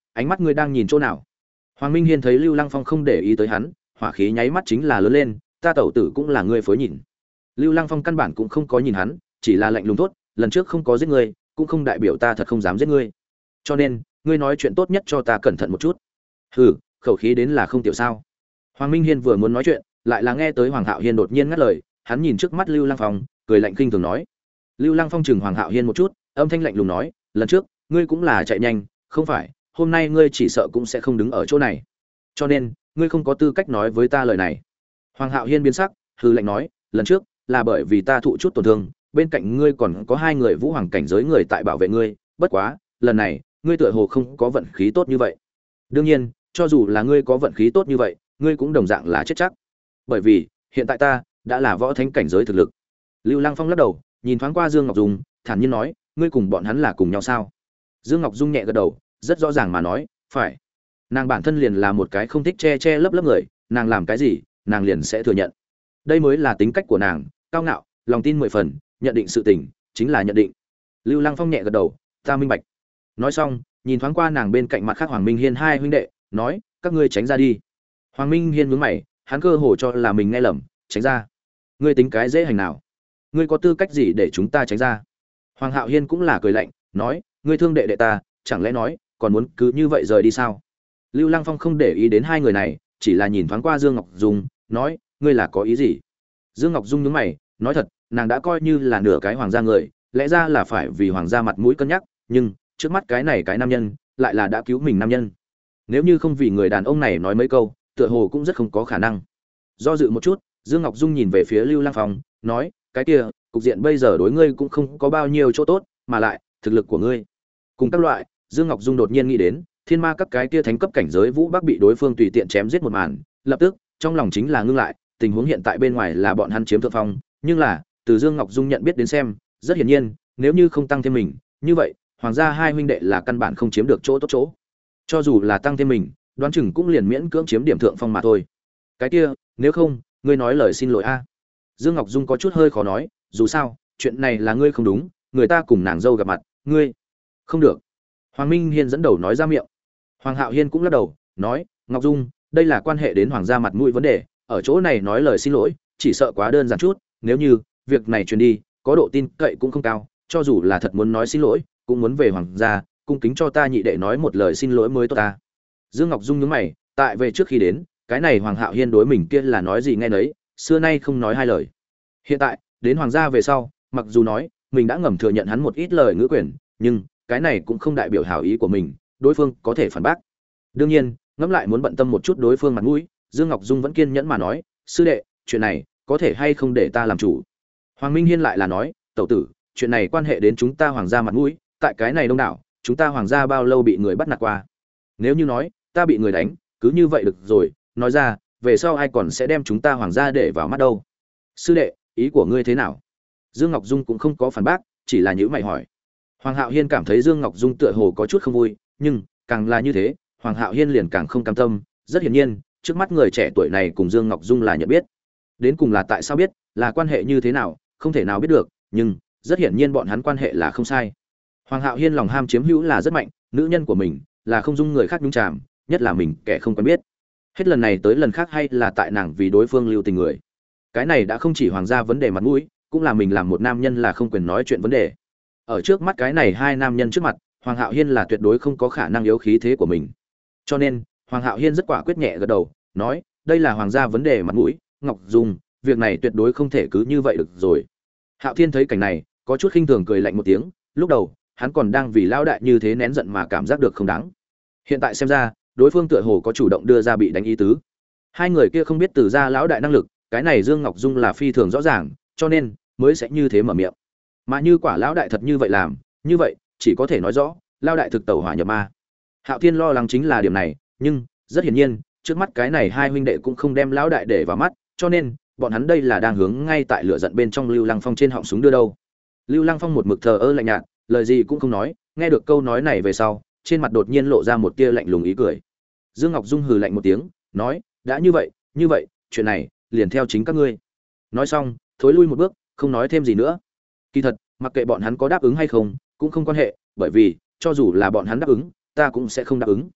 ánh mắt ngươi đang nhìn chỗ nào? Hoàng Minh Hiên thấy Lưu Lăng Phong không để ý tới hắn, hỏa khí nháy mắt chính là lớn lên, ta tẩu tử cũng là ngươi phối nhìn. Lưu Lăng Phong căn bản cũng không có nhìn hắn, chỉ là lạnh lùng thốt, lần trước không có giết ngươi, cũng không đại biểu ta thật không dám giết ngươi. Cho nên, ngươi nói chuyện tốt nhất cho ta cẩn thận một chút. Hừ, khẩu khí đến là không tiểu sao? Hoàng Minh Hiên vừa muốn nói chuyện, lại là nghe tới Hoàng Hạo Hiên đột nhiên ngắt lời, hắn nhìn trước mắt Lưu Lăng Phong, cười lạnh khinh thường nói. Lưu Lăng Phong chừng Hoàng Hạo Hiên một chút, âm thanh lạnh lùng nói, lần trước, ngươi cũng là chạy nhanh, không phải, hôm nay ngươi chỉ sợ cũng sẽ không đứng ở chỗ này. Cho nên, ngươi không có tư cách nói với ta lời này. Hoàng Hạo Hiên biến sắc, hừ lạnh nói, lần trước là bởi vì ta thụ chút tổn thương, bên cạnh ngươi còn có hai người vũ hoàng cảnh giới người tại bảo vệ ngươi, bất quá, lần này, ngươi tựa hồ không có vận khí tốt như vậy. Đương nhiên, cho dù là ngươi có vận khí tốt như vậy, ngươi cũng đồng dạng là chết chắc. Bởi vì, hiện tại ta đã là võ thánh cảnh giới thực lực. Lưu Lăng Phong lắc đầu, nhìn thoáng qua Dương Ngọc Dung, thản nhiên nói, ngươi cùng bọn hắn là cùng nhau sao? Dương Ngọc Dung nhẹ gật đầu, rất rõ ràng mà nói, phải. Nàng bản thân liền là một cái không thích che che lấp lấp người, nàng làm cái gì, nàng liền sẽ thừa nhận. Đây mới là tính cách của nàng, cao ngạo, lòng tin mười phần, nhận định sự tình, chính là nhận định. Lưu Lăng Phong nhẹ gật đầu, ta minh bạch. Nói xong, nhìn thoáng qua nàng bên cạnh mặt khác Hoàng Minh Hiên hai huynh đệ, nói, các ngươi tránh ra đi. Hoàng Minh Hiên nhướng mày, hắn cơ hồ cho là mình nghe lầm, tránh ra. Ngươi tính cái dễ hành nào? Ngươi có tư cách gì để chúng ta tránh ra? Hoàng Hạo Hiên cũng là cười lạnh, nói, ngươi thương đệ đệ ta, chẳng lẽ nói, còn muốn cứ như vậy rời đi sao? Lưu Lăng Phong không để ý đến hai người này, chỉ là nhìn thoáng qua Dương Ngọc Dung, nói, ngươi là có ý gì? Dương Ngọc Dung nhướng mày, nói thật, nàng đã coi như là nửa cái hoàng gia người, lẽ ra là phải vì hoàng gia mặt mũi cân nhắc, nhưng trước mắt cái này cái nam nhân, lại là đã cứu mình nam nhân. Nếu như không vì người đàn ông này nói mấy câu, tựa hồ cũng rất không có khả năng. Do dự một chút, Dương Ngọc Dung nhìn về phía Lưu Lăng Phong, nói, cái kia, cục diện bây giờ đối ngươi cũng không có bao nhiêu chỗ tốt, mà lại, thực lực của ngươi. Cùng các loại, Dương Ngọc Dung đột nhiên nghĩ đến, thiên ma các cái kia thánh cấp cảnh giới vũ bắc bị đối phương tùy tiện chém giết một màn, lập tức, trong lòng chính là ngưng lại, tình huống hiện tại bên ngoài là bọn hắn chiếm thượng phong, nhưng là, từ Dương Ngọc Dung nhận biết đến xem, rất hiển nhiên, nếu như không tăng thêm mình, như vậy, hoàng gia hai huynh đệ là căn bản không chiếm được chỗ tốt chỗ. Cho dù là tăng thêm mình, đoán chừng cũng liền miễn cưỡng chiếm điểm thượng phong mà thôi. Cái kia, nếu không, ngươi nói lời xin lỗi a. Dương Ngọc Dung có chút hơi khó nói, dù sao, chuyện này là ngươi không đúng, người ta cùng nàng dâu gặp mặt, ngươi không được. Hoàng Minh Hiên dẫn đầu nói ra miệng. Hoàng Hạo Hiên cũng lắc đầu, nói, Ngọc Dung, đây là quan hệ đến hoàng gia mặt mũi vấn đề, ở chỗ này nói lời xin lỗi, chỉ sợ quá đơn giản chút, nếu như việc này truyền đi, có độ tin cậy cũng không cao, cho dù là thật muốn nói xin lỗi, cũng muốn về hoàng gia, cung kính cho ta nhị đệ nói một lời xin lỗi mới tốt ta. Dương Ngọc Dung nhướng mày, tại về trước khi đến, cái này Hoàng Hạo Hiên đối mình kia là nói gì nghe nấy, xưa nay không nói hai lời. Hiện tại, đến hoàng gia về sau, mặc dù nói mình đã ngầm thừa nhận hắn một ít lời ngữ quyền, nhưng cái này cũng không đại biểu hảo ý của mình, đối phương có thể phản bác. Đương nhiên, ngẫm lại muốn bận tâm một chút đối phương mặt mũi, Dương Ngọc Dung vẫn kiên nhẫn mà nói, sư đệ, chuyện này có thể hay không để ta làm chủ. Hoàng Minh Hiên lại là nói, tẩu tử, chuyện này quan hệ đến chúng ta hoàng gia mặt mũi, tại cái này đông đảo, chúng ta hoàng gia bao lâu bị người bắt nạt qua? Nếu như nói ta bị người đánh, cứ như vậy được rồi, nói ra, về sau ai còn sẽ đem chúng ta hoàng gia để vào mắt đâu? Sư đệ, ý của ngươi thế nào? Dương Ngọc Dung cũng không có phản bác, chỉ là nhíu mày hỏi. Hoàng Hạo Hiên cảm thấy Dương Ngọc Dung tựa hồ có chút không vui, nhưng càng là như thế, Hoàng Hạo Hiên liền càng không cam tâm, rất hiển nhiên, trước mắt người trẻ tuổi này cùng Dương Ngọc Dung là nhận biết. Đến cùng là tại sao biết, là quan hệ như thế nào, không thể nào biết được, nhưng rất hiển nhiên bọn hắn quan hệ là không sai. Hoàng Hạo Hiên lòng ham chiếm hữu là rất mạnh, nữ nhân của mình là không dung người khác nhúng chàm, nhất là mình kẻ không quen biết. Hết lần này tới lần khác hay là tại nàng vì đối phương lưu tình người. Cái này đã không chỉ hoàng gia vấn đề mặt mũi, cũng là mình làm một nam nhân là không quyền nói chuyện vấn đề. Ở trước mắt cái này hai nam nhân trước mặt, Hoàng Hạo Hiên là tuyệt đối không có khả năng yếu khí thế của mình. Cho nên, Hoàng Hạo Hiên rất quả quyết nhẹ gật đầu, nói, đây là hoàng gia vấn đề mặt mũi, Ngọc Dung, việc này tuyệt đối không thể cứ như vậy được rồi. Hạo Thiên thấy cảnh này, có chút khinh thường cười lạnh một tiếng, lúc đầu, hắn còn đang vì lão đại như thế nén giận mà cảm giác được không đáng. Hiện tại xem ra, đối phương tựa hồ có chủ động đưa ra bị đánh ý tứ. Hai người kia không biết từ ra lão đại năng lực, cái này Dương Ngọc Dung là phi thường rõ ràng, cho nên mới sẽ như thế mở miệng. Mà như quả lão đại thật như vậy làm, như vậy, chỉ có thể nói rõ, lão đại thực tẩu hỏa nhập ma. Hạo Thiên lo lắng chính là điểm này, nhưng rất hiển nhiên, trước mắt cái này hai huynh đệ cũng không đem lão đại để vào mắt, cho nên bọn hắn đây là đang hướng ngay tại lửa giận bên trong Lưu Lăng Phong trên họng súng đưa đâu. Lưu Lăng Phong một mực thờ ơ lạnh nhạt, lời gì cũng không nói, nghe được câu nói này về sau, trên mặt đột nhiên lộ ra một tia lạnh lùng ý cười. Dương Ngọc Dung hừ lạnh một tiếng, nói, đã như vậy, như vậy, chuyện này liền theo chính các ngươi. Nói xong, thối lui một bước, không nói thêm gì nữa. Kỳ thật, mặc kệ bọn hắn có đáp ứng hay không, cũng không quan hệ, bởi vì cho dù là bọn hắn đáp ứng, ta cũng sẽ không đáp ứng.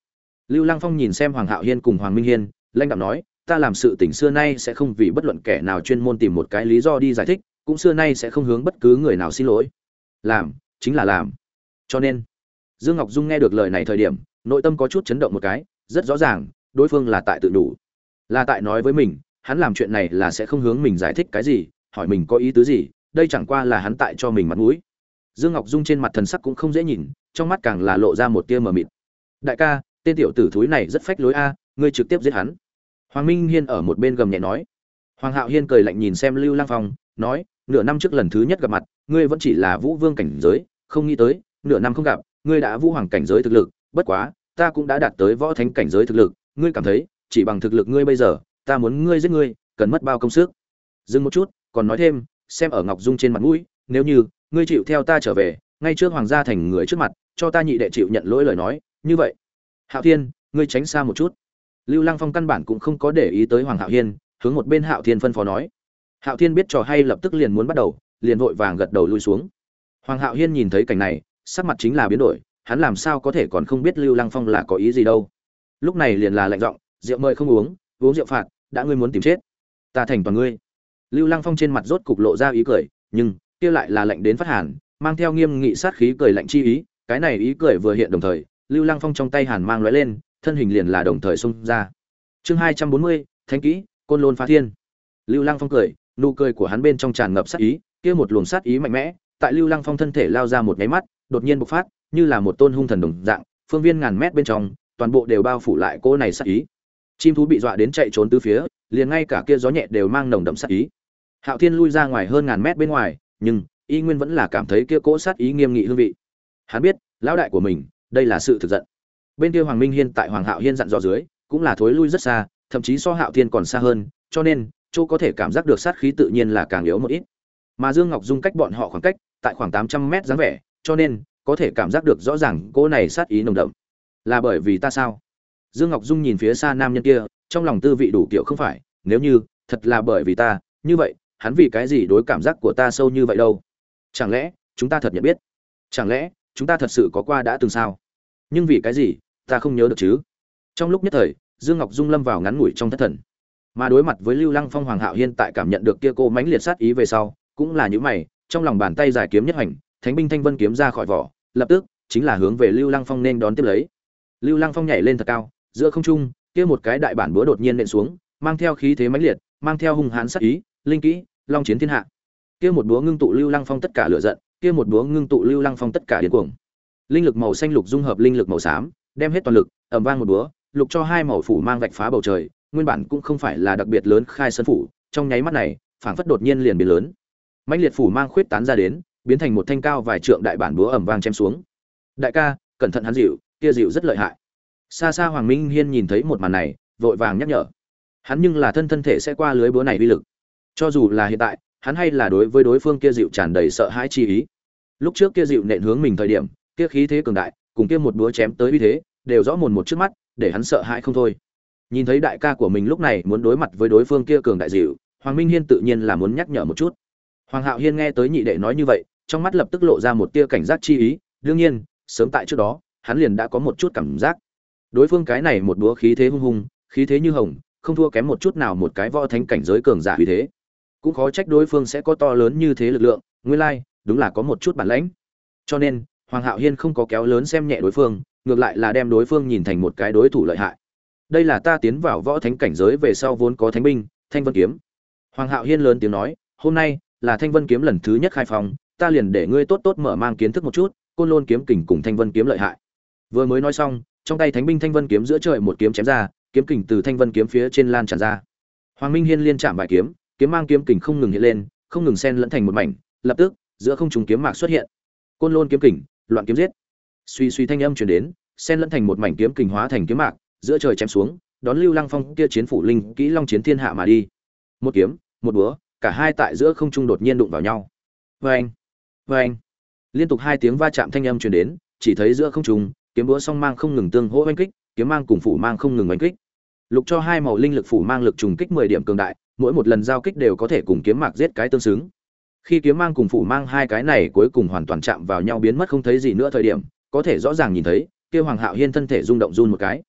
Lưu Lăng Phong nhìn xem Hoàng Hạo Hiên cùng Hoàng Minh Hiên, lãnh đạm nói, ta làm sự tình xưa nay sẽ không vì bất luận kẻ nào chuyên môn tìm một cái lý do đi giải thích, cũng xưa nay sẽ không hướng bất cứ người nào xin lỗi. Làm, chính là làm. Cho nên, Dương Ngọc Dung nghe được lời này thời điểm, nội tâm có chút chấn động một cái, rất rõ ràng, đối phương là tại tự đủ, là tại nói với mình, hắn làm chuyện này là sẽ không hướng mình giải thích cái gì, hỏi mình có ý tứ gì, đây chẳng qua là hắn tại cho mình mặt mũi. Dương Ngọc Dung trên mặt thần sắc cũng không dễ nhìn, trong mắt càng là lộ ra một tia mờ mịt. Đại ca, tên tiểu tử thúi này rất phách lối a, ngươi trực tiếp giết hắn. Hoàng Minh Hiên ở một bên gầm nhẹ nói. Hoàng Hạo Hiên cười lạnh nhìn xem Lưu Lăng Phong, nói, nửa năm trước lần thứ nhất gặp mặt, ngươi vẫn chỉ là Vũ Vương cảnh giới, không nghĩ tới, nửa năm không gặp, ngươi đã Vũ Hoàng cảnh giới thực lực, bất quá, ta cũng đã đạt tới Võ Thánh cảnh giới thực lực, ngươi cảm thấy, chỉ bằng thực lực ngươi bây giờ, ta muốn ngươi giết ngươi, cần mất bao công sức. Dừng một chút, còn nói thêm, xem ở Ngọc Dung trên mặt mũi, nếu như ngươi chịu theo ta trở về, ngay trước hoàng gia thành người trước mặt, cho ta nhị đệ chịu nhận lỗi lời nói, như vậy, Hạo Thiên, ngươi tránh xa một chút. Lưu Lăng Phong căn bản cũng không có để ý tới Hoàng Hạo Hiên, hướng một bên Hạo Thiên phân phó nói. Hạo Thiên biết trò hay lập tức liền muốn bắt đầu, liền vội vàng gật đầu lui xuống. Hoàng Hạo Hiên nhìn thấy cảnh này, sắc mặt chính là biến đổi, hắn làm sao có thể còn không biết Lưu Lăng Phong là có ý gì đâu. Lúc này liền là lạnh giọng, rượu mời không uống, uống rượu phạt, đã ngươi muốn tìm chết, ta thành toàn ngươi. Lưu Lăng Phong trên mặt rốt cục lộ ra ý cười, nhưng kia lại là lạnh đến phát hàn, mang theo nghiêm nghị sát khí cười lạnh chi ý, cái này ý cười vừa hiện đồng thời, Lưu Lăng Phong trong tay hàn mang lóe lên, thân hình liền là đồng thời xông ra. Chương hai trăm bốn mươi, Thánh kỹ, Côn Lôn phá thiên. Lưu Lăng Phong cười, nụ cười của hắn bên trong tràn ngập sát ý, kia một luồng sát ý mạnh mẽ, tại Lưu Lăng Phong thân thể lao ra một cái mắt, đột nhiên bộc phát, như là một tôn hung thần đồng dạng, phương viên ngàn mét bên trong, toàn bộ đều bao phủ lại cỗ này sát ý. Chim thú bị dọa đến chạy trốn tứ phía, liền ngay cả kia gió nhẹ đều mang nồng đậm sát ý. Hạo Thiên lui ra ngoài hơn ngàn mét bên ngoài, nhưng y nguyên vẫn là cảm thấy kia cỗ sát ý nghiêm nghị hương vị. Hắn biết, lão đại của mình, đây là sự thực giận. Bên kia Hoàng Minh Hiên tại Hoàng Hạo Hiên dặn dò dưới, cũng là thối lui rất xa, thậm chí so Hạo Thiên còn xa hơn, cho nên, Châu có thể cảm giác được sát khí tự nhiên là càng yếu một ít. Mà Dương Ngọc Dung cách bọn họ khoảng cách, tại khoảng tám trăm mét dáng vẻ, cho nên, có thể cảm giác được rõ ràng cỗ này sát ý nồng đậm. Là bởi vì ta sao? Dương Ngọc Dung nhìn phía xa nam nhân kia, trong lòng tư vị đủ kiểu không phải, nếu như thật là bởi vì ta, như vậy, hắn vì cái gì đối cảm giác của ta sâu như vậy đâu? Chẳng lẽ chúng ta thật nhận biết? Chẳng lẽ chúng ta thật sự có qua đã từng sao? Nhưng vì cái gì, ta không nhớ được chứ? Trong lúc nhất thời, Dương Ngọc Dung lâm vào ngắn ngủi trong thất thần. Mà đối mặt với Lưu Lăng Phong, Hoàng Hạo Hiên tại cảm nhận được kia cô mãnh liệt sát ý về sau, cũng là những mày, trong lòng bàn tay giải kiếm nhất hành, Thánh binh Thanh Vân kiếm ra khỏi vỏ, lập tức chính là hướng về Lưu Lăng Phong nên đón tiếp lấy. Lưu Lăng Phong nhảy lên thật cao, giữa không trung, kia một cái đại bản búa đột nhiên nện xuống, mang theo khí thế mãnh liệt, mang theo hung hãn sát ý, linh kỹ, long chiến thiên hạ. Kia một búa ngưng tụ Lưu Lăng Phong tất cả lửa giận, kia một búa ngưng tụ Lưu Lăng Phong tất cả điên cuồng. Linh lực màu xanh lục dung hợp linh lực màu xám, đem hết toàn lực, ầm vang một búa, lục cho hai màu phủ mang vạch phá bầu trời, nguyên bản cũng không phải là đặc biệt lớn khai sơn phủ, trong nháy mắt này, phảng phất đột nhiên liền biến lớn. Mãnh liệt phủ mang khuyết tán ra đến, biến thành một thanh cao vài trượng đại bản búa ầm vang chém xuống. Đại ca, cẩn thận hắn dịu, kia dịu rất lợi hại. Xa xa Hoàng Minh Hiên nhìn thấy một màn này, vội vàng nhắc nhở. Hắn nhưng là thân thân thể sẽ qua lưới búa này uy lực. Cho dù là hiện tại, hắn hay là đối với đối phương kia dịu tràn đầy sợ hãi chi ý. Lúc trước kia dịu nện hướng mình thời điểm, kia khí thế cường đại, cùng kia một búa chém tới uy thế, đều rõ mồn một trước mắt, để hắn sợ hãi không thôi. Nhìn thấy đại ca của mình lúc này muốn đối mặt với đối phương kia cường đại dịu, Hoàng Minh Hiên tự nhiên là muốn nhắc nhở một chút. Hoàng Hạo Hiên nghe tới nhị đệ nói như vậy, trong mắt lập tức lộ ra một tia cảnh giác chi ý, đương nhiên, sớm tại trước đó, hắn liền đã có một chút cảm giác. Đối phương cái này một búa khí thế hung hùng, khí thế như hồng, không thua kém một chút nào một cái võ thánh cảnh giới cường giả uy thế. Cũng khó trách đối phương sẽ có to lớn như thế lực lượng, nguyên lai, like, đúng là có một chút bản lĩnh. Cho nên, Hoàng Hạo Hiên không có kéo lớn xem nhẹ đối phương, ngược lại là đem đối phương nhìn thành một cái đối thủ lợi hại. Đây là ta tiến vào võ thánh cảnh giới về sau vốn có thánh binh, Thanh Vân kiếm. Hoàng Hạo Hiên lớn tiếng nói, hôm nay là Thanh Vân kiếm lần thứ nhất khai phóng, ta liền để ngươi tốt tốt mở mang kiến thức một chút, Côn Lôn kiếm kình cùng Thanh Vân kiếm lợi hại. Vừa mới nói xong, trong tay thánh binh Thanh Vân kiếm giữa trời một kiếm chém ra, kiếm kình từ Thanh Vân kiếm phía trên lan tràn ra. Hoàng Minh Hiên liên chạm vài kiếm, kiếm mang kiếm kình không ngừng hiện lên, không ngừng xen lẫn thành một mảnh, lập tức, giữa không trung kiếm mạc xuất hiện. Côn Lôn kiếm kình, loạn kiếm giết. Suy suy thanh âm truyền đến, xen lẫn thành một mảnh kiếm kình hóa thành kiếm mạc, giữa trời chém xuống, đón Lưu Lăng Phong kia chiến phủ linh kỹ long chiến thiên hạ mà đi. Một kiếm, một búa, cả hai tại giữa không trung đột nhiên đụng vào nhau. Oeng, oeng. Liên tục hai tiếng va chạm thanh âm truyền đến, chỉ thấy giữa không trung, kiếm búa song mang không ngừng tương hỗ oanh kích, kiếm mang cùng phủ mang không ngừng oanh kích. Lục cho hai màu linh lực phủ mang lực trùng kích mười điểm cường đại, mỗi một lần giao kích đều có thể cùng kiếm mạc giết cái tương xứng. Khi kiếm mang cùng phủ mang hai cái này cuối cùng hoàn toàn chạm vào nhau biến mất không thấy gì nữa thời điểm, có thể rõ ràng nhìn thấy, kia Hoàng Hạo Hiên thân thể rung động run một cái.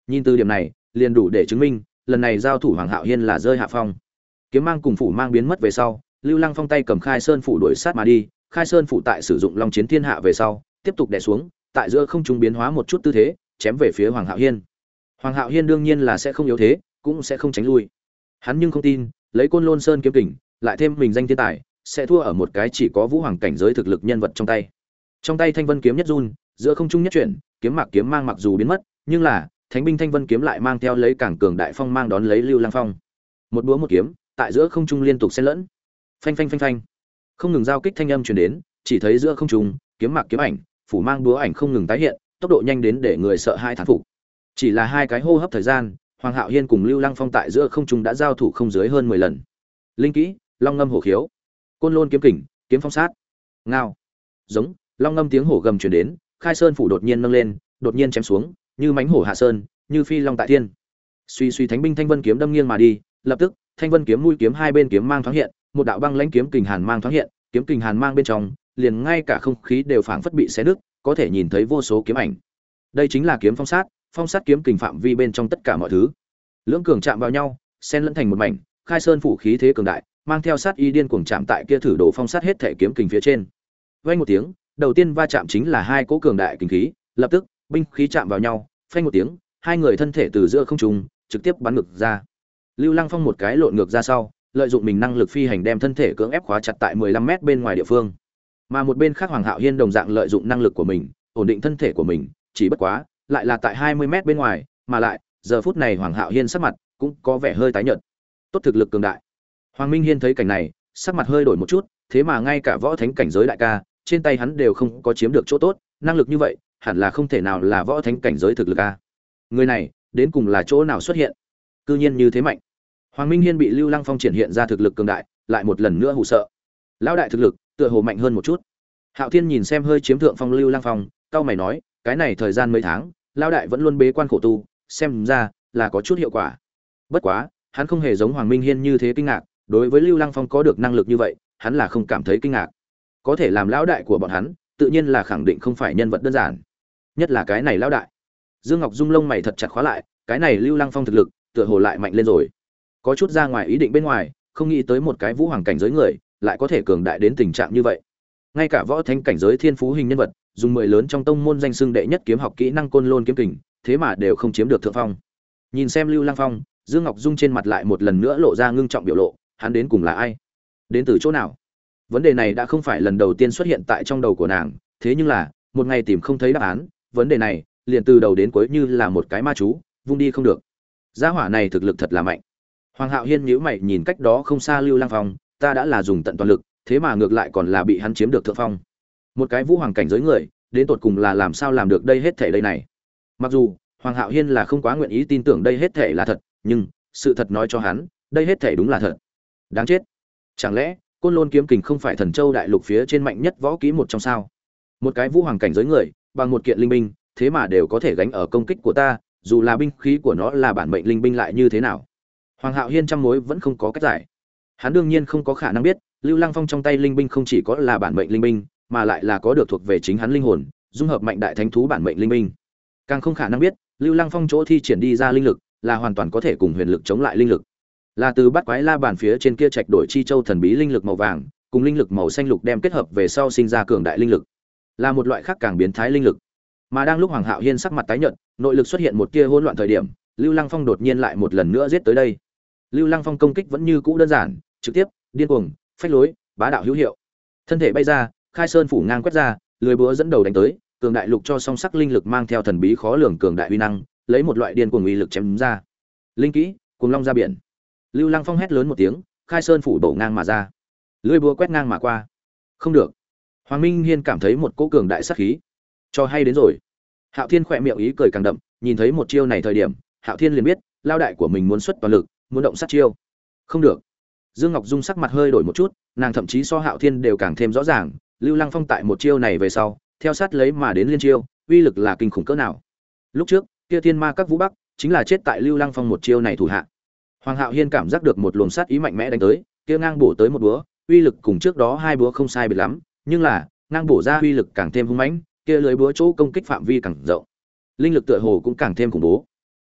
Nhìn từ điểm này, liền đủ để chứng minh, lần này giao thủ Hoàng Hạo Hiên là rơi hạ phong. Kiếm mang cùng phủ mang biến mất về sau, Lưu Lăng Phong tay cầm Khai Sơn phủ đuổi sát mà đi, Khai Sơn phủ tại sử dụng Long Chiến Thiên Hạ về sau, tiếp tục đè xuống, tại giữa không trung biến hóa một chút tư thế, chém về phía Hoàng Hạo Hiên. Hoàng Hạo Hiên đương nhiên là sẽ không yếu thế, cũng sẽ không tránh lui. Hắn nhưng không tin, lấy Côn Lôn Sơn kiếm kình, lại thêm mình danh thiên tài, sẽ thua ở một cái chỉ có vũ hoàng cảnh giới thực lực nhân vật trong tay. Trong tay Thanh Vân kiếm nhất run, giữa không trung nhất chuyển, kiếm mạc kiếm mang mặc dù biến mất, nhưng là Thánh binh Thanh Vân kiếm lại mang theo lấy càng cường đại phong mang đón lấy Lưu Lăng Phong. Một búa một kiếm, tại giữa không trung liên tục xen lẫn. Phanh phanh phanh phanh. Không ngừng giao kích thanh âm truyền đến, chỉ thấy giữa không trung, kiếm mạc kiếm ảnh, phủ mang búa ảnh không ngừng tái hiện, tốc độ nhanh đến để người sợ hai thán phục. Chỉ là hai cái hô hấp thời gian, Hoàng Hạo Hiên cùng Lưu Lăng Phong tại giữa không trung đã giao thủ không dưới hơn mười lần. Linh kỹ, Long ngâm hổ khiếu, Côn Lôn kiếm kình, kiếm phong sát. Ngao. Giống, long ngâm tiếng hổ gầm truyền đến, Khai Sơn phủ đột nhiên nâng lên, đột nhiên chém xuống, như mãnh hổ hạ sơn, như phi long tại thiên. Suy suy Thánh binh Thanh Vân kiếm đâm nghiêng mà đi, lập tức, Thanh Vân kiếm mũi kiếm hai bên kiếm mang thoáng hiện, một đạo băng lãnh kiếm kình hàn mang thoáng hiện, kiếm kình hàn mang bên trong, liền ngay cả không khí đều phảng phất bị xé nứt, có thể nhìn thấy vô số kiếm ảnh. Đây chính là kiếm phong sát, phong sát kiếm kình phạm vi bên trong tất cả mọi thứ. Lưỡng cường chạm vào nhau, xen lẫn thành một mảnh, Khai Sơn phủ khí thế cường đại, mang theo sát y điên cuồng chạm tại kia thử đồ phong sát hết thể kiếm kình phía trên. Vang một tiếng, đầu tiên va chạm chính là hai cỗ cường đại kình khí, lập tức, binh khí chạm vào nhau, phanh một tiếng, hai người thân thể từ giữa không trung trực tiếp bắn ngược ra. Lưu Lăng Phong một cái lộn ngược ra sau, lợi dụng mình năng lực phi hành đem thân thể cưỡng ép khóa chặt tại mười lăm mét bên ngoài địa phương. Mà một bên khác Hoàng Hạo Hiên đồng dạng lợi dụng năng lực của mình, ổn định thân thể của mình, chỉ bất quá, lại là tại hai mươi mét bên ngoài, mà lại, giờ phút này Hoàng Hạo Hiên sắc mặt cũng có vẻ hơi tái nhợt. Tốt thực lực cường đại. Hoàng Minh Hiên thấy cảnh này, sắc mặt hơi đổi một chút, thế mà ngay cả võ thánh cảnh giới đại ca, trên tay hắn đều không có chiếm được chỗ tốt, năng lực như vậy, hẳn là không thể nào là võ thánh cảnh giới thực lực a. Người này, đến cùng là chỗ nào xuất hiện? Cư nhiên như thế mạnh. Hoàng Minh Hiên bị Lưu Lăng Phong triển hiện ra thực lực cường đại, lại một lần nữa hù sợ. Lão đại thực lực, tựa hồ mạnh hơn một chút. Hạo Thiên nhìn xem hơi chiếm thượng phong Lưu Lăng Phong, cau mày nói, cái này thời gian mấy tháng, lão đại vẫn luôn bế quan khổ tu, xem ra là có chút hiệu quả. Bất quá, hắn không hề giống Hoàng Minh Hiên như thế kinh ngạc, đối với Lưu Lăng Phong có được năng lực như vậy, hắn là không cảm thấy kinh ngạc. Có thể làm lão đại của bọn hắn, tự nhiên là khẳng định không phải nhân vật đơn giản. Nhất là cái này lão đại. Dương Ngọc Dung lông mày thật chặt khóa lại, cái này Lưu Lăng Phong thực lực, tựa hồ lại mạnh lên rồi. Có chút ra ngoài ý định bên ngoài, không nghĩ tới một cái vũ hoàng cảnh giới người, lại có thể cường đại đến tình trạng như vậy. Ngay cả võ thánh cảnh giới thiên phú hình nhân vật, dùng mười lớn trong tông môn danh xưng đệ nhất kiếm học kỹ năng Côn Lôn kiếm kình, thế mà đều không chiếm được thượng phong. Nhìn xem Lưu Lăng Phong, Dương Ngọc Dung trên mặt lại một lần nữa lộ ra ngưng trọng biểu lộ, hắn đến cùng là ai? Đến từ chỗ nào? Vấn đề này đã không phải lần đầu tiên xuất hiện tại trong đầu của nàng, thế nhưng là, một ngày tìm không thấy đáp án, vấn đề này, liền từ đầu đến cuối như là một cái ma chú, vung đi không được. Gia hỏa này thực lực thật là mạnh. Hoàng Hạo Hiên nhíu mày nhìn cách đó không xa Lưu Lăng Phong, ta đã là dùng tận toàn lực, thế mà ngược lại còn là bị hắn chiếm được thượng phong. Một cái vũ hoàng cảnh giới người, đến tột cùng là làm sao làm được đây hết thảy đây này? Mặc dù Hoàng Hạo Hiên là không quá nguyện ý tin tưởng đây hết thảy là thật, nhưng sự thật nói cho hắn, đây hết thảy đúng là thật. Đáng chết. Chẳng lẽ Côn Lôn kiếm kình không phải Thần Châu đại lục phía trên mạnh nhất võ kỹ một trong sao? Một cái vũ hoàng cảnh giới người, bằng một kiện linh binh, thế mà đều có thể gánh ở công kích của ta, dù là binh khí của nó là bản mệnh linh binh lại như thế nào? Hoàng Hạo Hiên trăm mối vẫn không có cách giải. Hắn đương nhiên không có khả năng biết, Lưu Lăng Phong trong tay linh binh không chỉ có là bản mệnh linh binh, mà lại là có được thuộc về chính hắn linh hồn, dung hợp mạnh đại thánh thú bản mệnh linh binh. Càng không khả năng biết, Lưu Lăng Phong chỗ thi triển đi ra linh lực, là hoàn toàn có thể cùng huyền lực chống lại linh lực. Là từ Bát Quái La Bàn phía trên kia trạch đổi chi châu thần bí linh lực màu vàng, cùng linh lực màu xanh lục đem kết hợp về sau sinh ra cường đại linh lực. Là một loại khác càng biến thái linh lực. Mà đang lúc Hoàng Hạo Hiên sắc mặt tái nhợt, nội lực xuất hiện một tia hỗn loạn thời điểm, Lưu Lăng Phong đột nhiên lại một lần nữa giết tới đây. Lưu Lăng Phong công kích vẫn như cũ đơn giản, trực tiếp, điên cuồng, phách lối, bá đạo hữu hiệu. Thân thể bay ra, Khai Sơn phủ ngang quét ra, lưỡi búa dẫn đầu đánh tới, cường đại lục cho song sắc linh lực mang theo thần bí khó lường cường đại uy năng, lấy một loại điên cuồng uy lực chém ra. Linh kỹ, Cuồng Long ra biển. Lưu Lăng Phong hét lớn một tiếng, Khai Sơn phủ đổ ngang mà ra. Lưỡi búa quét ngang mà qua. Không được. Hoàng Minh Hiên cảm thấy một cỗ cường đại sát khí. Cho hay đến rồi. Hạo Thiên khỏe miệng ý cười càng đậm, nhìn thấy một chiêu này thời điểm, Hạo Thiên liền biết, lao đại của mình muốn xuất toàn lực, muốn động sát chiêu. Không được. Dương Ngọc Dung sắc mặt hơi đổi một chút, nàng thậm chí so Hạo Thiên đều càng thêm rõ ràng, Lưu Lăng Phong tại một chiêu này về sau, theo sát lấy mà đến liên chiêu, uy lực là kinh khủng cỡ nào. Lúc trước, kia Thiên Ma các Vũ Bắc, chính là chết tại Lưu Lăng Phong một chiêu này thủ hạ. Hoàng Hạo Hiên cảm giác được một luồng sát ý mạnh mẽ đánh tới, kia ngang bổ tới một búa, uy lực cùng trước đó hai búa không sai biệt lắm, nhưng là, ngang bổ ra uy lực càng thêm hung mãnh, kia lưới búa chỗ công kích phạm vi càng rộng. Linh lực tựa hồ cũng càng thêm khủng bố.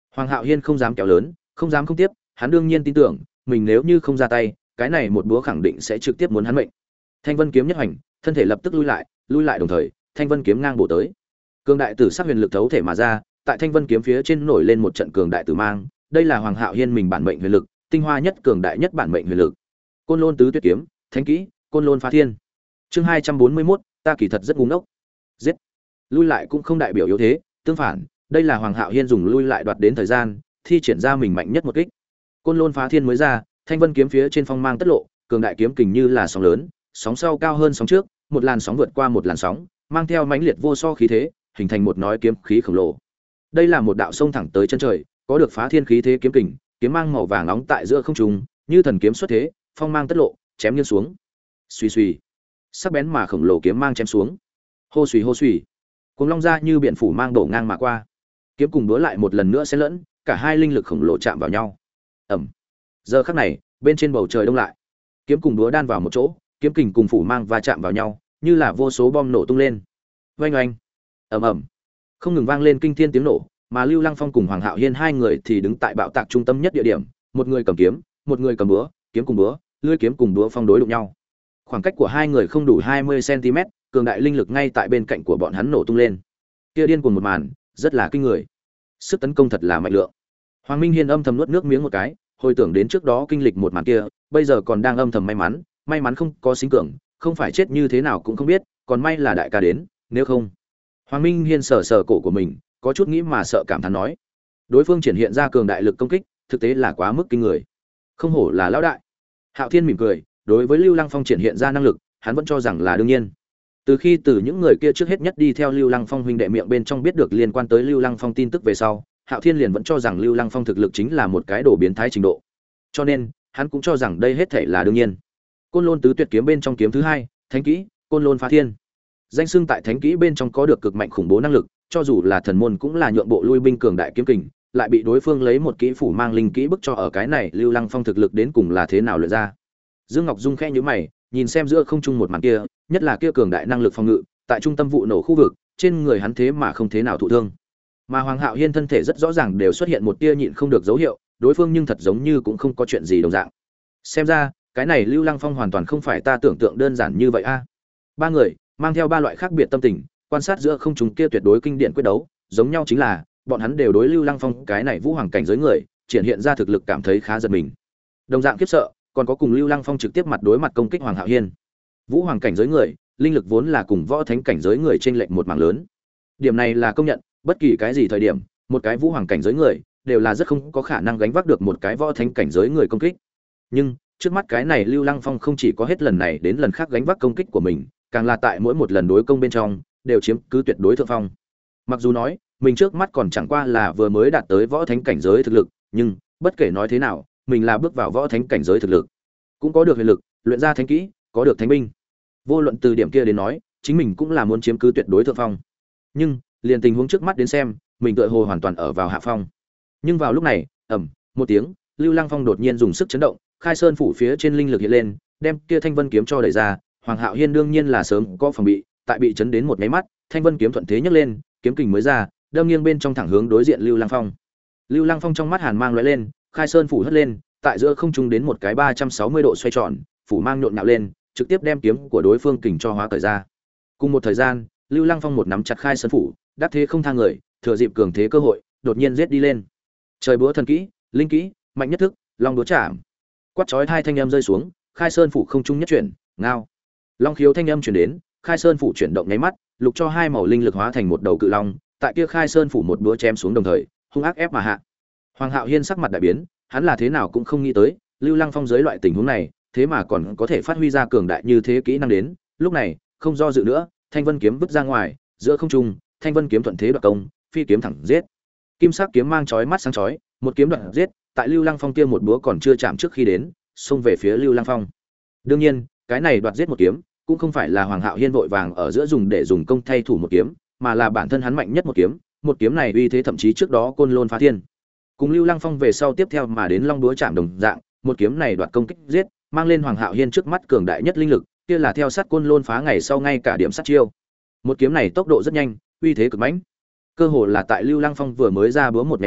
Hoàng Hạo Hiên không dám kéo lớn, không dám không tiếp, hắn đương nhiên tin tưởng, mình nếu như không ra tay, cái này một búa khẳng định sẽ trực tiếp muốn hắn mệnh. Thanh Vân kiếm nhất hành, thân thể lập tức lui lại, lui lại đồng thời, Thanh Vân kiếm ngang bổ tới. Cường đại tử sắc huyền lực thấu thể mà ra, tại Thanh Vân kiếm phía trên nổi lên một trận cường đại tử mang, đây là Hoàng Hạo Hiên mình bản mệnh huyền lực, tinh hoa nhất cường đại nhất bản mệnh huyền lực. Côn Lôn tứ tuyệt kiếm, thánh kỹ, Côn Lôn phá thiên. Chương hai trăm bốn mươi mốt, ta kỳ thật rất ngu ngốc. Giết. Lui lại cũng không đại biểu yếu thế, tương phản, đây là Hoàng Hạo Hiên dùng lui lại đoạt đến thời gian, thi triển ra mình mạnh nhất một kích. Côn Lôn phá thiên mới ra, Thanh Vân kiếm phía trên phong mang tất lộ, cường đại kiếm kình như là sóng lớn, sóng sau cao hơn sóng trước, một làn sóng vượt qua một làn sóng, mang theo mãnh liệt vô so khí thế, hình thành một nói kiếm khí khổng lồ. Đây là một đạo sông thẳng tới chân trời, có được phá thiên khí thế kiếm kình, kiếm mang màu vàng nóng tại giữa không trung, như thần kiếm xuất thế, phong mang tất lộ, chém nghiêng xuống. Xuy xuy. Sắc bén mà khổng lồ kiếm mang chém xuống. Hô xuy hô xuy. Cuồng long ra như biển phủ mang đổ ngang mà qua. Kiếm cùng đúa lại một lần nữa xen lẫn, cả hai linh lực khổng lồ chạm vào nhau. Ầm. Giờ khắc này, bên trên bầu trời đông lại. Kiếm cùng đúa đan vào một chỗ, kiếm kình cùng phủ mang va chạm vào nhau, như là vô số bom nổ tung lên. Oanh oanh. Ầm ầm. Không ngừng vang lên kinh thiên tiếng nổ, mà Lưu Lăng Phong cùng Hoàng Hạo Hiên hai người thì đứng tại bạo tạc trung tâm nhất địa điểm, một người cầm kiếm, một người cầm búa, kiếm cùng búa, lưỡi kiếm cùng búa phong đối đụng nhau. Khoảng cách của hai người không đủ hai mươi xăng-ti-mét, cường đại linh lực ngay tại bên cạnh của bọn hắn nổ tung lên. Kia điên cuồng một màn, rất là kinh người. Sức tấn công thật là mạnh lượng. Hoàng Minh Hiên âm thầm nuốt nước miếng một cái, hồi tưởng đến trước đó kinh lịch một màn kia, bây giờ còn đang âm thầm may mắn, may mắn không có xính cường, không phải chết như thế nào cũng không biết, còn may là đại ca đến, nếu không. Hoàng Minh Hiên sờ sờ cổ của mình, có chút nghĩ mà sợ cảm thán nói, đối phương triển hiện ra cường đại lực công kích, thực tế là quá mức kinh người. Không hổ là lão đại. Hạo Thiên mỉm cười, đối với Lưu Lăng Phong triển hiện ra năng lực, hắn vẫn cho rằng là đương nhiên. Từ khi từ những người kia trước hết nhất đi theo Lưu Lăng Phong huynh đệ miệng bên trong biết được liên quan tới Lưu Lăng Phong tin tức về sau, Hạo Thiên liền vẫn cho rằng Lưu Lăng Phong thực lực chính là một cái đồ biến thái trình độ. Cho nên, hắn cũng cho rằng đây hết thảy là đương nhiên. Côn Lôn tứ tuyệt kiếm bên trong kiếm thứ hai, thánh kỹ, Côn Lôn phá thiên. Danh xưng tại thánh kỹ bên trong có được cực mạnh khủng bố năng lực, cho dù là thần môn cũng là nhượng bộ lui binh cường đại kiếm kình, lại bị đối phương lấy một kỹ phủ mang linh kỹ bức cho ở cái này Lưu Lăng Phong thực lực đến cùng là thế nào luyện ra. Dương Ngọc Dung khẽ nhíu mày, nhìn xem giữa không trung một màn kia, nhất là kia cường đại năng lực phòng ngự, tại trung tâm vụ nổ khu vực, trên người hắn thế mà không thế nào thụ thương. Mà Hoàng Hạo Hiên thân thể rất rõ ràng đều xuất hiện một tia nhịn không được dấu hiệu, đối phương nhưng thật giống như cũng không có chuyện gì đồng dạng. Xem ra, cái này Lưu Lăng Phong hoàn toàn không phải ta tưởng tượng đơn giản như vậy a. Ba người mang theo ba loại khác biệt tâm tình, quan sát giữa không trung kia tuyệt đối kinh điển quyết đấu, giống nhau chính là, bọn hắn đều đối Lưu Lăng Phong cái này vũ hoàng cảnh giới người, triển hiện ra thực lực cảm thấy khá giật mình. Đồng dạng khiếp sợ, còn có cùng Lưu Lăng Phong trực tiếp mặt đối mặt công kích Hoàng Hạo Hiên. Vũ hoàng cảnh giới người, linh lực vốn là cùng võ thánh cảnh giới người trên lệch một mảng lớn. Điểm này là công nhận, bất kỳ cái gì thời điểm, một cái vũ hoàng cảnh giới người đều là rất không có khả năng gánh vác được một cái võ thánh cảnh giới người công kích. Nhưng, trước mắt cái này Lưu Lăng Phong không chỉ có hết lần này đến lần khác gánh vác công kích của mình, càng là tại mỗi một lần đối công bên trong đều chiếm cứ tuyệt đối thượng phong. Mặc dù nói, mình trước mắt còn chẳng qua là vừa mới đạt tới võ thánh cảnh giới thực lực, nhưng bất kể nói thế nào, mình là bước vào võ thánh cảnh giới thực lực, cũng có được huyền lực, luyện ra thánh kỹ, có được thánh binh. Vô luận từ điểm kia đến nói, chính mình cũng là muốn chiếm cứ tuyệt đối thượng phong. Nhưng, liền tình huống trước mắt đến xem, mình tựa hồ hoàn toàn ở vào hạ phong. Nhưng vào lúc này, ầm, một tiếng, Lưu Lăng Phong đột nhiên dùng sức chấn động, Khai Sơn phủ phía trên linh lực hiện lên, đem kia Thanh Vân kiếm cho đẩy ra. Hoàng Hạo Hiên đương nhiên là sớm có phòng bị, tại bị chấn đến một cái mắt, Thanh Vân kiếm thuận thế nhấc lên, kiếm kình mới ra, đâm nghiêng bên trong thẳng hướng đối diện Lưu Lăng Phong. Lưu Lăng Phong trong mắt hàn mang lóe lên, Khai Sơn phủ hất lên, tại giữa không trung đến một cái ba trăm sáu mươi độ xoay tròn, phủ mang nhộn nhạo lên, trực tiếp đem kiếm của đối phương kình cho hóa cởi ra. Cùng một thời gian, Lưu Lăng Phong một nắm chặt Khai Sơn phủ, đắc thế không tha người, thừa dịp cường thế cơ hội, đột nhiên giết đi lên. Trời búa thần kỹ, linh kỹ, mạnh nhất thức, long đúa chạm. Quát chói hai thanh âm rơi xuống, Khai Sơn phủ không trung nhất chuyển, ngao. Long khiếu thanh âm truyền đến, Khai Sơn phủ chuyển động nháy mắt, lục cho hai màu linh lực hóa thành một đầu cự long, tại kia Khai Sơn phủ một búa chém xuống đồng thời, hung ác ép mà hạ. Hoàng Hạo Hiên sắc mặt đại biến, hắn là thế nào cũng không nghĩ tới, Lưu Lăng Phong dưới loại tình huống này, thế mà còn có thể phát huy ra cường đại như thế kỹ năng đến. Lúc này, không do dự nữa, Thanh Vân kiếm vứt ra ngoài, giữa không trung, Thanh Vân kiếm thuận thế đoạt công, phi kiếm thẳng giết. Kim sắc kiếm mang chói mắt sáng chói, một kiếm đoạt giết, tại Lưu Lăng Phong kia một búa còn chưa chạm trước khi đến, xông về phía Lưu Lăng Phong. Đương nhiên, cái này đoạt giết một kiếm, cũng không phải là Hoàng Hạo Hiên vội vàng ở giữa dùng để dùng công thay thủ một kiếm, mà là bản thân hắn mạnh nhất một kiếm, một kiếm này uy thế thậm chí trước đó Côn Lôn phá thiên. Cùng Lưu Lăng Phong về sau tiếp theo mà đến Long đúa chạm đồng dạng, một kiếm này đoạt công kích giết, mang lên Hoàng Hạo Hiên trước mắt cường đại nhất linh lực, kia là theo sát Côn Lôn phá ngày sau ngay cả điểm sát chiêu. Một kiếm này tốc độ rất nhanh, uy thế cực mãnh. Cơ hồ là tại Lưu Lăng Phong vừa mới ra búa một cái mắt,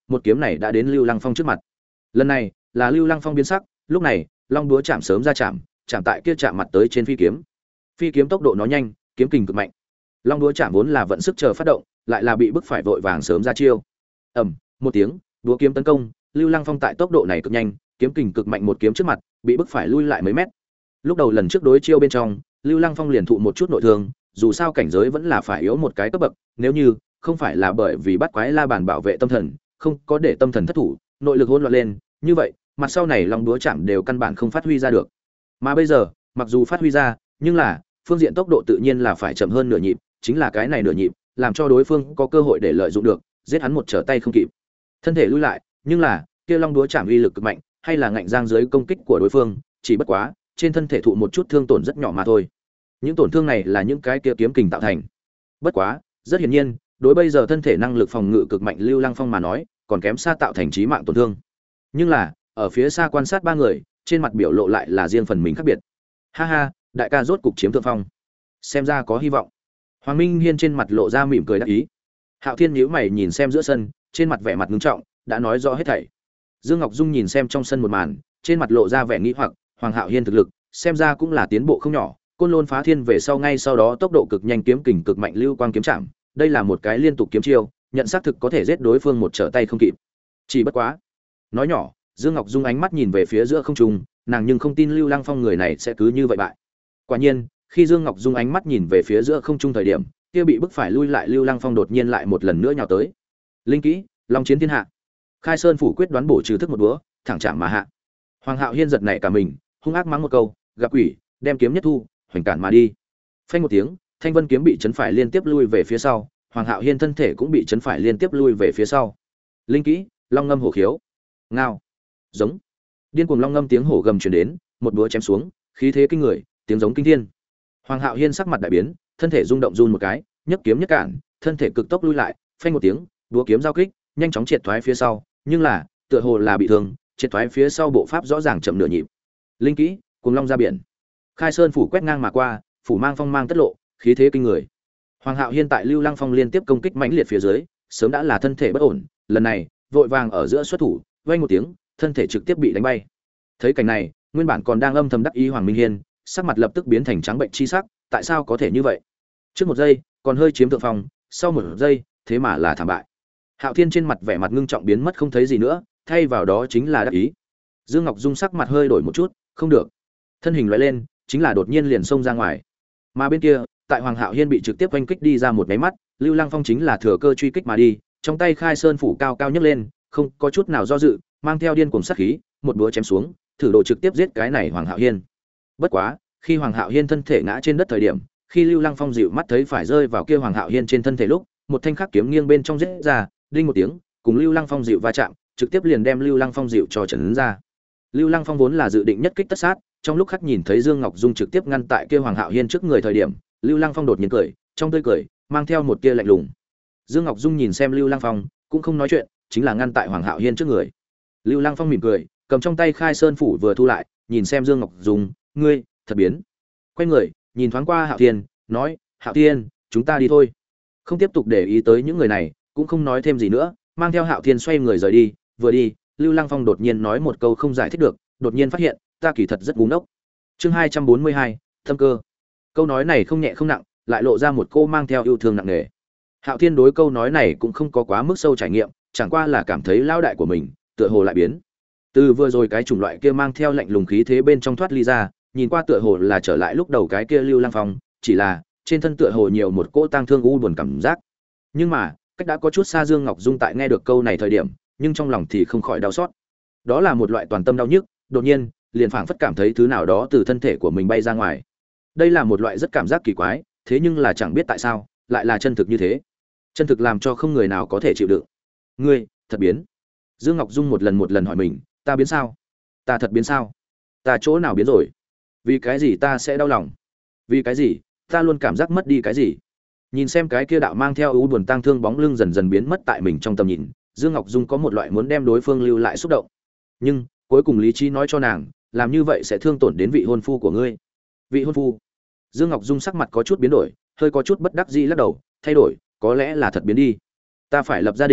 một kiếm này đã đến Lưu Lăng Phong trước mặt. Lần này, là Lưu Lăng Phong biến sắc, lúc này, long đúa chạm sớm ra chạm, chạm tại kia chạm mặt tới trên phi kiếm. Phi kiếm tốc độ nó nhanh, kiếm kình cực mạnh. Long đúa chạm vốn là vận sức chờ phát động, lại là bị bức phải vội vàng sớm ra chiêu. Ầm, một tiếng, đúa kiếm tấn công, Lưu Lăng Phong tại tốc độ này cực nhanh, kiếm kình cực mạnh một kiếm trước mặt, bị bức phải lui lại mấy mét. Lúc đầu lần trước đối chiêu bên trong, Lưu Lăng Phong liền thụ một chút nội thương, dù sao cảnh giới vẫn là phải yếu một cái cấp bậc, nếu như không phải là bởi vì bắt quái la bàn bảo vệ tâm thần, không có để tâm thần thất thủ, nội lực hỗn loạn lên, như vậy, mặt sau này long đúa chạm đều căn bản không phát huy ra được. Mà bây giờ, mặc dù phát huy ra, nhưng là phương diện tốc độ tự nhiên là phải chậm hơn nửa nhịp, chính là cái này nửa nhịp, làm cho đối phương có cơ hội để lợi dụng được, giết hắn một trở tay không kịp. Thân thể lui lại, nhưng là, kia long đúa chạm uy lực cực mạnh, hay là ngạnh giang dưới công kích của đối phương, chỉ bất quá, trên thân thể thụ một chút thương tổn rất nhỏ mà thôi. Những tổn thương này là những cái kia kiếm kình tạo thành. Bất quá, rất hiển nhiên, đối bây giờ thân thể năng lực phòng ngự cực mạnh Lưu Lăng Phong mà nói, còn kém xa tạo thành chí mạng tổn thương. Nhưng là, ở phía xa quan sát ba người, trên mặt biểu lộ lại là riêng phần mình khác biệt. Ha ha, đại ca rốt cục chiếm thượng phong. Xem ra có hy vọng. Hoàng Minh Hiên trên mặt lộ ra mỉm cười đắc ý. Hạo Thiên nhíu mày nhìn xem giữa sân, trên mặt vẻ mặt nghiêm trọng, đã nói rõ hết thảy. Dương Ngọc Dung nhìn xem trong sân một màn, trên mặt lộ ra vẻ nghi hoặc, Hoàng Hạo Hiên thực lực, xem ra cũng là tiến bộ không nhỏ, Côn Lôn phá thiên về sau ngay sau đó tốc độ cực nhanh kiếm kình cực mạnh lưu quang kiếm chạm, đây là một cái liên tục kiếm chiêu, nhận xác thực có thể giết đối phương một trở tay không kịp. Chỉ bất quá, nói nhỏ, Dương Ngọc Dung ánh mắt nhìn về phía giữa không trung, nàng nhưng không tin Lưu Lăng Phong người này sẽ cứ như vậy bại. Quả nhiên, khi Dương Ngọc Dung ánh mắt nhìn về phía giữa không trung thời điểm, kia bị bức phải lui lại Lưu Lăng Phong đột nhiên lại một lần nữa nhào tới. Linh kỹ, Long chiến thiên hạ. Khai Sơn phủ quyết đoán bổ trừ thức một búa, thẳng chạm mà hạ. Hoàng Hạo Hiên giật nảy cả mình, hung ác mắng một câu, gặp quỷ, đem kiếm nhất thu, hoành cản mà đi. Phanh một tiếng, Thanh Vân kiếm bị chấn phải liên tiếp lui về phía sau, Hoàng Hạo Hiên thân thể cũng bị chấn phải liên tiếp lui về phía sau. Linh kỹ, Long ngâm hổ khiếu. Ngao. Giống. Điên cuồng long ngâm tiếng hổ gầm truyền đến, một búa chém xuống, khí thế kinh người, tiếng giống kinh thiên. Hoàng Hạo Hiên sắc mặt đại biến, thân thể rung động run một cái, nhấc kiếm nhất cản, thân thể cực tốc lui lại, phanh một tiếng, búa kiếm giao kích, nhanh chóng triệt thoái phía sau, nhưng là, tựa hồ là bị thương, triệt thoái phía sau bộ pháp rõ ràng chậm nửa nhịp. Linh kỹ, Cuồng Long ra biển. Khai Sơn phủ quét ngang mà qua, phủ mang phong mang tất lộ, khí thế kinh người. Hoàng Hạo Hiên tại Lưu Lăng Phong liên tiếp công kích mãnh liệt phía dưới, sớm đã là thân thể bất ổn, lần này, vội vàng ở giữa xuất thủ, vang một tiếng, thân thể trực tiếp bị đánh bay. Thấy cảnh này, nguyên bản còn đang âm thầm đắc ý Hoàng Minh Hiên, sắc mặt lập tức biến thành trắng bệnh chi sắc, tại sao có thể như vậy? Trước một giây, còn hơi chiếm thượng phong, sau một giây, thế mà là thảm bại. Hạo Thiên trên mặt vẻ mặt ngưng trọng biến mất không thấy gì nữa, thay vào đó chính là đắc ý. Dương Ngọc Dung sắc mặt hơi đổi một chút, không được. Thân hình lóe lên, chính là đột nhiên liền xông ra ngoài. Mà bên kia, tại Hoàng Hạo Hiên bị trực tiếp oanh kích đi ra một cái mắt, Lưu Lăng Phong chính là thừa cơ truy kích mà đi, trong tay Khai Sơn phủ cao cao nhấc lên, không có chút nào do dự, mang theo điên cuồng sát khí, một búa chém xuống, thử độ trực tiếp giết cái này Hoàng Hạo Hiên. Bất quá, khi Hoàng Hạo Hiên thân thể ngã trên đất thời điểm, khi Lưu Lăng Phong dịu mắt thấy phải rơi vào kia Hoàng Hạo Hiên trên thân thể lúc, một thanh khắc kiếm nghiêng bên trong giết ra, đinh một tiếng, cùng Lưu Lăng Phong dịu va chạm, trực tiếp liền đem Lưu Lăng Phong dịu cho chấn ra. Lưu Lăng Phong vốn là dự định nhất kích tất sát, trong lúc khắc nhìn thấy Dương Ngọc Dung trực tiếp ngăn tại kia Hoàng Hạo Hiên trước người thời điểm, Lưu Lăng Phong đột nhiên cười, trong tươi cười mang theo một tia lạnh lùng. Dương Ngọc Dung nhìn xem Lưu Lăng Phong, cũng không nói chuyện, chính là ngăn tại Hoàng Hạo Hiên trước người. Lưu Lăng Phong mỉm cười, cầm trong tay Khai Sơn phủ vừa thu lại, nhìn xem Dương Ngọc Dung, ngươi, thật biến. Quay người, nhìn thoáng qua Hạo Thiên, nói, Hạo Thiên, chúng ta đi thôi. Không tiếp tục để ý tới những người này, cũng không nói thêm gì nữa, mang theo Hạo Thiên xoay người rời đi, vừa đi, Lưu Lăng Phong đột nhiên nói một câu không giải thích được, đột nhiên phát hiện, ta kỳ thật rất ngu ngốc. Chương hai trăm bốn mươi hai, thâm cơ. Câu nói này không nhẹ không nặng, lại lộ ra một cô mang theo yêu thương nặng nề. Hạo Thiên đối câu nói này cũng không có quá mức sâu trải nghiệm, chẳng qua là cảm thấy lao đại của mình, tựa hồ lại biến. Từ vừa rồi cái chủng loại kia mang theo lạnh lùng khí thế bên trong thoát ly ra, nhìn qua tựa hồ là trở lại lúc đầu cái kia Lưu Lăng Phong, chỉ là trên thân tựa hồ nhiều một cỗ tang thương u buồn cảm giác. Nhưng mà, cách đã có chút xa Dương Ngọc Dung tại nghe được câu này thời điểm, nhưng trong lòng thì không khỏi đau xót. Đó là một loại toàn tâm đau nhức, đột nhiên, liền phảng phất cảm thấy thứ nào đó từ thân thể của mình bay ra ngoài. Đây là một loại rất cảm giác kỳ quái, thế nhưng là chẳng biết tại sao, lại là chân thực như thế. Chân thực làm cho không người nào có thể chịu đựng. Ngươi, thật biến. Dương Ngọc Dung một lần một lần hỏi mình, ta biến sao? Ta thật biến sao? Ta chỗ nào biến rồi? Vì cái gì ta sẽ đau lòng? Vì cái gì, ta luôn cảm giác mất đi cái gì? Nhìn xem cái kia đạo mang theo u buồn tang thương bóng lưng dần dần biến mất tại mình trong tầm nhìn, Dương Ngọc Dung có một loại muốn đem đối phương lưu lại xúc động. Nhưng, cuối cùng lý trí nói cho nàng, làm như vậy sẽ thương tổn đến vị hôn phu của ngươi. Vị hôn phu? Dương Ngọc Dung sắc mặt có chút biến đổi, hơi có chút bất đắc dĩ lắc đầu, thay đổi, có lẽ là thật biến đi. Ta phải lập gia đình,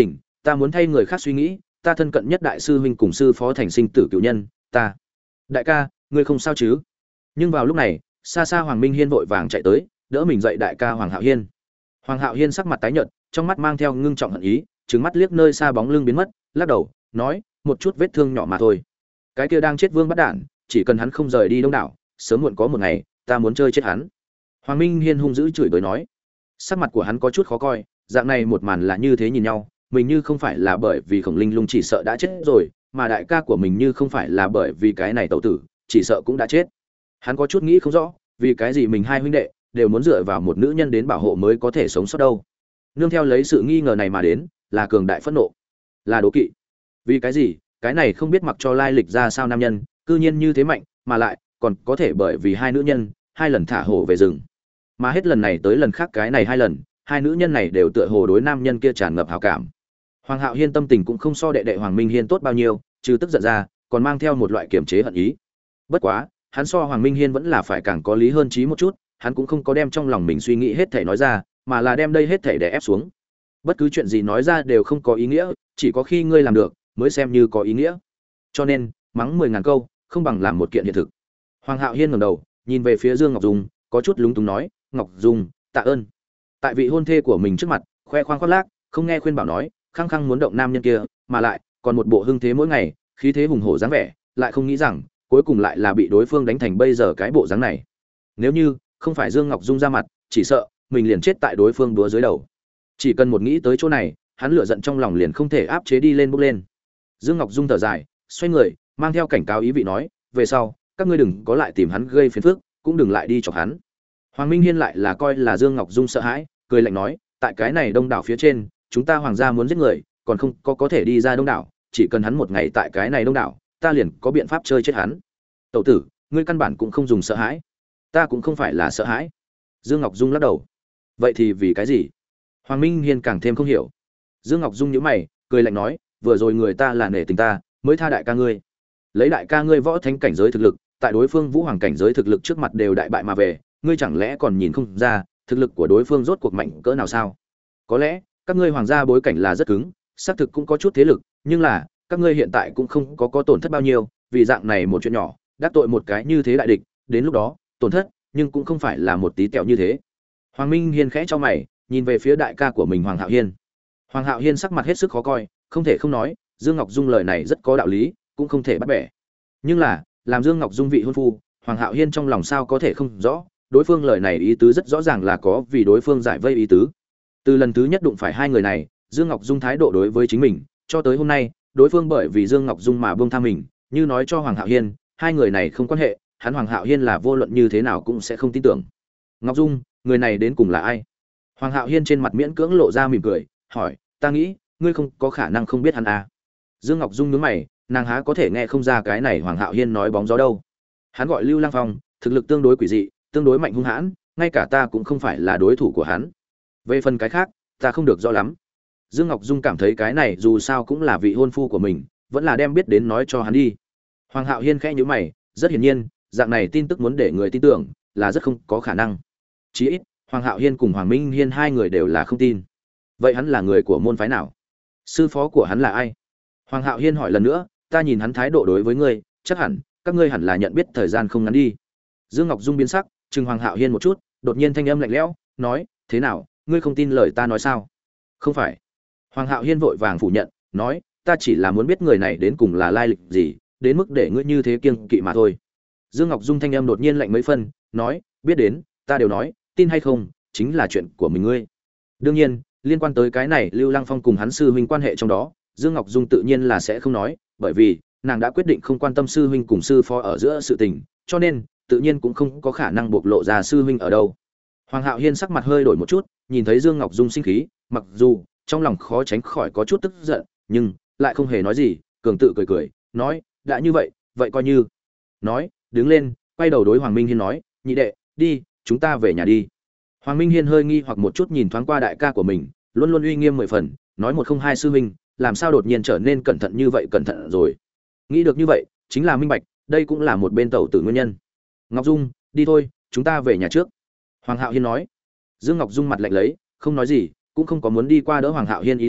ta muốn thay người khác suy nghĩ, ta thân cận nhất đại sư huynh cùng sư phó thành sinh tử cựu nhân, ta. Đại ca, ngươi không sao chứ? Nhưng vào lúc này, xa xa Hoàng Minh Hiên vội vàng chạy tới, đỡ mình dậy đại ca Hoàng Hạo Hiên. Hoàng Hạo Hiên sắc mặt tái nhợt, trong mắt mang theo ngưng trọng hận ý, trừng mắt liếc nơi xa bóng lưng biến mất, lắc đầu, nói, một chút vết thương nhỏ mà thôi. Cái kia đang chết vương bắt đản, chỉ cần hắn không rời đi Đông đảo, sớm muộn có một ngày, ta muốn chơi chết hắn. Hoàng Minh Hiên hung dữ chửi bới nói. Sắc mặt của hắn có chút khó coi, dạng này một màn là như thế nhìn nhau, mình như không phải là bởi vì Khổng Linh Lung chỉ sợ đã chết rồi, mà đại ca của mình như không phải là bởi vì cái này tẩu tử, chỉ sợ cũng đã chết. Hắn có chút nghĩ không rõ, vì cái gì mình hai huynh đệ đều muốn dựa vào một nữ nhân đến bảo hộ mới có thể sống sót đâu. Nương theo lấy sự nghi ngờ này mà đến, là cường đại phẫn nộ, là đố kỵ. Vì cái gì, cái này không biết mặc cho lai lịch ra sao nam nhân, cư nhiên như thế mạnh, mà lại còn có thể bởi vì hai nữ nhân, hai lần thả hổ về rừng. Mà hết lần này tới lần khác cái này hai lần, hai nữ nhân này đều tựa hồ đối nam nhân kia tràn ngập hảo cảm. Hoàng Hạo Hiên tâm tình cũng không so đệ đệ Hoàng Minh Hiên tốt bao nhiêu, trừ tức giận ra, còn mang theo một loại kiềm chế hận ý. Bất quá, hắn so Hoàng Minh Hiên vẫn là phải càng có lý hơn trí một chút, hắn cũng không có đem trong lòng mình suy nghĩ hết thảy nói ra, mà là đem đây hết thảy đè ép xuống. Bất cứ chuyện gì nói ra đều không có ý nghĩa, chỉ có khi ngươi làm được mới xem như có ý nghĩa. Cho nên, mắng mười ngàn câu, không bằng làm một kiện hiện thực. Hoàng Hạo Hiên ngẩng đầu, nhìn về phía Dương Ngọc Dung, có chút lúng túng nói, "Ngọc Dung, tạ ơn." Tại vị hôn thê của mình trước mặt, khoe khoang khoác lác, không nghe khuyên bảo nói, khăng khăng muốn động nam nhân kia, mà lại còn một bộ hưng thế mỗi ngày, khí thế hùng hổ dáng vẻ, lại không nghĩ rằng cuối cùng lại là bị đối phương đánh thành bây giờ cái bộ dáng này. Nếu như không phải Dương Ngọc Dung ra mặt, chỉ sợ mình liền chết tại đối phương đúa dưới đầu. Chỉ cần một nghĩ tới chỗ này, hắn lửa giận trong lòng liền không thể áp chế đi lên bốc lên. Dương Ngọc Dung thở dài, xoay người, mang theo cảnh cáo ý vị nói, về sau, các ngươi đừng có lại tìm hắn gây phiền phức, cũng đừng lại đi chọc hắn. Hoàng Minh Hiên lại là coi là Dương Ngọc Dung sợ hãi, cười lạnh nói, tại cái này đông đảo phía trên, chúng ta hoàng gia muốn giết người, còn không có có thể đi ra đông đảo, chỉ cần hắn một ngày tại cái này đông đảo, ta liền có biện pháp chơi chết hắn. Tẩu tử, ngươi căn bản cũng không dùng sợ hãi. Ta cũng không phải là sợ hãi. Dương Ngọc Dung lắc đầu. Vậy thì vì cái gì? Hoàng Minh Hiên càng thêm không hiểu. Dương Ngọc Dung nhíu mày, cười lạnh nói, vừa rồi người ta là nể tình ta, mới tha đại ca ngươi. Lấy đại ca ngươi võ thánh cảnh giới thực lực, tại đối phương vũ hoàng cảnh giới thực lực trước mặt đều đại bại mà về, ngươi chẳng lẽ còn nhìn không ra, thực lực của đối phương rốt cuộc mạnh cỡ nào sao? Có lẽ, các ngươi hoàng gia bối cảnh là rất cứng, xác thực cũng có chút thế lực, nhưng là, các ngươi hiện tại cũng không có có tổn thất bao nhiêu, vì dạng này một chuyện nhỏ, đắc tội một cái như thế đại địch, đến lúc đó, tổn thất, nhưng cũng không phải là một tí tẹo như thế. Hoàng Minh Hiên khẽ cho mày, nhìn về phía đại ca của mình Hoàng Hạo Hiên. Hoàng Hạo Hiên sắc mặt hết sức khó coi, không thể không nói, Dương Ngọc Dung lời này rất có đạo lý, cũng không thể bắt bẻ. Nhưng là, làm Dương Ngọc Dung vị hôn phu, Hoàng Hạo Hiên trong lòng sao có thể không rõ, đối phương lời này ý tứ rất rõ ràng là có vì đối phương giải vây ý tứ. Từ lần thứ nhất đụng phải hai người này, Dương Ngọc Dung thái độ đối với chính mình, cho tới hôm nay, đối phương bởi vì Dương Ngọc Dung mà buông tha mình, như nói cho Hoàng Hạo Hiên, hai người này không quan hệ, hắn Hoàng Hạo Hiên là vô luận như thế nào cũng sẽ không tin tưởng. Ngọc Dung, người này đến cùng là ai? Hoàng Hạo Hiên trên mặt miễn cưỡng lộ ra mỉm cười, hỏi, ta nghĩ, ngươi không có khả năng không biết hắn à? Dương Ngọc Dung nhướng mày, nàng há có thể nghe không ra cái này Hoàng Hạo Hiên nói bóng gió đâu. Hắn gọi Lưu Lang Phong, thực lực tương đối quỷ dị, tương đối mạnh hung hãn, ngay cả ta cũng không phải là đối thủ của hắn. Về phần cái khác, ta không được rõ lắm. Dương Ngọc Dung cảm thấy cái này dù sao cũng là vị hôn phu của mình, vẫn là đem biết đến nói cho hắn đi. Hoàng Hạo Hiên khẽ nhíu mày, rất hiển nhiên, dạng này tin tức muốn để người tin tưởng, là rất không có khả năng. Chí ít, Hoàng Hạo Hiên cùng Hoàng Minh Hiên hai người đều là không tin. Vậy hắn là người của môn phái nào? Sư phó của hắn là ai? Hoàng Hạo Hiên hỏi lần nữa, ta nhìn hắn thái độ đối với ngươi, chắc hẳn các ngươi hẳn là nhận biết thời gian không ngắn đi. Dương Ngọc Dung biến sắc, trừng Hoàng Hạo Hiên một chút, đột nhiên thanh âm lạnh lẽo, nói, thế nào, ngươi không tin lời ta nói sao? Không phải. Hoàng Hạo Hiên vội vàng phủ nhận, nói, ta chỉ là muốn biết người này đến cùng là lai lịch gì, đến mức để ngươi như thế kiêng kỵ mà thôi. Dương Ngọc Dung thanh âm đột nhiên lạnh mấy phân, nói, biết đến, ta đều nói, tin hay không, chính là chuyện của mình ngươi. Đương nhiên, liên quan tới cái này Lưu Lăng Phong cùng hắn sư huynh quan hệ trong đó, Dương Ngọc Dung tự nhiên là sẽ không nói, bởi vì nàng đã quyết định không quan tâm sư huynh cùng sư phó ở giữa sự tình, cho nên tự nhiên cũng không có khả năng bộc lộ ra sư huynh ở đâu. Hoàng Hạo Hiên sắc mặt hơi đổi một chút, nhìn thấy Dương Ngọc Dung sinh khí, mặc dù trong lòng khó tránh khỏi có chút tức giận, nhưng lại không hề nói gì, cường tự cười cười, nói, đã như vậy, vậy coi như. Nói, đứng lên, quay đầu đối Hoàng Minh Hiên nói, nhị đệ, đi, chúng ta về nhà đi. Hoàng Minh Hiên hơi nghi hoặc một chút nhìn thoáng qua đại ca của mình, luôn luôn uy nghiêm mười phần, nói một không hai sư huynh, làm sao đột nhiên trở nên cẩn thận như vậy cẩn thận rồi. Nghĩ được như vậy, chính là minh bạch, đây cũng là một bên tẩu tử nguyên nhân. Ngọc Dung, đi thôi, chúng ta về nhà trước. Hoàng Hạo Hiên nói. Dương Ngọc Dung mặt lạnh lấy, không nói gì, cũng không có muốn đi qua đỡ Hoàng Hạo Hiên ý tứ,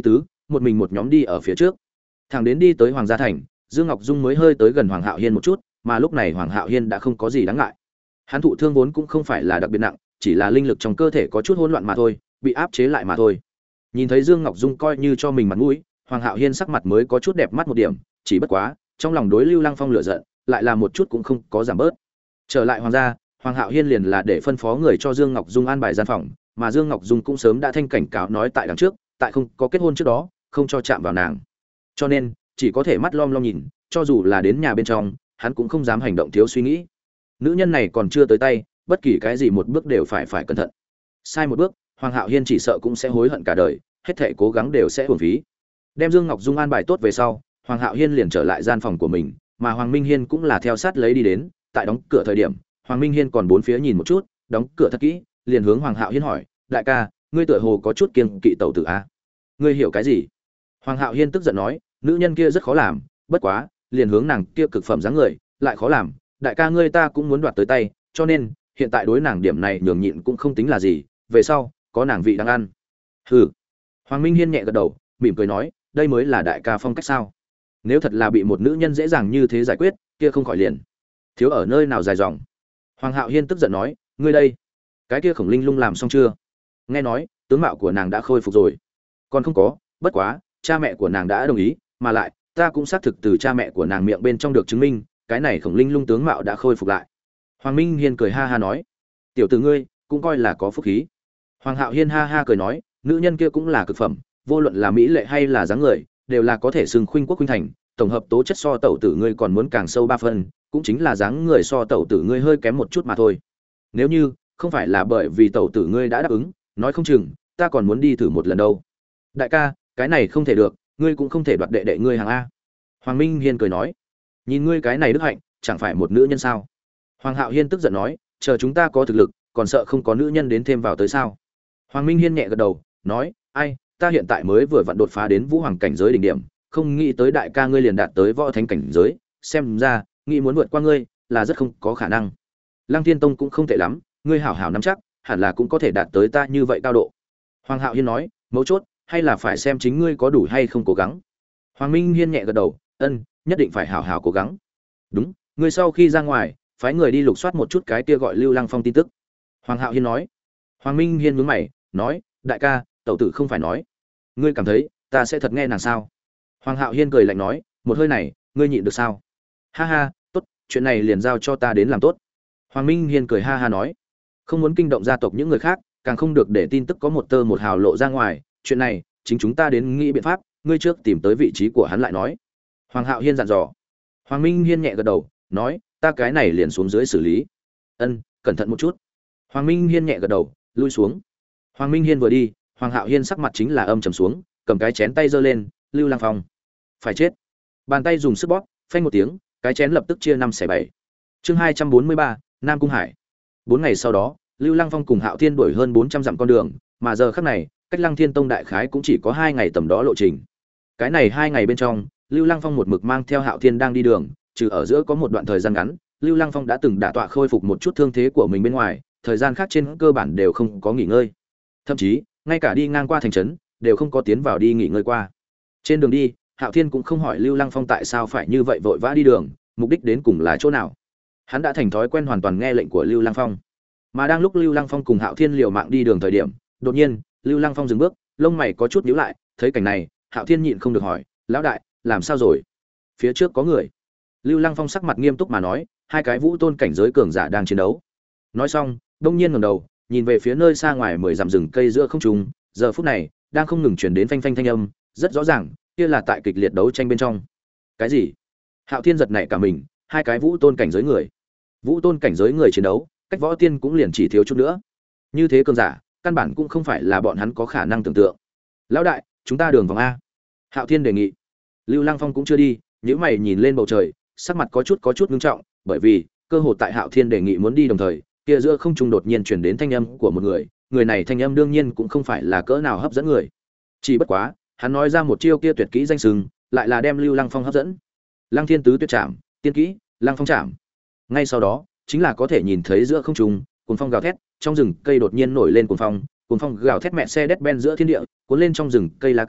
một mình một nhóm đi ở phía trước. Thẳng đến đi tới Hoàng gia thành, Dương Ngọc Dung mới hơi tới gần Hoàng Hạo Hiên một chút, mà lúc này Hoàng Hạo Hiên đã không có gì đáng ngại. Hắn thụ thương vốn cũng không phải là đặc biệt nặng, chỉ là linh lực trong cơ thể có chút hỗn loạn mà thôi, bị áp chế lại mà thôi. Nhìn thấy Dương Ngọc Dung coi như cho mình mặt mũi, Hoàng Hạo Hiên sắc mặt mới có chút đẹp mắt một điểm, chỉ bất quá, trong lòng đối Lưu Lăng Phong lửa giận, lại là một chút cũng không có giảm bớt. Trở lại hoàng gia, Hoàng Hạo Hiên liền là để phân phó người cho Dương Ngọc Dung an bài gian phòng, mà Dương Ngọc Dung cũng sớm đã thanh cảnh cáo nói tại đằng trước, tại không có kết hôn trước đó, không cho chạm vào nàng. Cho nên, chỉ có thể mắt lom lom nhìn, cho dù là đến nhà bên trong, hắn cũng không dám hành động thiếu suy nghĩ. Nữ nhân này còn chưa tới tay, bất kỳ cái gì một bước đều phải phải cẩn thận. Sai một bước, Hoàng Hạo Hiên chỉ sợ cũng sẽ hối hận cả đời, hết thảy cố gắng đều sẽ uổng phí. Đem Dương Ngọc Dung an bài tốt về sau, Hoàng Hạo Hiên liền trở lại gian phòng của mình, mà Hoàng Minh Hiên cũng là theo sát lấy đi đến, tại đóng cửa thời điểm, Hoàng Minh Hiên còn bốn phía nhìn một chút, đóng cửa thật kỹ, liền hướng Hoàng Hạo Hiên hỏi, "Đại ca, ngươi tựa hồ có chút kiêng kỵ tẩu tử a? Ngươi hiểu cái gì?" Hoàng Hạo Hiên tức giận nói, "Nữ nhân kia rất khó làm, bất quá, liền hướng nàng kia cực phẩm dáng người, lại khó làm, đại ca ngươi ta cũng muốn đoạt tới tay, cho nên, hiện tại đối nàng điểm này nhường nhịn cũng không tính là gì, về sau, có nàng vị đang ăn." Hừ. Hoàng Minh Hiên nhẹ gật đầu, mỉm cười nói, đây mới là đại ca phong cách sao? Nếu thật là bị một nữ nhân dễ dàng như thế giải quyết, kia không khỏi liền thiếu ở nơi nào dài dòng. Hoàng Hạo Hiên tức giận nói, ngươi đây, cái kia Khổng Linh Lung làm xong chưa? Nghe nói, tướng mạo của nàng đã khôi phục rồi. Còn không có, bất quá, cha mẹ của nàng đã đồng ý, mà lại, ta cũng xác thực từ cha mẹ của nàng miệng bên trong được chứng minh, cái này Khổng Linh Lung tướng mạo đã khôi phục lại. Hoàng Minh Hiên cười ha ha nói, tiểu tử ngươi, cũng coi là có phúc khí. Hoàng Hạo Hiên ha ha cười nói, nữ nhân kia cũng là cực phẩm, vô luận là mỹ lệ hay là dáng người, đều là có thể xưng khuynh quốc khuynh thành, tổng hợp tố chất so tẩu tử ngươi còn muốn càng sâu ba phần, cũng chính là dáng người so tẩu tử ngươi hơi kém một chút mà thôi. Nếu như không phải là bởi vì tẩu tử ngươi đã đáp ứng, nói không chừng ta còn muốn đi thử một lần đâu. Đại ca, cái này không thể được, ngươi cũng không thể đoạt đệ đệ ngươi hàng a. Hoàng Minh Hiên cười nói, nhìn ngươi cái này đức hạnh, chẳng phải một nữ nhân sao? Hoàng Hạo Hiên tức giận nói, chờ chúng ta có thực lực, còn sợ không có nữ nhân đến thêm vào tới sao? Hoàng Minh Hiên nhẹ gật đầu, nói, ai, ta hiện tại mới vừa vặn đột phá đến vũ hoàng cảnh giới đỉnh điểm, không nghĩ tới đại ca ngươi liền đạt tới võ thánh cảnh giới, xem ra, nghĩ muốn vượt qua ngươi là rất không có khả năng. Lăng Thiên Tông cũng không tệ lắm, ngươi hảo hảo nắm chắc, hẳn là cũng có thể đạt tới ta như vậy cao độ. Hoàng Hạo Hiên nói, mấu chốt hay là phải xem chính ngươi có đủ hay không cố gắng. Hoàng Minh Hiên nhẹ gật đầu, ân, nhất định phải hảo hảo cố gắng. Đúng, ngươi sau khi ra ngoài, phái người đi lục soát một chút cái kia gọi Lưu Lăng Phong tin tức. Hoàng Hạo Hiên nói. Hoàng Minh Hiên nhướng mày, nói, đại ca, tẩu tử không phải nói, ngươi cảm thấy ta sẽ thật nghe nàng sao? Hoàng Hạo Hiên cười lạnh nói, một hơi này, ngươi nhịn được sao? Ha ha, tốt, chuyện này liền giao cho ta đến làm tốt. Hoàng Minh Hiên cười ha ha nói, không muốn kinh động gia tộc những người khác, càng không được để tin tức có một tơ một hào lộ ra ngoài, chuyện này, chính chúng ta đến nghĩ biện pháp, ngươi trước tìm tới vị trí của hắn lại nói. Hoàng Hạo Hiên dặn dò. Hoàng Minh Hiên nhẹ gật đầu, nói, ta cái này liền xuống dưới xử lý. Ân, cẩn thận một chút. Hoàng Minh Hiên nhẹ gật đầu, lui xuống. Hoàng Minh Hiên vừa đi, Hoàng Hạo Hiên sắc mặt chính là âm trầm xuống, cầm cái chén tay giơ lên, Lưu Lăng Phong, phải chết. Bàn tay dùng sức bóp, phanh một tiếng, cái chén lập tức chia năm xẻ bảy. Chương hai trăm bốn mươi ba, Nam Cung Hải. Bốn ngày sau đó, Lưu Lăng Phong cùng Hạo Thiên đuổi hơn bốn trăm dặm con đường, mà giờ khắc này, cách Lăng Thiên Tông đại khái cũng chỉ có hai ngày tầm đó lộ trình. Cái này hai ngày bên trong, Lưu Lăng Phong một mực mang theo Hạo Thiên đang đi đường, trừ ở giữa có một đoạn thời gian ngắn, Lưu Lăng Phong đã từng đả tọa khôi phục một chút thương thế của mình bên ngoài, thời gian khác trên cơ bản đều không có nghỉ ngơi. Thậm chí, ngay cả đi ngang qua thành trấn, đều không có tiến vào đi nghỉ ngơi qua. Trên đường đi, Hạo Thiên cũng không hỏi Lưu Lăng Phong tại sao phải như vậy vội vã đi đường, mục đích đến cùng là chỗ nào. Hắn đã thành thói quen hoàn toàn nghe lệnh của Lưu Lăng Phong. Mà đang lúc Lưu Lăng Phong cùng Hạo Thiên liều mạng đi đường thời điểm, đột nhiên, Lưu Lăng Phong dừng bước, lông mày có chút nhíu lại, thấy cảnh này, Hạo Thiên nhịn không được hỏi, "Lão đại, làm sao rồi?" Phía trước có người. Lưu Lăng Phong sắc mặt nghiêm túc mà nói, hai cái vũ tôn cảnh giới cường giả đang chiến đấu. Nói xong, đông nhiên ngẩng đầu, nhìn về phía nơi xa ngoài mười dặm rừng cây giữa không trung, giờ phút này đang không ngừng truyền đến phanh phanh thanh âm, rất rõ ràng, kia là tại kịch liệt đấu tranh bên trong. Cái gì? Hạo Thiên giật nảy cả mình, hai cái vũ tôn cảnh giới người. Vũ tôn cảnh giới người chiến đấu, cách võ tiên cũng liền chỉ thiếu chút nữa. Như thế cường giả, căn bản cũng không phải là bọn hắn có khả năng tưởng tượng. Lão đại, chúng ta đường vòng a. Hạo Thiên đề nghị. Lưu Lăng Phong cũng chưa đi, nhíu mày nhìn lên bầu trời, sắc mặt có chút có chút ngưng trọng, bởi vì cơ hội tại Hạo Thiên đề nghị muốn đi đồng thời, kia giữa không trung đột nhiên truyền đến thanh âm của một người, người này thanh âm đương nhiên cũng không phải là cỡ nào hấp dẫn người. Chỉ bất quá, hắn nói ra một chiêu kia tuyệt kỹ danh xưng, lại là đem Lưu Lăng Phong hấp dẫn. Lăng Thiên Tứ Tuyệt Trảm, tiên kỹ, Lăng Phong Trảm. Ngay sau đó, chính là có thể nhìn thấy giữa không trung, cuồng phong gào thét, trong rừng cây đột nhiên nổi lên cuồng phong, cuồng phong gào thét mẹ xe đét ben giữa thiên địa, cuốn lên trong rừng cây lá cây,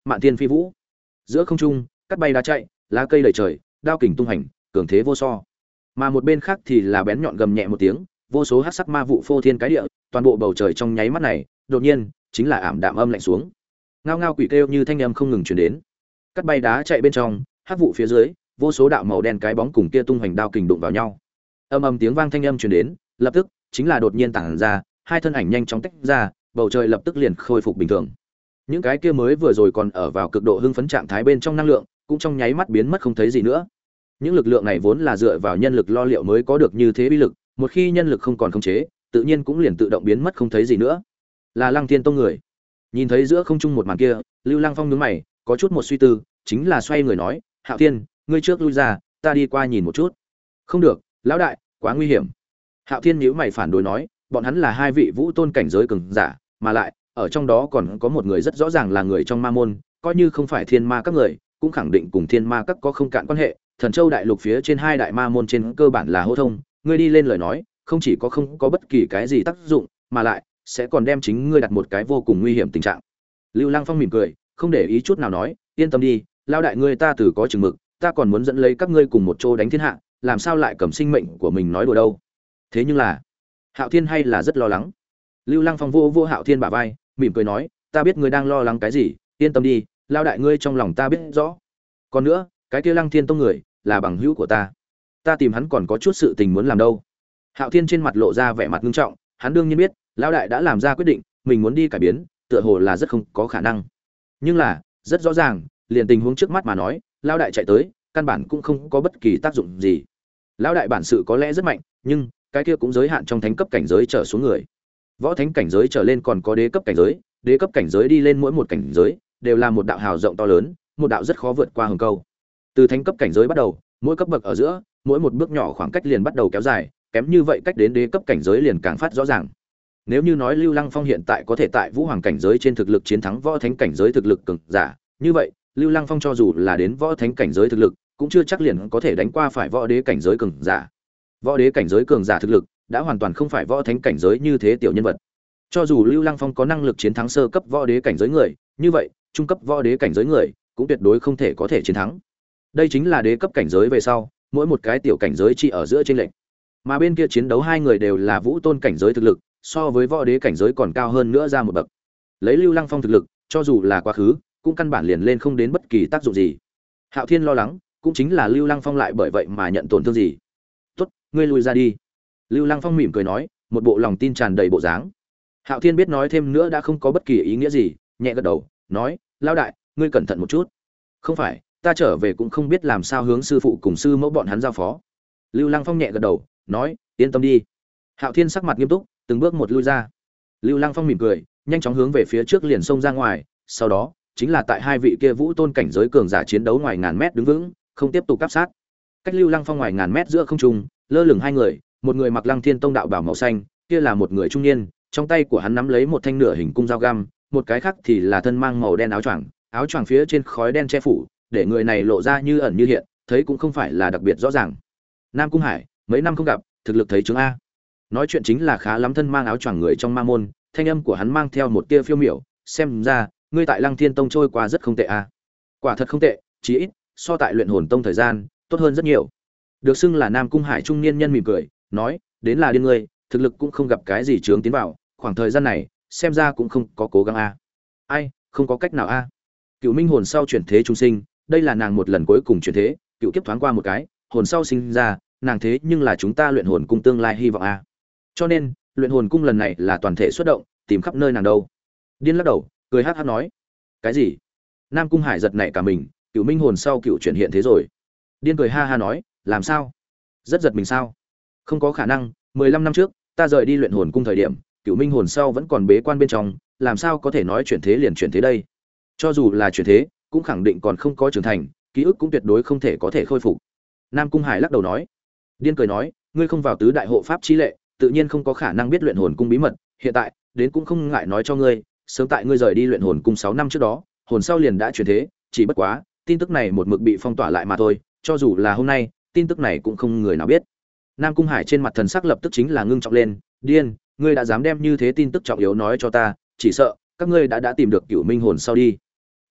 mạn thiên phi vũ. Giữa không trung, cắt bay đá chạy, lá cây đầy trời, đao kình tung hành, cường thế vô so. Mà một bên khác thì là bén nhọn gầm nhẹ một tiếng, vô số hắc sắc ma vụ phô thiên cái địa, toàn bộ bầu trời trong nháy mắt này, đột nhiên, chính là ảm đạm âm lạnh xuống. Ngao ngao quỷ kêu như thanh âm không ngừng truyền đến. Cắt bay đá chạy bên trong, hắc vụ phía dưới, vô số đạo màu đen cái bóng cùng kia tung hoành đao kình đụng vào nhau. Âm ầm tiếng vang thanh âm truyền đến, lập tức chính là đột nhiên tản ra, hai thân ảnh nhanh chóng tách ra, bầu trời lập tức liền khôi phục bình thường. Những cái kia mới vừa rồi còn ở vào cực độ hưng phấn trạng thái bên trong năng lượng, cũng trong nháy mắt biến mất không thấy gì nữa. Những lực lượng này vốn là dựa vào nhân lực lo liệu mới có được như thế uy lực, một khi nhân lực không còn khống chế, tự nhiên cũng liền tự động biến mất không thấy gì nữa. Là Lăng Thiên Tông người. Nhìn thấy giữa không trung một màn kia, Lưu Lăng Phong nhướng mày, có chút một suy tư, chính là xoay người nói, "Hạo Thiên, ngươi trước lui ra, ta đi qua nhìn một chút." "Không được, lão đại, quá nguy hiểm." Hạo Thiên nhíu mày phản đối nói, bọn hắn là hai vị vũ tôn cảnh giới cường giả, mà lại, ở trong đó còn có một người rất rõ ràng là người trong ma môn, coi như không phải thiên ma các người, cũng khẳng định cùng thiên ma các có không cạn quan hệ. Thần Châu đại lục phía trên hai đại ma môn trên cơ bản là hô thông, ngươi đi lên lời nói, không chỉ có không có bất kỳ cái gì tác dụng, mà lại sẽ còn đem chính ngươi đặt một cái vô cùng nguy hiểm tình trạng. Lưu Lăng Phong mỉm cười, không để ý chút nào nói, yên tâm đi, lao đại ngươi ta từ có chừng mực, ta còn muốn dẫn lấy các ngươi cùng một chỗ đánh thiên hạ, làm sao lại cầm sinh mệnh của mình nói đùa đâu. Thế nhưng là, Hạo Thiên hay là rất lo lắng. Lưu Lăng Phong vô vô Hạo Thiên bả vai, mỉm cười nói, ta biết ngươi đang lo lắng cái gì, yên tâm đi, lao đại ngươi trong lòng ta biết rõ. Còn nữa, cái kia Lăng Thiên Tông người là bằng hữu của ta, ta tìm hắn còn có chút sự tình muốn làm đâu. Hạo Thiên trên mặt lộ ra vẻ mặt nghiêm trọng, hắn đương nhiên biết, lão đại đã làm ra quyết định, mình muốn đi cải biến, tựa hồ là rất không có khả năng. Nhưng là, rất rõ ràng, liền tình huống trước mắt mà nói, lão đại chạy tới, căn bản cũng không có bất kỳ tác dụng gì. Lão đại bản sự có lẽ rất mạnh, nhưng cái kia cũng giới hạn trong thánh cấp cảnh giới trở xuống người. Võ thánh cảnh giới trở lên còn có đế cấp cảnh giới, đế cấp cảnh giới đi lên mỗi một cảnh giới đều là một đạo hào rộng to lớn, một đạo rất khó vượt qua hừng câu. Từ thánh cấp cảnh giới bắt đầu, mỗi cấp bậc ở giữa, mỗi một bước nhỏ khoảng cách liền bắt đầu kéo dài, kém như vậy cách đến đế cấp cảnh giới liền càng phát rõ ràng. Nếu như nói Lưu Lăng Phong hiện tại có thể tại vũ hoàng cảnh giới trên thực lực chiến thắng võ thánh cảnh giới thực lực cường giả, như vậy, Lưu Lăng Phong cho dù là đến võ thánh cảnh giới thực lực, cũng chưa chắc liền có thể đánh qua phải võ đế cảnh giới cường giả. Võ đế cảnh giới cường giả thực lực đã hoàn toàn không phải võ thánh cảnh giới như thế tiểu nhân vật. Cho dù Lưu Lăng Phong có năng lực chiến thắng sơ cấp võ đế cảnh giới người, như vậy, trung cấp võ đế cảnh giới người cũng tuyệt đối không thể có thể chiến thắng. Đây chính là đế cấp cảnh giới về sau, mỗi một cái tiểu cảnh giới chỉ ở giữa chênh lệch. Mà bên kia chiến đấu hai người đều là vũ tôn cảnh giới thực lực, so với võ đế cảnh giới còn cao hơn nữa ra một bậc. Lấy Lưu Lăng Phong thực lực, cho dù là quá khứ, cũng căn bản liền lên không đến bất kỳ tác dụng gì. Hạo Thiên lo lắng, cũng chính là Lưu Lăng Phong lại bởi vậy mà nhận tổn thương gì. "Tốt, ngươi lui ra đi." Lưu Lăng Phong mỉm cười nói, một bộ lòng tin tràn đầy bộ dáng. Hạo Thiên biết nói thêm nữa đã không có bất kỳ ý nghĩa gì, nhẹ gật đầu, nói, "Lão đại, ngươi cẩn thận một chút." "Không phải, ta trở về cũng không biết làm sao hướng sư phụ cùng sư mẫu bọn hắn giao phó." Lưu Lăng Phong nhẹ gật đầu, nói, "Yên tâm đi." Hạo Thiên sắc mặt nghiêm túc, từng bước một lui ra. Lưu Lăng Phong mỉm cười, nhanh chóng hướng về phía trước liền xông ra ngoài, sau đó chính là tại hai vị kia vũ tôn cảnh giới cường giả chiến đấu ngoài ngàn mét đứng vững, không tiếp tục áp sát. Cách Lưu Lăng Phong ngoài ngàn mét giữa không trung, lơ lửng hai người, một người mặc Lăng Thiên Tông đạo bào màu xanh, kia là một người trung niên, trong tay của hắn nắm lấy một thanh nửa hình cung dao găm, một cái khác thì là thân mang màu đen áo choàng, áo choàng phía trên khói đen che phủ, để người này lộ ra như ẩn như hiện, thấy cũng không phải là đặc biệt rõ ràng. Nam Cung Hải, mấy năm không gặp, thực lực thấy chứng a. Nói chuyện chính là khá lắm thân mang áo choàng người trong ma môn, thanh âm của hắn mang theo một tia phiêu miểu, xem ra ngươi tại Lăng Thiên Tông trôi qua rất không tệ a. Quả thật không tệ, chí ít so tại Luyện Hồn Tông thời gian tốt hơn rất nhiều. Được xưng là Nam Cung Hải trung niên nhân mỉm cười, nói, đến là điên ngươi, thực lực cũng không gặp cái gì chướng tiến vào, khoảng thời gian này, xem ra cũng không có cố gắng a. Ai, không có cách nào a. Cựu Minh hồn sau chuyển thế trung sinh, đây là nàng một lần cuối cùng chuyển thế, cựu kiếp thoáng qua một cái, hồn sau sinh ra, nàng thế nhưng là chúng ta Luyện Hồn cung tương lai hy vọng a. Cho nên, Luyện Hồn cung lần này là toàn thể xuất động, tìm khắp nơi nàng đâu. Điên lắc đầu, cười hắc hắc nói, cái gì? Nam Cung Hải giật nảy cả mình, Cựu Minh hồn sau cựu chuyển hiện thế rồi. Điên cười ha ha nói, làm sao? Rất giật mình sao? Không có khả năng, mười lăm năm trước, ta rời đi Luyện Hồn cung thời điểm, Cựu Minh hồn sau vẫn còn bế quan bên trong, làm sao có thể nói chuyển thế liền chuyển thế đây? Cho dù là chuyển thế, cũng khẳng định còn không có trưởng thành, ký ức cũng tuyệt đối không thể có thể khôi phục. Nam Cung Hải lắc đầu nói. Điên cười nói, ngươi không vào tứ đại hộ pháp chi lệ, tự nhiên không có khả năng biết Luyện Hồn cung bí mật, hiện tại, đến cũng không ngại nói cho ngươi, sớm tại ngươi rời đi Luyện Hồn cung sáu năm trước đó, hồn sau liền đã chuyển thế, chỉ bất quá, tin tức này một mực bị phong tỏa lại mà thôi, cho dù là hôm nay, tin tức này cũng không người nào biết. Nam Cung Hải trên mặt thần sắc lập tức chính là ngưng trọng lên, điên, ngươi đã dám đem như thế tin tức trọng yếu nói cho ta, chỉ sợ các ngươi đã đã tìm được Cửu Minh hồn sau đi.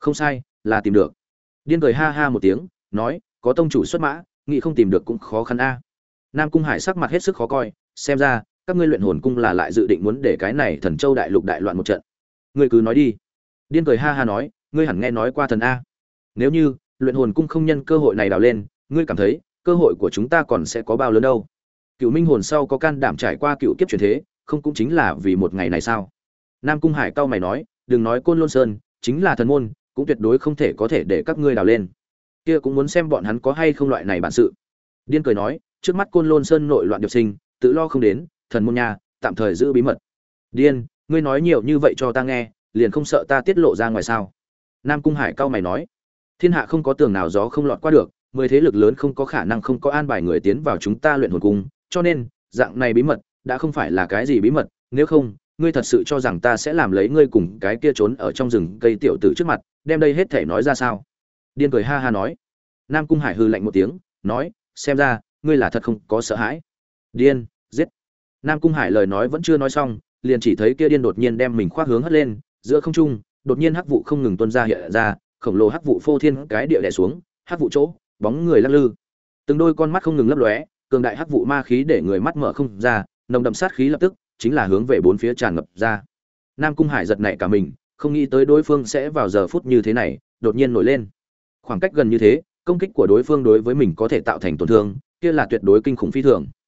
Không sai, là tìm được. Điên cười ha ha một tiếng, nói, có tông chủ xuất mã, nghĩ không tìm được cũng khó khăn a. Nam Cung Hải sắc mặt hết sức khó coi, xem ra các ngươi luyện hồn cung là lại dự định muốn để cái này Thần Châu đại lục đại loạn một trận. Ngươi cứ nói đi. Điên cười ha ha nói, ngươi hẳn nghe nói qua thần a. Nếu như luyện hồn cung không nhân cơ hội này đào lên, ngươi cảm thấy cơ hội của chúng ta còn sẽ có bao lớn đâu? Cựu Minh hồn sau có can đảm trải qua cựu kiếp chuyển thế, không cũng chính là vì một ngày này sao? Nam Cung Hải cau mày nói, đừng nói Côn Lôn Sơn, chính là thần môn, cũng tuyệt đối không thể có thể để các ngươi đào lên. Kia cũng muốn xem bọn hắn có hay không loại này bản sự. Điên cười nói, trước mắt Côn Lôn Sơn nội loạn điệp sinh, tự lo không đến, thần môn nha, tạm thời giữ bí mật. Điên, ngươi nói nhiều như vậy cho ta nghe, liền không sợ ta tiết lộ ra ngoài sao? Nam Cung Hải cau mày nói, thiên hạ không có tường nào gió không lọt qua được, mười thế lực lớn không có khả năng không có an bài người tiến vào chúng ta luyện hồn cung, cho nên dạng này bí mật đã không phải là cái gì bí mật, nếu không, ngươi thật sự cho rằng ta sẽ làm lấy ngươi cùng cái kia trốn ở trong rừng cây tiểu tử trước mặt, đem đây hết thể nói ra sao? Điên cười ha ha nói. Nam Cung Hải hừ lạnh một tiếng, nói, xem ra ngươi là thật không có sợ hãi. Điên, giết. Nam Cung Hải lời nói vẫn chưa nói xong, liền chỉ thấy kia điên đột nhiên đem mình khoác hướng hất lên, giữa không trung, đột nhiên hắc vụ không ngừng tuôn ra hiện ra, khổng lồ hắc vụ phô thiên cái địa đè xuống, hắc vụ chỗ, bóng người lắc lư. Từng đôi con mắt không ngừng lấp lóe, cường đại hắc vụ ma khí để người mắt mở không ra, nồng đậm sát khí lập tức chính là hướng về bốn phía tràn ngập ra. Nam Cung Hải giật nảy cả mình, không nghĩ tới đối phương sẽ vào giờ phút như thế này đột nhiên nổi lên. Khoảng cách gần như thế, công kích của đối phương đối với mình có thể tạo thành tổn thương, kia là tuyệt đối kinh khủng phi thường.